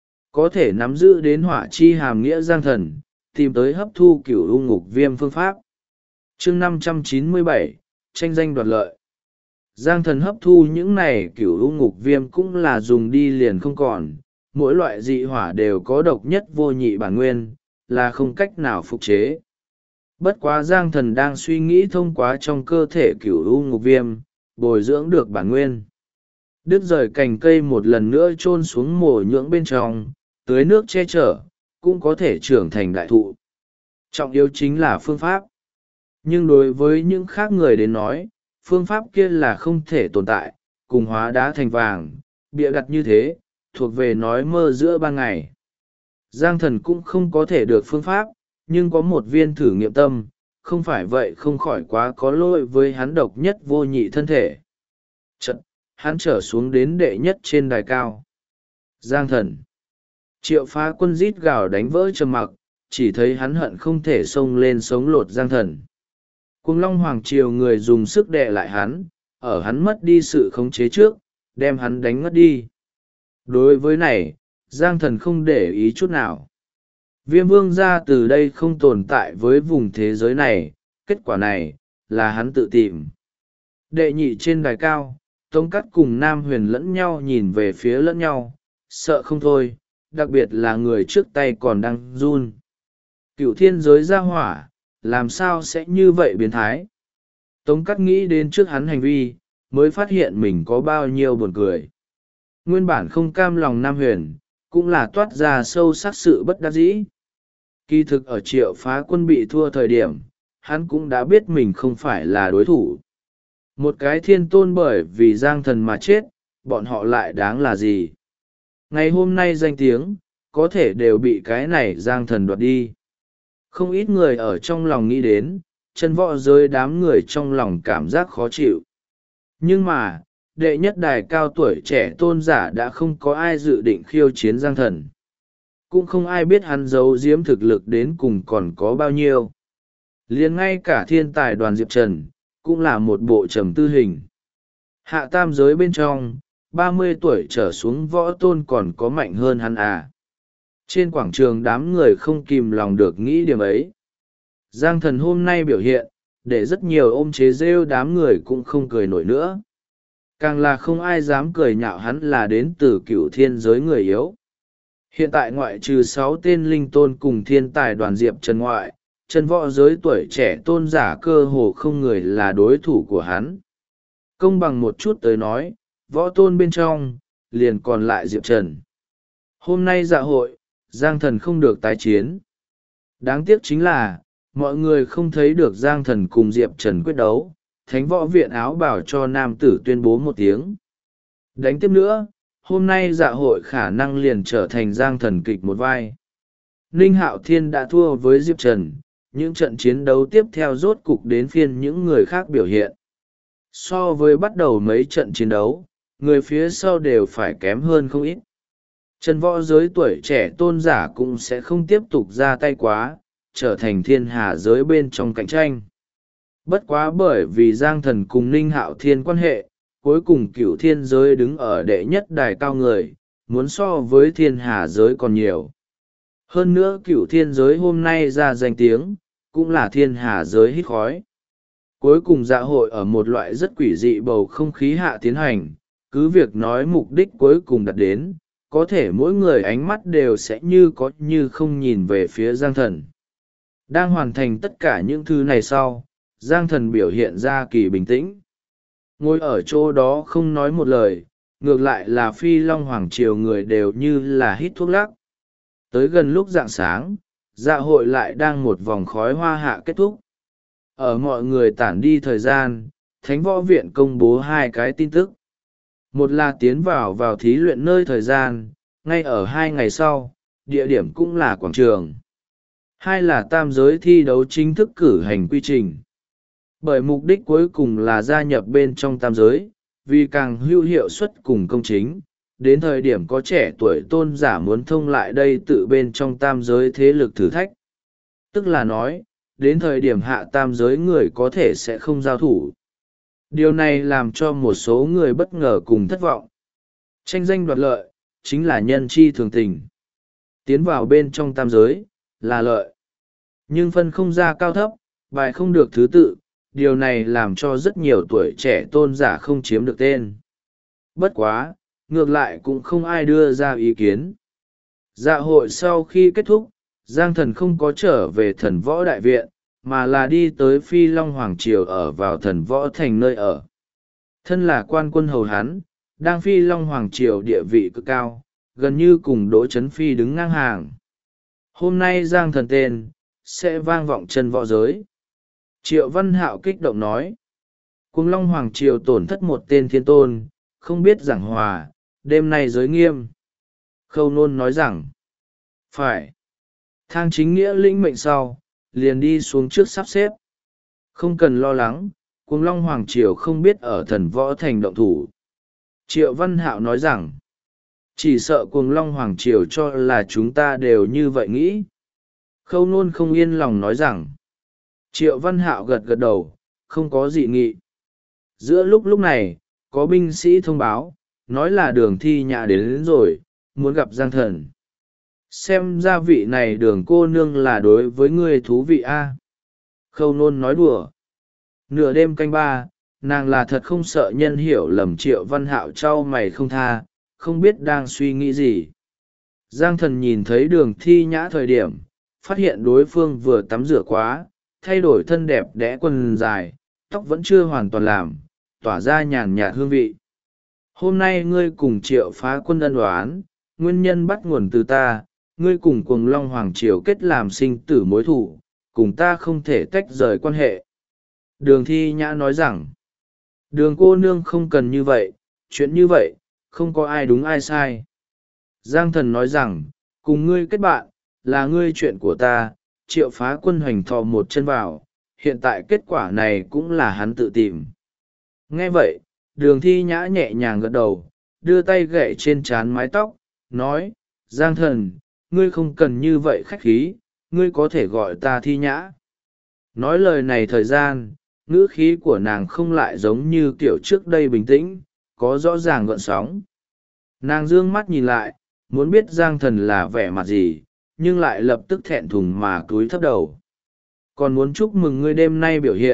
Có thể nắm giữ đến hỏa chi hàm nghĩa Giang Thần, tìm tới hấp thu cửu u ngục viêm phương pháp. Chương 597, tranh danh đoạt lợi. Giang Thần hấp thu những này cửu u ngục viêm cũng là dùng đi liền không còn, mỗi loại dị hỏa đều có độc nhất vô nhị bản nguyên, là không cách nào phục chế. Bất quá Giang Thần đang suy nghĩ thông qua trong cơ thể cửu u ngục viêm, bồi dưỡng được bản nguyên. Đứt rời cành cây một lần nữa chôn xuống mồ nhưỡng bên trong, tưới nước che chở, cũng có thể trưởng thành đại thụ. Trọng yếu chính là phương pháp. Nhưng đối với những khác người đến nói, phương pháp kia là không thể tồn tại, cùng hóa đá thành vàng, bịa đặt như thế, thuộc về nói mơ giữa ban ngày. Giang Thần cũng không có thể được phương pháp, nhưng có một viên thử nghiệm tâm, không phải vậy không khỏi quá có lỗi với hắn độc nhất vô nhị thân thể. Chật, hắn trở xuống đến đệ nhất trên đài cao. Giang Thần. Triệu Phá Quân rít gào đánh vỡ trầm mặc, chỉ thấy hắn hận không thể xông lên sống lột Giang Thần. Cuồng Long Hoàng Triều người dùng sức đè lại hắn, ở hắn mất đi sự khống chế trước, đem hắn đánh ngất đi. Đối với này, Giang Thần không để ý chút nào. Viêm Vương gia từ đây không tồn tại với vùng thế giới này, kết quả này, là hắn tự tìm. Đệ nhị trên đài cao, Tống Cắt cùng Nam Huyền lẫn nhau nhìn về phía lẫn nhau, sợ không thôi, đặc biệt là người trước tay còn đang run. Cựu thiên giới ra hỏa, làm sao sẽ như vậy biến thái? Tống Cắt nghĩ đến trước hắn hành vi, mới phát hiện mình có bao nhiêu buồn cười. Nguyên bản không cam lòng Nam Huyền, cũng là toát ra sâu sắc sự bất đắc dĩ. Kỳ thực ở Triệu Phá Quân bị thua thời điểm, hắn cũng đã biết mình không phải là đối thủ. Một cái thiên tôn bởi vì Giang Thần mà chết, bọn họ lại đáng là gì? Ngày hôm nay danh tiếng, có thể đều bị cái này Giang Thần đoạt đi. Không ít người ở trong lòng nghĩ đến, chân võ giới đám người trong lòng cảm giác khó chịu. Nhưng mà, đệ nhất đài cao tuổi trẻ tôn giả đã không có ai dự định khiêu chiến Giang Thần. Cũng không ai biết hắn giấu giếm thực lực đến cùng còn có bao nhiêu. Liền ngay cả thiên tài Đoàn Diệp Trần, cũng là một bộ trầm tư hình. Hạ tam giới bên trong, 30 tuổi trở xuống võ tôn còn có mạnh hơn hắn à. Trên quảng trường đám người không kìm lòng được nghĩ điểm ấy. Giang Thần hôm nay biểu hiện, để rất nhiều ôm chế rêu đám người cũng không cười nổi nữa. Càng là không ai dám cười nhạo hắn là đến từ cựu thiên giới người yếu. Hiện tại ngoại trừ 6 tên linh tôn cùng thiên tài đoàn diệp trần ngoại, chân võ giới tuổi trẻ tôn giả cơ hồ không người là đối thủ của hắn. Công bằng một chút tới nói, võ tôn bên trong, liền còn lại diệp trần. Hôm nay dạ hội, Giang Thần không được tái chiến. Đáng tiếc chính là, mọi người không thấy được Giang Thần cùng Diệp Trần quyết đấu, Thánh Võ Viện áo bảo cho nam tử tuyên bố một tiếng. Đánh tiếp nữa, hôm nay dạ hội khả năng liền trở thành Giang Thần kịch một vai. Ninh Hạo Thiên đã thua với Diệp Trần, những trận chiến đấu tiếp theo rốt cục đến phiên những người khác biểu hiện. So với bắt đầu mấy trận chiến đấu, người phía sau đều phải kém hơn không ít. Chân võ giới tuổi trẻ tôn giả cũng sẽ không tiếp tục ra tay quá, trở thành thiên hà giới bên trong cạnh tranh. Bất quá bởi vì Giang Thần cùng Ninh Hạo Thiên quan hệ, cuối cùng cửu thiên giới đứng ở đệ nhất đài cao người, muốn so với thiên hà giới còn nhiều. Hơn nữa cửu thiên giới hôm nay ra danh tiếng, cũng là thiên hà giới hít khói. Cuối cùng dạ hội ở một loại rất quỷ dị bầu không khí hạ tiến hành, cứ việc nói mục đích cuối cùng đặt đến, có thể mỗi người ánh mắt đều sẽ như có như không nhìn về phía Giang Thần. Đang hoàn thành tất cả những thứ này sau, Giang Thần biểu hiện ra kỳ bình tĩnh. Ngồi ở chỗ đó không nói một lời, ngược lại là Phi Long Hoàng Triều người đều như là hít thuốc lắc. Tới gần lúc rạng sáng, dạ hội lại đang một vòng khói hoa hạ kết thúc. Ở mọi người tản đi thời gian, Thánh Võ Viện công bố 2 cái tin tức. Một là tiến vào thí luyện nơi thời gian, ngay ở 2 ngày sau, địa điểm cũng là quảng trường. 2 là tam giới thi đấu chính thức cử hành quy trình. Bởi mục đích cuối cùng là gia nhập bên trong tam giới, vì càng hữu hiệu suất cùng công chính, đến thời điểm có trẻ tuổi tôn giả muốn thông lại đây tự bên trong tam giới thế lực thử thách. Tức là nói, đến thời điểm hạ tam giới người có thể sẽ không giao thủ. Điều này làm cho một số người bất ngờ cùng thất vọng. Tranh danh đoạt lợi, chính là nhân chi thường tình. Tiến vào bên trong tam giới, là lợi. Nhưng phân không ra cao thấp, bài không được thứ tự, điều này làm cho rất nhiều tuổi trẻ tôn giả không chiếm được tên. Bất quá, ngược lại cũng không ai đưa ra ý kiến. Dạ hội sau khi kết thúc, Giang Thần không có trở về Thần Võ Đại Viện, mà là đi tới Phi Long Hoàng Triều ở vào Thần Võ Thành nơi ở. Thân là quan quân hầu hắn, đang Phi Long Hoàng Triều địa vị cực cao, gần như cùng Đỗ Chấn Phi đứng ngang hàng. Hôm nay Giang Thần tên, sẽ vang vọng chân võ giới. Triệu Văn Hạo kích động nói. Cuồng Long Hoàng Triều tổn thất một tên thiên tôn, không biết giảng hòa, đêm nay giới nghiêm. Khâu Nôn nói rằng, phải. Thang chính nghĩa lĩnh mệnh sau, liền đi xuống trước sắp xếp. Không cần lo lắng, Cuồng Long Hoàng Triều không biết ở Thần Võ Thành động thủ. Triệu Văn Hạo nói rằng, chỉ sợ Cuồng Long Hoàng Triều cho là chúng ta đều như vậy nghĩ. Khâu Nôn không yên lòng nói rằng, Triệu Văn Hạo gật gật đầu, không có dị nghị. Giữa lúc này, có binh sĩ thông báo, nói là Đường Thi Nhã đến rồi, muốn gặp Giang Thần. Xem ra vị này Đường cô nương là đối với ngươi thú vị a. Khâu Nôn nói đùa. Nửa đêm canh 3, nàng là thật không sợ nhân hiểu lầm. Triệu Văn Hạo trao mày không tha, không biết đang suy nghĩ gì. Giang Thần nhìn thấy Đường Thi Nhã thời điểm, phát hiện đối phương vừa tắm rửa quá, thay đổi thân đẹp đẽ quần dài, tóc vẫn chưa hoàn toàn làm, tỏa ra nhàn nhạt hương vị. Hôm nay ngươi cùng Triệu Phá Quân ân oán, nguyên nhân bắt nguồn từ ta, ngươi cùng Cuồng Long Hoàng Triều kết làm sinh tử mối thủ, cùng ta không thể tách rời quan hệ. Đường Thi Nhã nói rằng, Đường cô nương không cần như vậy, chuyện như vậy, không có ai đúng ai sai. Giang Thần nói rằng, cùng ngươi kết bạn, là ngươi chuyện của ta. Triệu Phá Quân hoành thò một chân vào, hiện tại kết quả này cũng là hắn tự tìm. Nghe vậy, Đường Thi Nhã nhẹ nhàng gật đầu, đưa tay gậy trên trán mái tóc, nói, Giang Thần, ngươi không cần như vậy khách khí, ngươi có thể gọi ta Thi Nhã. Nói lời này thời gian, ngữ khí của nàng không lại giống như kiểu trước đây bình tĩnh, có rõ ràng gợn sóng. Nàng dương mắt nhìn lại, muốn biết Giang Thần là vẻ mặt gì, nhưng lại lập tức thẹn thùng mà cúi thấp đầu. Còn muốn chúc mừng ngươi đêm nay biểu hiện,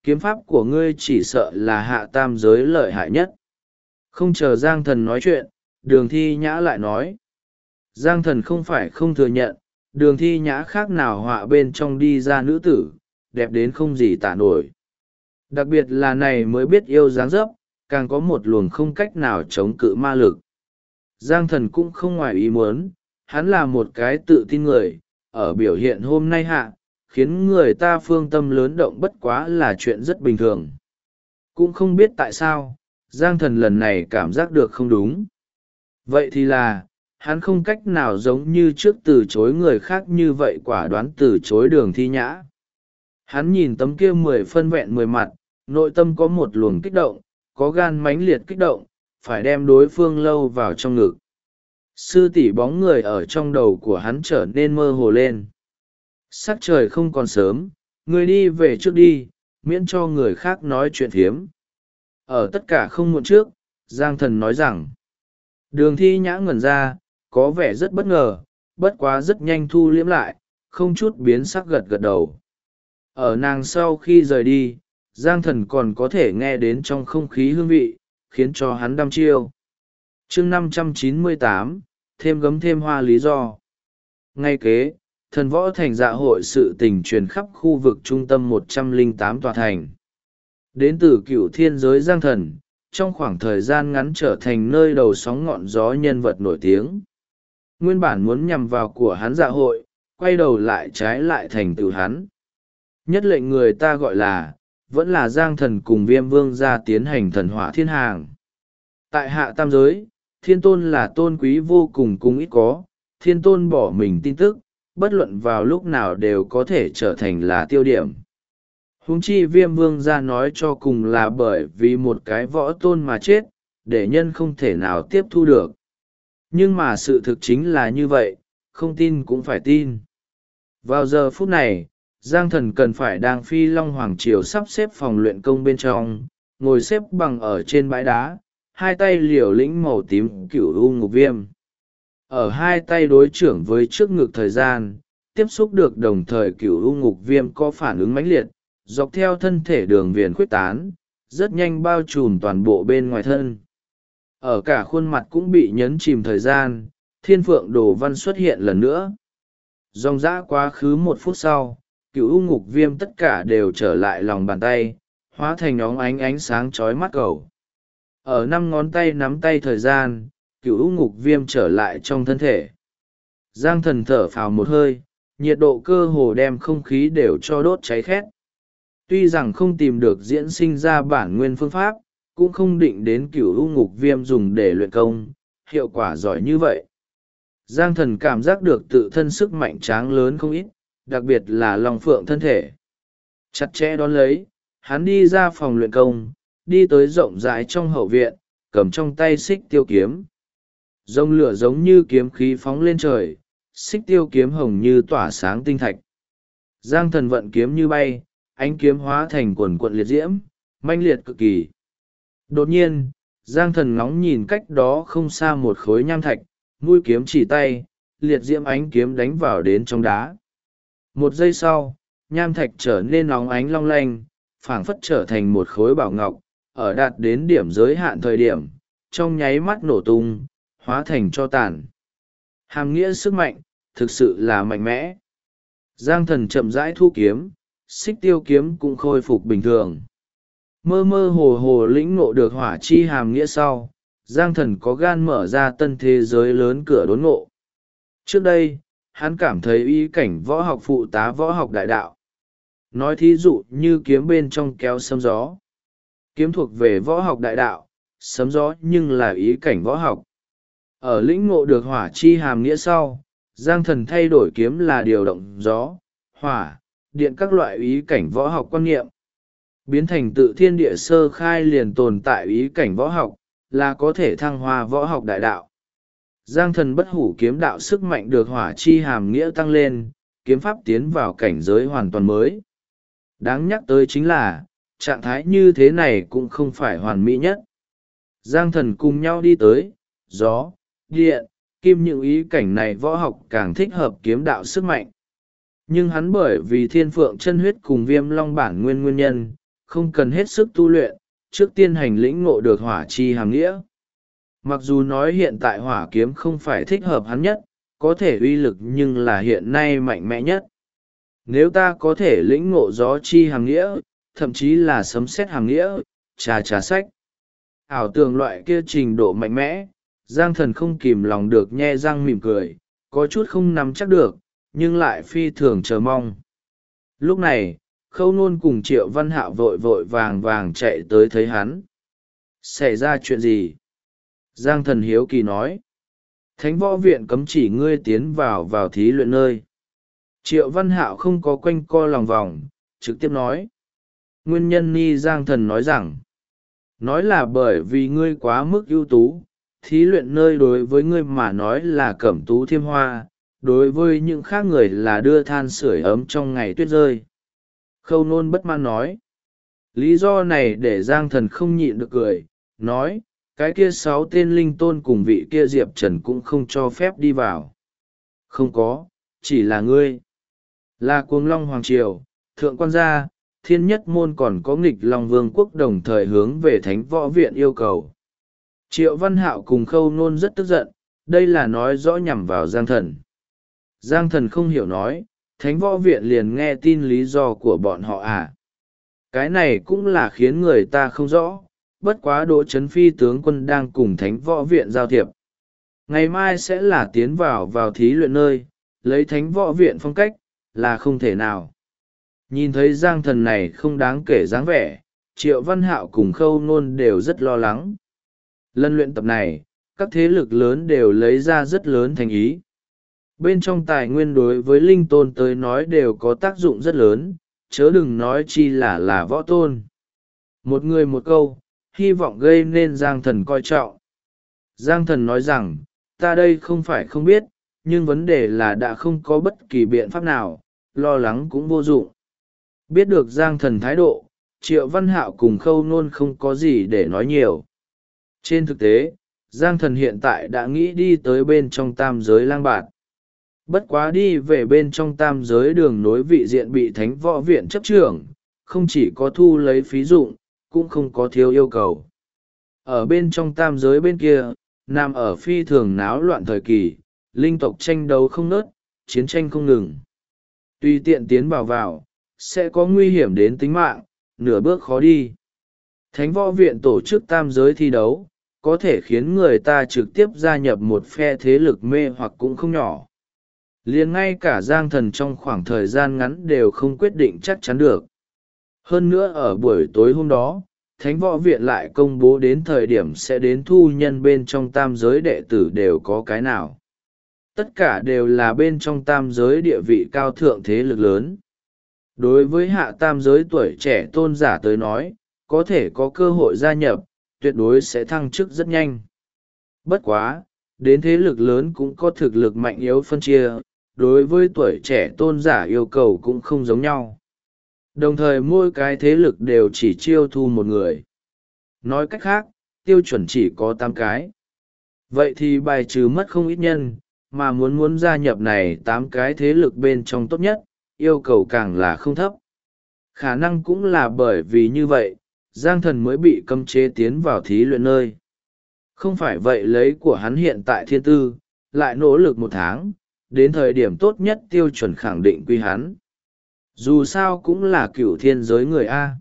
kiếm pháp của ngươi chỉ sợ là hạ tam giới lợi hại nhất. Không chờ Giang Thần nói chuyện, Đường Thi Nhã lại nói. Giang Thần không phải không thừa nhận, Đường Thi Nhã khác nào họa bên trong đi ra nữ tử, đẹp đến không gì tả nổi. Đặc biệt là này mới biết yêu dáng dấp, càng có một luồng không cách nào chống cự ma lực. Giang Thần cũng không ngoài ý muốn, hắn là một cái tự tin người, ở biểu hiện hôm nay hạ, khiến người ta phương tâm lớn động bất quá là chuyện rất bình thường. Cũng không biết tại sao, Giang Thần lần này cảm giác được không đúng. Vậy thì là, hắn không cách nào giống như trước từ chối người khác như vậy quả đoán từ chối Đường Thi Nhã. Hắn nhìn tấm kia 10 phân vẹn 10 mặt, nội tâm có một luồng kích động, có gan mãnh liệt kích động, phải đem đối phương lâu vào trong ngực. Sư tỷ bóng người ở trong đầu của hắn trở nên mơ hồ lên. Sắc trời không còn sớm, người đi về trước đi, miễn cho người khác nói chuyện phiếm. Ở tất cả không muộn trước, Giang Thần nói rằng, Đường Thi Nhã ngẩn ra, có vẻ rất bất ngờ, bất quá rất nhanh thu liễm lại, không chút biến sắc gật gật đầu. Ở nàng sau khi rời đi, Giang Thần còn có thể nghe đến trong không khí hương vị, khiến cho hắn đăm chiêu. chương 598, thêm gấm thêm hoa lý do. Ngay kế, thần võ thành dạ hội sự tình truyền khắp khu vực trung tâm 108 tòa thành. Đến từ cựu thiên giới Giang Thần, trong khoảng thời gian ngắn trở thành nơi đầu sóng ngọn gió nhân vật nổi tiếng. Nguyên bản muốn nhằm vào của hắn dạ hội, quay đầu lại trái lại thành tựu hắn. Nhất lệnh người ta gọi là, vẫn là Giang Thần cùng Viêm Vương ra tiến hành thần hỏa thiên hàng. Tại hạ tam giới, thiên tôn là tôn quý vô cùng cung ít có, thiên tôn bỏ mình tin tức, bất luận vào lúc nào đều có thể trở thành là tiêu điểm. Huống chi Viêm Vương ra nói cho cùng là bởi vì một cái võ tôn mà chết, để nhân không thể nào tiếp thu được. Nhưng mà sự thực chính là như vậy, không tin cũng phải tin. Vào giờ phút này, Giang Thần cần phải đang phi long hoàng triều sắp xếp phòng luyện công bên trong, ngồi xếp bằng ở trên bãi đá, hai tay liều lĩnh màu tím cửu u ngục viêm. Ở hai tay đối trưởng với trước ngực thời gian, tiếp xúc được đồng thời cửu u ngục viêm có phản ứng mãnh liệt, dọc theo thân thể đường viền khuếch tán, rất nhanh bao trùm toàn bộ bên ngoài thân. Ở cả khuôn mặt cũng bị nhấn chìm thời gian, thiên phượng đồ văn xuất hiện lần nữa. Dòng dã quá khứ 1 phút sau, cửu u ngục viêm tất cả đều trở lại lòng bàn tay, hóa thành óng ánh sáng chói mắt cầu. Ở 5 ngón tay nắm tay thời gian, cửu u ngục viêm trở lại trong thân thể. Giang Thần thở phào một hơi, nhiệt độ cơ hồ đem không khí đều cho đốt cháy khét. Tuy rằng không tìm được diễn sinh ra bản nguyên phương pháp, cũng không định đến cửu u ngục viêm dùng để luyện công, hiệu quả giỏi như vậy. Giang Thần cảm giác được tự thân sức mạnh tráng lớn không ít, đặc biệt là long phượng thân thể. Chặt chẽ đón lấy, hắn đi ra phòng luyện công, đi tới rộng rãi trong hậu viện, cầm trong tay xích tiêu kiếm. Rông lửa giống như kiếm khí phóng lên trời, xích tiêu kiếm hồng như tỏa sáng tinh thạch. Giang Thần vận kiếm như bay, ánh kiếm hóa thành quần quận liệt diễm, manh liệt cực kỳ. Đột nhiên, Giang Thần ngóng nhìn cách đó không xa một khối nham thạch, mũi kiếm chỉ tay, liệt diễm ánh kiếm đánh vào đến trong đá. 1 giây sau, nham thạch trở nên óng ánh long lanh, phảng phất trở thành một khối bảo ngọc, ở đạt đến điểm giới hạn thời điểm, trong nháy mắt nổ tung, hóa thành tro tàn. Hàm nghĩa sức mạnh, thực sự là mạnh mẽ. Giang Thần chậm rãi thu kiếm, xích tiêu kiếm cũng khôi phục bình thường. Mơ mơ hồ hồ lĩnh ngộ được hỏa chi hàm nghĩa sau, Giang Thần có gan mở ra tân thế giới lớn cửa đốn ngộ. Trước đây, hắn cảm thấy ý cảnh võ học phụ tá võ học đại đạo. Nói thí dụ như kiếm bên trong kéo sấm gió. Kiếm thuộc về võ học đại đạo, sấm gió nhưng là ý cảnh võ học. Ở lĩnh ngộ được hỏa chi hàm nghĩa sau, Giang Thần thay đổi kiếm là điều động gió, hỏa, điện các loại ý cảnh võ học quan niệm. Biến thành tự thiên địa sơ khai liền tồn tại ý cảnh võ học, là có thể thăng hoa võ học đại đạo. Giang Thần bất hủ kiếm đạo sức mạnh được hỏa chi hàm nghĩa tăng lên, kiếm pháp tiến vào cảnh giới hoàn toàn mới. Đáng nhắc tới chính là, trạng thái như thế này cũng không phải hoàn mỹ nhất. Giang Thần cùng nhau đi tới, gió, điện, kim những ý cảnh này võ học càng thích hợp kiếm đạo sức mạnh. Nhưng hắn bởi vì thiên phượng chân huyết cùng viêm long bản nguyên nhân, không cần hết sức tu luyện, trước tiên hành lĩnh ngộ được hỏa chi hàm nghĩa. Mặc dù nói hiện tại hỏa kiếm không phải thích hợp hắn nhất, có thể uy lực nhưng là hiện nay mạnh mẽ nhất. Nếu ta có thể lĩnh ngộ gió chi hàm nghĩa, thậm chí là sấm sét hàm nghĩa, trà sách. Ảo tưởng loại kia trình độ mạnh mẽ, Giang Thần không kìm lòng được nhe răng mỉm cười, có chút không nắm chắc được, nhưng lại phi thường chờ mong. Lúc này, Khâu Nôn cùng Triệu Văn Hạo vội vội vàng vàng chạy tới thấy hắn. Xảy ra chuyện gì? Giang Thần hiếu kỳ nói. Thánh võ viện cấm chỉ ngươi tiến vào thí luyện nơi. Triệu Văn Hạo không có quanh co lòng vòng, trực tiếp nói. Nguyên nhân ni Giang Thần nói rằng, nói là bởi vì ngươi quá mức ưu tú, thí luyện nơi đối với ngươi mà nói là cẩm tú thiêm hoa, đối với những khác người là đưa than sưởi ấm trong ngày tuyết rơi. Khâu Nôn bất mãn nói. Lý do này để Giang Thần không nhịn được cười, nói, cái kia 6 tên linh tôn cùng vị kia Diệp Trần cũng không cho phép đi vào. Không có, chỉ là ngươi. Là Cuồng Long Hoàng Triều, Thượng Quan Gia, Thiên Nhất Môn còn có Nghịch Long Vương quốc đồng thời hướng về Thánh Võ Viện yêu cầu. Triệu Văn Hạo cùng Khâu Nôn rất tức giận, đây là nói rõ nhằm vào Giang Thần. Giang Thần không hiểu nói, Thánh Võ Viện liền nghe tin lý do của bọn họ à. Cái này cũng là khiến người ta không rõ, bất quá Đỗ Chấn Phi tướng quân đang cùng Thánh Võ Viện giao thiệp. Ngày mai sẽ là tiến vào thí luyện nơi, lấy Thánh Võ Viện phong cách, là không thể nào. Nhìn thấy Giang Thần này không đáng kể dáng vẻ, Triệu Văn Hạo cùng Khâu Nôn đều rất lo lắng. Lần luyện tập này, các thế lực lớn đều lấy ra rất lớn thành ý. Bên trong tài nguyên đối với linh tôn tới nói đều có tác dụng rất lớn, chớ đừng nói chi là võ tôn. Một người một câu, hy vọng gây nên Giang Thần coi trọng. Giang Thần nói rằng, ta đây không phải không biết, nhưng vấn đề là đã không có bất kỳ biện pháp nào, lo lắng cũng vô dụng. Biết được Giang Thần thái độ, Triệu Văn Hạo cùng Khâu Nôn không có gì để nói nhiều. Trên thực tế, Giang Thần hiện tại đã nghĩ đi tới bên trong tam giới lang bạt. Bất quá đi về bên trong tam giới đường nối vị diện bị Thánh Võ Viện chấp trưởng, không chỉ có thu lấy phí dụng, cũng không có thiếu yêu cầu. Ở bên trong tam giới bên kia, nằm ở phi thường náo loạn thời kỳ, linh tộc tranh đấu không nớt, chiến tranh không ngừng. Tùy tiện tiến vào, sẽ có nguy hiểm đến tính mạng, nửa bước khó đi. Thánh Võ Viện tổ chức tam giới thi đấu, có thể khiến người ta trực tiếp gia nhập một phe thế lực mê hoặc cũng không nhỏ. Liền ngay cả Giang Thần trong khoảng thời gian ngắn đều không quyết định chắc chắn được. Hơn nữa ở buổi tối hôm đó, Thánh Võ Viện lại công bố đến thời điểm sẽ đến thu nhân bên trong tam giới đệ tử đều có cái nào. Tất cả đều là bên trong tam giới địa vị cao thượng thế lực lớn. Đối với hạ tam giới tuổi trẻ tôn giả tới nói, có thể có cơ hội gia nhập, tuyệt đối sẽ thăng chức rất nhanh. Bất quá, đến thế lực lớn cũng có thực lực mạnh yếu phân chia, đối với tuổi trẻ tôn giả yêu cầu cũng không giống nhau. Đồng thời mỗi cái thế lực đều chỉ chiêu thu một người. Nói cách khác, tiêu chuẩn chỉ có 8 cái. Vậy thì bài trừ mất không ít nhân, mà muốn gia nhập này 8 cái thế lực bên trong tốt nhất, yêu cầu càng là không thấp. Khả năng cũng là bởi vì như vậy, Giang Thần mới bị cấm chế tiến vào thí luyện nơi. Không phải vậy lấy của hắn hiện tại thiên tư, lại nỗ lực 1 tháng, đến thời điểm tốt nhất tiêu chuẩn khẳng định quy hắn. Dù sao cũng là cửu thiên giới người A.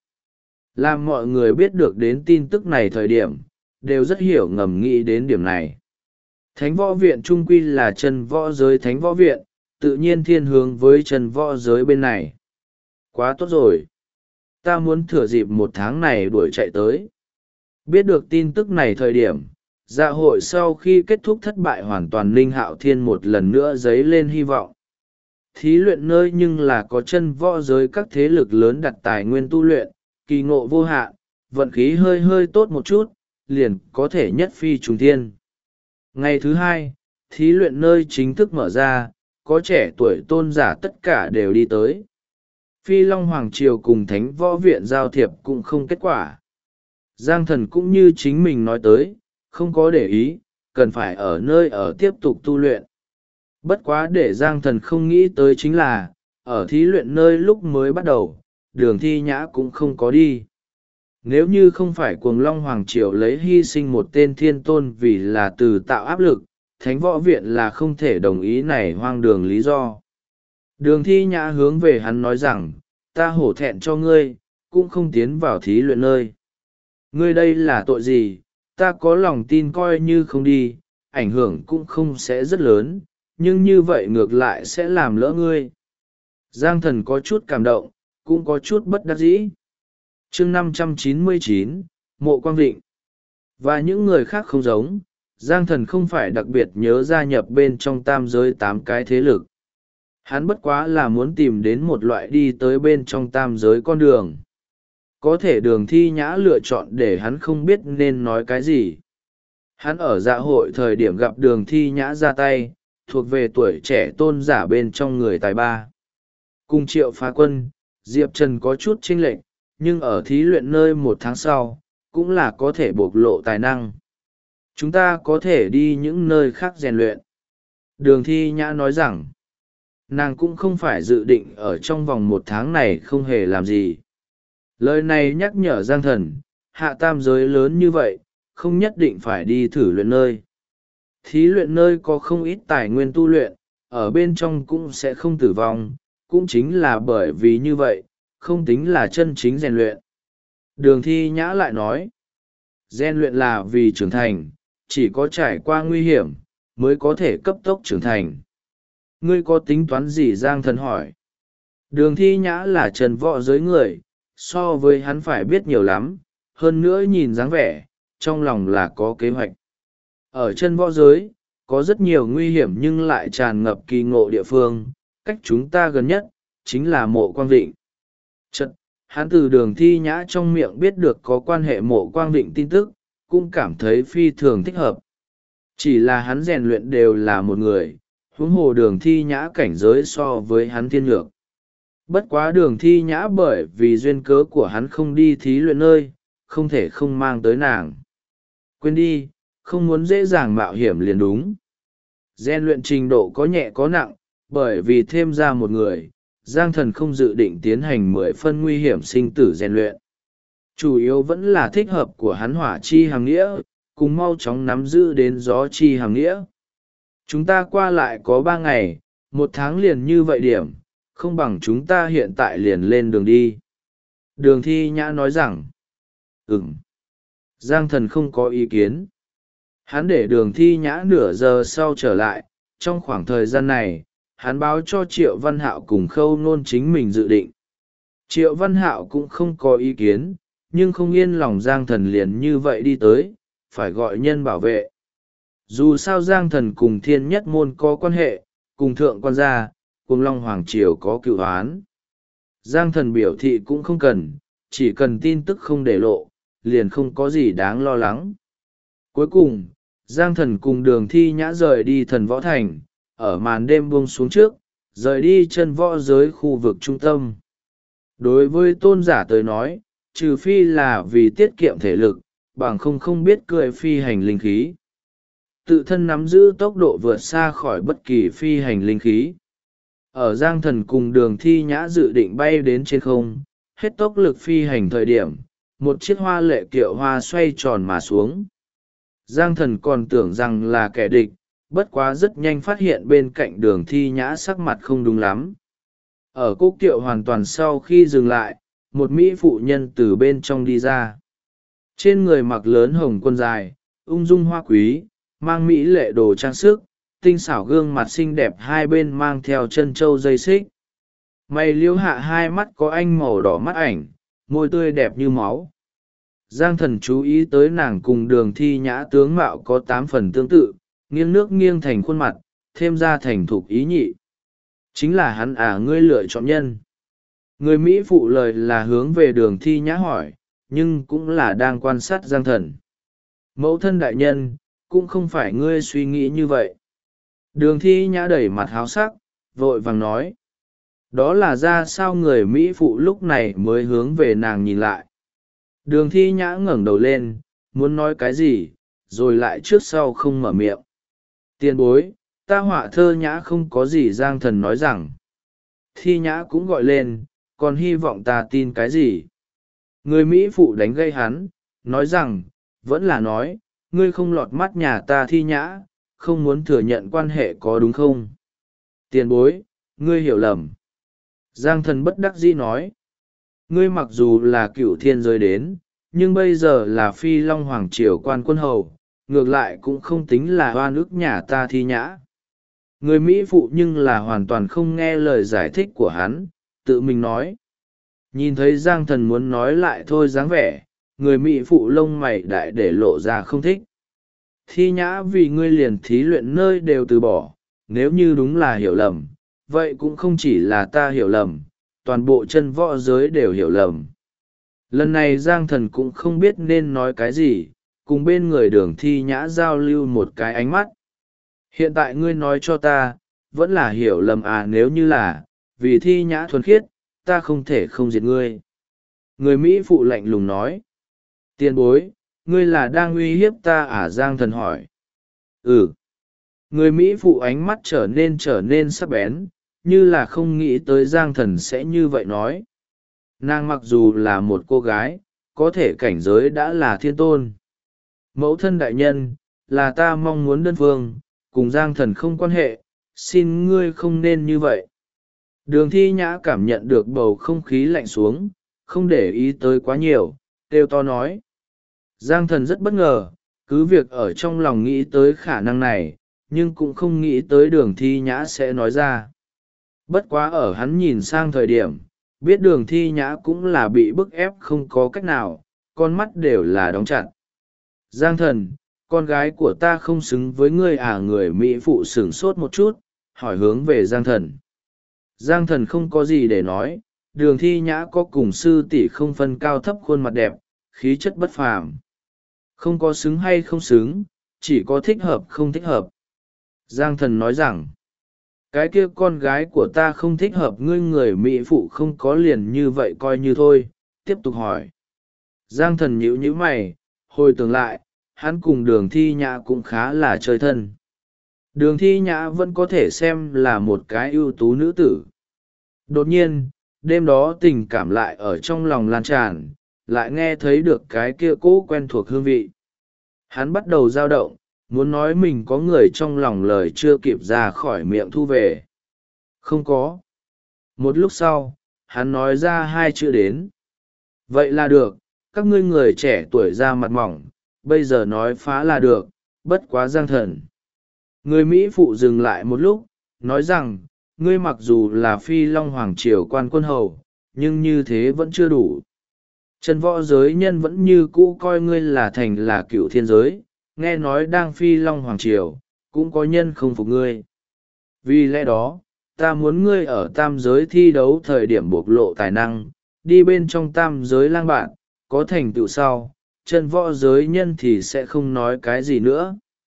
Làm mọi người biết được đến tin tức này thời điểm, đều rất hiểu ngầm nghĩ đến điểm này. Thánh Võ Viện trung quy là chân võ giới Thánh Võ Viện, tự nhiên thiên hướng với chân võ giới bên này. Quá tốt rồi. Ta muốn thừa dịp 1 tháng này đuổi chạy tới. Biết được tin tức này thời điểm, dạ hội sau khi kết thúc thất bại hoàn toàn Ninh Hạo Thiên một lần nữa dấy lên hy vọng. Thí luyện nơi nhưng là có chân võ giới các thế lực lớn đặt tài nguyên tu luyện, kỳ ngộ vô hạn, vận khí hơi tốt một chút, liền có thể nhất phi trùng thiên. Ngày thứ 2, thí luyện nơi chính thức mở ra, có trẻ tuổi tôn giả tất cả đều đi tới. Phi Long Hoàng Triều cùng Thánh Võ Viện giao thiệp cũng không kết quả. Giang Thần cũng như chính mình nói tới, không có để ý, cần phải ở nơi ở tiếp tục tu luyện. Bất quá để Giang Thần không nghĩ tới chính là, ở thí luyện nơi lúc mới bắt đầu, Đường Thi Nhã cũng không có đi. Nếu như không phải cuồng long hoàng triều lấy hy sinh một tên thiên tôn vì là từ tạo áp lực, thánh võ viện là không thể đồng ý này hoang đường lý do. Đường Thi Nhã hướng về hắn nói rằng, ta hổ thẹn cho ngươi, cũng không tiến vào thí luyện nơi. Ngươi đây là tội gì, ta có lòng tin coi như không đi, ảnh hưởng cũng không sẽ rất lớn, nhưng như vậy ngược lại sẽ làm lỡ ngươi. Giang Thần có chút cảm động, cũng có chút bất đắc dĩ. Chương 599, Mộ Quang Vịnh. Và những người khác không giống, Giang Thần không phải đặc biệt nhớ gia nhập bên trong tam giới 8 cái thế lực. Hắn bất quá là muốn tìm đến một loại đi tới bên trong tam giới con đường. Có thể Đường Thi Nhã lựa chọn để hắn không biết nên nói cái gì. Hắn ở dạ hội thời điểm gặp Đường Thi Nhã ra tay, thuộc về tuổi trẻ tôn giả bên trong người tài ba. Cùng Triệu Phá Quân, Diệp Trần có chút chênh lệch, nhưng ở thí luyện nơi 1 tháng sau, cũng là có thể bộc lộ tài năng. Chúng ta có thể đi những nơi khác rèn luyện. Đường Thi Nhã nói rằng, nàng cũng không phải dự định ở trong vòng 1 tháng này không hề làm gì. Lời này nhắc nhở Giang Thần, hạ tam giới lớn như vậy, không nhất định phải đi thử luyện nơi. Thí luyện nơi có không ít tài nguyên tu luyện, ở bên trong cũng sẽ không tử vong, cũng chính là bởi vì như vậy, không tính là chân chính rèn luyện. Đường Thi Nhã lại nói, rèn luyện là vì trưởng thành, chỉ có trải qua nguy hiểm, mới có thể cấp tốc trưởng thành. Ngươi có tính toán gì? Giang Thần hỏi. Đường Thi Nhã là trần võ giới người, so với hắn phải biết nhiều lắm, hơn nữa nhìn dáng vẻ, trong lòng là có kế hoạch. Ở chân võ giới, có rất nhiều nguy hiểm nhưng lại tràn ngập kỳ ngộ địa phương, cách chúng ta gần nhất, chính là Mộ Quang Vịnh. Chật, hắn từ Đường Thi Nhã trong miệng biết được có quan hệ Mộ Quang Vịnh tin tức, cũng cảm thấy phi thường thích hợp. Chỉ là hắn rèn luyện đều là một người, huống hồ Đường Thi Nhã cảnh giới so với hắn thiên nhược. Bất quá Đường Thi Nhã bởi vì duyên cớ của hắn không đi thí luyện nơi, không thể không mang tới nàng. Quên đi, không muốn dễ dàng mạo hiểm liền đúng. Rèn luyện trình độ có nhẹ có nặng, bởi vì thêm ra một người, Giang Thần không dự định tiến hành 10 phân nguy hiểm sinh tử rèn luyện. Chủ yếu vẫn là thích hợp của hắn hỏa chi hàng nghĩa, cùng mau chóng nắm giữ đến gió chi hàng nghĩa. Chúng ta qua lại có 3 ngày, 1 tháng liền như vậy điểm, không bằng chúng ta hiện tại liền lên đường đi. Đường Thi Nhã nói rằng, Giang Thần không có ý kiến. Hắn để Đường Thi Nhã nửa giờ sau trở lại, trong khoảng thời gian này, hắn báo cho Triệu Văn Hạo cùng Khâu Nôn chính mình dự định. Triệu Văn Hạo cũng không có ý kiến, nhưng không yên lòng Giang Thần liền như vậy đi tới, phải gọi nhân bảo vệ. Dù sao Giang Thần cùng Thiên Nhất Môn có quan hệ, cùng Thượng Quan gia, cùng Long Hoàng Triều có cựu oán. Giang Thần biểu thị cũng không cần, chỉ cần tin tức không để lộ, liền không có gì đáng lo lắng. Cuối cùng, Giang Thần cùng Đường Thi Nhã rời đi Thần Võ Thành, ở màn đêm buông xuống trước, rời đi chân võ giới khu vực trung tâm. Đối với tôn giả tới nói, trừ phi là vì tiết kiệm thể lực, bằng không biết cười phi hành linh khí. Tự thân nắm giữ tốc độ vượt xa khỏi bất kỳ phi hành linh khí. Ở Giang Thần cùng Đường Thi Nhã dự định bay đến trên không, hết tốc lực phi hành thời điểm, một chiếc hoa lệ kiệu hoa xoay tròn mà xuống. Giang Thần còn tưởng rằng là kẻ địch, bất quá rất nhanh phát hiện bên cạnh Đường Thi Nhã sắc mặt không đúng lắm. Ở cố kiệu hoàn toàn sau khi dừng lại, một mỹ phụ nhân từ bên trong đi ra. Trên người mặc lớn hồng quân dài, ung dung hoa quý, mang mỹ lệ đồ trang sức, tinh xảo gương mặt xinh đẹp hai bên mang theo chân châu dây xích. Mày liễu hạ hai mắt có ánh màu đỏ mắt ảnh, môi tươi đẹp như máu. Giang Thần chú ý tới nàng cùng Đường Thi Nhã tướng mạo có 8 phần tương tự, nghiêng nước nghiêng thành khuôn mặt, thêm ra thành thục ý nhị. Chính là hắn ngươi lựa chọn nhân. Người Mỹ phụ lời là hướng về Đường Thi Nhã hỏi, nhưng cũng là đang quan sát Giang Thần. Mẫu thân đại nhân, cũng không phải ngươi suy nghĩ như vậy. Đường Thi Nhã đẩy mặt háo sắc, vội vàng nói. Đó là ra sao? Người Mỹ phụ lúc này mới hướng về nàng nhìn lại. Đường Thi Nhã ngẩng đầu lên, muốn nói cái gì, rồi lại trước sau không mở miệng. Tiền bối, ta họa thơ Nhã không có gì. Giang Thần nói rằng. Thi Nhã cũng gọi lên, còn hy vọng ta tin cái gì? Người Mỹ phụ đánh gây hắn, nói rằng, vẫn là nói, ngươi không lọt mắt nhà ta Thi Nhã, không muốn thừa nhận quan hệ có đúng không? Tiền bối, ngươi hiểu lầm. Giang Thần bất đắc dĩ nói, ngươi mặc dù là cựu thiên giới đến, nhưng bây giờ là Phi Long Hoàng Triều quan quân hầu, ngược lại cũng không tính là oan ức nhà ta Thi Nhã. Người Mỹ phụ nhưng là hoàn toàn không nghe lời giải thích của hắn, tự mình nói. Nhìn thấy Giang Thần muốn nói lại thôi dáng vẻ, người Mỹ phụ lông mày đại để lộ ra không thích. Thi Nhã vì ngươi liền thí luyện nơi đều từ bỏ, nếu như đúng là hiểu lầm, vậy cũng không chỉ là ta hiểu lầm, toàn bộ chân võ giới đều hiểu lầm. Lần này Giang Thần cũng không biết nên nói cái gì, cùng bên người Đường Thi Nhã giao lưu một cái ánh mắt. Hiện tại ngươi nói cho ta, vẫn là hiểu lầm à, nếu như là, vì Thi Nhã thuần khiết, ta không thể không diệt ngươi. Người Mỹ phụ lạnh lùng nói. Tiền bối, ngươi là đang uy hiếp ta à, Giang Thần hỏi. Ừ. Người Mỹ phụ ánh mắt trở nên sắc bén, như là không nghĩ tới Giang Thần sẽ như vậy nói. Nàng mặc dù là một cô gái, có thể cảnh giới đã là thiên tôn. Mẫu thân đại nhân, là ta mong muốn đơn phương, cùng Giang Thần không quan hệ, xin ngươi không nên như vậy. Đường Thi Nhã cảm nhận được bầu không khí lạnh xuống, không để ý tới quá nhiều, kêu to nói. Giang Thần rất bất ngờ, cứ việc ở trong lòng nghĩ tới khả năng này, nhưng cũng không nghĩ tới Đường Thi Nhã sẽ nói ra. Bất quá ở hắn nhìn sang thời điểm, biết Đường Thi Nhã cũng là bị bức ép không có cách nào, con mắt đều là đóng chặt. Giang Thần, con gái của ta không xứng với ngươi à, người Mỹ phụ sửng sốt một chút, hỏi hướng về Giang Thần. Giang Thần không có gì để nói, Đường Thi Nhã có cùng sư tỷ không phân cao thấp, khuôn mặt đẹp, khí chất bất phàm. Không có xứng hay không xứng, chỉ có thích hợp không thích hợp. Giang Thần nói rằng, cái kia con gái của ta không thích hợp ngươi, người Mỹ phụ không có liền như vậy coi như thôi, tiếp tục hỏi. Giang Thần nhíu nhíu mày, hồi tưởng lại, hắn cùng Đường Thi Nhã cũng khá là chơi thân. Đường Thi Nhã vẫn có thể xem là một cái ưu tú nữ tử. Đột nhiên, đêm đó tình cảm lại ở trong lòng lan tràn, lại nghe thấy được cái kia cũ quen thuộc hương vị. Hắn bắt đầu dao động, muốn nói mình có người trong lòng, lời chưa kịp ra khỏi miệng thu về. Không có. Một lúc sau, hắn nói ra hai chữ đến. Vậy là được, các ngươi người trẻ tuổi ra mặt mỏng, bây giờ nói phá là được, bất quá Giang Thần. Người Mỹ phụ dừng lại một lúc, nói rằng, ngươi mặc dù là Phi Long Hoàng Triều quan quân hầu, nhưng như thế vẫn chưa đủ. Trần võ giới nhân vẫn như cũ coi ngươi là thành là cựu thiên giới, nghe nói đang Phi Long Hoàng Triều, cũng có nhân không phục ngươi. Vì lẽ đó, ta muốn ngươi ở tam giới thi đấu thời điểm bộc lộ tài năng, đi bên trong tam giới lang bạn, có thành tựu sau, Trần võ giới nhân thì sẽ không nói cái gì nữa.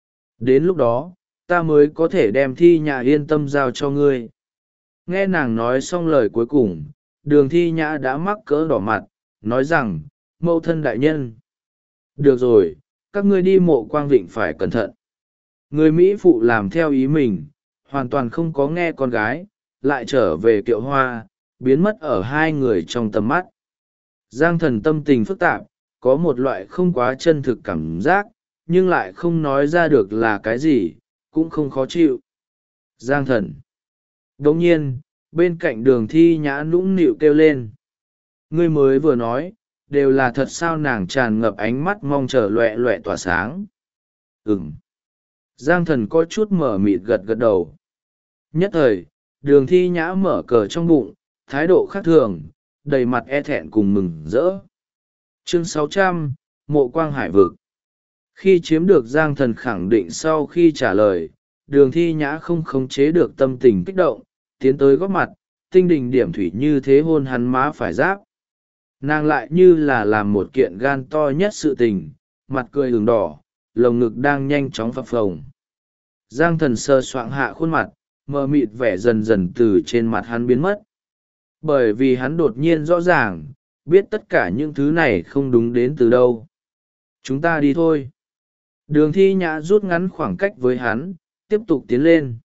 Đến lúc đó, ta mới có thể đem Thi Nhã yên tâm giao cho ngươi. Nghe nàng nói xong lời cuối cùng, Đường Thi Nhã đã mắc cỡ đỏ mặt, nói rằng, mẫu thân đại nhân. Được rồi, các ngươi đi Mộ Quang Vịnh phải cẩn thận. Người Mỹ phụ làm theo ý mình, hoàn toàn không có nghe con gái, lại trở về Kiệu Hoa, biến mất ở hai người trong tầm mắt. Giang Thần tâm tình phức tạp, có một loại không quá chân thực cảm giác, nhưng lại không nói ra được là cái gì, cũng không khó chịu. Giang Thần. Đồng nhiên, bên cạnh Đường Thi Nhã nũng nịu kêu lên. Ngươi mới vừa nói, đều là thật sao? Nàng tràn ngập ánh mắt mong chờ loẹ loẹ tỏa sáng. Ừm. Giang Thần có chút mở mịt gật gật đầu. Nhất thời, Đường Thi Nhã mở cờ trong bụng, thái độ khác thường, đầy mặt e thẹn cùng mừng rỡ. Chương 600, Mộ Quang Hải Vực. Khi chiếm được Giang Thần khẳng định sau khi trả lời, Đường Thi Nhã không khống chế được tâm tình kích động, tiến tới góp mặt, tinh đình điểm thủy như thế hôn hắn má phải giáp. Nàng lại như là làm một kiện gan to nhất sự tình, mặt cười ửng đỏ, lồng ngực đang nhanh chóng phập phồng. Giang Thần sờ soạng hạ khuôn mặt, mờ mịt vẻ dần dần từ trên mặt hắn biến mất. Bởi vì hắn đột nhiên rõ ràng, biết tất cả những thứ này không đúng đến từ đâu. Chúng ta đi thôi. Đường Thi Nhã rút ngắn khoảng cách với hắn, tiếp tục tiến lên.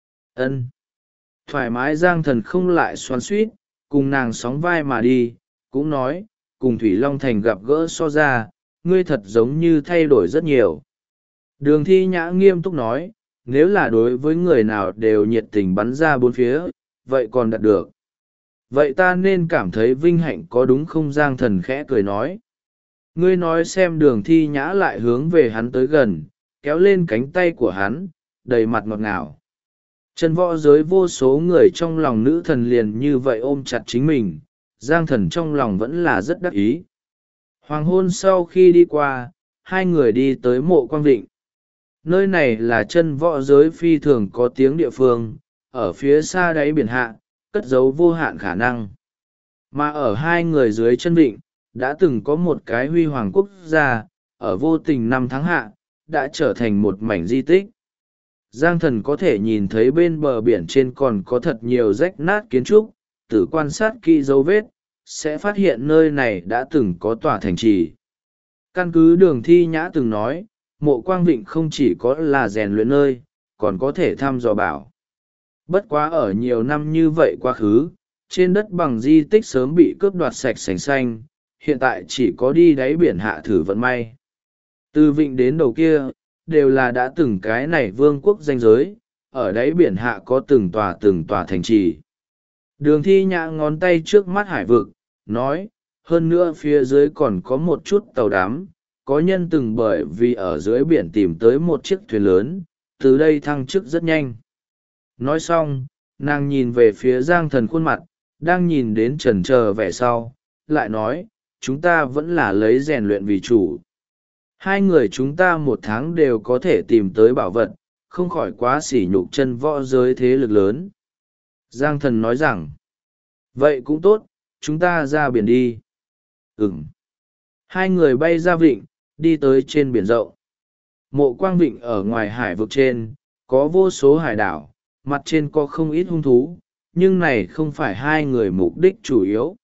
Ân. Thoải mái Giang Thần không lại xoắn suýt, cùng nàng sóng vai mà đi, cũng nói, cùng Thủy Long Thành gặp gỡ so ra, ngươi thật giống như thay đổi rất nhiều. Đường Thi Nhã nghiêm túc nói, nếu là đối với người nào đều nhiệt tình bắn ra bốn phía, vậy còn đạt được. Vậy ta nên cảm thấy vinh hạnh có đúng không? Giang Thần khẽ cười nói. Ngươi nói xem. Đường Thi Nhã lại hướng về hắn tới gần, kéo lên cánh tay của hắn, đầy mặt ngọt ngào. Chân võ giới vô số người trong lòng nữ thần liền như vậy ôm chặt chính mình, Giang Thần trong lòng vẫn là rất đắc ý. Hoàng hôn sau khi đi qua, hai người đi tới Mộ Quang Vịnh. Nơi này là chân võ giới phi thường có tiếng địa phương, ở phía xa đáy biển hạ, cất giấu vô hạn khả năng. Mà ở hai người dưới chân vịnh, đã từng có một cái huy hoàng quốc gia, ở vô tình năm tháng hạ, đã trở thành một mảnh di tích. Giang Thần có thể nhìn thấy bên bờ biển trên còn có thật nhiều rách nát kiến trúc, tự quan sát kỹ dấu vết, sẽ phát hiện nơi này đã từng có tòa thành trì. Căn cứ Đường Thi Nhã từng nói, Mộ Quang Vịnh không chỉ có là rèn luyện nơi, còn có thể thăm dò bảo. Bất quá ở nhiều năm như vậy quá khứ, trên đất bằng di tích sớm bị cướp đoạt sạch sành xanh, hiện tại chỉ có đi đáy biển hạ thử vận may. Từ vịnh đến đầu kia, đều là đã từng cái này vương quốc danh giới, ở đáy biển hạ có từng tòa thành trì. Đường Thi Nhã ngón tay trước mắt hải vực, nói, hơn nữa phía dưới còn có một chút tàu đắm, có nhân từng bởi vì ở dưới biển tìm tới một chiếc thuyền lớn, từ đây thăng chức rất nhanh. Nói xong, nàng nhìn về phía Giang Thần khuôn mặt, đang nhìn đến chần chờ vẻ sau, lại nói, chúng ta vẫn là lấy rèn luyện vì chủ. Hai người chúng ta một tháng đều có thể tìm tới bảo vật, không khỏi quá sỉ nhục chân võ giới thế lực lớn. Giang Thần nói rằng, vậy cũng tốt, chúng ta ra biển đi. Ừm. Hai người bay ra vịnh, đi tới trên biển rộng. Mộ Quang Vịnh ở ngoài hải vực trên, có vô số hải đảo, mặt trên có không ít hung thú, nhưng này không phải hai người mục đích chủ yếu.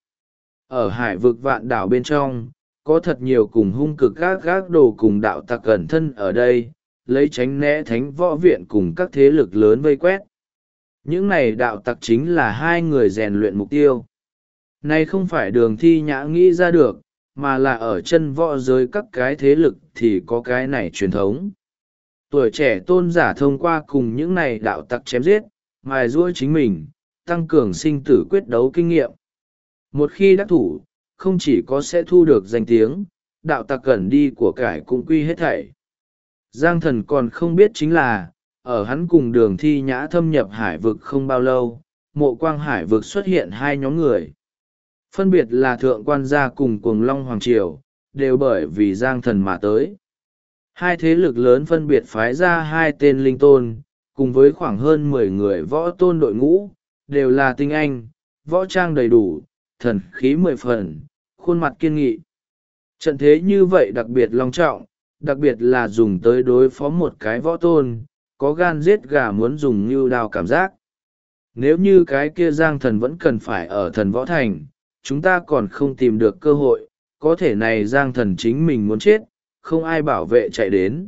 Ở hải vực vạn đảo bên trong, có thật nhiều cùng hung cực gác đồ cùng đạo tặc cẩn thân ở đây, lấy tránh né thánh võ viện cùng các thế lực lớn vây quét. Những này đạo tặc chính là hai người rèn luyện mục tiêu. Này không phải Đường Thi Nhã nghĩ ra được, mà là ở chân võ giới các cái thế lực thì có cái này truyền thống. Tuổi trẻ tôn giả thông qua cùng những này đạo tặc chém giết, mài giũa chính mình, tăng cường sinh tử quyết đấu kinh nghiệm. Một khi đắc thủ, không chỉ có sẽ thu được danh tiếng, đạo tặc cẩn đi của cải cũng quy hết thảy. Giang Thần còn không biết chính là, ở hắn cùng Đường Thi Nhã thâm nhập hải vực không bao lâu, Mộ Quang hải vực xuất hiện hai nhóm người. Phân biệt là Thượng Quan gia cùng Cuồng Long Hoàng Triều, đều bởi vì Giang Thần mà tới. Hai thế lực lớn phân biệt phái ra hai tên linh tôn, cùng với khoảng hơn 10 người võ tôn đội ngũ, đều là tinh anh, võ trang đầy đủ, thần khí 10 phần, khuôn mặt kiên nghị. Trận thế như vậy đặc biệt long trọng, đặc biệt là dùng tới đối phó một cái võ tôn, có gan giết gà muốn dùng như đao cảm giác. Nếu như cái kia Giang Thần vẫn cần phải ở Thần Võ Thành, chúng ta còn không tìm được cơ hội, có thể này Giang Thần chính mình muốn chết, không ai bảo vệ chạy đến.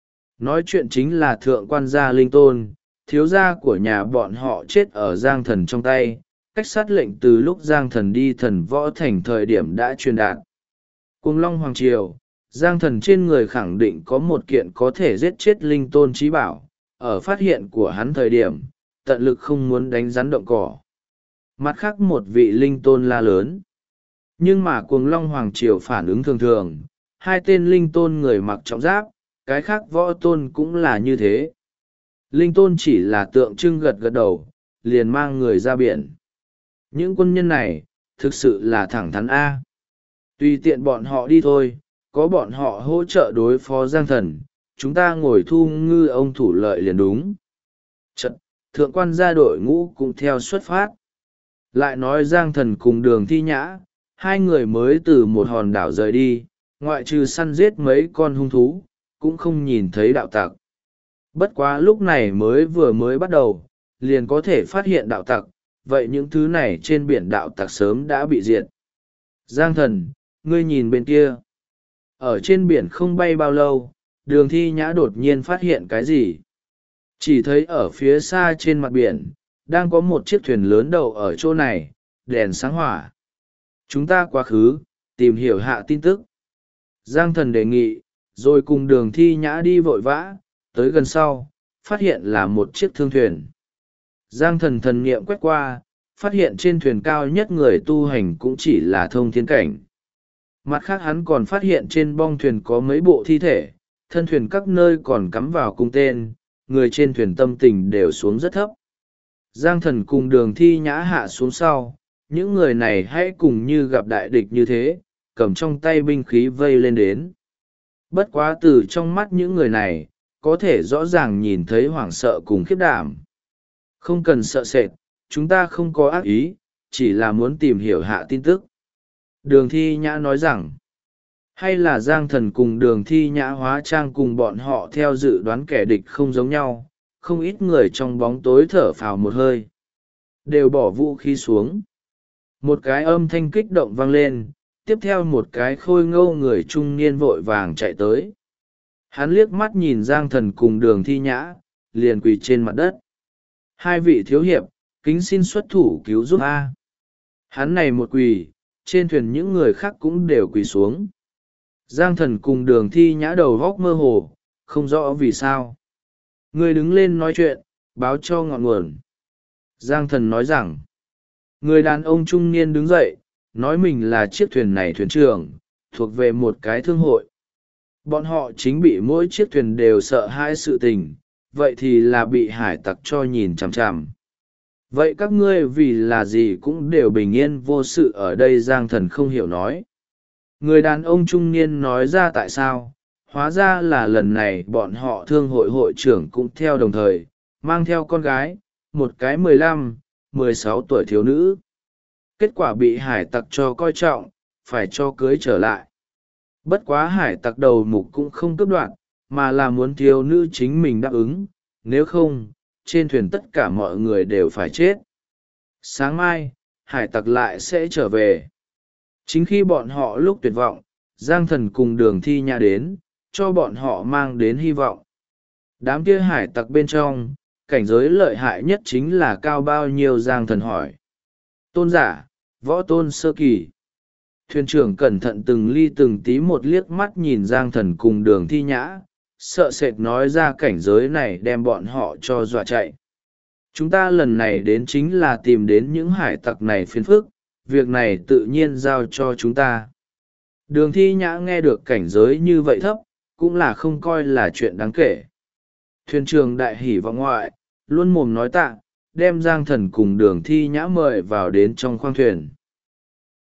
Nói chuyện chính là Thượng Quan gia linh tôn, thiếu gia của nhà bọn họ chết ở Giang Thần trong tay, cách sát lệnh từ lúc Giang Thần đi Thần Võ Thành thời điểm đã truyền đạt. Cuồng Long Hoàng Triều, Giang Thần trên người khẳng định có một kiện có thể giết chết linh tôn trí bảo, ở phát hiện của hắn thời điểm, tận lực không muốn đánh rắn động cỏ. Mặt khác một vị linh tôn la lớn. Nhưng mà Cuồng Long Hoàng Triều phản ứng thường thường, hai tên linh tôn người mặc trọng giáp, cái khác võ tôn cũng là như thế. Linh tôn chỉ là tượng trưng gật gật đầu, liền mang người ra biển. Những quân nhân này, thực sự là thẳng thắn A. Tùy tiện bọn họ đi thôi, có bọn họ hỗ trợ đối phó Giang Thần, chúng ta ngồi thu ngư ông thủ lợi liền đúng. Trận, Thượng Quan gia đội ngũ cũng theo xuất phát. Lại nói Giang Thần cùng Đường Thi Nhã, hai người mới từ một hòn đảo rời đi, ngoại trừ săn giết mấy con hung thú, cũng không nhìn thấy đạo tặc. Bất quá lúc này vừa mới bắt đầu, liền có thể phát hiện đạo tặc, vậy những thứ này trên biển đạo tặc sớm đã bị diệt. Giang Thần, ngươi nhìn bên kia. Ở trên biển không bay bao lâu, Đường Thi Nhã đột nhiên phát hiện cái gì. Chỉ thấy ở phía xa trên mặt biển, đang có một chiếc thuyền lớn đậu ở chỗ này, đèn sáng hỏa. Chúng ta quá khứ, tìm hiểu hạ tin tức. Giang Thần đề nghị, rồi cùng Đường Thi Nhã đi vội vã, tới gần sau, phát hiện là một chiếc thương thuyền. Giang Thần thần niệm quét qua, phát hiện trên thuyền cao nhất người tu hành cũng chỉ là thông thiên cảnh. Mặt khác hắn còn phát hiện trên bong thuyền có mấy bộ thi thể, thân thuyền các nơi còn cắm vào cung tên, người trên thuyền tâm tình đều xuống rất thấp. Giang Thần cùng Đường Thi Nhã hạ xuống sau, những người này hãy cùng như gặp đại địch như thế, cầm trong tay binh khí vây lên đến. Bất quá từ trong mắt những người này, có thể rõ ràng nhìn thấy hoảng sợ cùng khiếp đảm. Không cần sợ sệt, chúng ta không có ác ý, chỉ là muốn tìm hiểu hạ tin tức. Đường Thi Nhã nói rằng, hay là Giang Thần cùng Đường Thi Nhã hóa trang cùng bọn họ theo dự đoán kẻ địch không giống nhau, không ít người trong bóng tối thở phào một hơi, đều bỏ vũ khí xuống. Một cái âm thanh kích động vang lên, tiếp theo một cái khôi ngâu người trung niên vội vàng chạy tới. Hắn liếc mắt nhìn Giang Thần cùng Đường Thi Nhã, liền quỳ trên mặt đất. Hai vị thiếu hiệp, kính xin xuất thủ cứu giúp a. Hắn này một quỳ, trên thuyền những người khác cũng đều quỳ xuống. Giang Thần cùng Đường Thi Nhã đầu góc mơ hồ, không rõ vì sao. Người đứng lên nói chuyện, báo cho ngọn nguồn. Giang Thần nói rằng, người đàn ông trung niên đứng dậy, nói mình là chiếc thuyền này thuyền trưởng, thuộc về một cái thương hội. Bọn họ chính bị mỗi chiếc thuyền đều sợ hãi sự tình, vậy thì là bị hải tặc cho nhìn chằm chằm. Vậy các ngươi vì là gì cũng đều bình yên vô sự ở đây. Giang Thần không hiểu nói. Người đàn ông trung niên nói ra tại sao, hóa ra là lần này bọn họ thương hội hội trưởng cũng theo đồng thời, mang theo con gái, một cái 15, 16 tuổi thiếu nữ. Kết quả bị hải tặc cho coi trọng, phải cho cưới trở lại. Bất quá hải tặc đầu mục cũng không cướp đoạt, mà là muốn thiếu nữ chính mình đáp ứng, nếu không, trên thuyền tất cả mọi người đều phải chết. Sáng mai, hải tặc lại sẽ trở về. Chính khi bọn họ lúc tuyệt vọng, Giang Thần cùng Đường Thi Nhã đến, cho bọn họ mang đến hy vọng. Đám kia hải tặc bên trong, cảnh giới lợi hại nhất chính là cao bao nhiêu? Giang Thần hỏi. Tôn giả, võ tôn sơ kỳ. Thuyền trưởng cẩn thận từng ly từng tí một liếc mắt nhìn Giang Thần cùng Đường Thi Nhã, sợ sệt nói ra cảnh giới này đem bọn họ cho dọa chạy. Chúng ta lần này đến chính là tìm đến những hải tặc này phiền phức, việc này tự nhiên giao cho chúng ta. Đường Thi Nhã nghe được cảnh giới như vậy thấp, cũng là không coi là chuyện đáng kể. Thuyền trưởng đại hỉ vọng ngoại, luôn mồm nói tạ, đem Giang Thần cùng Đường Thi Nhã mời vào đến trong khoang thuyền.